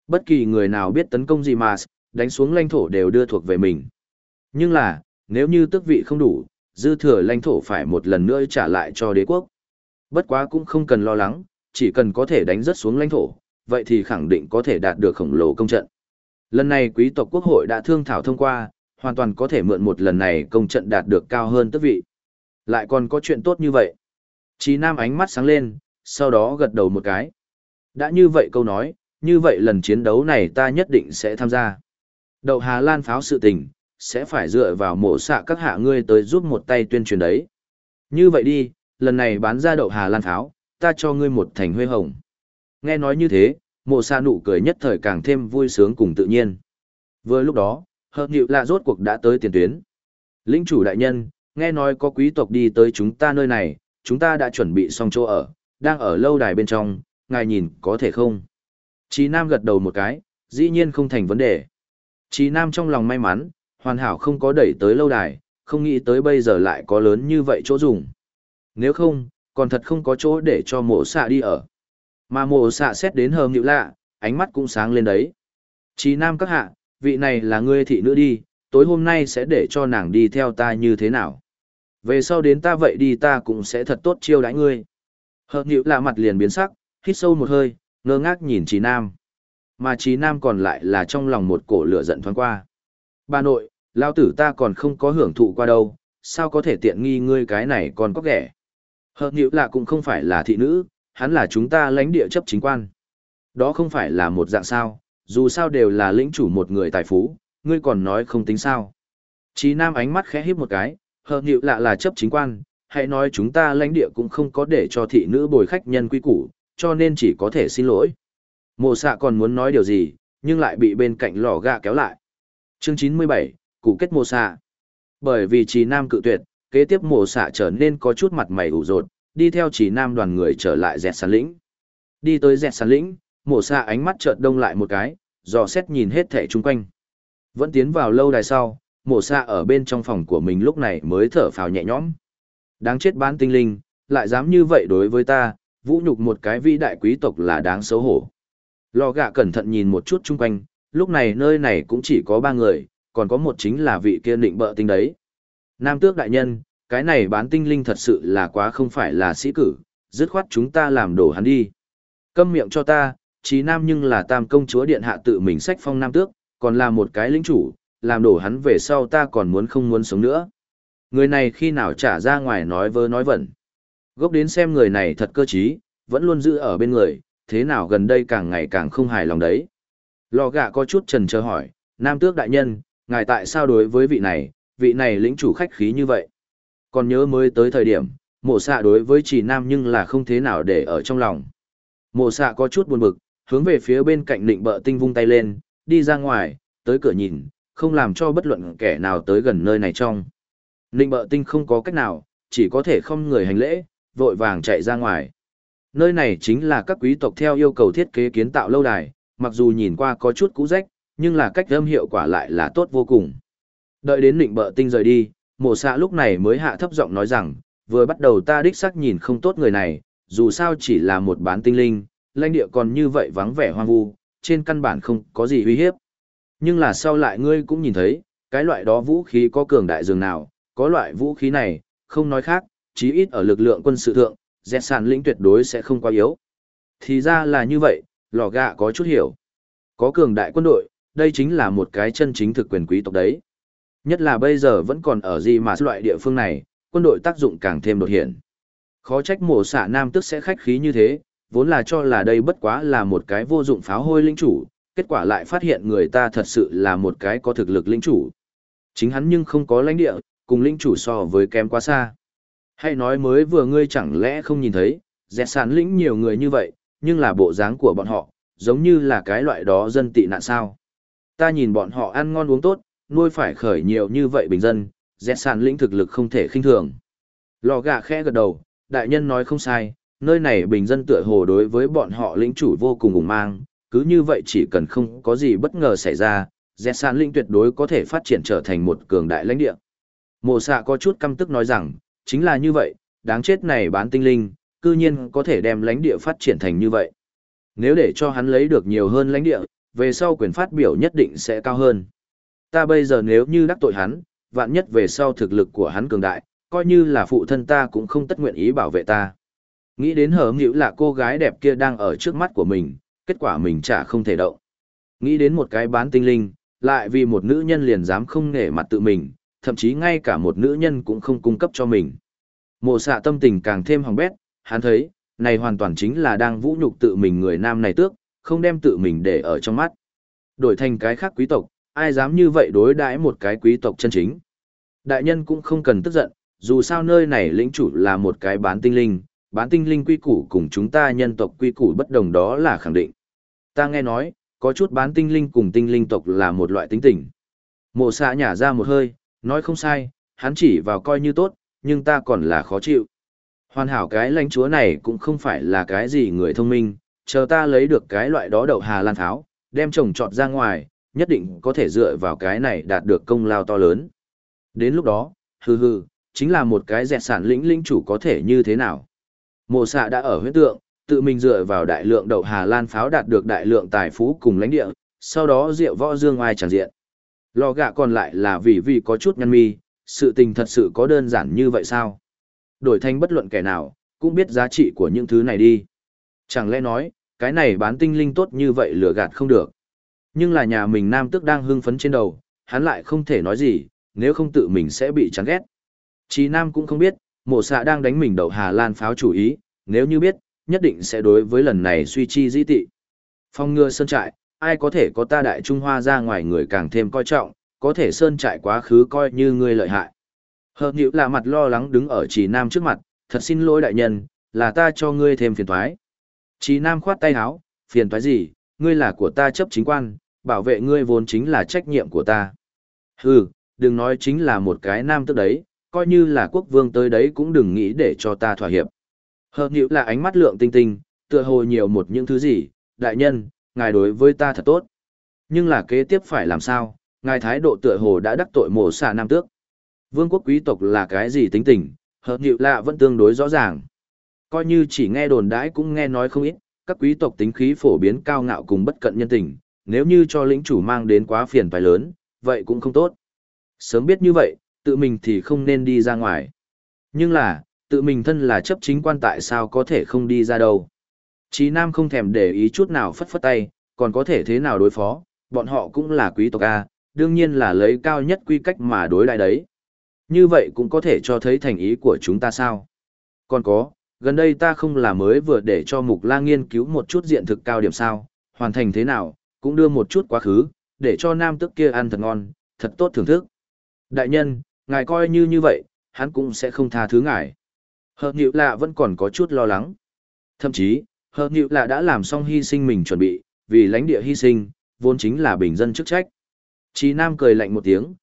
Bất kỳ người nào biết tấn công gì mà đánh xuống lãnh thổ đều đưa thuộc về mình. Nhưng là, nếu như tước vị không đủ, dư thừa lãnh thổ phải một lần nữa trả lại cho đế quốc. Bất quá cũng không cần lo lắng, chỉ cần có thể đánh rớt xuống lãnh thổ, vậy thì khẳng định có thể đạt được khổng lồ công trận. Lần này quý tộc quốc hội đã thương thảo thông qua, hoàn toàn có thể mượn một lần này công trận đạt được cao hơn tước vị. Lại còn có chuyện tốt như vậy. Chí Nam ánh mắt sáng lên, sau đó gật đầu một cái. Đã như vậy câu nói, như vậy lần chiến đấu này ta nhất định sẽ tham gia. Đậu Hà Lan pháo sự tình, sẽ phải dựa vào mổ xạ các hạ ngươi tới giúp một tay tuyên truyền đấy. Như vậy đi, lần này bán ra đậu Hà Lan pháo, ta cho ngươi một thành huê hồng. Nghe nói như thế, mổ xạ nụ cười nhất thời càng thêm vui sướng cùng tự nhiên. Vừa lúc đó, hợp nhịu lạ rốt cuộc đã tới tiền tuyến. Lĩnh chủ đại nhân, nghe nói có quý tộc đi tới chúng ta nơi này, chúng ta đã chuẩn bị xong chỗ ở, đang ở lâu đài bên trong, ngài nhìn có thể không? Chí Nam gật đầu một cái, dĩ nhiên không thành vấn đề. Chí Nam trong lòng may mắn, hoàn hảo không có đẩy tới lâu đài, không nghĩ tới bây giờ lại có lớn như vậy chỗ dùng. Nếu không, còn thật không có chỗ để cho mộ xạ đi ở. Mà mộ xạ xét đến hờm nhịu lạ, ánh mắt cũng sáng lên đấy. Chí Nam các hạ, vị này là ngươi thị nữ đi, tối hôm nay sẽ để cho nàng đi theo ta như thế nào? Về sau đến ta vậy đi ta cũng sẽ thật tốt chiêu đãi ngươi. Hờm nhịu lạ mặt liền biến sắc, hít sâu một hơi, ngơ ngác nhìn Chí Nam. Mà Chí Nam còn lại là trong lòng một cổ lửa giận thoáng qua. Bà nội, lao tử ta còn không có hưởng thụ qua đâu, sao có thể tiện nghi ngươi cái này còn có ghẻ. Hợp nhịu lạ cũng không phải là thị nữ, hắn là chúng ta lãnh địa chấp chính quan. Đó không phải là một dạng sao, dù sao đều là lĩnh chủ một người tài phú, ngươi còn nói không tính sao. Chí Nam ánh mắt khẽ híp một cái, hợp nhịu lạ là chấp chính quan, hãy nói chúng ta lãnh địa cũng không có để cho thị nữ bồi khách nhân quy củ, cho nên chỉ có thể xin lỗi. Mộ xạ còn muốn nói điều gì, nhưng lại bị bên cạnh lò gạ kéo lại. Chương 97, cụ kết mộ xạ. Bởi vì Chí Nam cự tuyệt, kế tiếp mộ xạ trở nên có chút mặt mày ủ rột, đi theo Chí Nam đoàn người trở lại dẹt sàn lĩnh. Đi tới dẹt sàn lĩnh, mộ xạ ánh mắt chợt đông lại một cái, dò xét nhìn hết thảy chung quanh. Vẫn tiến vào lâu đài sau, mộ xạ ở bên trong phòng của mình lúc này mới thở phào nhẹ nhõm. Đáng chết bán tinh linh, lại dám như vậy đối với ta, vũ nhục một cái vĩ đại quý tộc là đáng xấu hổ. Lò gạ cẩn thận nhìn một chút chung quanh, lúc này nơi này cũng chỉ có 3 người, còn có một chính là vị kia định bợ tinh đấy. Nam tước đại nhân, cái này bán tinh linh thật sự là quá không phải là sĩ cử, dứt khoát chúng ta làm đổ hắn đi. Câm miệng cho ta, Chí Nam nhưng là tam công chúa điện hạ tự mình sách phong nam tước, còn là một cái lĩnh chủ, làm đổ hắn về sau ta còn muốn không muốn sống nữa. Người này khi nào trả ra ngoài nói vơ nói vẩn. Gốc đến xem người này thật cơ trí, vẫn luôn giữ ở bên người, thế nào gần đây càng ngày càng không hài lòng đấy. Lò gạ có chút chần chờ hỏi, Nam tước đại nhân, ngài tại sao đối với vị này lĩnh chủ khách khí như vậy? Còn nhớ mới tới thời điểm, mộ xạ đối với Chí Nam nhưng là không thế nào để ở trong lòng. Mộ xạ có chút buồn bực, hướng về phía bên cạnh định bợ tinh vung tay lên, đi ra ngoài, tới cửa nhìn, không làm cho bất luận kẻ nào tới gần nơi này trong. Định bợ tinh không có cách nào, chỉ có thể không người hành lễ, vội vàng chạy ra ngoài. Nơi này chính là các quý tộc theo yêu cầu thiết kế kiến tạo lâu đài, mặc dù nhìn qua có chút cũ rách, nhưng là cách âm hiệu quả lại là tốt vô cùng. Đợi đến định bợ tinh rời đi, mộ xạ lúc này mới hạ thấp giọng nói rằng, vừa bắt đầu ta đích xác nhìn không tốt người này, dù sao chỉ là một bán tinh linh, lãnh địa còn như vậy vắng vẻ hoang vu, trên căn bản không có gì uy hiếp. Nhưng là sau lại ngươi cũng nhìn thấy, cái loại đó vũ khí có cường đại dường nào, có loại vũ khí này, không nói khác, chí ít ở lực lượng quân sự thượng, dẹt sàn lĩnh tuyệt đối sẽ không quá yếu. Thì ra là như vậy, lò gạ có chút hiểu. Có cường đại quân đội, đây chính là một cái chân chính thực quyền quý tộc đấy. Nhất là bây giờ vẫn còn ở gì mà loại địa phương này, quân đội tác dụng càng thêm đột hiện. Khó trách mổ xạ nam tức sẽ khách khí như thế, vốn là cho là đây bất quá là một cái vô dụng pháo hôi lĩnh chủ, kết quả lại phát hiện người ta thật sự là một cái có thực lực lĩnh chủ. Chính hắn nhưng không có lãnh địa, cùng lĩnh chủ so với kém quá xa. Hay nói mới vừa ngươi chẳng lẽ không nhìn thấy, dẹt sàn lĩnh nhiều người như vậy, nhưng là bộ dáng của bọn họ, giống như là cái loại đó dân tị nạn sao. Ta nhìn bọn họ ăn ngon uống tốt, nuôi phải khởi nhiều như vậy bình dân, dẹt sàn lĩnh thực lực không thể khinh thường. Lò gà khẽ gật đầu, đại nhân nói không sai, nơi này bình dân tựa hồ đối với bọn họ lĩnh chủ vô cùng ủng mang, cứ như vậy chỉ cần không có gì bất ngờ xảy ra, dẹt sàn lĩnh tuyệt đối có thể phát triển trở thành một cường đại lãnh địa. Mộ xạ có chút căm tức nói rằng, chính là như vậy, đáng chết này bán tinh linh, cư nhiên có thể đem lãnh địa phát triển thành như vậy. Nếu để cho hắn lấy được nhiều hơn lãnh địa, về sau quyền phát biểu nhất định sẽ cao hơn. Ta bây giờ nếu như đắc tội hắn, vạn nhất về sau thực lực của hắn cường đại, coi như là phụ thân ta cũng không tất nguyện ý bảo vệ ta. Nghĩ đến hở nghĩu là cô gái đẹp kia đang ở trước mắt của mình, kết quả mình chả không thể động. Nghĩ đến một cái bán tinh linh, lại vì một nữ nhân liền dám không nể mặt tự mình, thậm chí ngay cả một nữ nhân cũng không cung cấp cho mình. Mộ xạ tâm tình càng thêm hỏng bét, hắn thấy, này hoàn toàn chính là đang vũ nhục tự mình người nam này tước, không đem tự mình để ở trong mắt. Đổi thành cái khác quý tộc, ai dám như vậy đối đãi một cái quý tộc chân chính. Đại nhân cũng không cần tức giận, dù sao nơi này lĩnh chủ là một cái bán tinh linh quy củ cùng chúng ta nhân tộc quy củ bất đồng đó là khẳng định. Ta nghe nói, có chút bán tinh linh cùng tinh linh tộc là một loại tính tình. Mộ xạ nhả ra một hơi, nói không sai, hắn chỉ vào coi như tốt, nhưng ta còn là khó chịu. Hoàn hảo cái lãnh chúa này cũng không phải là cái gì người thông minh, chờ ta lấy được cái loại đó đậu Hà Lan pháo, đem trồng trọt ra ngoài, nhất định có thể dựa vào cái này đạt được công lao to lớn. Đến lúc đó, chính là một cái dẹt sản lĩnh chủ có thể như thế nào. Mộ xạ đã ở huyết tượng, tự mình dựa vào đại lượng đậu Hà Lan pháo đạt được đại lượng tài phú cùng lãnh địa, sau đó diệu võ dương ai tràn diện. Lò gạ còn lại là vì có chút nhăn mi, sự tình thật sự có đơn giản như vậy sao? Đổi thành bất luận kẻ nào, cũng biết giá trị của những thứ này đi. Chẳng lẽ nói, cái này bán tinh linh tốt như vậy lừa gạt không được. Nhưng là nhà mình nam tước đang hưng phấn trên đầu, hắn lại không thể nói gì, nếu không tự mình sẽ bị chán ghét. Chí Nam cũng không biết, mộ xạ đang đánh mình đậu Hà Lan pháo chủ ý, nếu như biết, nhất định sẽ đối với lần này suy chi dĩ tị. Phong ngừa sơn trại, ai có thể có ta Đại Trung Hoa ra ngoài người càng thêm coi trọng, có thể sơn trại quá khứ coi như ngươi lợi hại. Hợp nhữ là mặt lo lắng đứng ở Chí Nam trước mặt, thật xin lỗi đại nhân, là ta cho ngươi thêm phiền toái. Chí Nam khoát tay áo, phiền toái gì, ngươi là của ta chấp chính quan, bảo vệ ngươi vốn chính là trách nhiệm của ta. Đừng nói chính là một cái nam tước đấy, coi như là quốc vương tới đấy cũng đừng nghĩ để cho ta thỏa hiệp. Hợp nhữ là ánh mắt lượng tinh tinh, tựa hồ nhiều một những thứ gì, đại nhân, ngài đối với ta thật tốt. Nhưng là kế tiếp phải làm sao, ngài thái độ tựa hồ đã đắc tội mổ xạ nam tước. Vương quốc quý tộc là cái gì tính tình, hợp nhữ lạ vẫn tương đối rõ ràng. Coi như chỉ nghe đồn đãi cũng nghe nói không ít, các quý tộc tính khí phổ biến cao ngạo cùng bất cận nhân tình, nếu như cho lĩnh chủ mang đến quá phiền toái lớn, vậy cũng không tốt. Sớm biết như vậy, tự mình thì không nên đi ra ngoài. Nhưng là, tự mình thân là chấp chính quan tại sao có thể không đi ra đâu. Chí Nam không thèm để ý chút nào phất phất tay, còn có thể thế nào đối phó, bọn họ cũng là quý tộc A, đương nhiên là lấy cao nhất quy cách mà đối lại đấy. Như vậy cũng có thể cho thấy thành ý của chúng ta sao. Còn có, gần đây ta không là mới vừa để cho Mục La nghiên cứu một chút diện thực cao điểm sao, hoàn thành thế nào, cũng đưa một chút quá khứ, để cho nam tước kia ăn thật ngon, thật tốt thưởng thức. Đại nhân, ngài coi như vậy, hắn cũng sẽ không tha thứ ngài. Hợp nhữ lạ vẫn còn có chút lo lắng. Thậm chí, hợp nhữ lạ đã làm xong hy sinh mình chuẩn bị, vì lãnh địa hy sinh, vốn chính là bình dân chức trách. Chí Nam cười lạnh một tiếng,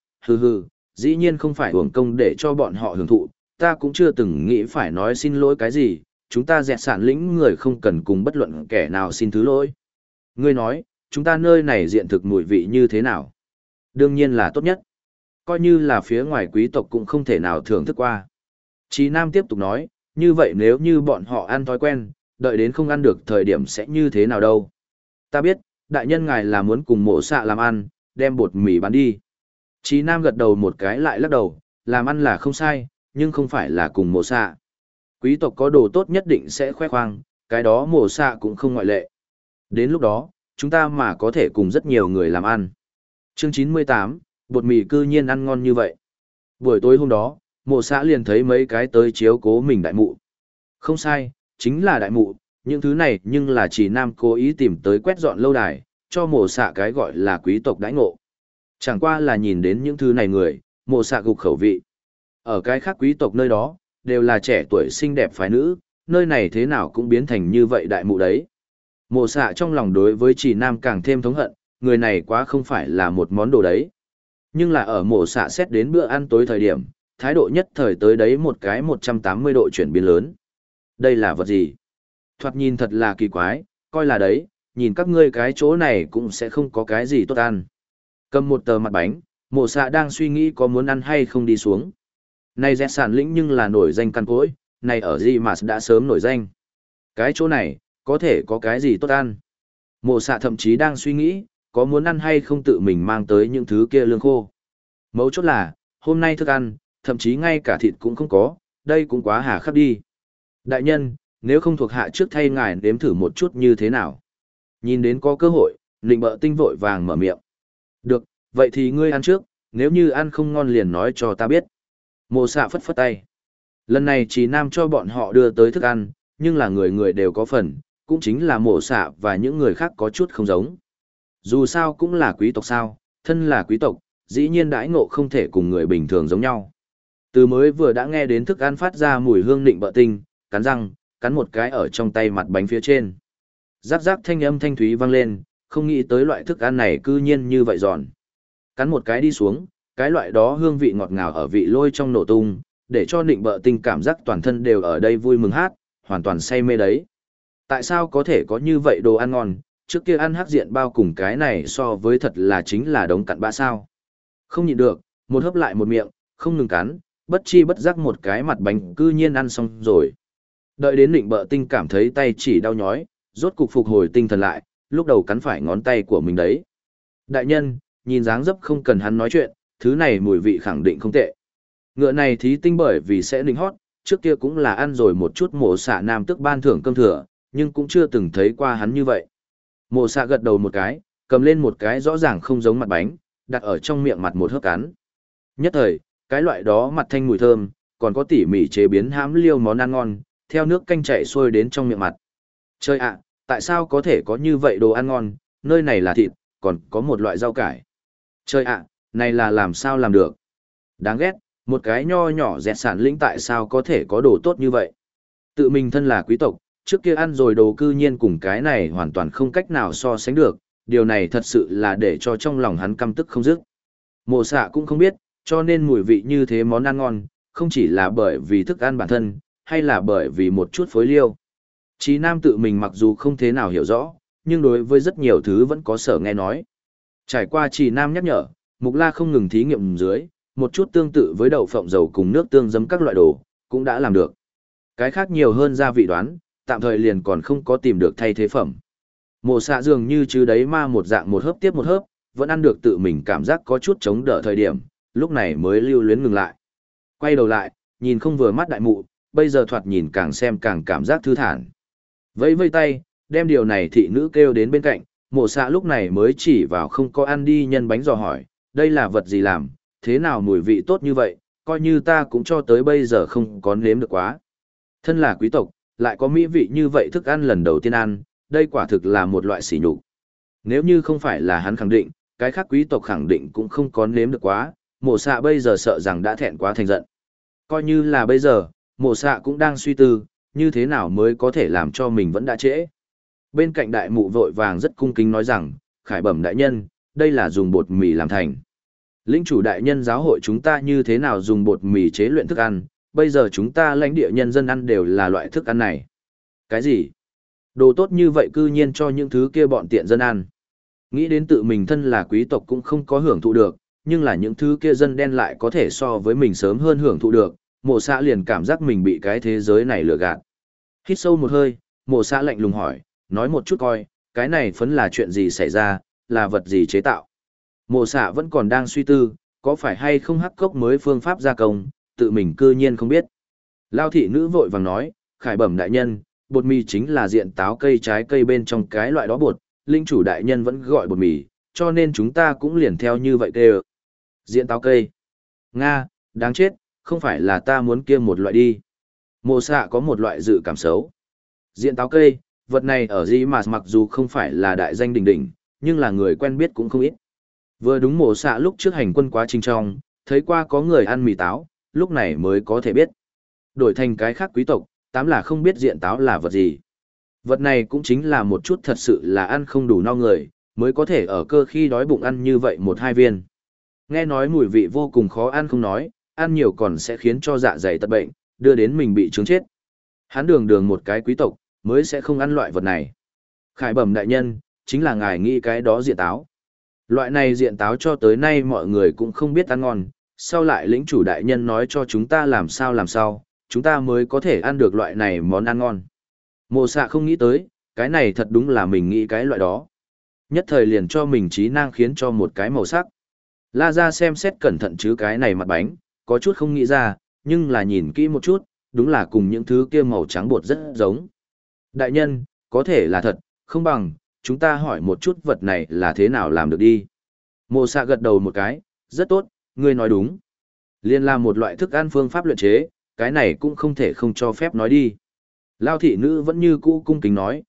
dĩ nhiên không phải uổng công để cho bọn họ hưởng thụ, ta cũng chưa từng nghĩ phải nói xin lỗi cái gì, chúng ta dẹt sản lĩnh người không cần cùng bất luận kẻ nào xin thứ lỗi. Ngươi nói, chúng ta nơi này diện thực mùi vị như thế nào? Đương nhiên là tốt nhất. Coi như là phía ngoài quý tộc cũng không thể nào thưởng thức qua. Chí Nam tiếp tục nói, như vậy nếu như bọn họ ăn thói quen, đợi đến không ăn được thời điểm sẽ như thế nào đâu. Ta biết, đại nhân ngài là muốn cùng mộ xạ làm ăn, đem bột mì bán đi. Chí Nam gật đầu một cái lại lắc đầu, làm ăn là không sai, nhưng không phải là cùng mộ xạ. Quý tộc có đồ tốt nhất định sẽ khoe khoang, cái đó mộ xạ cũng không ngoại lệ. Đến lúc đó, chúng ta mà có thể cùng rất nhiều người làm ăn. Chương 98, bột mì cư nhiên ăn ngon như vậy. Buổi tối hôm đó, mộ xạ liền thấy mấy cái tới chiếu cố mình đại mụ. Không sai, chính là đại mụ, những thứ này nhưng là chỉ Nam cố ý tìm tới quét dọn lâu đài, cho mộ xạ cái gọi là quý tộc đãi ngộ. Chẳng qua là nhìn đến những thứ này người, mộ xạ gục khẩu vị. Ở cái khác quý tộc nơi đó, đều là trẻ tuổi xinh đẹp phái nữ, nơi này thế nào cũng biến thành như vậy đại mụ đấy. Mộ xạ trong lòng đối với chỉ Nam càng thêm thống hận, người này quá không phải là một món đồ đấy. Nhưng là ở mộ xạ xét đến bữa ăn tối thời điểm, thái độ nhất thời tới đấy một cái 180 độ chuyển biến lớn. Đây là vật gì? Thoạt nhìn thật là kỳ quái, coi là đấy, nhìn các ngươi cái chỗ này cũng sẽ không có cái gì tốt ăn. Cầm một tờ mặt bánh, mộ xạ đang suy nghĩ có muốn ăn hay không đi xuống. Này dẹt sản lĩnh nhưng là nổi danh căn cối, này ở gì mà đã sớm nổi danh. Cái chỗ này, có thể có cái gì tốt ăn. Mộ xạ thậm chí đang suy nghĩ, có muốn ăn hay không tự mình mang tới những thứ kia lương khô. Mấu chốt là, hôm nay thức ăn, thậm chí ngay cả thịt cũng không có, đây cũng quá hà khắc đi. Đại nhân, nếu không thuộc hạ trước thay ngài nếm thử một chút như thế nào. Nhìn đến có cơ hội, Nịnh Bợ Tinh vội vàng mở miệng. Được, vậy thì ngươi ăn trước, nếu như ăn không ngon liền nói cho ta biết. Mộ Xạ phất phất tay. Lần này Trì Nam cho bọn họ đưa tới thức ăn, nhưng là người người đều có phần, cũng chính là Mộ Xạ và những người khác có chút không giống. Dù sao cũng là quý tộc sao, thân là quý tộc, dĩ nhiên đãi ngộ không thể cùng người bình thường giống nhau. Từ mới vừa đã nghe đến thức ăn phát ra mùi hương Nịnh Bợ Tinh, cắn răng, cắn một cái ở trong tay mặt bánh phía trên. Rắc rắc thanh âm thanh thúy vang lên, không nghĩ tới loại thức ăn này cư nhiên như vậy giòn. Cắn một cái đi xuống, cái loại đó hương vị ngọt ngào ở vị lôi trong nổ tung, để cho Nịnh Bợ Tinh cảm giác toàn thân đều ở đây vui mừng hát, hoàn toàn say mê đấy. Tại sao có thể có như vậy đồ ăn ngon, trước kia ăn hắc diện bao cùng cái này so với thật là chính là đống cặn bã sao. Không nhịn được, một hớp lại một miệng, không ngừng cắn, bất chi bất giác một cái mặt bánh cư nhiên ăn xong rồi. Đợi đến Nịnh Bợ Tinh cảm thấy tay chỉ đau nhói, rốt cục phục hồi tinh thần lại, lúc đầu cắn phải ngón tay của mình đấy. Đại nhân, nhìn dáng dấp không cần hắn nói chuyện, thứ này mùi vị khẳng định không tệ. Ngựa này thí tinh bởi vì sẽ nịnh hót, trước kia cũng là ăn rồi một chút Mộ Xạ nam tức ban thưởng cơm thừa, nhưng cũng chưa từng thấy qua hắn như vậy. Mộ Xạ gật đầu một cái, cầm lên một cái rõ ràng không giống mặt bánh, đặt ở trong miệng mặt một hớp cắn. Nhất thời, cái loại đó mặt thanh mùi thơm, còn có tỉ mỉ chế biến hãm liêu món ăn ngon, theo nước canh chảy xuôi đến trong miệng mặt. Trời ạ, tại sao có thể có như vậy đồ ăn ngon, nơi này là thịt, còn có một loại rau cải. Trời ạ, này là làm sao làm được? Đáng ghét, một cái nho nhỏ dẹt sản lĩnh tại sao có thể có đồ tốt như vậy? Tự mình thân là quý tộc, trước kia ăn rồi đồ cư nhiên cùng cái này hoàn toàn không cách nào so sánh được, điều này thật sự là để cho trong lòng hắn căm tức không dứt. Mộ Xạ cũng không biết, cho nên mùi vị như thế món ăn ngon, không chỉ là bởi vì thức ăn bản thân, hay là bởi vì một chút phối liêu. Chí Nam tự mình mặc dù không thế nào hiểu rõ, nhưng đối với rất nhiều thứ vẫn có sở nghe nói. Trải qua Chí Nam nhắc nhở, Mục La không ngừng thí nghiệm dưới, một chút tương tự với đậu phộng dầu cùng nước tương giấm các loại đồ, cũng đã làm được. Cái khác nhiều hơn gia vị đoán, tạm thời liền còn không có tìm được thay thế phẩm. Mộ Xạ dường như chứ đấy ma một dạng một hớp tiếp một hớp, vẫn ăn được tự mình cảm giác có chút chống đỡ thời điểm, lúc này mới lưu luyến ngừng lại. Quay đầu lại, nhìn không vừa mắt đại mụ, bây giờ thoạt nhìn càng xem càng cảm giác thư thản. Vẫy vây tay, đem điều này thị nữ kêu đến bên cạnh, Mộ Xạ lúc này mới chỉ vào không có ăn đi nhân bánh dò hỏi, đây là vật gì làm, thế nào mùi vị tốt như vậy, coi như ta cũng cho tới bây giờ không có nếm được quá. Thân là quý tộc, lại có mỹ vị như vậy thức ăn lần đầu tiên ăn, đây quả thực là một loại sỉ nhục. Nếu như không phải là hắn khẳng định, cái khác quý tộc khẳng định cũng không có nếm được quá, Mộ Xạ bây giờ sợ rằng đã thẹn quá thành giận. Coi như là bây giờ, Mộ Xạ cũng đang suy tư, như thế nào mới có thể làm cho mình vẫn đã trễ. Bên cạnh đại mụ vội vàng rất cung kính nói rằng, khải bẩm đại nhân, đây là dùng bột mì làm thành. Lĩnh chủ đại nhân giáo hội chúng ta như thế nào dùng bột mì chế luyện thức ăn, bây giờ chúng ta lãnh địa nhân dân ăn đều là loại thức ăn này. Cái gì? Đồ tốt như vậy cư nhiên cho những thứ kia bọn tiện dân ăn. Nghĩ đến tự mình thân là quý tộc cũng không có hưởng thụ được, nhưng là những thứ kia dân đen lại có thể so với mình sớm hơn hưởng thụ được, Mộ Xạ liền cảm giác mình bị cái thế giới này lừa gạt. Hít sâu một hơi, Mộ Xạ lạnh lùng hỏi, nói một chút coi, cái này phấn là chuyện gì xảy ra, là vật gì chế tạo. Mộ Xạ vẫn còn đang suy tư, có phải hay không hắc cốc mới phương pháp gia công, tự mình cư nhiên không biết. Lao thị nữ vội vàng nói, khải bẩm đại nhân, bột mì chính là diện táo cây trái cây bên trong cái loại đó bột, linh chủ đại nhân vẫn gọi bột mì, cho nên chúng ta cũng liền theo như vậy kêu. Diện táo cây. Nga, đáng chết, không phải là ta muốn kia một loại đi. Mộ Xạ có một loại dự cảm xấu. Diện táo cây, vật này ở gì mà mặc dù không phải là đại danh đỉnh đỉnh, nhưng là người quen biết cũng không ít. Vừa đúng Mộ Xạ lúc trước hành quân quá trình trong, thấy qua có người ăn mì táo, lúc này mới có thể biết. Đổi thành cái khác quý tộc, tám là không biết diện táo là vật gì. Vật này cũng chính là một chút thật sự là ăn không đủ no người, mới có thể ở cơ khi đói bụng ăn như vậy một hai viên. Nghe nói mùi vị vô cùng khó ăn không nói, ăn nhiều còn sẽ khiến cho dạ dày tật bệnh, đưa đến mình bị chứng chết. Hắn đường đường một cái quý tộc, mới sẽ không ăn loại vật này. Khải bẩm đại nhân, chính là ngài nghĩ cái đó diện táo. Loại này diện táo cho tới nay mọi người cũng không biết ăn ngon, sau lại lĩnh chủ đại nhân nói cho chúng ta làm sao, chúng ta mới có thể ăn được loại này món ăn ngon. Mộ Xạ không nghĩ tới, cái này thật đúng là mình nghĩ cái loại đó. Nhất thời liền cho mình trí năng khiến cho một cái màu sắc. La ra xem xét cẩn thận chứ cái này mặt bánh, có chút không nghĩ ra, nhưng là nhìn kỹ một chút, đúng là cùng những thứ kia màu trắng bột rất giống. Đại nhân, có thể là thật, không bằng, chúng ta hỏi một chút vật này là thế nào làm được đi. Mộ xạ gật đầu một cái, rất tốt, ngươi nói đúng. Liên là một loại thức ăn phương pháp luyện chế, cái này cũng không thể không cho phép nói đi. Lao thị nữ vẫn như cũ cung kính nói,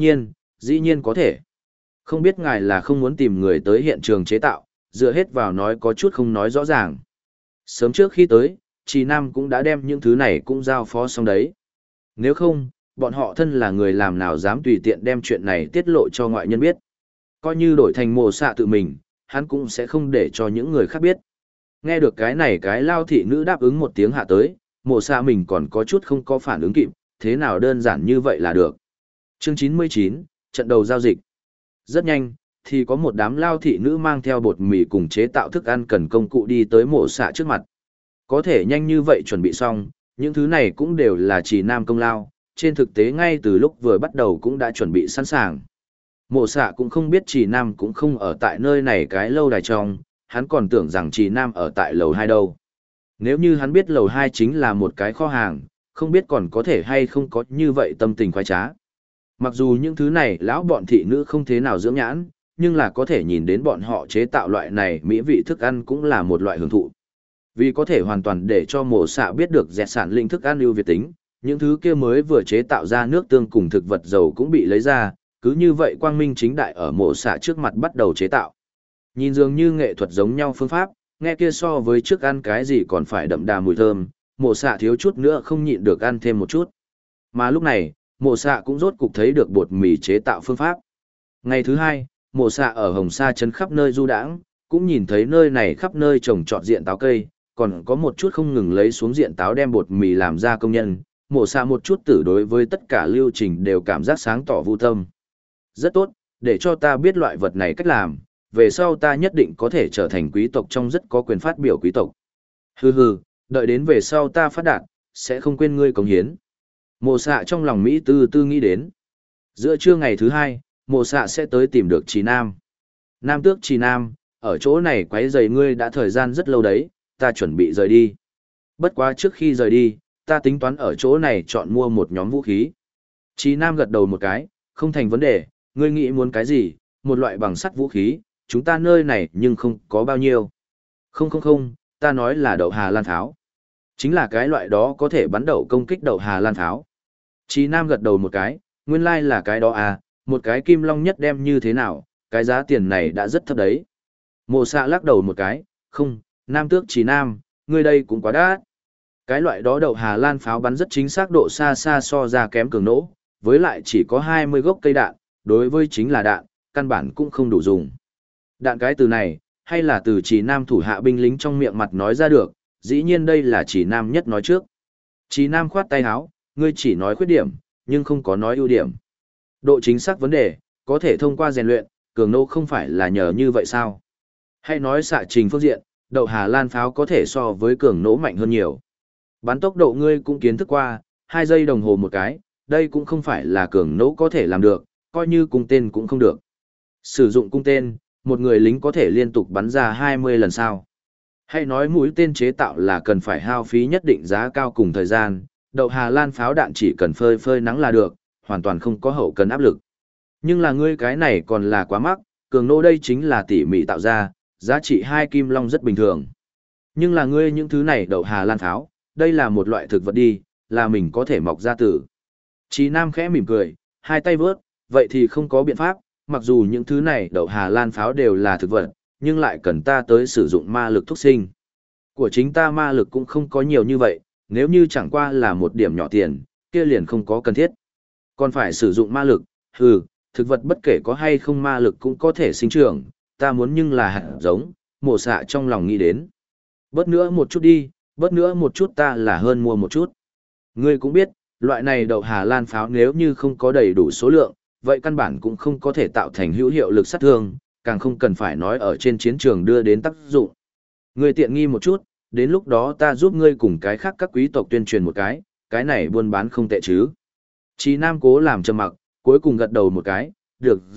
dĩ nhiên có thể. Không biết ngài là không muốn tìm người tới hiện trường chế tạo, dựa hết vào nói có chút không nói rõ ràng. Sớm trước khi tới, Trì Nam cũng đã đem những thứ này cũng giao phó xong đấy. Nếu không, bọn họ thân là người làm nào dám tùy tiện đem chuyện này tiết lộ cho ngoại nhân biết. Coi như đổi thành mồ xạ tự mình, hắn cũng sẽ không để cho những người khác biết. Nghe được cái này cái lao thị nữ đáp ứng một tiếng hạ tới, mồ xạ mình còn có chút không có phản ứng kịp, thế nào đơn giản như vậy là được. Chương 99, trận đầu giao dịch. Rất nhanh, thì có một đám lao thị nữ mang theo bột mì cùng chế tạo thức ăn cần công cụ đi tới mộ xạ trước mặt. Có thể nhanh như vậy chuẩn bị xong, những thứ này cũng đều là Trì Nam công lao, trên thực tế ngay từ lúc vừa bắt đầu cũng đã chuẩn bị sẵn sàng. Mộ xạ cũng không biết Trì Nam cũng không ở tại nơi này cái lâu đài trong, hắn còn tưởng rằng Trì Nam ở tại lầu 2 đâu. Nếu như hắn biết lầu 2 chính là một cái kho hàng, không biết còn có thể hay không có như vậy tâm tình khoái trá. Mặc dù những thứ này lão bọn thị nữ không thế nào dưỡng nhãn, nhưng là có thể nhìn đến bọn họ chế tạo loại này mỹ vị thức ăn cũng là một loại hưởng thụ. Vì có thể hoàn toàn để cho mổ xạ biết được dẹt sản linh thức ăn ưu việt tính, những thứ kia mới vừa chế tạo ra nước tương cùng thực vật dầu cũng bị lấy ra, cứ như vậy quang minh chính đại ở mổ xạ trước mặt bắt đầu chế tạo. Nhìn dường như nghệ thuật giống nhau phương pháp, nghe kia so với trước ăn cái gì còn phải đậm đà mùi thơm, mổ xạ thiếu chút nữa không nhịn được ăn thêm một chút. Mà lúc này, mổ xạ cũng rốt cục thấy được bột mì chế tạo phương pháp. Ngày thứ hai, mổ xạ ở Hồng Sa trấn khắp nơi du đãng, cũng nhìn thấy nơi này khắp nơi trồng trọt diện táo cây, còn có một chút không ngừng lấy xuống diện táo đem bột mì làm ra công nhân. Mổ xạ một chút tử đối với tất cả lưu trình đều cảm giác sáng tỏ vô tâm. Rất tốt, để cho ta biết loại vật này cách làm, về sau ta nhất định có thể trở thành quý tộc trong rất có quyền phát biểu quý tộc. Hừ hừ, đợi đến về sau ta phát đạt, sẽ không quên ngươi cống hiến. Mộ xạ trong lòng Mỹ tư tư nghĩ đến. Giữa trưa ngày thứ hai, mộ xạ sẽ tới tìm được Trì Nam. Nam tước Trì Nam, ở chỗ này quấy rầy ngươi đã thời gian rất lâu đấy, ta chuẩn bị rời đi. Bất quá trước khi rời đi, ta tính toán ở chỗ này chọn mua một nhóm vũ khí. Trì Nam gật đầu một cái, không thành vấn đề, ngươi nghĩ muốn cái gì, một loại bằng sắt vũ khí, chúng ta nơi này nhưng không có bao nhiêu. Không, ta nói là đậu Hà Lan pháo. Chính là cái loại đó có thể bắn đậu công kích đậu Hà Lan pháo. Chí Nam gật đầu một cái, nguyên lai là cái đó à, một cái kim long nhất đem như thế nào, cái giá tiền này đã rất thấp đấy. Mộ xạ lắc đầu một cái, không, Nam tước Chí Nam, ngươi đây cũng quá đắt. Cái loại đó đậu Hà Lan pháo bắn rất chính xác độ xa xa so ra kém cường nỗ, với lại chỉ có 20 gốc cây đạn, đối với chính là đạn, căn bản cũng không đủ dùng. Đạn cái từ này, hay là từ Chí Nam thủ hạ binh lính trong miệng mặt nói ra được, dĩ nhiên đây là Chí Nam nhất nói trước. Chí Nam khoát tay áo, ngươi chỉ nói khuyết điểm, nhưng không có nói ưu điểm. Độ chính xác vấn đề, có thể thông qua rèn luyện, cường nô không phải là nhờ như vậy sao? Hay nói xạ trình phương diện, đậu Hà Lan pháo có thể so với cường nỗ mạnh hơn nhiều. Bắn tốc độ ngươi cũng kiến thức qua, 2 giây đồng hồ một cái, đây cũng không phải là cường nỗ có thể làm được, coi như cung tên cũng không được. Sử dụng cung tên, một người lính có thể liên tục bắn ra 20 lần sao? Hay nói mũi tên chế tạo là cần phải hao phí nhất định giá cao cùng thời gian, đậu Hà Lan pháo đạn chỉ cần phơi phơi nắng là được, hoàn toàn không có hậu cần áp lực. Nhưng là ngươi cái này còn là quá mắc, cường nô đây chính là tỉ mỉ tạo ra, giá trị 2 kim long rất bình thường. Nhưng là ngươi những thứ này đậu Hà Lan pháo, đây là một loại thực vật đi, là mình có thể mọc ra tử. Chí Nam khẽ mỉm cười, hai tay vớt, vậy thì không có biện pháp, mặc dù những thứ này đậu Hà Lan pháo đều là thực vật, nhưng lại cần ta tới sử dụng ma lực thúc sinh. Của chính ta ma lực cũng không có nhiều như vậy, nếu như chẳng qua là một điểm nhỏ tiền, kia liền không có cần thiết. Còn phải sử dụng ma lực, thực vật bất kể có hay không ma lực cũng có thể sinh trưởng, ta muốn nhưng là hạt giống, mổ xạ trong lòng nghĩ đến. Bớt nữa một chút đi, bớt nữa một chút ta là hơn mua một chút. Ngươi cũng biết, loại này đậu Hà Lan pháo nếu như không có đầy đủ số lượng, vậy căn bản cũng không có thể tạo thành hữu hiệu lực sát thương, càng không cần phải nói ở trên chiến trường đưa đến tác dụng. Ngươi tiện nghi một chút, đến lúc đó ta giúp ngươi cùng cái khác các quý tộc tuyên truyền một cái này buôn bán không tệ chứ. Chí Nam cố làm trầm mặc, cuối cùng gật đầu một cái, được rồi,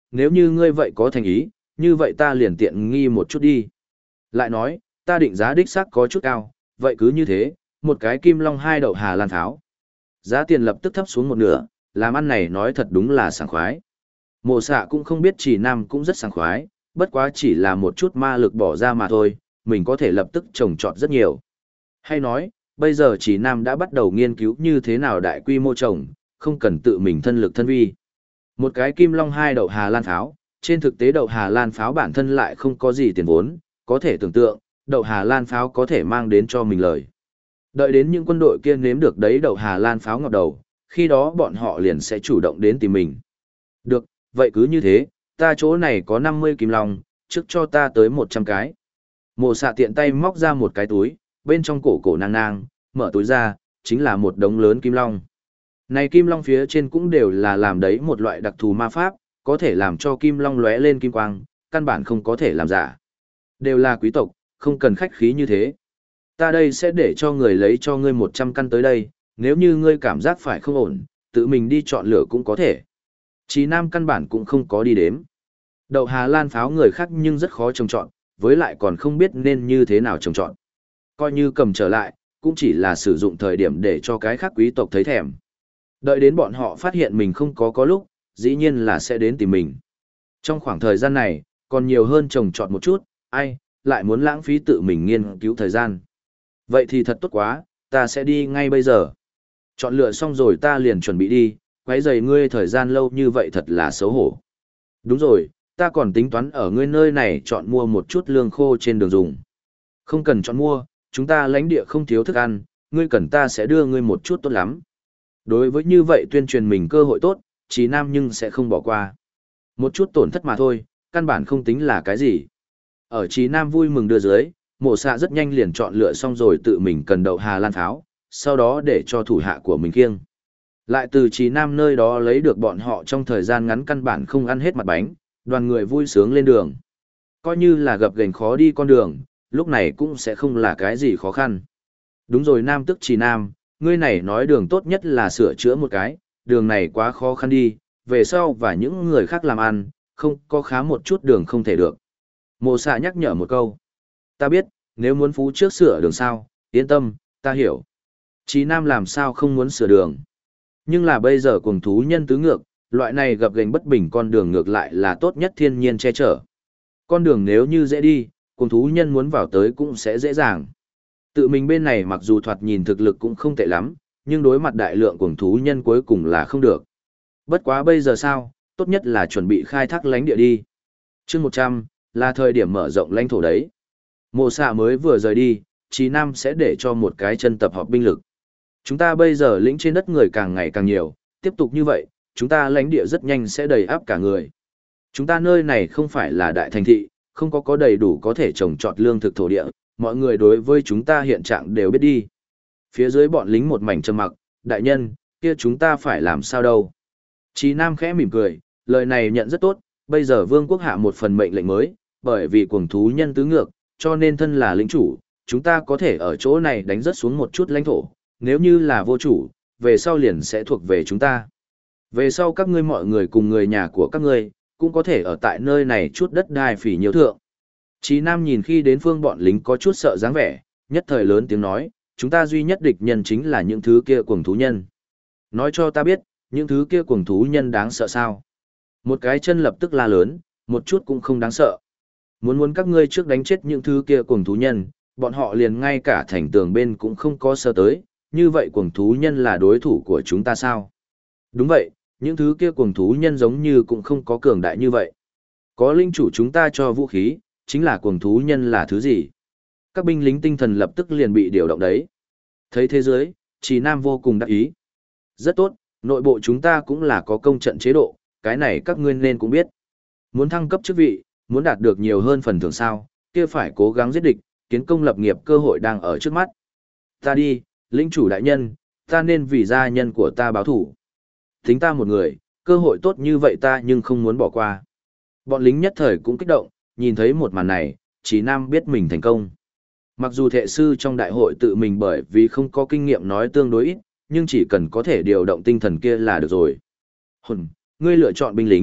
nếu như ngươi vậy có thành ý, như vậy ta liền tiện nghi một chút đi. Lại nói, ta định giá đích xác có chút cao, vậy cứ như thế, một cái kim long 2 đậu Hà Lan pháo. Giá tiền lập tức thấp xuống một nửa, làm ăn này nói thật đúng là sảng khoái. Mộ xạ cũng không biết chỉ nam cũng rất sảng khoái, bất quá chỉ là một chút ma lực bỏ ra mà thôi, mình có thể lập tức trồng trọt rất nhiều. Hay nói, bây giờ chỉ nam đã bắt đầu nghiên cứu như thế nào đại quy mô trồng, không cần tự mình thân lực thân vi. Một cái kim long 2 đậu Hà Lan pháo, trên thực tế đậu Hà Lan pháo bản thân lại không có gì tiền vốn, có thể tưởng tượng, đậu Hà Lan pháo có thể mang đến cho mình lời. Đợi đến những quân đội kia nếm được đấy đậu Hà Lan pháo ngọt đầu, khi đó bọn họ liền sẽ chủ động đến tìm mình. Được, vậy cứ như thế, ta chỗ này có 50 kim long, trước cho ta tới 100 cái. Mộ xạ tiện tay móc ra một cái túi, bên trong cổ cổ nang nang, mở túi ra, chính là một đống lớn kim long. Này kim long phía trên cũng đều là làm đấy một loại đặc thù ma pháp, có thể làm cho kim long lóe lên kim quang, căn bản không có thể làm giả. Đều là quý tộc, không cần khách khí như thế. Ta đây sẽ để cho người lấy cho ngươi 100 căn tới đây, nếu như ngươi cảm giác phải không ổn, tự mình đi chọn lựa cũng có thể. Chí Nam căn bản cũng không có đi đếm. Đậu Hà Lan pháo người khác nhưng rất khó trồng trọt, với lại còn không biết nên như thế nào trồng trọt. Coi như cầm trở lại, cũng chỉ là sử dụng thời điểm để cho cái khác quý tộc thấy thèm. Đợi đến bọn họ phát hiện mình không có lúc, dĩ nhiên là sẽ đến tìm mình. Trong khoảng thời gian này, còn nhiều hơn trồng trọt một chút, ai, lại muốn lãng phí tự mình nghiên cứu thời gian. Vậy thì thật tốt quá, ta sẽ đi ngay bây giờ. Chọn lựa xong rồi ta liền chuẩn bị đi, quấy rầy ngươi thời gian lâu như vậy thật là xấu hổ. Đúng rồi, ta còn tính toán ở ngươi nơi này chọn mua một chút lương khô trên đường dùng. Không cần chọn mua, chúng ta lãnh địa không thiếu thức ăn, ngươi cần ta sẽ đưa ngươi một chút tốt lắm. Đối với như vậy tuyên truyền mình cơ hội tốt, Chí Nam nhưng sẽ không bỏ qua. Một chút tổn thất mà thôi, căn bản không tính là cái gì. Ở Chí Nam vui mừng đưa dưới, Mộ xạ rất nhanh liền chọn lựa xong rồi tự mình cần đậu Hà Lan pháo, sau đó để cho thủ hạ của mình kiêng. Lại từ Chí Nam nơi đó lấy được bọn họ trong thời gian ngắn căn bản không ăn hết mặt bánh, đoàn người vui sướng lên đường. Coi như là gập ghềnh khó đi con đường, lúc này cũng sẽ không là cái gì khó khăn. Đúng rồi Nam tức Chí Nam, ngươi này nói đường tốt nhất là sửa chữa một cái, đường này quá khó khăn đi, về sau và những người khác làm ăn, không có khá một chút đường không thể được. Mộ xạ nhắc nhở một câu. Ta biết, nếu muốn phú trước sửa đường sao, yên tâm, ta hiểu. Chí Nam làm sao không muốn sửa đường. Nhưng là bây giờ cuồng thú nhân tứ ngược, loại này gập ghềnh bất bình con đường ngược lại là tốt nhất thiên nhiên che chở. Con đường nếu như dễ đi, cuồng thú nhân muốn vào tới cũng sẽ dễ dàng. Tự mình bên này mặc dù thoạt nhìn thực lực cũng không tệ lắm, nhưng đối mặt đại lượng cuồng thú nhân cuối cùng là không được. Bất quá bây giờ sao, tốt nhất là chuẩn bị khai thác lãnh địa đi. Chương 100, là thời điểm mở rộng lãnh thổ đấy. Mộ xạ mới vừa rời đi, Chí Nam sẽ để cho một cái chân tập hợp binh lực. Chúng ta bây giờ lĩnh trên đất người càng ngày càng nhiều, tiếp tục như vậy, chúng ta lãnh địa rất nhanh sẽ đầy áp cả người. Chúng ta nơi này không phải là đại thành thị, không có đầy đủ có thể trồng trọt lương thực thổ địa, mọi người đối với chúng ta hiện trạng đều biết đi. Phía dưới bọn lính một mảnh trầm mặc, đại nhân, kia chúng ta phải làm sao đâu. Chí Nam khẽ mỉm cười, lời này nhận rất tốt, bây giờ vương quốc hạ một phần mệnh lệnh mới, bởi vì cuồng thú nhân tứ ngược, cho nên thân là lĩnh chủ, chúng ta có thể ở chỗ này đánh rất xuống một chút lãnh thổ, nếu như là vô chủ, về sau liền sẽ thuộc về chúng ta. Về sau các ngươi mọi người cùng người nhà của các ngươi, cũng có thể ở tại nơi này chút đất đai phỉ nhiều thượng. Chí Nam nhìn khi đến phương bọn lính có chút sợ dáng vẻ, nhất thời lớn tiếng nói, chúng ta duy nhất địch nhân chính là những thứ kia cuồng thú nhân. Nói cho ta biết, những thứ kia cuồng thú nhân đáng sợ sao? Một cái chân lập tức la lớn, một chút cũng không đáng sợ. Muốn các ngươi trước đánh chết những thứ kia cuồng thú nhân, bọn họ liền ngay cả thành tường bên cũng không có sơ tới, như vậy cuồng thú nhân là đối thủ của chúng ta sao? Đúng vậy, những thứ kia cuồng thú nhân giống như cũng không có cường đại như vậy. Có linh chủ chúng ta cho vũ khí, chính là cuồng thú nhân là thứ gì? Các binh lính tinh thần lập tức liền bị điều động đấy. Thấy thế giới, Chí Nam vô cùng đắc ý. Rất tốt, nội bộ chúng ta cũng là có công trận chế độ, cái này các ngươi nên cũng biết. Muốn thăng cấp chức vị, muốn đạt được nhiều hơn phần thưởng sao, kia phải cố gắng giết địch, kiến công lập nghiệp cơ hội đang ở trước mắt. Ta đi, lĩnh chủ đại nhân, ta nên vì gia nhân của ta báo thủ. Tính ta một người, cơ hội tốt như vậy ta nhưng không muốn bỏ qua. Bọn lính nhất thời cũng kích động, nhìn thấy một màn này, Chí Nam biết mình thành công. Mặc dù thệ sư trong đại hội tự mình bởi vì không có kinh nghiệm nói tương đối ít, nhưng chỉ cần có thể điều động tinh thần kia là được rồi. Hừm, ngươi lựa chọn binh lính,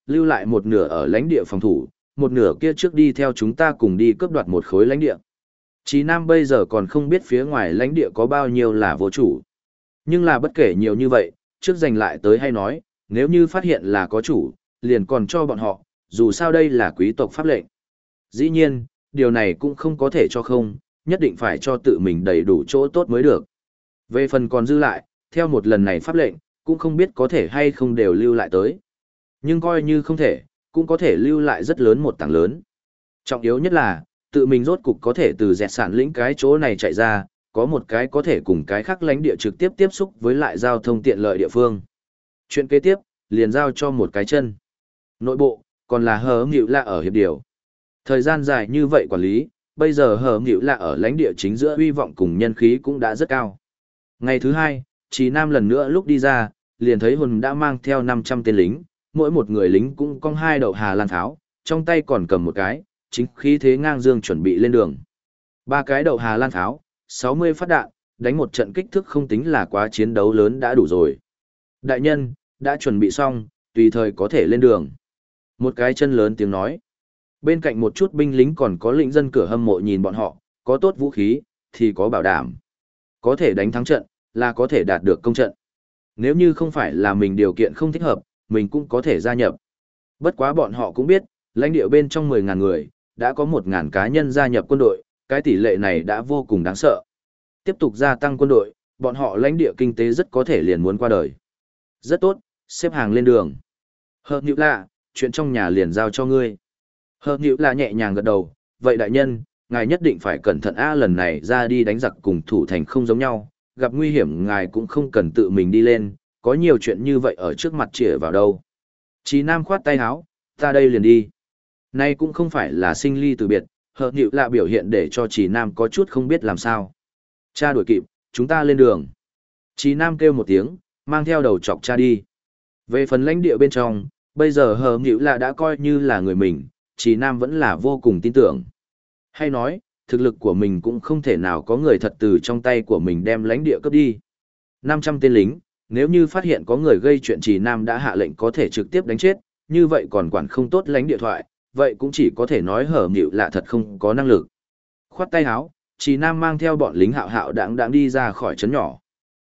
lưu lại một nửa ở lãnh địa phòng thủ, một nửa kia trước đi theo chúng ta cùng đi cướp đoạt một khối lãnh địa. Chí Nam bây giờ còn không biết phía ngoài lãnh địa có bao nhiêu là vô chủ. Nhưng là bất kể nhiều như vậy, trước giành lại tới hay nói, nếu như phát hiện là có chủ, liền còn cho bọn họ, dù sao đây là quý tộc pháp lệnh. Dĩ nhiên, điều này cũng không có thể cho không, nhất định phải cho tự mình đầy đủ chỗ tốt mới được. Về phần còn dư lại, theo một lần này pháp lệnh, cũng không biết có thể hay không đều lưu lại tới. Nhưng coi như không thể, cũng có thể lưu lại rất lớn một tảng lớn. Trọng yếu nhất là, tự mình rốt cục có thể từ dẹt sản lĩnh cái chỗ này chạy ra, có một cái có thể cùng cái khác lãnh địa trực tiếp tiếp xúc với lại giao thông tiện lợi địa phương. Chuyện kế tiếp, liền giao cho một cái chân. Nội bộ, còn là hờ nghịu lạ ở hiệp điều. Thời gian dài như vậy quản lý, bây giờ hờ nghịu lạ ở lãnh địa chính giữa uy vọng cùng nhân khí cũng đã rất cao. Ngày thứ hai, Chí Nam lần nữa lúc đi ra, liền thấy Hồn đã mang theo 500 tên lính, mỗi một người lính cũng cong 2 đậu Hà Lan pháo, trong tay còn cầm một cái, chính khí thế ngang dương chuẩn bị lên đường. 3 cái đậu Hà Lan pháo, 60 phát đạn, đánh một trận kích thước không tính là quá chiến đấu lớn đã đủ rồi. Đại nhân, đã chuẩn bị xong, tùy thời có thể lên đường. Một cái chân lớn tiếng nói. Bên cạnh một chút binh lính còn có lĩnh dân cửa hâm mộ nhìn bọn họ, có tốt vũ khí, thì có bảo đảm. Có thể đánh thắng trận, là có thể đạt được công trận. Nếu như không phải là mình điều kiện không thích hợp, mình cũng có thể gia nhập. Bất quá bọn họ cũng biết, lãnh địa bên trong 10.000 người, đã có 1.000 cá nhân gia nhập quân đội, cái tỷ lệ này đã vô cùng đáng sợ. Tiếp tục gia tăng quân đội, bọn họ lãnh địa kinh tế rất có thể liền muốn qua đời. Rất tốt, xếp hàng lên đường. Hợp nhữ lạ, chuyện trong nhà liền giao cho ngươi. Hợp nhữ lạ nhẹ nhàng gật đầu, vậy đại nhân, ngài nhất định phải cẩn thận lần này ra đi đánh giặc cùng thủ thành không giống nhau, gặp nguy hiểm ngài cũng không cần tự mình đi lên, có nhiều chuyện như vậy ở trước mặt chĩa vào đâu. Chí Nam khoát tay áo, ta đây liền đi. Nay cũng không phải là sinh ly từ biệt, hợp nhữ lạ biểu hiện để cho Chí Nam có chút không biết làm sao. Cha đuổi kịp, chúng ta lên đường. Chí Nam kêu một tiếng, mang theo đầu chọc cha đi. Về phần lãnh địa bên trong, bây giờ hợp nhữ lạ đã coi như là người mình, Chí Nam vẫn là vô cùng tin tưởng. Hay nói, thực lực của mình cũng không thể nào có người thật từ trong tay của mình đem lãnh địa cướp đi. 500 tên lính, nếu như phát hiện có người gây chuyện Chí Nam đã hạ lệnh có thể trực tiếp đánh chết, như vậy còn quản không tốt lãnh địa thoại, vậy cũng chỉ có thể nói hở nhịu lạ thật không có năng lực. Khoát tay áo, Chí Nam mang theo bọn lính hạo hạo đãng đi ra khỏi trấn nhỏ.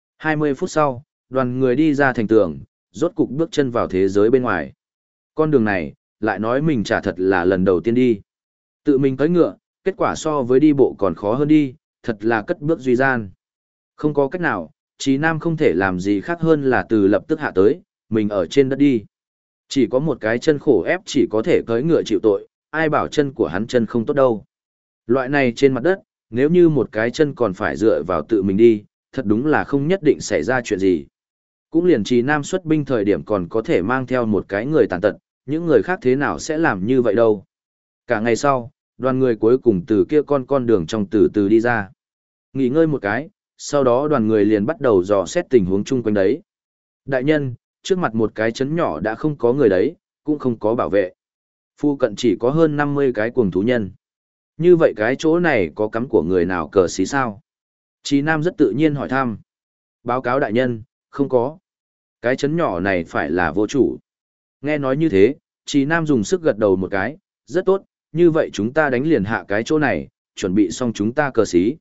20 phút sau, đoàn người đi ra thành tường, rốt cục bước chân vào thế giới bên ngoài. Con đường này, lại nói mình chả thật là lần đầu tiên đi. Tự mình cưỡi ngựa, kết quả so với đi bộ còn khó hơn đi, thật là cất bước duy gian. Không có cách nào, Chí Nam không thể làm gì khác hơn là từ lập tức hạ tới, mình ở trên đất đi. Chỉ có một cái chân khổ ép chỉ có thể cưỡi ngựa chịu tội, ai bảo chân của hắn chân không tốt đâu. Loại này trên mặt đất, nếu như một cái chân còn phải dựa vào tự mình đi, thật đúng là không nhất định xảy ra chuyện gì. Cũng liền Chí Nam xuất binh thời điểm còn có thể mang theo một cái người tàn tật, những người khác thế nào sẽ làm như vậy đâu. Cả ngày sau, đoàn người cuối cùng từ kia con đường trong từ từ đi ra. Nghỉ ngơi một cái, sau đó đoàn người liền bắt đầu dò xét tình huống chung quanh đấy. Đại nhân, trước mặt một cái trấn nhỏ đã không có người đấy, cũng không có bảo vệ. Phu cận chỉ có hơn 50 cái cuồng thú nhân. Như vậy cái chỗ này có cắm của người nào cờ xí sao? Chí Nam rất tự nhiên hỏi thăm. Báo cáo đại nhân, không có. Cái trấn nhỏ này phải là vô chủ. Nghe nói như thế, Chí Nam dùng sức gật đầu một cái, rất tốt, như vậy chúng ta đánh liền hạ cái chỗ này, chuẩn bị xong chúng ta cờ xí.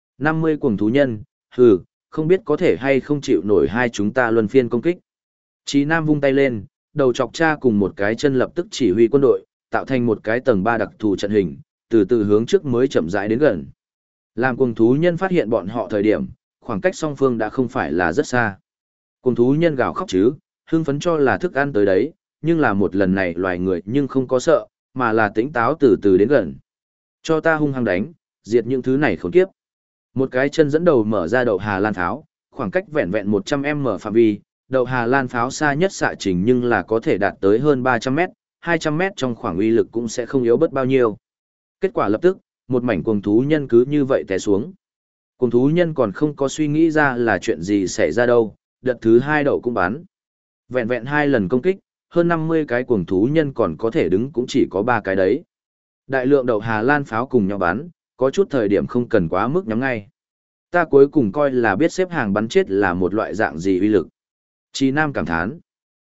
50 cuồng thú nhân, hừ, không biết có thể hay không chịu nổi hai chúng ta luân phiên công kích. Chí Nam vung tay lên, đầu chọc cha cùng một cái chân lập tức chỉ huy quân đội, tạo thành một cái tầng 3 đặc thù trận hình, từ từ hướng trước mới chậm rãi đến gần. Làm cuồng thú nhân phát hiện bọn họ thời điểm, khoảng cách song phương đã không phải là rất xa. Cuồng thú nhân gào khóc chứ, hưng phấn cho là thức ăn tới đấy, nhưng là một lần này loài người nhưng không có sợ, mà là tĩnh táo từ từ đến gần. Cho ta hung hăng đánh, diệt những thứ này khốn kiếp. Một cái chân dẫn đầu mở ra đậu Hà Lan pháo, khoảng cách vẹn vẹn 100m phạm vi, đậu Hà Lan pháo xa nhất xạ trình nhưng là có thể đạt tới hơn 300m, 200m trong khoảng uy lực cũng sẽ không yếu bớt bao nhiêu. Kết quả lập tức, một mảnh cuồng thú nhân cứ như vậy té xuống. Cuồng thú nhân còn không có suy nghĩ ra là chuyện gì xảy ra đâu, đợt thứ 2 đậu cũng bắn. Vẹn vẹn 2 lần công kích, hơn 50 cái cuồng thú nhân còn có thể đứng cũng chỉ có 3 cái đấy. Đại lượng đậu Hà Lan pháo cùng nhau bắn, có chút thời điểm không cần quá mức nhắm ngay. Ta cuối cùng coi là biết xếp hàng bắn chết là một loại dạng gì uy lực. Chí Nam cảm thán.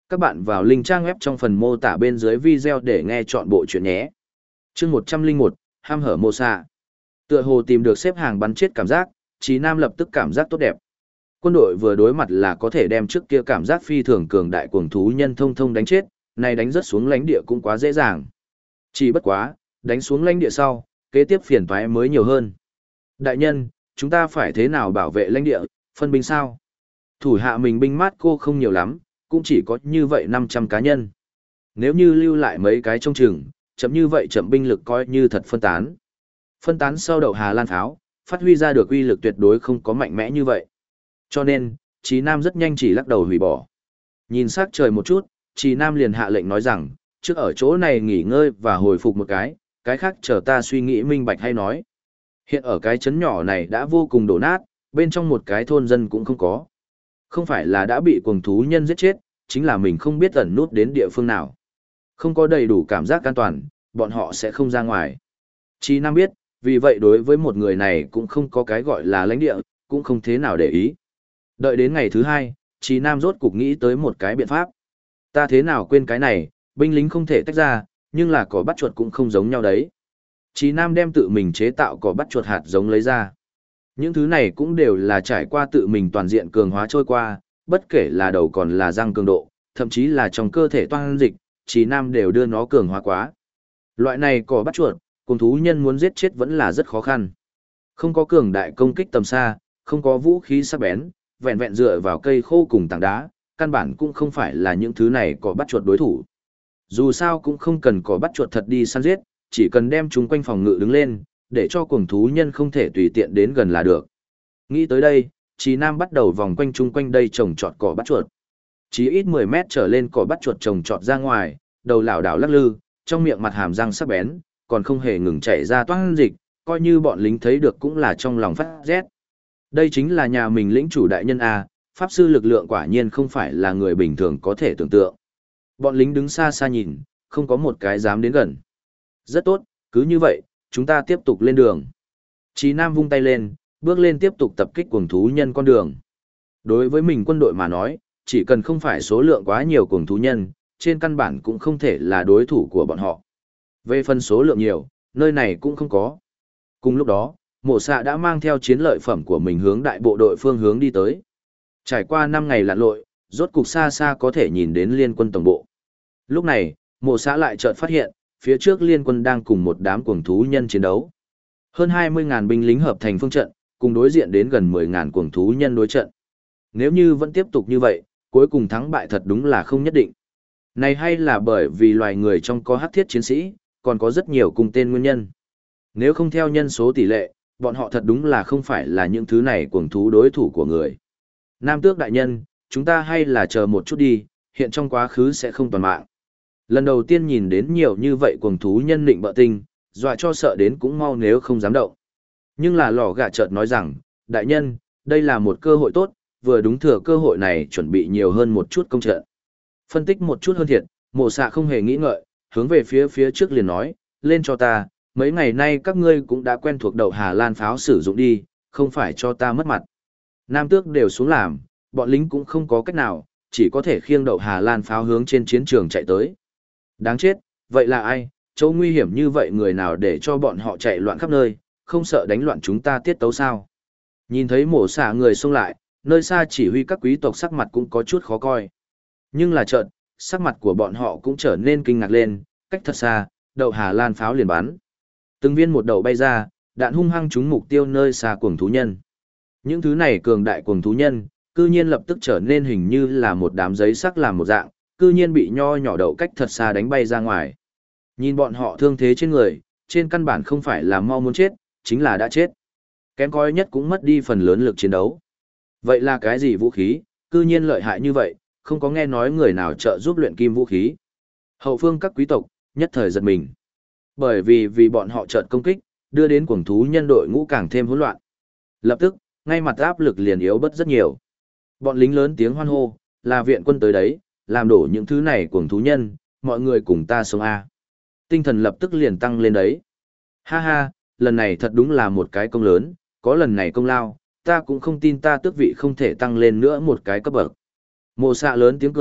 Các bạn vào link trang web trong phần mô tả bên dưới video để nghe chọn bộ chuyện nhé. Chương 101, ham hở mô xạ. Tựa hồ tìm được xếp hàng bắn chết cảm giác, Chí Nam lập tức cảm giác tốt đẹp. Quân đội vừa đối mặt là có thể đem trước kia cảm giác phi thường cường đại cuồng thú nhân thông thông đánh chết, này đánh rất xuống lãnh địa cũng quá dễ dàng. Chỉ bất quá, đánh xuống lãnh địa sau, kế tiếp phiền toái mới nhiều hơn. Đại nhân, chúng ta phải thế nào bảo vệ lãnh địa, phân binh sao? Thủ hạ mình binh mát cô không nhiều lắm, cũng chỉ có như vậy 500 cá nhân. Nếu như lưu lại mấy cái trong chừng, chậm như vậy chậm binh lực coi như thật phân tán. Phân tán sau đậu Hà Lan pháo, phát huy ra được uy lực tuyệt đối không có mạnh mẽ như vậy. Cho nên, Chí Nam rất nhanh chỉ lắc đầu hủy bỏ. Nhìn sắc trời một chút, Chí Nam liền hạ lệnh nói rằng, trước ở chỗ này nghỉ ngơi và hồi phục một cái khác chờ ta suy nghĩ minh bạch hay nói. Hiện ở cái trấn nhỏ này đã vô cùng đổ nát, bên trong một cái thôn dân cũng không có. Không phải là đã bị cuồng thú nhân giết chết, chính là mình không biết ẩn nút đến địa phương nào. Không có đầy đủ cảm giác an toàn, bọn họ sẽ không ra ngoài. Chí Nam biết, vì vậy đối với một người này cũng không có cái gọi là lãnh địa, cũng không thế nào để ý. Đợi đến ngày thứ hai, Chí Nam rốt cục nghĩ tới một cái biện pháp. Ta thế nào quên cái này, binh lính không thể tách ra, nhưng là cỏ bắt chuột cũng không giống nhau đấy. Chí Nam đem tự mình chế tạo cỏ bắt chuột hạt giống lấy ra. Những thứ này cũng đều là trải qua tự mình toàn diện cường hóa trôi qua, bất kể là đầu còn là răng cường độ, thậm chí là trong cơ thể toan dịch, Chí Nam đều đưa nó cường hóa quá. Loại này cỏ bắt chuột, cùng thú nhân muốn giết chết vẫn là rất khó khăn. Không có cường đại công kích tầm xa, không có vũ khí sắc bén, vẹn vẹn dựa vào cây khô cùng tảng đá, căn bản cũng không phải là những thứ này cỏ bắt chuột đối thủ. Dù sao cũng không cần cỏ bắt chuột thật đi săn giết, chỉ cần đem chúng quanh phòng ngự đứng lên, để cho cuồng thú nhân không thể tùy tiện đến gần là được. Nghĩ tới đây, Chí Nam bắt đầu vòng quanh chung quanh đây trồng trọt cỏ bắt chuột. Chí ít 10 mét trở lên cỏ bắt chuột trồng trọt ra ngoài, đầu lảo đảo lắc lư, trong miệng mặt hàm răng sắc bén, còn không hề ngừng chảy ra toan dịch, coi như bọn lính thấy được cũng là trong lòng phát rét. Đây chính là nhà mình lĩnh chủ đại nhân A, pháp sư lực lượng quả nhiên không phải là người bình thường có thể tưởng tượng. Bọn lính đứng xa xa nhìn, không có một cái dám đến gần. Rất tốt, cứ như vậy, chúng ta tiếp tục lên đường. Chí Nam vung tay lên, bước lên tiếp tục tập kích cuồng thú nhân con đường. Đối với mình quân đội mà nói, chỉ cần không phải số lượng quá nhiều cuồng thú nhân, trên căn bản cũng không thể là đối thủ của bọn họ. Về phần số lượng nhiều, nơi này cũng không có. Cùng lúc đó, Mộ Xạ đã mang theo chiến lợi phẩm của mình hướng đại bộ đội phương hướng đi tới. Trải qua 5 ngày lặn lội, rốt cục xa xa có thể nhìn đến liên quân tổng bộ. Lúc này, Mộ Xạ lại chợt phát hiện, phía trước liên quân đang cùng một đám cuồng thú nhân chiến đấu. Hơn 20.000 binh lính hợp thành phương trận, cùng đối diện đến gần 10.000 cuồng thú nhân đối trận. Nếu như vẫn tiếp tục như vậy, cuối cùng thắng bại thật đúng là không nhất định. Này hay là bởi vì loài người trong có hắc thiết chiến sĩ, còn có rất nhiều cùng tên nguyên nhân. Nếu không theo nhân số tỷ lệ, bọn họ thật đúng là không phải là những thứ này cuồng thú đối thủ của người. Nam Tước đại nhân, chúng ta hay là chờ một chút đi, hiện trong quá khứ sẽ không toàn mạng. Lần đầu tiên nhìn đến nhiều như vậy cuồng thú nhân định bợ tinh, dọa cho sợ đến cũng mau nếu không dám động. Nhưng là lò gạ chợt nói rằng, đại nhân, đây là một cơ hội tốt, vừa đúng thừa cơ hội này chuẩn bị nhiều hơn một chút công trận. Phân tích một chút hơn thiệt, Mộ Xạ không hề nghĩ ngợi, hướng về phía trước liền nói, lên cho ta, mấy ngày nay các ngươi cũng đã quen thuộc đậu Hà Lan pháo sử dụng đi, không phải cho ta mất mặt. Nam Tước đều xuống làm, bọn lính cũng không có cách nào, chỉ có thể khiêng đậu Hà Lan pháo hướng trên chiến trường chạy tới. Đáng chết, vậy là ai, chỗ nguy hiểm như vậy người nào để cho bọn họ chạy loạn khắp nơi, không sợ đánh loạn chúng ta tiết tấu sao? Nhìn thấy Mộ Xạ người xông lại, nơi xa chỉ huy các quý tộc sắc mặt cũng có chút khó coi. Nhưng là chợt, sắc mặt của bọn họ cũng trở nên kinh ngạc lên, cách thật xa, đậu Hà Lan pháo liền bắn. Từng viên một đậu bay ra, đạn hung hăng trúng mục tiêu nơi xa cuồng thú nhân. Những thứ này cường đại cuồng thú nhân, cư nhiên lập tức trở nên hình như là một đám giấy sắc làm một dạng, cư nhiên bị nho nhỏ đậu cách thật xa đánh bay ra ngoài. Nhìn bọn họ thương thế trên người, trên căn bản không phải là mau muốn chết, chính là đã chết. Kém cỏi nhất cũng mất đi phần lớn lực chiến đấu. Vậy là cái gì vũ khí, cư nhiên lợi hại như vậy, không có nghe nói người nào trợ giúp luyện kim vũ khí. Hậu phương các quý tộc, nhất thời giật mình. Bởi vì bọn họ chợt công kích, đưa đến cuồng thú nhân đội ngũ càng thêm hỗn loạn. Lập tức, ngay mặt áp lực liền yếu bớt rất nhiều. Bọn lính lớn tiếng hoan hô, là viện quân tới đấy, làm đổ những thứ này cuồng thú nhân, mọi người cùng ta sống A. Tinh thần lập tức liền tăng lên đấy. Ha ha, lần này thật đúng là một cái công lớn, có lần này công lao, ta cũng không tin ta tước vị không thể tăng lên nữa một cái cấp bậc. Mộ Xạ lớn tiếng cười,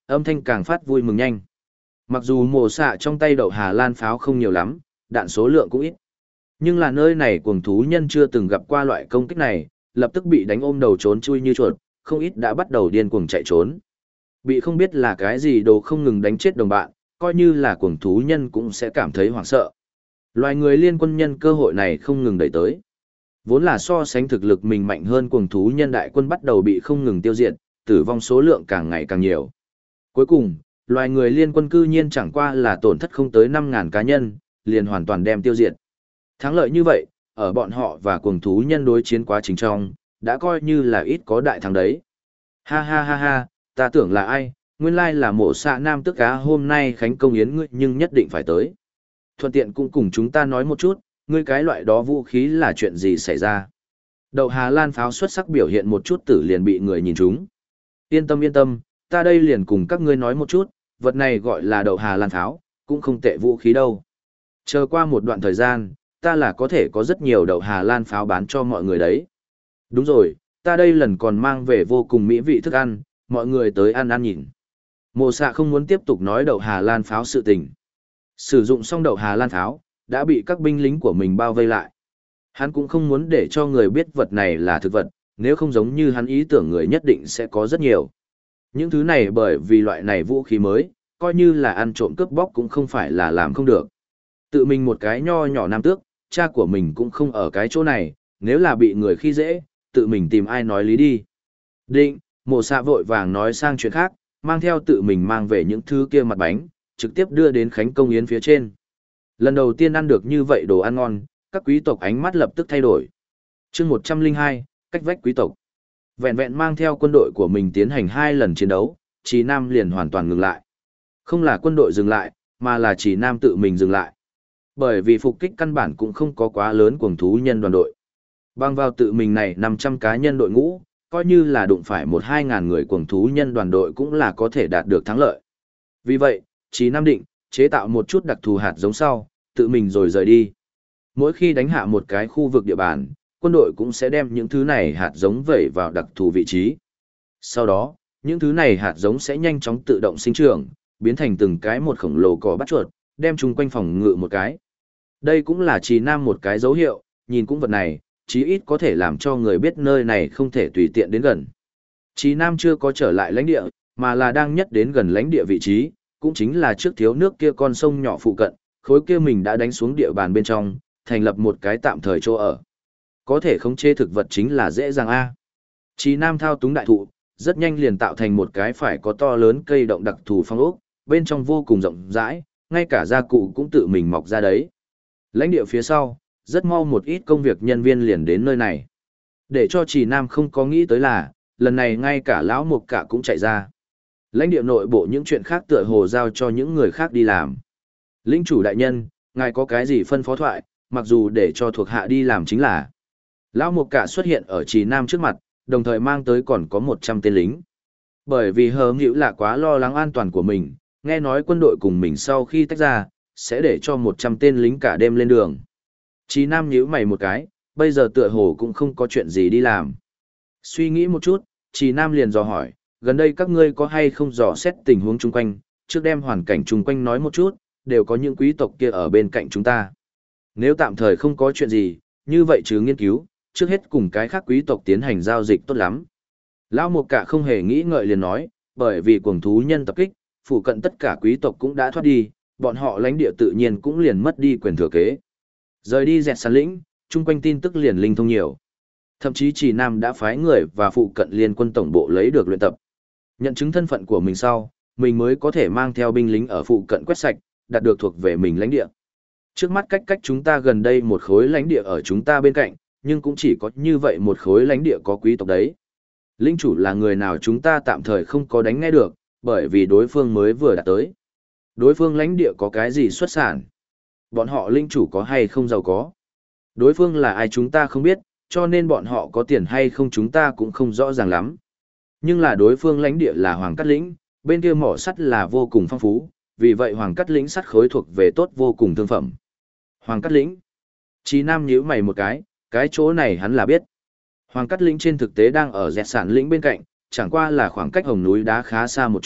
âm thanh càng phát vui mừng nhanh. Mặc dù mổ xạ trong tay đậu Hà Lan pháo không nhiều lắm, đạn số lượng cũng ít. Nhưng là nơi này cuồng thú nhân chưa từng gặp qua loại công kích này, lập tức bị đánh ôm đầu trốn chui như chuột, không ít đã bắt đầu điên cuồng chạy trốn. Bị không biết là cái gì đồ không ngừng đánh chết đồng bạn, coi như là cuồng thú nhân cũng sẽ cảm thấy hoảng sợ. Loài người liên quân nhân cơ hội này không ngừng đẩy tới. Vốn là so sánh thực lực mình mạnh hơn cuồng thú nhân đại quân bắt đầu bị không ngừng tiêu diệt, tử vong số lượng càng ngày càng nhiều. Cuối cùng, loài người liên quân cư nhiên chẳng qua là tổn thất không tới 5.000 cá nhân, liền hoàn toàn đem tiêu diệt. Thắng lợi như vậy, ở bọn họ và cuồng thú nhân đối chiến quá trình trong, đã coi như là ít có đại thắng đấy. Ha ha ha ha, ta tưởng là ai, nguyên lai là mộ xạ nam tức cá hôm nay khánh công yến ngươi nhưng nhất định phải tới. Thuận tiện cũng cùng chúng ta nói một chút, ngươi cái loại đó vũ khí là chuyện gì xảy ra. Đậu Hà Lan pháo xuất sắc biểu hiện một chút tử liền bị người nhìn trúng. Yên tâm, ta đây liền cùng các ngươi nói một chút, vật này gọi là đậu Hà Lan pháo, cũng không tệ vũ khí đâu. Chờ qua một đoạn thời gian, ta là có thể có rất nhiều đậu Hà Lan pháo bán cho mọi người đấy. Đúng rồi, ta đây lần còn mang về vô cùng mỹ vị thức ăn, mọi người tới ăn ăn nhìn. Mộ xạ không muốn tiếp tục nói đậu Hà Lan pháo sự tình. Sử dụng xong đậu Hà Lan pháo, đã bị các binh lính của mình bao vây lại. Hắn cũng không muốn để cho người biết vật này là thực vật, nếu không giống như hắn ý tưởng người nhất định sẽ có rất nhiều. Những thứ này bởi vì loại này vũ khí mới, coi như là ăn trộm cướp bóc cũng không phải là làm không được. Tự mình một cái nho nhỏ nam tước, cha của mình cũng không ở cái chỗ này, nếu là bị người khi dễ, tự mình tìm ai nói lý đi. Định, mộ xạ vội vàng nói sang chuyện khác, mang theo tự mình mang về những thứ kia mặt bánh, trực tiếp đưa đến Khánh Công Yến phía trên. Lần đầu tiên ăn được như vậy đồ ăn ngon, các quý tộc ánh mắt lập tức thay đổi. chương 102, cách vách quý tộc. Vẹn vẹn mang theo quân đội của mình tiến hành 2 lần chiến đấu, Trì Nam liền hoàn toàn ngừng lại. Không là quân đội dừng lại, mà là Trì Nam tự mình dừng lại. Bởi vì phục kích căn bản cũng không có quá lớn cuồng thú nhân đoàn đội. Bằng vào tự mình này 500 cá nhân đội ngũ, coi như là đụng phải 1-2 ngàn người cuồng thú nhân đoàn đội cũng là có thể đạt được thắng lợi. Vì vậy, Trì Nam định, chế tạo một chút đặc thù hạt giống sau, tự mình rồi rời đi. Mỗi khi đánh hạ một cái khu vực địa bàn, quân đội cũng sẽ đem những thứ này hạt giống vẩy vào đặc thù vị trí. Sau đó, những thứ này hạt giống sẽ nhanh chóng tự động sinh trưởng, biến thành từng cái một khổng lồ cỏ bắt chuột, đem chung quanh phòng ngự một cái. Đây cũng là Trì Nam một cái dấu hiệu, nhìn cũng vật này, chí ít có thể làm cho người biết nơi này không thể tùy tiện đến gần. Trì Nam chưa có trở lại lãnh địa, mà là đang nhất đến gần lãnh địa vị trí, cũng chính là trước thiếu nước kia con sông nhỏ phụ cận, khối kia mình đã đánh xuống địa bàn bên trong, thành lập một cái tạm thời chỗ ở. Có thể khống chế thực vật chính là dễ dàng a. Trì Nam thao túng đại thụ, rất nhanh liền tạo thành một cái phải có to lớn cây động đặc thù phong ốc, bên trong vô cùng rộng rãi, ngay cả gia cụ cũng tự mình mọc ra đấy. Lãnh địa phía sau, rất mau một ít công việc nhân viên liền đến nơi này. Để cho Trì Nam không có nghĩ tới là, lần này ngay cả lão mục cả cũng chạy ra. Lãnh địa nội bộ những chuyện khác tựa hồ giao cho những người khác đi làm. Lĩnh chủ đại nhân, ngài có cái gì phân phó thoại, mặc dù để cho thuộc hạ đi làm chính là. Lão mục cả xuất hiện ở Trì Nam trước mặt, đồng thời mang tới còn có 100 tên lính. Bởi vì hờ nghĩu là quá lo lắng an toàn của mình, nghe nói quân đội cùng mình sau khi tách ra, sẽ để cho 100 tên lính cả đêm lên đường. Trì Nam nhíu mày một cái, bây giờ tựa hồ cũng không có chuyện gì đi làm. Suy nghĩ một chút, Trì Nam liền dò hỏi, gần đây các ngươi có hay không dò xét tình huống chung quanh, trước đem hoàn cảnh chung quanh nói một chút, đều có những quý tộc kia ở bên cạnh chúng ta. Nếu tạm thời không có chuyện gì, như vậy chứ nghiên cứu, trước hết cùng cái khác quý tộc tiến hành giao dịch tốt lắm. Lão Mục Cả không hề nghĩ ngợi liền nói, bởi vì cuồng thú nhân tập kích, phụ cận tất cả quý tộc cũng đã thoát đi, bọn họ lãnh địa tự nhiên cũng liền mất đi quyền thừa kế. Rời đi dẹt sàn lĩnh, chung quanh tin tức liền linh thông nhiều. Thậm chí Trì Nam đã phái người và phụ cận liên quân tổng bộ lấy được luyện tập. Nhận chứng thân phận của mình sau, mình mới có thể mang theo binh lính ở phụ cận quét sạch, đạt được thuộc về mình lãnh địa. Trước mắt cách chúng ta gần đây một khối lãnh địa ở chúng ta bên cạnh, nhưng cũng chỉ có như vậy một khối lãnh địa có quý tộc đấy. Linh chủ là người nào chúng ta tạm thời không có đánh nghe được, bởi vì đối phương mới vừa đạt tới. Đối phương lãnh địa có cái gì xuất sản? Bọn họ linh chủ có hay không giàu có? Đối phương là ai chúng ta không biết, cho nên bọn họ có tiền hay không chúng ta cũng không rõ ràng lắm. Nhưng là đối phương lãnh địa là Hoàng Cát Lĩnh, bên kia mỏ sắt là vô cùng phong phú, vì vậy Hoàng Cát Lĩnh sắt khối thuộc về tốt vô cùng thương phẩm. Hoàng Cát Lĩnh. Chí Nam nhíu mày một cái chỗ này hắn là biết. Hoàng Cát Lĩnh trên thực tế đang ở dẹt sản lĩnh bên cạnh, chẳng qua là khoảng cách hồng núi đá khá xa một chút,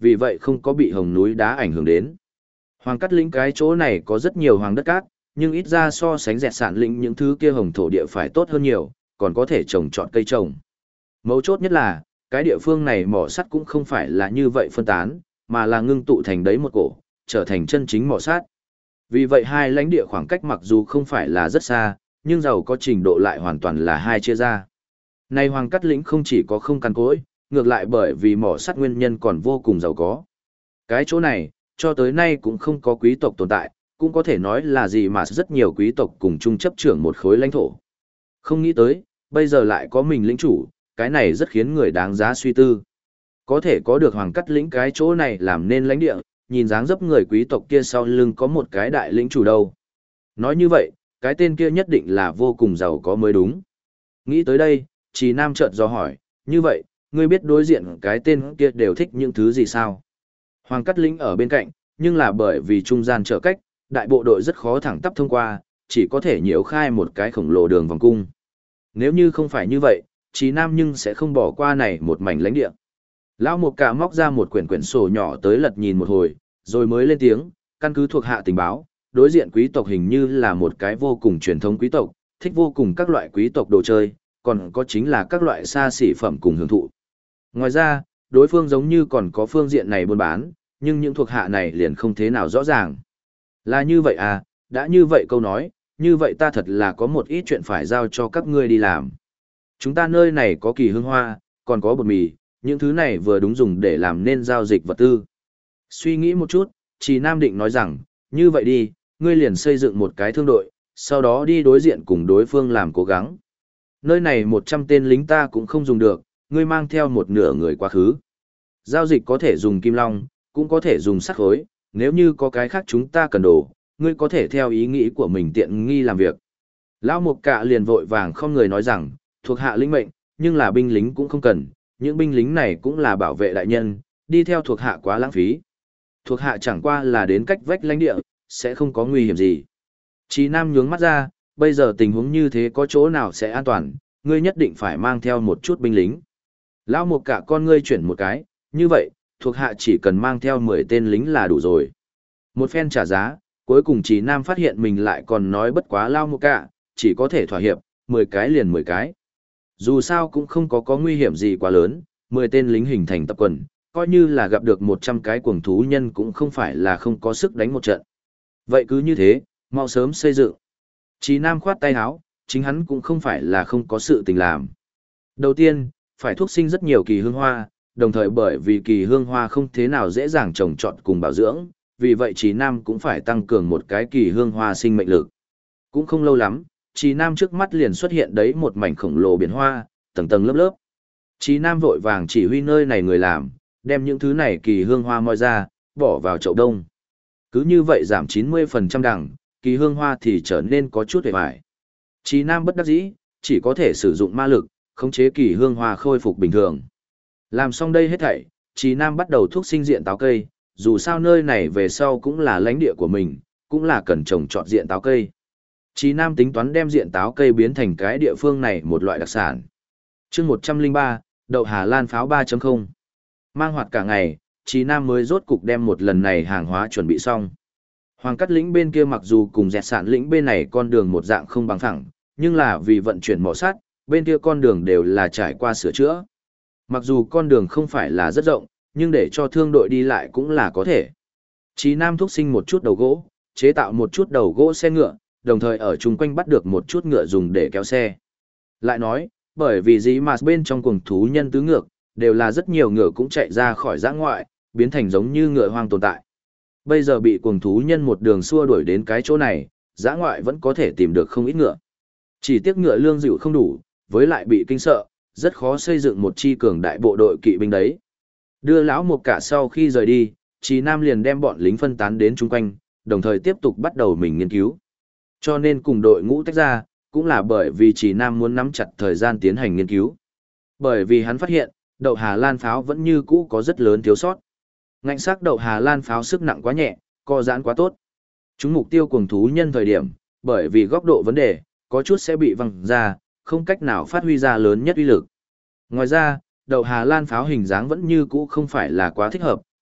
vì vậy không có bị hồng núi đá ảnh hưởng đến. Hoàng Cát Lĩnh cái chỗ này có rất nhiều hoàng đất cát, nhưng ít ra so sánh dẹt sản lĩnh những thứ kia hồng thổ địa phải tốt hơn nhiều, còn có thể trồng trọt cây trồng. Mấu chốt nhất là, cái địa phương này mỏ sắt cũng không phải là như vậy phân tán, mà là ngưng tụ thành đấy một cổ, trở thành chân chính mỏ sắt. Vì vậy hai lãnh địa khoảng cách mặc dù không phải là rất xa, nhưng giàu có trình độ lại hoàn toàn là hai chia ra. Nay Hoàng Cát Lĩnh không chỉ có không cằn cỗi, ngược lại bởi vì mỏ sắt nguyên nhân còn vô cùng giàu có. Cái chỗ này, cho tới nay cũng không có quý tộc tồn tại, cũng có thể nói là gì mà rất nhiều quý tộc cùng chung chấp trưởng một khối lãnh thổ. Không nghĩ tới, bây giờ lại có mình lĩnh chủ, cái này rất khiến người đáng giá suy tư. Có thể có được Hoàng Cát Lĩnh cái chỗ này làm nên lãnh địa, nhìn dáng dấp người quý tộc kia sau lưng có một cái đại lĩnh chủ đâu. Nói như vậy, cái tên kia nhất định là vô cùng giàu có mới đúng. Nghĩ tới đây, Trì Nam chợt do hỏi, như vậy, ngươi biết đối diện cái tên kia đều thích những thứ gì sao? Hoàng Cát Lĩnh ở bên cạnh, nhưng là bởi vì trung gian trở cách, đại bộ đội rất khó thẳng tắp thông qua, chỉ có thể nhiễu khai một cái khổng lồ đường vòng cung. Nếu như không phải như vậy, Trì Nam nhưng sẽ không bỏ qua này một mảnh lãnh địa. Lão Mục Cả móc ra một quyển sổ nhỏ tới lật nhìn một hồi, rồi mới lên tiếng, căn cứ thuộc hạ tình báo, đối diện quý tộc hình như là một cái vô cùng truyền thống quý tộc, thích vô cùng các loại quý tộc đồ chơi, còn có chính là các loại xa xỉ phẩm cùng hưởng thụ. Ngoài ra, đối phương giống như còn có phương diện này buôn bán, nhưng những thuộc hạ này liền không thế nào rõ ràng. Là như vậy à, đã như vậy câu nói, như vậy ta thật là có một ít chuyện phải giao cho các ngươi đi làm. Chúng ta nơi này có kỳ hương hoa, còn có bột mì, những thứ này vừa đúng dùng để làm nên giao dịch vật tư. Suy nghĩ một chút, Trì Nam định nói rằng, như vậy đi, ngươi liền xây dựng một cái thương đội, sau đó đi đối diện cùng đối phương làm cố gắng. Nơi này 100 tên lính ta cũng không dùng được, ngươi mang theo một nửa người quá khứ. Giao dịch có thể dùng kim long, cũng có thể dùng sắt khối, nếu như có cái khác chúng ta cần đồ, ngươi có thể theo ý nghĩ của mình tiện nghi làm việc. Lão Mục Cả liền vội vàng không người nói rằng, thuộc hạ lĩnh mệnh, nhưng là binh lính cũng không cần, những binh lính này cũng là bảo vệ đại nhân, đi theo thuộc hạ quá lãng phí. Thuộc hạ chẳng qua là đến cách vách lãnh địa, sẽ không có nguy hiểm gì. Chí Nam nhướng mắt ra, bây giờ tình huống như thế có chỗ nào sẽ an toàn, ngươi nhất định phải mang theo một chút binh lính. Lão Mục Cả con ngươi chuyển một cái, như vậy, thuộc hạ chỉ cần mang theo 10 tên lính là đủ rồi. Một phen trả giá, cuối cùng Chí Nam phát hiện mình lại còn nói bất quá Lão Mục Cả, chỉ có thể thỏa hiệp, 10 cái liền 10 cái. Dù sao cũng không có nguy hiểm gì quá lớn, 10 tên lính hình thành tập quần, coi như là gặp được 100 cái cuồng thú nhân cũng không phải là không có sức đánh một trận. Vậy cứ như thế, mau sớm xây dựng. Chí Nam khoát tay áo, chính hắn cũng không phải là không có sự tình làm. Đầu tiên, phải thuốc sinh rất nhiều kỳ hương hoa, đồng thời bởi vì kỳ hương hoa không thế nào dễ dàng trồng trọt cùng bảo dưỡng, vì vậy Chí Nam cũng phải tăng cường một cái kỳ hương hoa sinh mệnh lực. Cũng không lâu lắm, Chí Nam trước mắt liền xuất hiện đấy một mảnh khổng lồ biển hoa, tầng tầng lớp lớp. Chí Nam vội vàng chỉ huy nơi này người làm, đem những thứ này kỳ hương hoa moi ra, bỏ vào chậu đông. Cứ như vậy giảm 90% đằng, kỳ hương hoa thì trở nên có chút hề bại. Chí Nam bất đắc dĩ, chỉ có thể sử dụng ma lực, khống chế kỳ hương hoa khôi phục bình thường. Làm xong đây hết thảy, Chí Nam bắt đầu thuốc sinh diện táo cây, dù sao nơi này về sau cũng là lãnh địa của mình, cũng là cần trồng trọt diện táo cây. Chí Nam tính toán đem diện táo cây biến thành cái địa phương này một loại đặc sản. Chương 103, đậu Hà Lan pháo 3.0. Mang hoạt cả ngày, Chí Nam mới rốt cục đem một lần này hàng hóa chuẩn bị xong. Hoàng Cát Lĩnh bên kia mặc dù cùng dẹt sản lĩnh bên này con đường một dạng không bằng phẳng, nhưng là vì vận chuyển mỏ sắt, bên kia con đường đều là trải qua sửa chữa. Mặc dù con đường không phải là rất rộng, nhưng để cho thương đội đi lại cũng là có thể. Chí Nam thúc sinh một chút đầu gỗ, chế tạo một chút đầu gỗ xe ngựa, đồng thời ở chung quanh bắt được một chút ngựa dùng để kéo xe. Lại nói, bởi vì dĩ mà bên trong cuồng thú nhân tứ ngược, đều là rất nhiều ngựa cũng chạy ra khỏi giã ngoại, biến thành giống như ngựa hoang tồn tại. Bây giờ bị cuồng thú nhân một đường xua đuổi đến cái chỗ này, giã ngoại vẫn có thể tìm được không ít ngựa. Chỉ tiếc ngựa lương dịu không đủ, với lại bị kinh sợ, rất khó xây dựng một chi cường đại bộ đội kỵ binh đấy. Đưa lão Mục Cả sau khi rời đi, Chí Nam liền đem bọn lính phân tán đến chung quanh, đồng thời tiếp tục bắt đầu mình nghiên cứu. Cho nên cùng đội ngũ tách ra, cũng là bởi vì Chí Nam muốn nắm chặt thời gian tiến hành nghiên cứu. Bởi vì hắn phát hiện, đậu Hà Lan pháo vẫn như cũ có rất lớn thiếu sót. Ngạnh sắc đậu Hà Lan pháo sức nặng quá nhẹ, co giãn quá tốt. Chúng mục tiêu cuồng thú nhân thời điểm, bởi vì góc độ vấn đề, có chút sẽ bị văng ra, không cách nào phát huy ra lớn nhất uy lực. Ngoài ra, đậu Hà Lan pháo hình dáng vẫn như cũ không phải là quá thích hợp,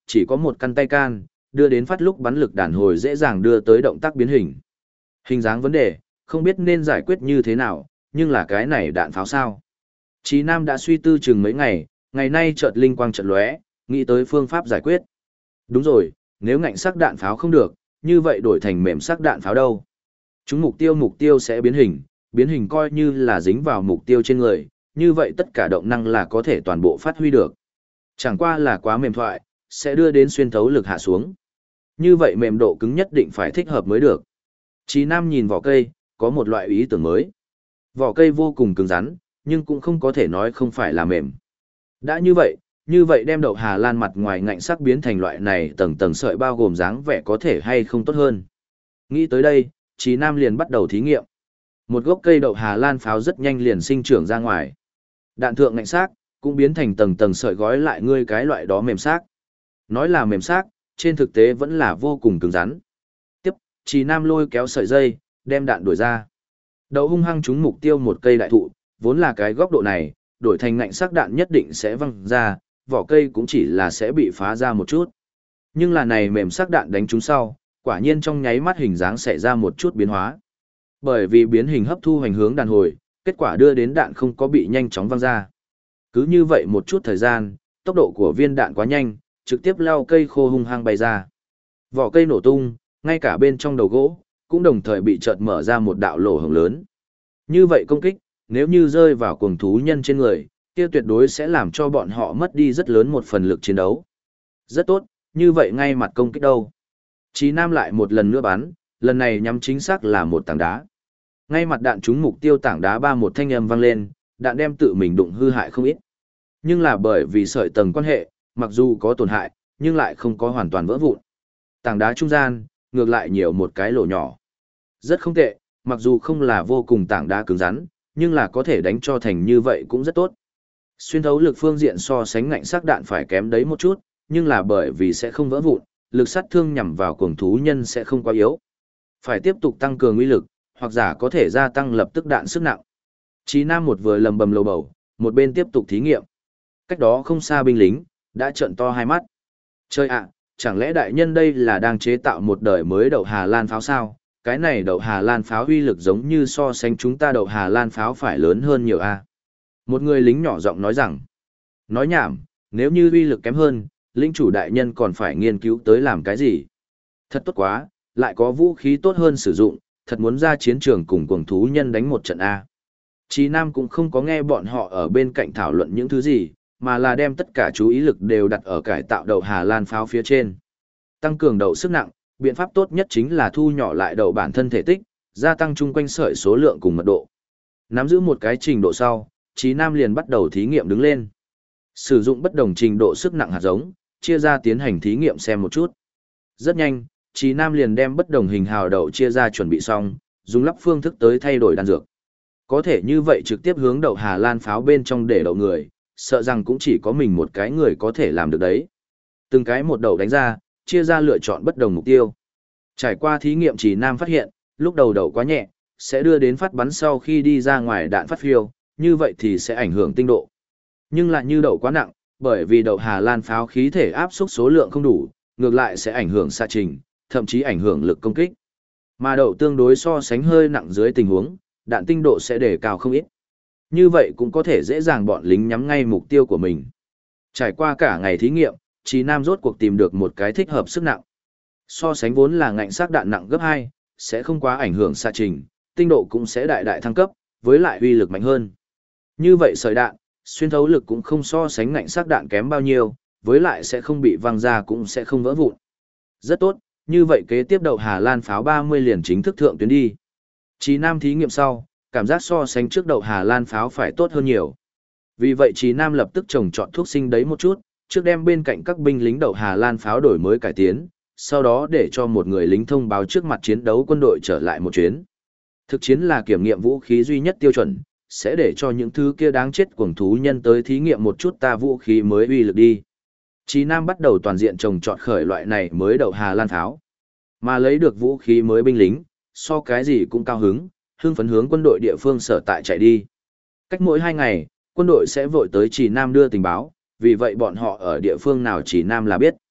chỉ có một căn tay can, đưa đến phát lúc bắn lực đàn hồi dễ dàng đưa tới động tác biến hình. Hình dáng vấn đề, không biết nên giải quyết như thế nào, nhưng là cái này đạn pháo sao. Chí Nam đã suy tư chừng mấy ngày, ngày nay chợt linh quang chợt lóe, nghĩ tới phương pháp giải quyết. Đúng rồi, nếu ngạnh sắc đạn pháo không được, như vậy đổi thành mềm sắc đạn pháo đâu. Chúng mục tiêu sẽ biến hình coi như là dính vào mục tiêu trên người, như vậy tất cả động năng là có thể toàn bộ phát huy được. Chẳng qua là quá mềm thoại, sẽ đưa đến xuyên thấu lực hạ xuống. Như vậy mềm độ cứng nhất định phải thích hợp mới được. Chí Nam nhìn vỏ cây, có một loại ý tưởng mới. Vỏ cây vô cùng cứng rắn, nhưng cũng không có thể nói không phải là mềm. Đã như vậy đem đậu Hà Lan mặt ngoài ngạnh sắc biến thành loại này tầng tầng sợi bao gồm dáng vẻ có thể hay không tốt hơn. Nghĩ tới đây, Chí Nam liền bắt đầu thí nghiệm. Một gốc cây đậu Hà Lan pháo rất nhanh liền sinh trưởng ra ngoài. Đạn thượng ngạnh sắc cũng biến thành tầng tầng sợi gói lại ngươi cái loại đó mềm sắc. Nói là mềm sắc, trên thực tế vẫn là vô cùng cứng rắn. Tiếp, Chí Nam lôi kéo sợi dây, đem đạn đuổi ra. Đậu hung hăng trúng mục tiêu một cây đại thụ, vốn là cái góc độ này, đổi thành ngạnh sắc đạn nhất định sẽ văng ra, vỏ cây cũng chỉ là sẽ bị phá ra một chút. Nhưng là này mềm sắc đạn đánh trúng sau, quả nhiên trong nháy mắt hình dáng xảy ra một chút biến hóa. Bởi vì biến hình hấp thu hành hướng đàn hồi, kết quả đưa đến đạn không có bị nhanh chóng văng ra. Cứ như vậy một chút thời gian, tốc độ của viên đạn quá nhanh, trực tiếp lao cây khô hung hăng bay ra. Vỏ cây nổ tung, ngay cả bên trong đầu gỗ, cũng đồng thời bị chợt mở ra một đạo lỗ hổng lớn. Như vậy công kích, nếu như rơi vào cuồng thú nhân trên người, kia tuyệt đối sẽ làm cho bọn họ mất đi rất lớn một phần lực chiến đấu. Rất tốt, như vậy ngay mặt công kích đâu. Chí Nam lại một lần nữa bắn, lần này nhắm chính xác là một tảng đá. Ngay mặt đạn trúng mục tiêu tảng đá ba một thanh âm vang lên, đạn đem tự mình đụng hư hại không ít. Nhưng là bởi vì sợi tầng quan hệ, mặc dù có tổn hại, nhưng lại không có hoàn toàn vỡ vụn. Tảng đá trung gian, ngược lại nhiều một cái lỗ nhỏ. Rất không tệ, mặc dù không là vô cùng tảng đá cứng rắn, nhưng là có thể đánh cho thành như vậy cũng rất tốt. Xuyên thấu lực phương diện so sánh ngạnh sắc đạn phải kém đấy một chút, nhưng là bởi vì sẽ không vỡ vụn, lực sát thương nhằm vào cuồng thú nhân sẽ không quá yếu. Phải tiếp tục tăng cường uy lực, hoặc giả có thể gia tăng lập tức đạn sức nặng. Chí Nam một vừa lầm bầm lầu bầu, một bên tiếp tục thí nghiệm. Cách đó không xa binh lính, đã trợn to hai mắt. Chơi ạ, chẳng lẽ đại nhân đây là đang chế tạo một đời mới đậu Hà Lan pháo sao? Cái này đậu Hà Lan pháo uy lực giống như so sánh chúng ta đậu Hà Lan pháo phải lớn hơn nhiều a. Một người lính nhỏ giọng nói rằng, nói nhảm, nếu như uy lực kém hơn, lính chủ đại nhân còn phải nghiên cứu tới làm cái gì? Thật tốt quá, lại có vũ khí tốt hơn sử dụng, thật muốn ra chiến trường cùng cuồng thú nhân đánh một trận a. Chí Nam cũng không có nghe bọn họ ở bên cạnh thảo luận những thứ gì, mà là đem tất cả chú ý lực đều đặt ở cải tạo đậu Hà Lan pháo phía trên. Tăng cường đậu sức nặng, biện pháp tốt nhất chính là thu nhỏ lại đậu bản thân thể tích, gia tăng chung quanh sợi số lượng cùng mật độ. Nắm giữ một cái trình độ sau, Chí Nam liền bắt đầu thí nghiệm đứng lên. Sử dụng bất đồng trình độ sức nặng hạt giống, chia ra tiến hành thí nghiệm xem một chút. Rất nhanh, Chí Nam liền đem bất đồng hình hào đậu chia ra chuẩn bị xong, dùng lắp phương thức tới thay đổi đan dược. Có thể như vậy trực tiếp hướng đậu Hà Lan pháo bên trong để đậu người, sợ rằng cũng chỉ có mình một cái người có thể làm được đấy. Từng cái một đậu đánh ra, chia ra lựa chọn bất đồng mục tiêu. Trải qua thí nghiệm Chí Nam phát hiện, lúc đầu đậu quá nhẹ, sẽ đưa đến phát bắn sau khi đi ra ngoài đạn phát phiêu, như vậy thì sẽ ảnh hưởng tinh độ. Nhưng lại như đậu quá nặng, bởi vì đậu Hà Lan pháo khí thể áp suất số lượng không đủ, ngược lại sẽ ảnh hưởng xạ trình, thậm chí ảnh hưởng lực công kích. Mà đậu tương đối so sánh hơi nặng dưới tình huống, đạn tinh độ sẽ đề cao không ít. Như vậy cũng có thể dễ dàng bọn lính nhắm ngay mục tiêu của mình. Trải qua cả ngày thí nghiệm, Chí Nam rốt cuộc tìm được một cái thích hợp sức nặng. So sánh vốn là ngạnh sắc đạn nặng gấp 2, sẽ không quá ảnh hưởng xạ trình, tinh độ cũng sẽ đại đại thăng cấp, với lại uy lực mạnh hơn. Như vậy sợi đạn, xuyên thấu lực cũng không so sánh ngạnh sắc đạn kém bao nhiêu, với lại sẽ không bị văng ra cũng sẽ không vỡ vụn. Rất tốt, như vậy kế tiếp đậu Hà Lan pháo 30 liền chính thức thượng tuyến đi. Chí Nam thí nghiệm sau, cảm giác so sánh trước đậu Hà Lan pháo phải tốt hơn nhiều. Vì vậy Chí Nam lập tức trồng chọn thuốc sinh đấy một chút, trước đem bên cạnh các binh lính đậu Hà Lan pháo đổi mới cải tiến, sau đó để cho một người lính thông báo trước mặt chiến đấu quân đội trở lại một chuyến. Thực chiến là kiểm nghiệm vũ khí duy nhất tiêu chuẩn, sẽ để cho những thứ kia đáng chết cuồng thú nhân tới thí nghiệm một chút ta vũ khí mới uy lực đi. Chí Nam bắt đầu toàn diện trồng trọt khởi loại này mới đậu Hà Lan pháo. Mà lấy được vũ khí mới binh lính, so cái gì cũng cao hưng phấn hướng quân đội địa phương sở tại chạy đi. Cách mỗi 2 ngày, quân đội sẽ vội tới Chí Nam đưa tình báo, vì vậy bọn họ ở địa phương nào Chí Nam là biết.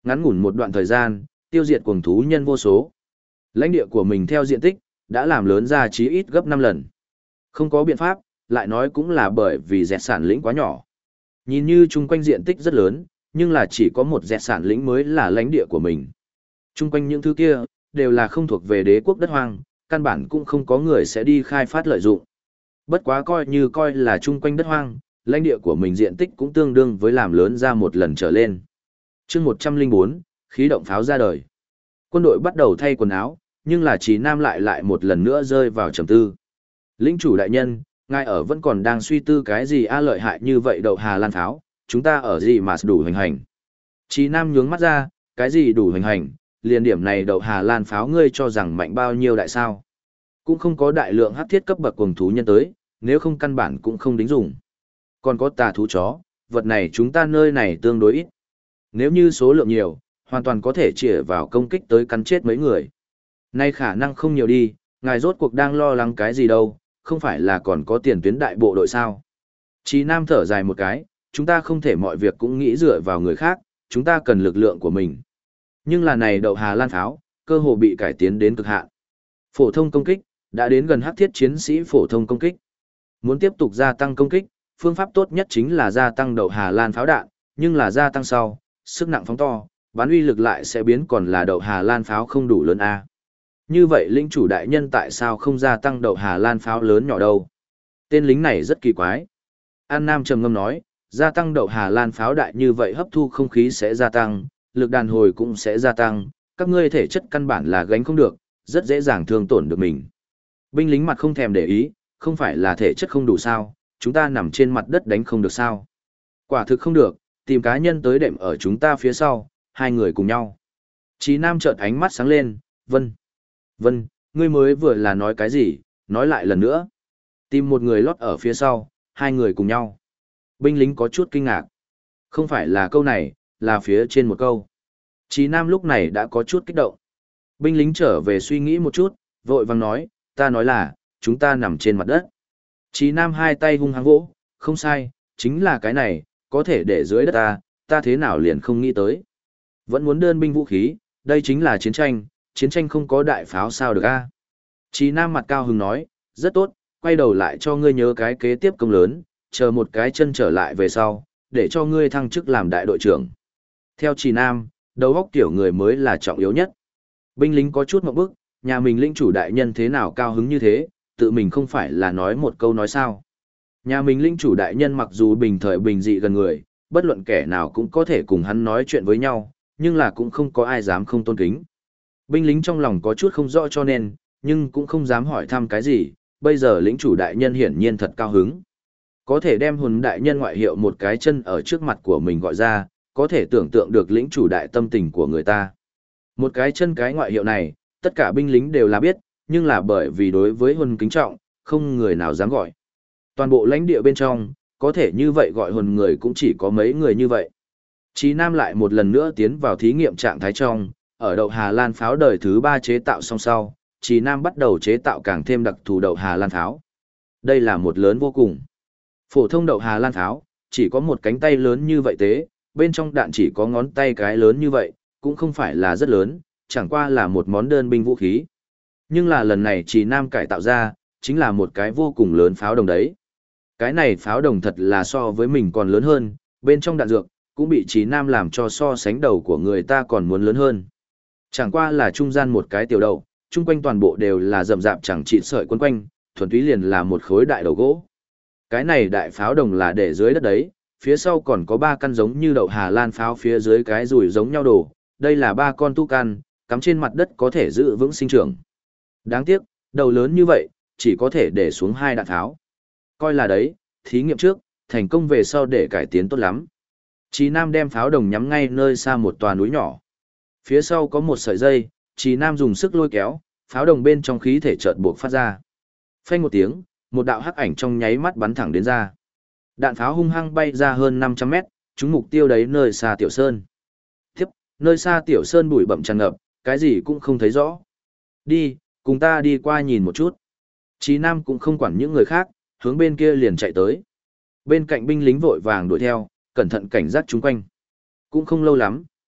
Ngắn ngủn một đoạn thời gian, tiêu diệt cuồng thú nhân vô số. Lãnh địa của mình theo diện tích, đã làm lớn ra chí ít gấp 5 lần. Không có biện pháp, lại nói cũng là bởi vì dẹt sản lĩnh quá nhỏ. Nhìn như chung quanh diện tích rất lớn, nhưng là chỉ có một dẹt sản lĩnh mới là lãnh địa của mình. Chung quanh những thứ kia, đều là không thuộc về đế quốc đất hoang, căn bản cũng không có người sẽ đi khai phát lợi dụng. Bất quá coi là chung quanh đất hoang, lãnh địa của mình diện tích cũng tương đương với làm lớn ra một lần trở lên. Chương 104, khí động pháo ra đời. Quân đội bắt đầu thay quần áo, nhưng là Trì Nam lại một lần nữa rơi vào trầm tư. Lĩnh chủ đại nhân, ngài ở vẫn còn đang suy tư cái gì lợi hại như vậy đậu Hà Lan pháo, chúng ta ở gì mà đủ hành hành. Trì Nam nhướng mắt ra, cái gì đủ hành hành, liền điểm này đậu Hà Lan pháo ngươi cho rằng mạnh bao nhiêu đại sao. Cũng không có đại lượng hắc thiết cấp bậc cuồng thú nhân tới, nếu không căn bản cũng không đính dùng. Còn có tà thú chó, vật này chúng ta nơi này tương đối ít. Nếu như số lượng nhiều, hoàn toàn có thể chĩa vào công kích tới cắn chết mấy người. Nay khả năng không nhiều đi, ngài rốt cuộc đang lo lắng cái gì đâu, không phải là còn có tiền tuyến đại bộ đội sao. Chí Nam thở dài một cái, chúng ta không thể mọi việc cũng nghĩ dựa vào người khác, chúng ta cần lực lượng của mình. Nhưng là này đậu Hà Lan pháo, cơ hồ bị cải tiến đến cực hạn. Phổ thông công kích, đã đến gần hắc thiết chiến sĩ phổ thông công kích. Muốn tiếp tục gia tăng công kích, phương pháp tốt nhất chính là gia tăng đậu Hà Lan pháo đạn, nhưng là gia tăng sau, sức nặng phóng to, bắn uy lực lại sẽ biến còn là đậu Hà Lan pháo không đủ lớn a. Như vậy lĩnh chủ đại nhân tại sao không gia tăng đậu Hà Lan pháo lớn nhỏ đâu? Tên lính này rất kỳ quái. An Nam trầm ngâm nói, gia tăng đậu Hà Lan pháo đại như vậy hấp thu không khí sẽ gia tăng, lực đàn hồi cũng sẽ gia tăng, các ngươi thể chất căn bản là gánh không được, rất dễ dàng thương tổn được mình. Binh lính mặt không thèm để ý, không phải là thể chất không đủ sao, chúng ta nằm trên mặt đất đánh không được sao. Quả thực không được, tìm cá nhân tới đệm ở chúng ta phía sau, hai người cùng nhau. Chí Nam chợt ánh mắt sáng lên, Vân. Vân, ngươi mới vừa là nói cái gì, nói lại lần nữa. Tìm một người lót ở phía sau, hai người cùng nhau. Binh lính có chút kinh ngạc. Không phải là câu này, là phía trên một câu. Chí Nam lúc này đã có chút kích động. Binh lính trở về suy nghĩ một chút, vội vàng nói, ta nói là, chúng ta nằm trên mặt đất. Chí Nam hai tay hung hăng vỗ, không sai, chính là cái này, có thể để dưới đất ta thế nào liền không nghĩ tới. Vẫn muốn đơn binh vũ khí, đây chính là chiến tranh không có đại pháo sao được a. Chí Nam mặt cao hứng nói, rất tốt, quay đầu lại cho ngươi nhớ cái kế tiếp công lớn, chờ một cái chân trở lại về sau, để cho ngươi thăng chức làm đại đội trưởng. Theo Chí Nam, đầu óc tiểu người mới là trọng yếu nhất. Binh lính có chút ngượng bức, nhà mình lĩnh chủ đại nhân thế nào cao hứng như thế, tự mình không phải là nói một câu nói sao. Nhà mình lĩnh chủ đại nhân mặc dù bình thời bình dị gần người, bất luận kẻ nào cũng có thể cùng hắn nói chuyện với nhau, nhưng là cũng không có ai dám không tôn kính. Binh lính trong lòng có chút không rõ cho nên, nhưng cũng không dám hỏi thăm cái gì, bây giờ lĩnh chủ đại nhân hiển nhiên thật cao hứng. Có thể đem hồn đại nhân ngoại hiệu một cái chân ở trước mặt của mình gọi ra, có thể tưởng tượng được lĩnh chủ đại tâm tình của người ta. Một cái chân cái ngoại hiệu này, tất cả binh lính đều là biết, nhưng là bởi vì đối với hồn kính trọng, không người nào dám gọi. Toàn bộ lãnh địa bên trong, có thể như vậy gọi hồn người cũng chỉ có mấy người như vậy. Chí Nam lại một lần nữa tiến vào thí nghiệm trạng thái trong, ở đậu Hà Lan pháo đời thứ 3 chế tạo xong sau, Chí Nam bắt đầu chế tạo càng thêm đặc thù đậu Hà Lan pháo. Đây là một lớn vô cùng. Phổ thông đậu Hà Lan pháo, chỉ có một cánh tay lớn như vậy thế, bên trong đạn chỉ có ngón tay cái lớn như vậy, cũng không phải là rất lớn, chẳng qua là một món đơn binh vũ khí. Nhưng là lần này Chí Nam cải tạo ra, chính là một cái vô cùng lớn pháo đồng đấy. Cái này pháo đồng thật là so với mình còn lớn hơn, bên trong đạn dược, cũng bị Chí Nam làm cho so sánh đầu của người ta còn muốn lớn hơn. Chẳng qua là trung gian một cái tiểu đầu, chung quanh toàn bộ đều là rậm rạp chẳng chịt sợi quấn quanh, thuần túy liền là một khối đại đầu gỗ. Cái này đại pháo đồng là để dưới đất đấy, phía sau còn có 3 căn giống như đậu Hà Lan pháo phía dưới cái rùi giống nhau đổ, đây là 3 con tu căn, cắm trên mặt đất có thể giữ vững sinh trưởng. Đáng tiếc, đầu lớn như vậy, chỉ có thể để xuống 2 đạn pháo. Coi là đấy, thí nghiệm trước, thành công về sau để cải tiến tốt lắm. Chí Nam đem pháo đồng nhắm ngay nơi xa một tòa núi nhỏ. Phía sau có một sợi dây, Chí Nam dùng sức lôi kéo, pháo đồng bên trong khí thể chợt buộc phát ra. Phanh một tiếng, một đạo hắc ảnh trong nháy mắt bắn thẳng đến ra. Đạn pháo hung hăng bay ra hơn 500 mét, trúng mục tiêu đấy nơi xa Tiểu Sơn. Tiếp, nơi xa Tiểu Sơn bụi bặm tràn ngập, cái gì cũng không thấy rõ. Đi, cùng ta đi qua nhìn một chút. Chí Nam cũng không quản những người khác, hướng bên kia liền chạy tới. Bên cạnh binh lính vội vàng đuổi theo, cẩn thận cảnh giác chung quanh. Cũng không lâu lắm,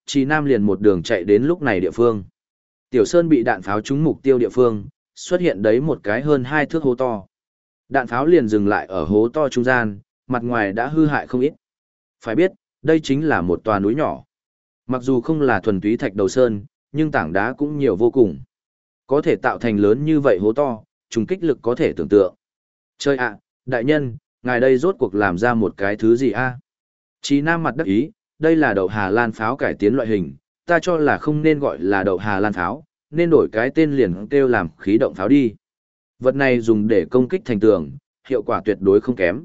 Trì Nam liền một đường chạy đến lúc này địa phương. Tiểu Sơn bị đạn pháo trúng mục tiêu địa phương, xuất hiện đấy một cái hơn 2 thước hố to. Đạn pháo liền dừng lại ở hố to trung gian, mặt ngoài đã hư hại không ít. Phải biết, đây chính là một tòa núi nhỏ. Mặc dù không là thuần túy thạch đầu sơn, nhưng tảng đá cũng nhiều vô cùng. Có thể tạo thành lớn như vậy hố to, trùng kích lực có thể tưởng tượng. Chơi ạ, đại nhân, ngài đây rốt cuộc làm ra một cái thứ gì a? Chí Nam mặt đắc ý, đây là đậu Hà Lan pháo cải tiến loại hình, ta cho là không nên gọi là đậu Hà Lan pháo, nên đổi cái tên liền kêu làm khí động pháo đi. Vật này dùng để công kích thành tường, hiệu quả tuyệt đối không kém.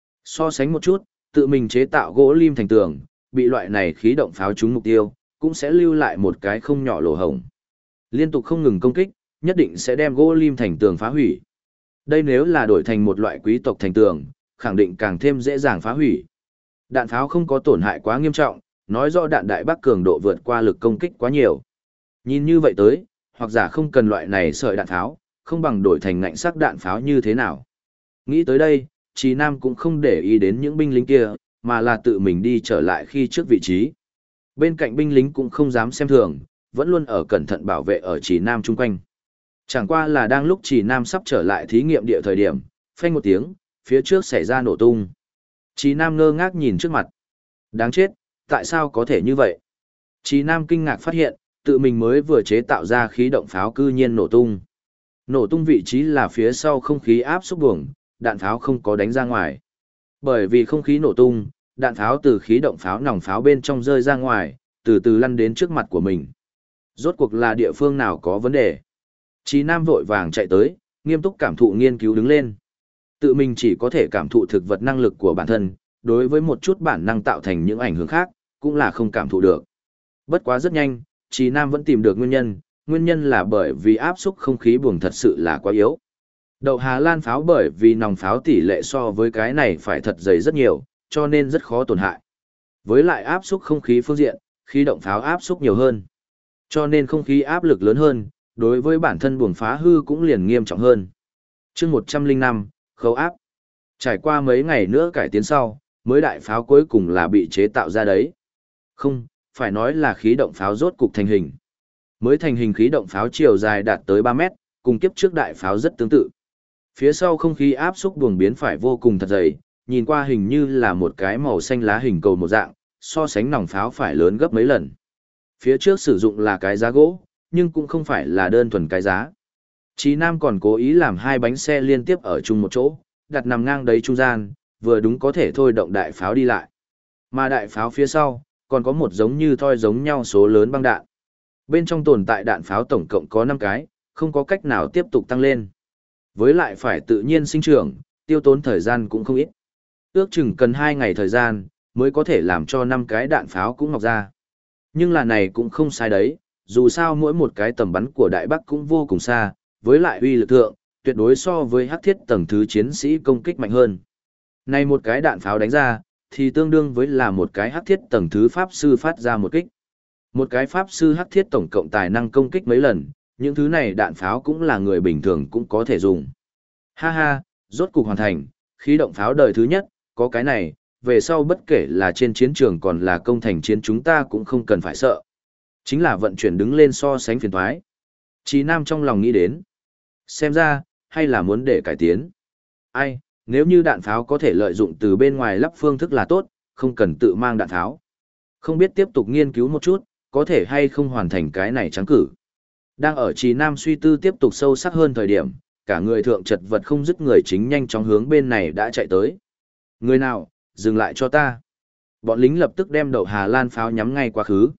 So sánh một chút, tự mình chế tạo gỗ lim thành tường, bị loại này khí động pháo trúng mục tiêu, cũng sẽ lưu lại một cái không nhỏ lỗ hổng. Liên tục không ngừng công kích, nhất định sẽ đem gỗ lim thành tường phá hủy. Đây nếu là đổi thành một loại quý tộc thành tường, khẳng định càng thêm dễ dàng phá hủy. Đạn pháo không có tổn hại quá nghiêm trọng, nói rõ đạn đại bác cường độ vượt qua lực công kích quá nhiều. Nhìn như vậy tới, hoặc giả không cần loại này sợi đạn pháo, không bằng đổi thành ngạnh sắc đạn pháo như thế nào. Nghĩ tới đây, Chí Nam cũng không để ý đến những binh lính kia, mà là tự mình đi trở lại khi trước vị trí. Bên cạnh binh lính cũng không dám xem thường, vẫn luôn ở cẩn thận bảo vệ ở Chí Nam chung quanh. Chẳng qua là đang lúc Chí Nam sắp trở lại thí nghiệm địa thời điểm, phanh một tiếng, phía trước xảy ra nổ tung. Chí Nam ngơ ngác nhìn trước mặt. Đáng chết, tại sao có thể như vậy? Chí Nam kinh ngạc phát hiện, tự mình mới vừa chế tạo ra khí động pháo cư nhiên nổ tung. Nổ tung vị trí là phía sau không khí áp xúc buồng, đạn pháo không có đánh ra ngoài. Bởi vì không khí nổ tung, đạn pháo từ khí động pháo nòng pháo bên trong rơi ra ngoài, từ từ lăn đến trước mặt của mình. Rốt cuộc là địa phương nào có vấn đề? Chí Nam vội vàng chạy tới, nghiêm túc cảm thụ nghiên cứu đứng lên. Tự mình chỉ có thể cảm thụ thực vật năng lực của bản thân, đối với một chút bản năng tạo thành những ảnh hưởng khác, cũng là không cảm thụ được. Bất quá rất nhanh, Chí Nam vẫn tìm được nguyên nhân là bởi vì áp suất không khí buồng thật sự là quá yếu. Đậu Hà Lan pháo bởi vì nòng pháo tỷ lệ so với cái này phải thật dày rất nhiều, cho nên rất khó tổn hại. Với lại áp suất không khí phương diện, khí động pháo áp suất nhiều hơn. Cho nên không khí áp lực lớn hơn, đối với bản thân buồng phá hư cũng liền nghiêm trọng hơn. Chương 105, khấu áp. Trải qua mấy ngày nữa cải tiến sau, mới đại pháo cuối cùng là bị chế tạo ra đấy. Không, phải nói là khí động pháo rốt cục thành hình. Mới thành hình khí động pháo chiều dài đạt tới 3 mét, cùng kiếp trước đại pháo rất tương tự. Phía sau không khí áp xúc buồng biến phải vô cùng thật dày, nhìn qua hình như là một cái màu xanh lá hình cầu một dạng, so sánh nòng pháo phải lớn gấp mấy lần. Phía trước sử dụng là cái giá gỗ, nhưng cũng không phải là đơn thuần cái giá. Chí Nam còn cố ý làm 2 bánh xe liên tiếp ở chung một chỗ, đặt nằm ngang đấy trung gian, vừa đúng có thể thôi động đại pháo đi lại. Mà đại pháo phía sau, còn có một giống như thoi giống nhau số lớn băng đạn. Bên trong tồn tại đạn pháo tổng cộng có 5 cái, không có cách nào tiếp tục tăng lên. Với lại phải tự nhiên sinh trưởng, tiêu tốn thời gian cũng không ít. Ước chừng cần 2 ngày thời gian, mới có thể làm cho 5 cái đạn pháo cũng mọc ra. Nhưng là này cũng không sai đấy, dù sao mỗi một cái tầm bắn của Đại Bắc cũng vô cùng xa, với lại uy lực thượng, tuyệt đối so với hắc thiết tầng thứ chiến sĩ công kích mạnh hơn. Này một cái đạn pháo đánh ra, thì tương đương với là một cái hắc thiết tầng thứ pháp sư phát ra một kích. Một cái pháp sư hắc thiết tổng cộng tài năng công kích mấy lần, những thứ này đạn pháo cũng là người bình thường cũng có thể dùng. Ha ha, rốt cục hoàn thành, khí động pháo đời thứ nhất, có cái này, về sau bất kể là trên chiến trường còn là công thành chiến chúng ta cũng không cần phải sợ. Chính là vận chuyển đứng lên so sánh phiền toái. Chí Nam trong lòng nghĩ đến. Xem ra, hay là muốn để cải tiến. Ai, nếu như đạn pháo có thể lợi dụng từ bên ngoài lắp phương thức là tốt, không cần tự mang đạn pháo. Không biết tiếp tục nghiên cứu một chút, có thể hay không hoàn thành cái này trắng cử. Đang ở Chí Nam suy tư tiếp tục sâu sắc hơn thời điểm, cả người thượng chật vật không dứt người chính nhanh chóng hướng bên này đã chạy tới. Người nào, dừng lại cho ta. Bọn lính lập tức đem đậu Hà Lan pháo nhắm ngay quá khứ.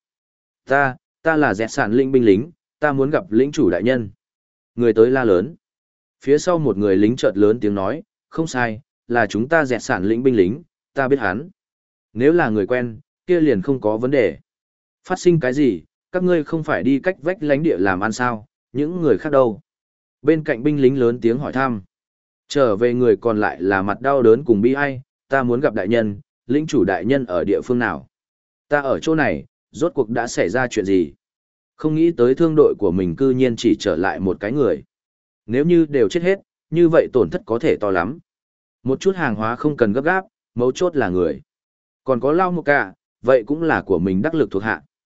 Ta là dẹt sản linh binh lính, ta muốn gặp lĩnh chủ đại nhân. Người tới la lớn. Phía sau một người lính chợt lớn tiếng nói, không sai, là chúng ta dẹt sản lĩnh binh lính, ta biết hắn. Nếu là người quen, kia liền không có vấn đề. Phát sinh cái gì, các ngươi không phải đi cách vách lãnh địa làm ăn sao, những người khác đâu. Bên cạnh binh lính lớn tiếng hỏi thăm. Trở về người còn lại là mặt đau đớn cùng bi ai, ta muốn gặp đại nhân, lĩnh chủ đại nhân ở địa phương nào. Ta ở chỗ này, rốt cuộc đã xảy ra chuyện gì. Không nghĩ tới thương đội của mình cư nhiên chỉ trở lại một cái người. Nếu như đều chết hết, như vậy tổn thất có thể to lắm. Một chút hàng hóa không cần gấp gáp, mấu chốt là người. Còn có Lao Một Cả, vậy cũng là của mình đắc lực thuộc hạ.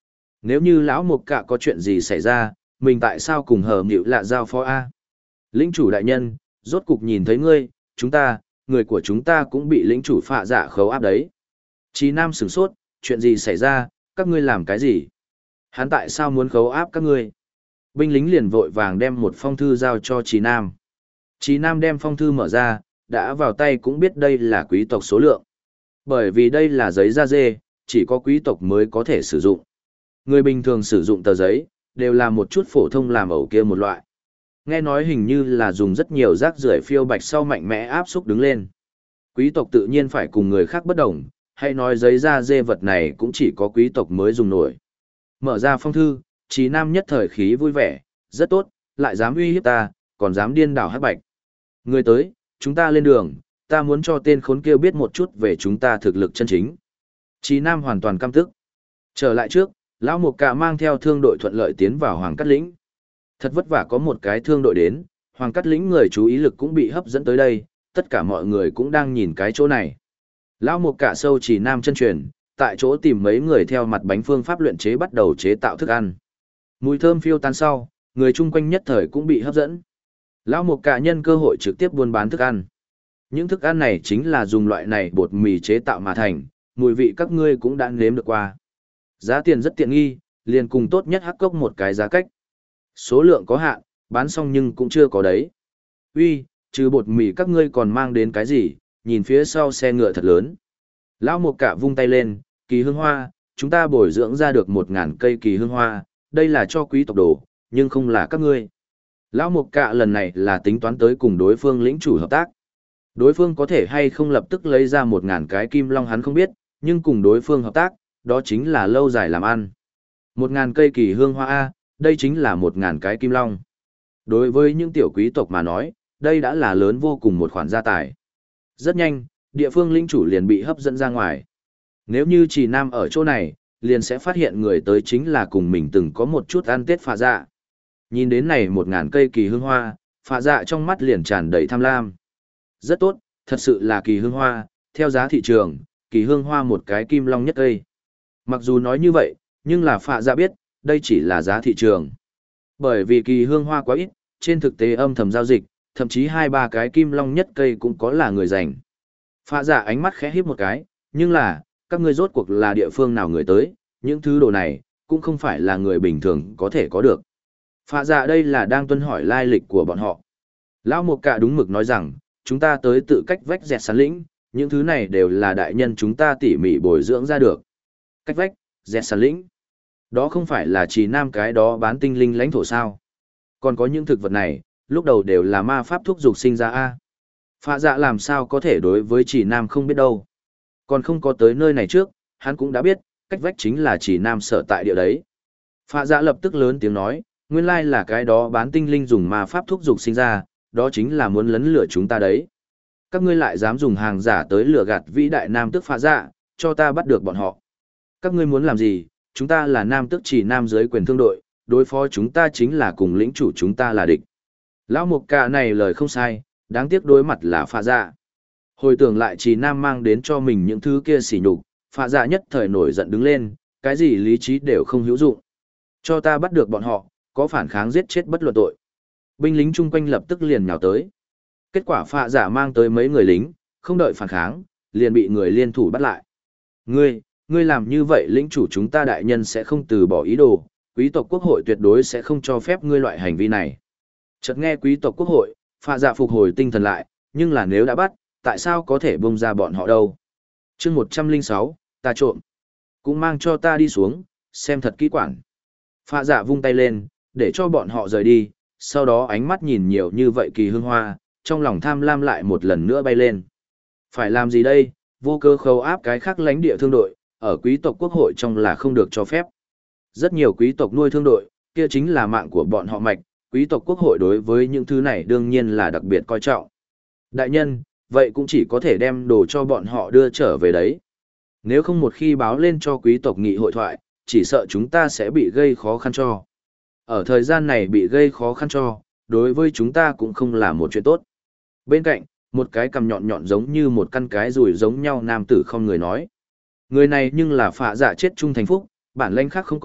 Nếu như lão Mục Cạ có chuyện gì xảy ra, mình tại sao cùng hờ mịu lạ giao phó A? Lĩnh chủ đại nhân, rốt cục nhìn thấy ngươi, người của chúng ta cũng bị lĩnh chủ phạ dạ khấu áp đấy. Chí Nam sửng sốt, chuyện gì xảy ra, các ngươi làm cái gì? Hắn tại sao muốn khấu áp các ngươi? Binh lính liền vội vàng đem một phong thư giao cho Chí Nam. Chí Nam đem phong thư mở ra, đã vào tay cũng biết đây là quý tộc số lượng. Bởi vì đây là giấy da dê, chỉ có quý tộc mới có thể sử dụng. Người bình thường sử dụng tờ giấy, đều là một chút phổ thông làm ẩu kia một loại. Nghe nói hình như là dùng rất nhiều rác rưởi phiêu bạch sau mạnh mẽ áp xúc đứng lên. Quý tộc tự nhiên phải cùng người khác bất đồng, hay nói giấy da dê vật này cũng chỉ có quý tộc mới dùng nổi. Mở ra phong thư, Chí Nam nhất thời khí vui vẻ, rất tốt, lại dám uy hiếp ta, còn dám điên đảo hắc bạch. Người tới, chúng ta lên đường, ta muốn cho tên khốn kia biết một chút về chúng ta thực lực chân chính. Chí Nam hoàn toàn căm tức. Trở lại trước, lão Mục Cạ mang theo thương đội thuận lợi tiến vào Hoàng Cát Lĩnh. Thật vất vả có một cái thương đội đến, Hoàng Cát Lĩnh người chú ý lực cũng bị hấp dẫn tới đây, tất cả mọi người cũng đang nhìn cái chỗ này. Lão Mục Cạ sâu chỉ nam chân truyền, tại chỗ tìm mấy người theo mặt bánh phương pháp luyện chế bắt đầu chế tạo thức ăn. Mùi thơm phiêu tan sau, người chung quanh nhất thời cũng bị hấp dẫn. Lão Mục Cạ nhân cơ hội trực tiếp buôn bán thức ăn. Những thức ăn này chính là dùng loại này bột mì chế tạo mà thành, mùi vị các ngươi cũng đã nếm được qua. Giá tiền rất tiện nghi, liền cùng tốt nhất hắc cốc một cái giá cách. Số lượng có hạn, bán xong nhưng cũng chưa có đấy. Uy, trừ bột mì các ngươi còn mang đến cái gì, nhìn phía sau xe ngựa thật lớn. Lão Mục Cạ vung tay lên, kỳ hương hoa, chúng ta bồi dưỡng ra được 1000 cây kỳ hương hoa, đây là cho quý tộc đồ, nhưng không là các ngươi. Lão Mục Cạ lần này là tính toán tới cùng đối phương lĩnh chủ hợp tác. Đối phương có thể hay không lập tức lấy ra 1000 cái kim long hắn không biết, nhưng cùng đối phương hợp tác, đó chính là lâu dài làm ăn. 1000 cây kỳ hương hoa A, đây chính là 1000 cái kim long. Đối với những tiểu quý tộc mà nói, đây đã là lớn vô cùng một khoản gia tài. Rất nhanh, địa phương lĩnh chủ liền bị hấp dẫn ra ngoài. Nếu như Chí Nam ở chỗ này, liền sẽ phát hiện người tới chính là cùng mình từng có một chút ăn Tết phạ dạ. Nhìn đến này 1000 cây kỳ hương hoa, phạ dạ trong mắt liền tràn đầy tham lam. Rất tốt, thật sự là kỳ hương hoa, theo giá thị trường, kỳ hương hoa một cái kim long nhất cây. Mặc dù nói như vậy, nhưng là phạ dạ biết, đây chỉ là giá thị trường. Bởi vì kỳ hương hoa quá ít, trên thực tế âm thầm giao dịch, thậm chí 2-3 cái kim long nhất cây cũng có là người giành. Phạ dạ ánh mắt khẽ híp một cái, nhưng là, các ngươi rốt cuộc là địa phương nào người tới, những thứ đồ này, cũng không phải là người bình thường có thể có được. Phạ dạ đây là đang tuân hỏi lai lịch của bọn họ. Lão Mục Cạ đúng mực nói rằng, chúng ta tới tự cách vách dẹt sán lĩnh, những thứ này đều là đại nhân chúng ta tỉ mỉ bồi dưỡng ra được. Cách vách, dẹt sán lĩnh. Đó không phải là Chí Nam cái đó bán tinh linh lãnh thổ sao. Còn có những thực vật này, lúc đầu đều là ma pháp thúc dục sinh ra A. Phạ dạ làm sao có thể đối với Chí Nam không biết đâu. Còn không có tới nơi này trước, hắn cũng đã biết, cách vách chính là Chí Nam sở tại địa đấy. Phạ dạ lập tức lớn tiếng nói, nguyên lai là cái đó bán tinh linh dùng ma pháp thúc dục sinh ra, đó chính là muốn lấn lửa chúng ta đấy. Các ngươi lại dám dùng hàng giả tới lừa gạt vĩ đại nam tước phạ dạ, cho ta bắt được bọn họ. Các ngươi muốn làm gì, chúng ta là nam tước Chí Nam dưới quyền thương đội, đối phó chúng ta chính là cùng lĩnh chủ chúng ta là địch. Lão Mục Cạ này lời không sai, đáng tiếc đối mặt là phạ dạ. Hồi tưởng lại Chí Nam mang đến cho mình những thứ kia sỉ nhục, phạ dạ nhất thời nổi giận đứng lên, cái gì lý trí đều không hữu dụng. Cho ta bắt được bọn họ, có phản kháng giết chết bất luận tội. Binh lính chung quanh lập tức liền nhào tới. Kết quả phạ dạ mang tới mấy người lính, không đợi phản kháng, liền bị người liên thủ bắt lại. Ngươi làm như vậy lĩnh chủ chúng ta đại nhân sẽ không từ bỏ ý đồ, quý tộc quốc hội tuyệt đối sẽ không cho phép ngươi loại hành vi này. Chợt nghe quý tộc quốc hội, phạ dạ phục hồi tinh thần lại, nhưng là nếu đã bắt, tại sao có thể bông ra bọn họ đâu? Chương 106, ta trộm. Cũng mang cho ta đi xuống, xem thật kỹ quản. Phạ dạ vung tay lên, để cho bọn họ rời đi, sau đó ánh mắt nhìn nhiều như vậy kỳ hương hoa, trong lòng tham lam lại một lần nữa bay lên. Phải làm gì đây, vô cơ khâu áp cái khác lãnh địa thương đội, ở quý tộc quốc hội trong là không được cho phép. Rất nhiều quý tộc nuôi thương đội, kia chính là mạng của bọn họ mạch, quý tộc quốc hội đối với những thứ này đương nhiên là đặc biệt coi trọng. Đại nhân, vậy cũng chỉ có thể đem đồ cho bọn họ đưa trở về đấy. Nếu không một khi báo lên cho quý tộc nghị hội thoại, chỉ sợ chúng ta sẽ bị gây khó khăn cho. Ở thời gian này bị gây khó khăn cho, đối với chúng ta cũng không là một chuyện tốt. Bên cạnh, một cái cằm nhọn nhọn giống như một căn cái rùi giống nhau nam tử không người nói. Người này nhưng là phạ dạ chết trung thành phúc, bản lĩnh khác không có,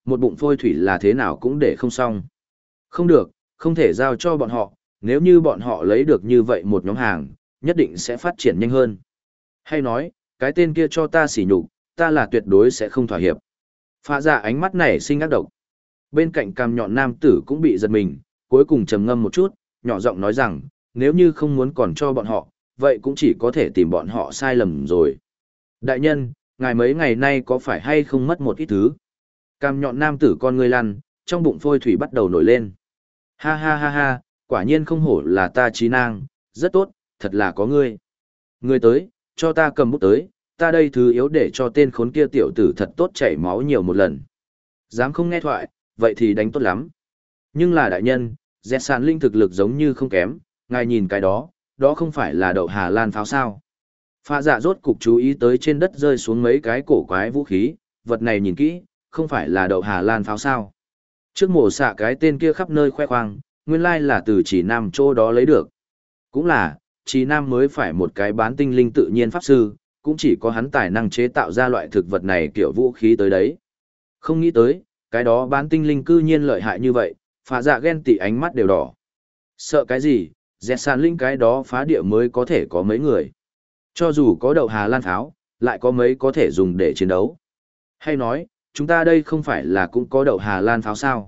một bụng phôi thủy là thế nào cũng để không xong. Không được, không thể giao cho bọn họ, nếu như bọn họ lấy được như vậy một nhóm hàng, nhất định sẽ phát triển nhanh hơn. Hay nói, cái tên kia cho ta sỉ nhục, ta là tuyệt đối sẽ không thỏa hiệp. Phạ dạ ánh mắt này sinh ác độc. Bên cạnh cằm nhọn nam tử cũng bị giật mình, cuối cùng trầm ngâm một chút, nhỏ giọng nói rằng, nếu như không muốn còn cho bọn họ, vậy cũng chỉ có thể tìm bọn họ sai lầm rồi. Đại nhân, ngài mấy ngày nay có phải hay không mất một ít thứ? Cằm nhọn nam tử con ngươi lăn, trong bụng phôi thủy bắt đầu nổi lên. Ha ha ha ha, quả nhiên không hổ là ta trí nang, rất tốt, thật là có ngươi. Ngươi tới, cho ta cầm bút tới, ta đây thứ yếu để cho tên khốn kia tiểu tử thật tốt chảy máu nhiều một lần. Dám không nghe thoại, vậy thì đánh tốt lắm. Nhưng là đại nhân, dẹt sàn linh thực lực giống như không kém, ngài nhìn cái đó, đó không phải là đậu Hà Lan pháo sao. Phạ dạ rốt cục chú ý tới trên đất rơi xuống mấy cái cổ quái vũ khí, vật này nhìn kỹ, không phải là đậu Hà Lan pháo sao. Trước mổ xạ cái tên kia khắp nơi khoe khoang, nguyên lai là từ chỉ nam chỗ đó lấy được. Cũng là, chỉ nam mới phải một cái bán tinh linh tự nhiên pháp sư, cũng chỉ có hắn tài năng chế tạo ra loại thực vật này kiểu vũ khí tới đấy. Không nghĩ tới, cái đó bán tinh linh cư nhiên lợi hại như vậy, phạ dạ ghen tị ánh mắt đều đỏ. Sợ cái gì, dẹt sàn linh cái đó phá địa mới có thể có mấy người. Cho dù có đậu Hà Lan pháo, lại có mấy có thể dùng để chiến đấu. Hay nói, chúng ta đây không phải là cũng có đậu Hà Lan pháo sao?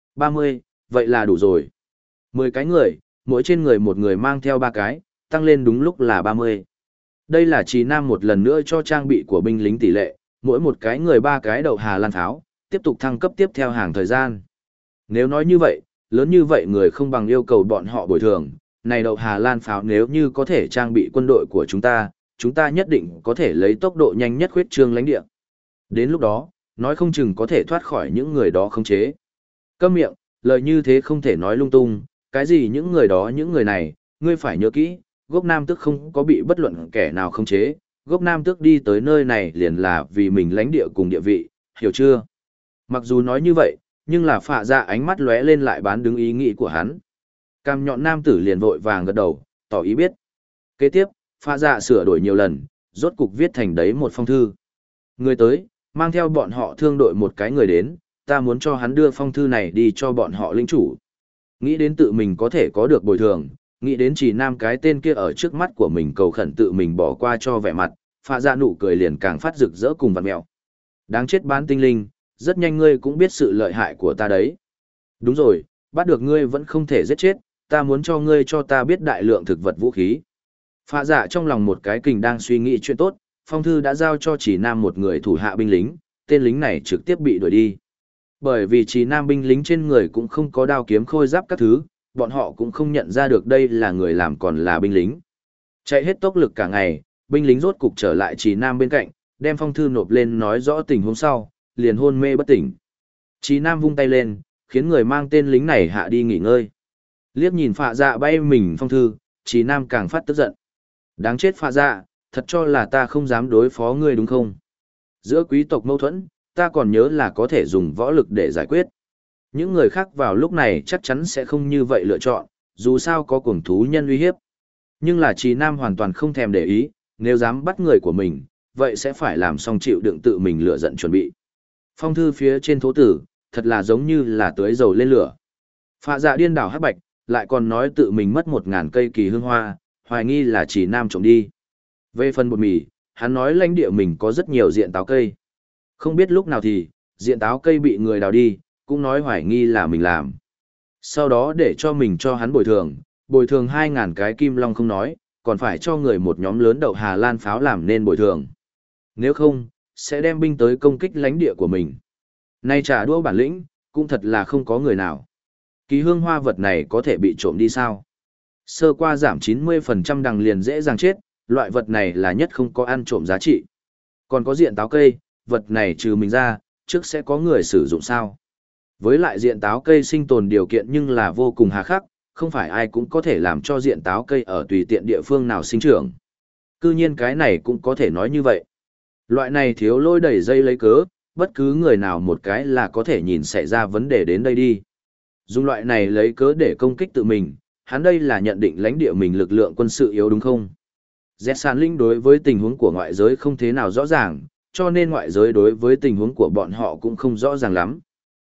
30, vậy là đủ rồi. 10 cái người, mỗi trên người một người mang theo 3 cái, tăng lên đúng lúc là 30. Đây là Trì Nam một lần nữa cho trang bị của binh lính tỷ lệ, mỗi một cái người 3 cái đậu Hà Lan pháo, tiếp tục thăng cấp tiếp theo hàng thời gian. Nếu nói như vậy, lớn như vậy người không bằng yêu cầu bọn họ bồi thường, này đậu Hà Lan pháo nếu như có thể trang bị quân đội của chúng ta nhất định có thể lấy tốc độ nhanh nhất khuyết trương lãnh địa. Đến lúc đó, nói không chừng có thể thoát khỏi những người đó khống chế. Câm miệng, lời như thế không thể nói lung tung, cái gì những người đó những người này, ngươi phải nhớ kỹ, gốc Nam Tước không có bị bất luận kẻ nào khống chế, gốc Nam Tước đi tới nơi này liền là vì mình lãnh địa cùng địa vị, hiểu chưa? Mặc dù nói như vậy, nhưng là phạ dạ ánh mắt lóe lên lại bán đứng ý nghĩ của hắn. Cam nhọn nam tử liền vội vàng gật đầu, tỏ ý biết. Kế tiếp, phạ dạ sửa đổi nhiều lần, rốt cục viết thành đấy một phong thư. Người tới, mang theo bọn họ thương đội một cái người đến, ta muốn cho hắn đưa phong thư này đi cho bọn họ lĩnh chủ. Nghĩ đến tự mình có thể có được bồi thường, nghĩ đến chỉ nam cái tên kia ở trước mắt của mình cầu khẩn tự mình bỏ qua cho vẻ mặt, phạ dạ nụ cười liền càng phát rực rỡ cùng vặt mẹo. Đáng chết bán tinh linh, rất nhanh ngươi cũng biết sự lợi hại của ta đấy. Đúng rồi, bắt được ngươi vẫn không thể giết chết, ta muốn cho ngươi cho ta biết đại lượng thực vật vũ khí. Phạ dạ trong lòng một cái kình đang suy nghĩ chuyện tốt, phong thư đã giao cho chỉ nam một người thủ hạ binh lính, tên lính này trực tiếp bị đuổi đi. Bởi vì chỉ nam binh lính trên người cũng không có đao kiếm khôi giáp các thứ, bọn họ cũng không nhận ra được đây là người làm còn là binh lính. Chạy hết tốc lực cả ngày, binh lính rốt cục trở lại chỉ nam bên cạnh, đem phong thư nộp lên nói rõ tình huống sau, liền hôn mê bất tỉnh. Chỉ nam vung tay lên, khiến người mang tên lính này hạ đi nghỉ ngơi. Liếc nhìn phạ dạ bay mình phong thư, chỉ nam càng phát tức giận. Đáng chết phạ dạ, thật cho là ta không dám đối phó ngươi đúng không? Giữa quý tộc mâu thuẫn, ta còn nhớ là có thể dùng võ lực để giải quyết. Những người khác vào lúc này chắc chắn sẽ không như vậy lựa chọn, dù sao có cuồng thú nhân uy hiếp. Nhưng là Trì Nam hoàn toàn không thèm để ý, nếu dám bắt người của mình, vậy sẽ phải làm xong chịu đựng tự mình lựa giận chuẩn bị. Phong thư phía trên thố tử, thật là giống như là tưới dầu lên lửa. Phạ dạ điên đảo hắc bạch, lại còn nói tự mình mất 1000 cây kỳ hương hoa, hoài nghi là Trì Nam trộm đi. Về phần bột mì, hắn nói lãnh địa mình có rất nhiều diện táo cây. Không biết lúc nào thì, diện táo cây bị người đào đi, cũng nói hoài nghi là mình làm. Sau đó để cho mình cho hắn bồi thường 2000 cái kim long không nói, còn phải cho người một nhóm lớn đậu Hà Lan pháo làm nên bồi thường. Nếu không, sẽ đem binh tới công kích lãnh địa của mình. Nay trả đũa bản lĩnh, cũng thật là không có người nào. Kỳ hương hoa vật này có thể bị trộm đi sao? Sơ qua giảm 90% đằng liền dễ dàng chết, loại vật này là nhất không có ăn trộm giá trị. Còn có diện táo cây, vật này trừ mình ra, trước sẽ có người sử dụng sao? Với lại diện táo cây sinh tồn điều kiện nhưng là vô cùng hà khắc, không phải ai cũng có thể làm cho diện táo cây ở tùy tiện địa phương nào sinh trưởng. Cư nhiên cái này cũng có thể nói như vậy. Loại này thiếu lôi đẩy dây lấy cớ, bất cứ người nào một cái là có thể nhìn xảy ra vấn đề đến đây đi. Dùng loại này lấy cớ để công kích tự mình, hắn đây là nhận định lãnh địa mình lực lượng quân sự yếu đúng không? Dẹt sàn linh đối với tình huống của ngoại giới không thế nào rõ ràng, cho nên ngoại giới đối với tình huống của bọn họ cũng không rõ ràng lắm.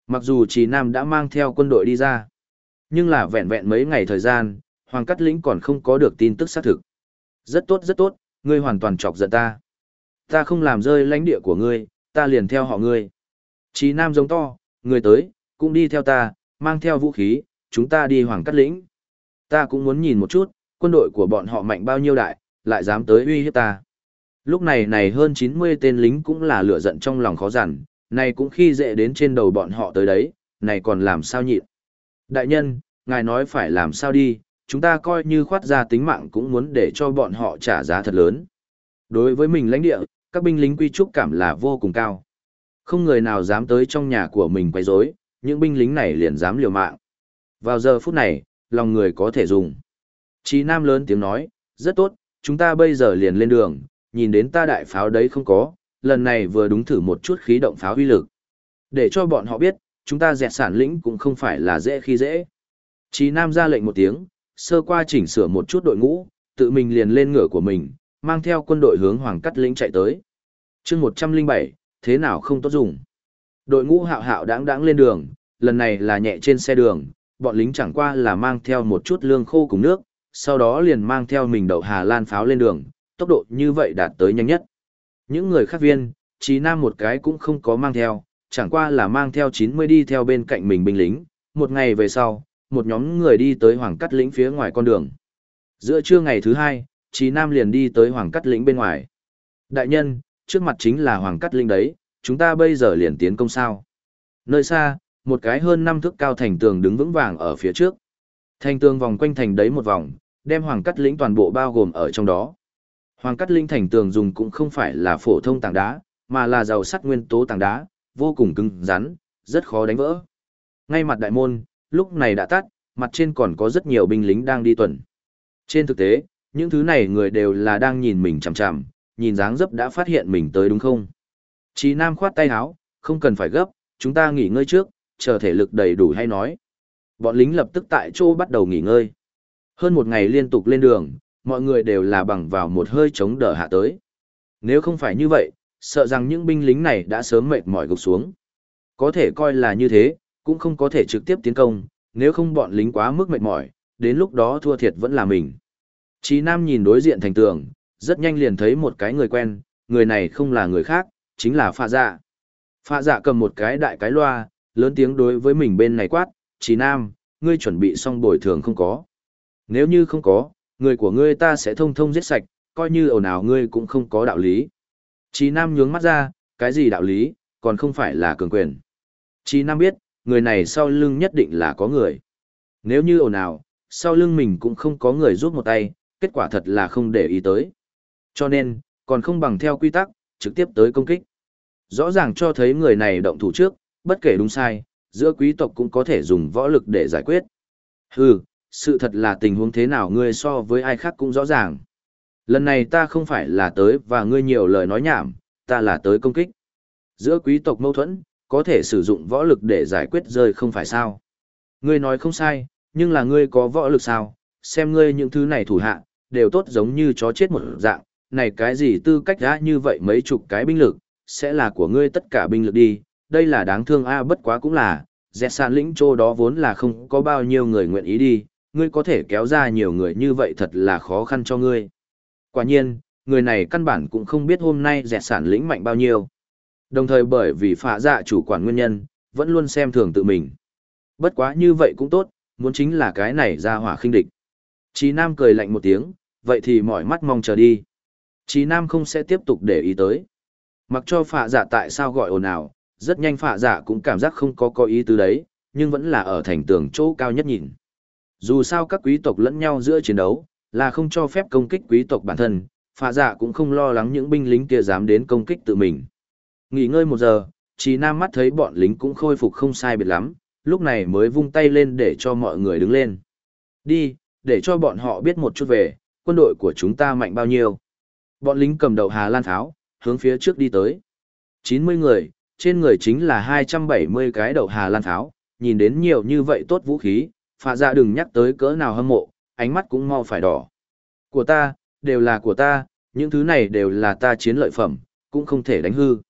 Mặc dù Trì Nam đã mang theo quân đội đi ra, nhưng là vẹn vẹn mấy ngày thời gian, Hoàng Cát Lĩnh còn không có được tin tức xác thực. Rất tốt, ngươi hoàn toàn chọc giận ta. Ta không làm rơi lãnh địa của ngươi, ta liền theo họ ngươi. Trì Nam giống to, người tới, cũng đi theo ta, mang theo vũ khí, chúng ta đi Hoàng Cát Lĩnh. Ta cũng muốn nhìn một chút, quân đội của bọn họ mạnh bao nhiêu đại, lại dám tới uy hiếp ta. Lúc này hơn 90 tên lính cũng là lửa giận trong lòng khó dằn, này cũng khi dễ đến trên đầu bọn họ tới đấy, này còn làm sao nhịn. Đại nhân, ngài nói phải làm sao đi, chúng ta coi như khoát ra tính mạng cũng muốn để cho bọn họ trả giá thật lớn. Đối với mình lãnh địa, các binh lính quy trúc cảm là vô cùng cao. Không người nào dám tới trong nhà của mình quấy rối, những binh lính này liền dám liều mạng. Vào giờ phút này, lòng người có thể dùng. Chí Nam lớn tiếng nói, rất tốt, chúng ta bây giờ liền lên đường, nhìn đến ta đại pháo đấy không có, lần này vừa đúng thử một chút khí động pháo uy lực. Để cho bọn họ biết, chúng ta dẹt sản lĩnh cũng không phải là dễ khi dễ. Chí Nam ra lệnh một tiếng, sơ qua chỉnh sửa một chút đội ngũ, tự mình liền lên ngựa của mình, mang theo quân đội hướng Hoàng Cát Lĩnh chạy tới. chương 107, thế nào không tốt dùng. Đội ngũ hạo hạo đáng đáng lên đường, lần này là nhẹ trên xe đường, bọn lính chẳng qua là mang theo một chút lương khô cùng nước, sau đó liền mang theo mình đậu Hà Lan pháo lên đường, tốc độ như vậy đạt tới nhanh nhất. Những người khác viên, Chí Nam một cái cũng không có mang theo, chẳng qua là mang theo 90 đi theo bên cạnh mình binh lính. Một ngày về sau, một nhóm người đi tới Hoàng Cát Lĩnh phía ngoài con đường. Giữa trưa ngày thứ hai, Chí Nam liền đi tới Hoàng Cát Lĩnh bên ngoài. Đại nhân, trước mặt chính là Hoàng Cát Lĩnh đấy, chúng ta bây giờ liền tiến công sao. Nơi xa, một cái hơn 5 thước cao thành tường đứng vững vàng ở phía trước. Thành tường vòng quanh thành đấy một vòng, đem Hoàng Cát Lĩnh toàn bộ bao gồm ở trong đó. Hoàng Cát Lĩnh thành tường dùng cũng không phải là phổ thông tảng đá, mà là giàu sắt nguyên tố tảng đá, vô cùng cứng rắn, rất khó đánh vỡ. Ngay mặt đại môn, lúc này đã tắt, mặt trên còn có rất nhiều binh lính đang đi tuần. Trên thực tế, những thứ này người đều là đang nhìn mình chằm chằm, nhìn dáng dấp đã phát hiện mình tới đúng không? Chí Nam khoát tay áo, không cần phải gấp, chúng ta nghỉ ngơi trước, chờ thể lực đầy đủ hay nói. Bọn lính lập tức tại chỗ bắt đầu nghỉ ngơi. Hơn một ngày liên tục lên đường, mọi người đều là bằng vào một hơi chống đỡ hạ tới. Nếu không phải như vậy, sợ rằng những binh lính này đã sớm mệt mỏi gục xuống. Có thể coi là như thế, cũng không có thể trực tiếp tiến công, nếu không bọn lính quá mức mệt mỏi, đến lúc đó thua thiệt vẫn là mình. Chí Nam nhìn đối diện thành tường, rất nhanh liền thấy một cái người quen, người này không là người khác, chính là Phạ Dạ. Phạ Dạ cầm một cái đại cái loa, lớn tiếng đối với mình bên này quát, Chí Nam, ngươi chuẩn bị xong bồi thường không có. Nếu như không có, người của ngươi ta sẽ thông thông giết sạch, coi như ồn ào ngươi cũng không có đạo lý. Chí Nam nhướng mắt ra, cái gì đạo lý, còn không phải là cường quyền. Chí Nam biết, người này sau lưng nhất định là có người. Nếu như ồn ào, sau lưng mình cũng không có người giúp một tay, kết quả thật là không để ý tới. Cho nên, còn không bằng theo quy tắc, trực tiếp tới công kích. Rõ ràng cho thấy người này động thủ trước, bất kể đúng sai, giữa quý tộc cũng có thể dùng võ lực để giải quyết. Hừ, sự thật là tình huống thế nào ngươi so với ai khác cũng rõ ràng. Lần này ta không phải là tới và ngươi nhiều lời nói nhảm, ta là tới công kích. Giữa quý tộc mâu thuẫn, có thể sử dụng võ lực để giải quyết rơi không phải sao. Ngươi nói không sai, nhưng là ngươi có võ lực sao, xem ngươi những thứ này thủ hạ, đều tốt giống như chó chết một dạng, này cái gì tư cách đã như vậy mấy chục cái binh lực, sẽ là của ngươi tất cả binh lực đi, đây là đáng thương a bất quá cũng là, dẹt sàn lĩnh chỗ đó vốn là không có bao nhiêu người nguyện ý đi, ngươi có thể kéo ra nhiều người như vậy thật là khó khăn cho ngươi. Quả nhiên, người này căn bản cũng không biết hôm nay dẹt sản lĩnh mạnh bao nhiêu. Đồng thời bởi vì Phạ Dạ chủ quản nguyên nhân, vẫn luôn xem thường tự mình. Bất quá như vậy cũng tốt, muốn chính là cái này ra hỏa khinh địch. Chí Nam cười lạnh một tiếng, vậy thì mỏi mắt mong chờ đi. Chí Nam không sẽ tiếp tục để ý tới. Mặc cho Phạ Dạ tại sao gọi ồn ào, rất nhanh Phạ Dạ cũng cảm giác không có ý tứ đấy, nhưng vẫn là ở thành tường chỗ cao nhất nhìn. Dù sao các quý tộc lẫn nhau giữa chiến đấu, là không cho phép công kích quý tộc bản thân, Phạ Dạ cũng không lo lắng những binh lính kia dám đến công kích tự mình. Nghỉ ngơi một giờ, Chí Nam mắt thấy bọn lính cũng khôi phục không sai biệt lắm, lúc này mới vung tay lên để cho mọi người đứng lên. Đi, để cho bọn họ biết một chút về, quân đội của chúng ta mạnh bao nhiêu. Bọn lính cầm đầu Hà Lan pháo, hướng phía trước đi tới. 90 người, trên người chính là 270 cái đầu Hà Lan pháo, nhìn đến nhiều như vậy tốt vũ khí, Phạ Dạ đừng nhắc tới cỡ nào hâm mộ, ánh mắt cũng mau phải đỏ. Của ta, đều là của ta, những thứ này đều là ta chiến lợi phẩm, cũng không thể đánh hư.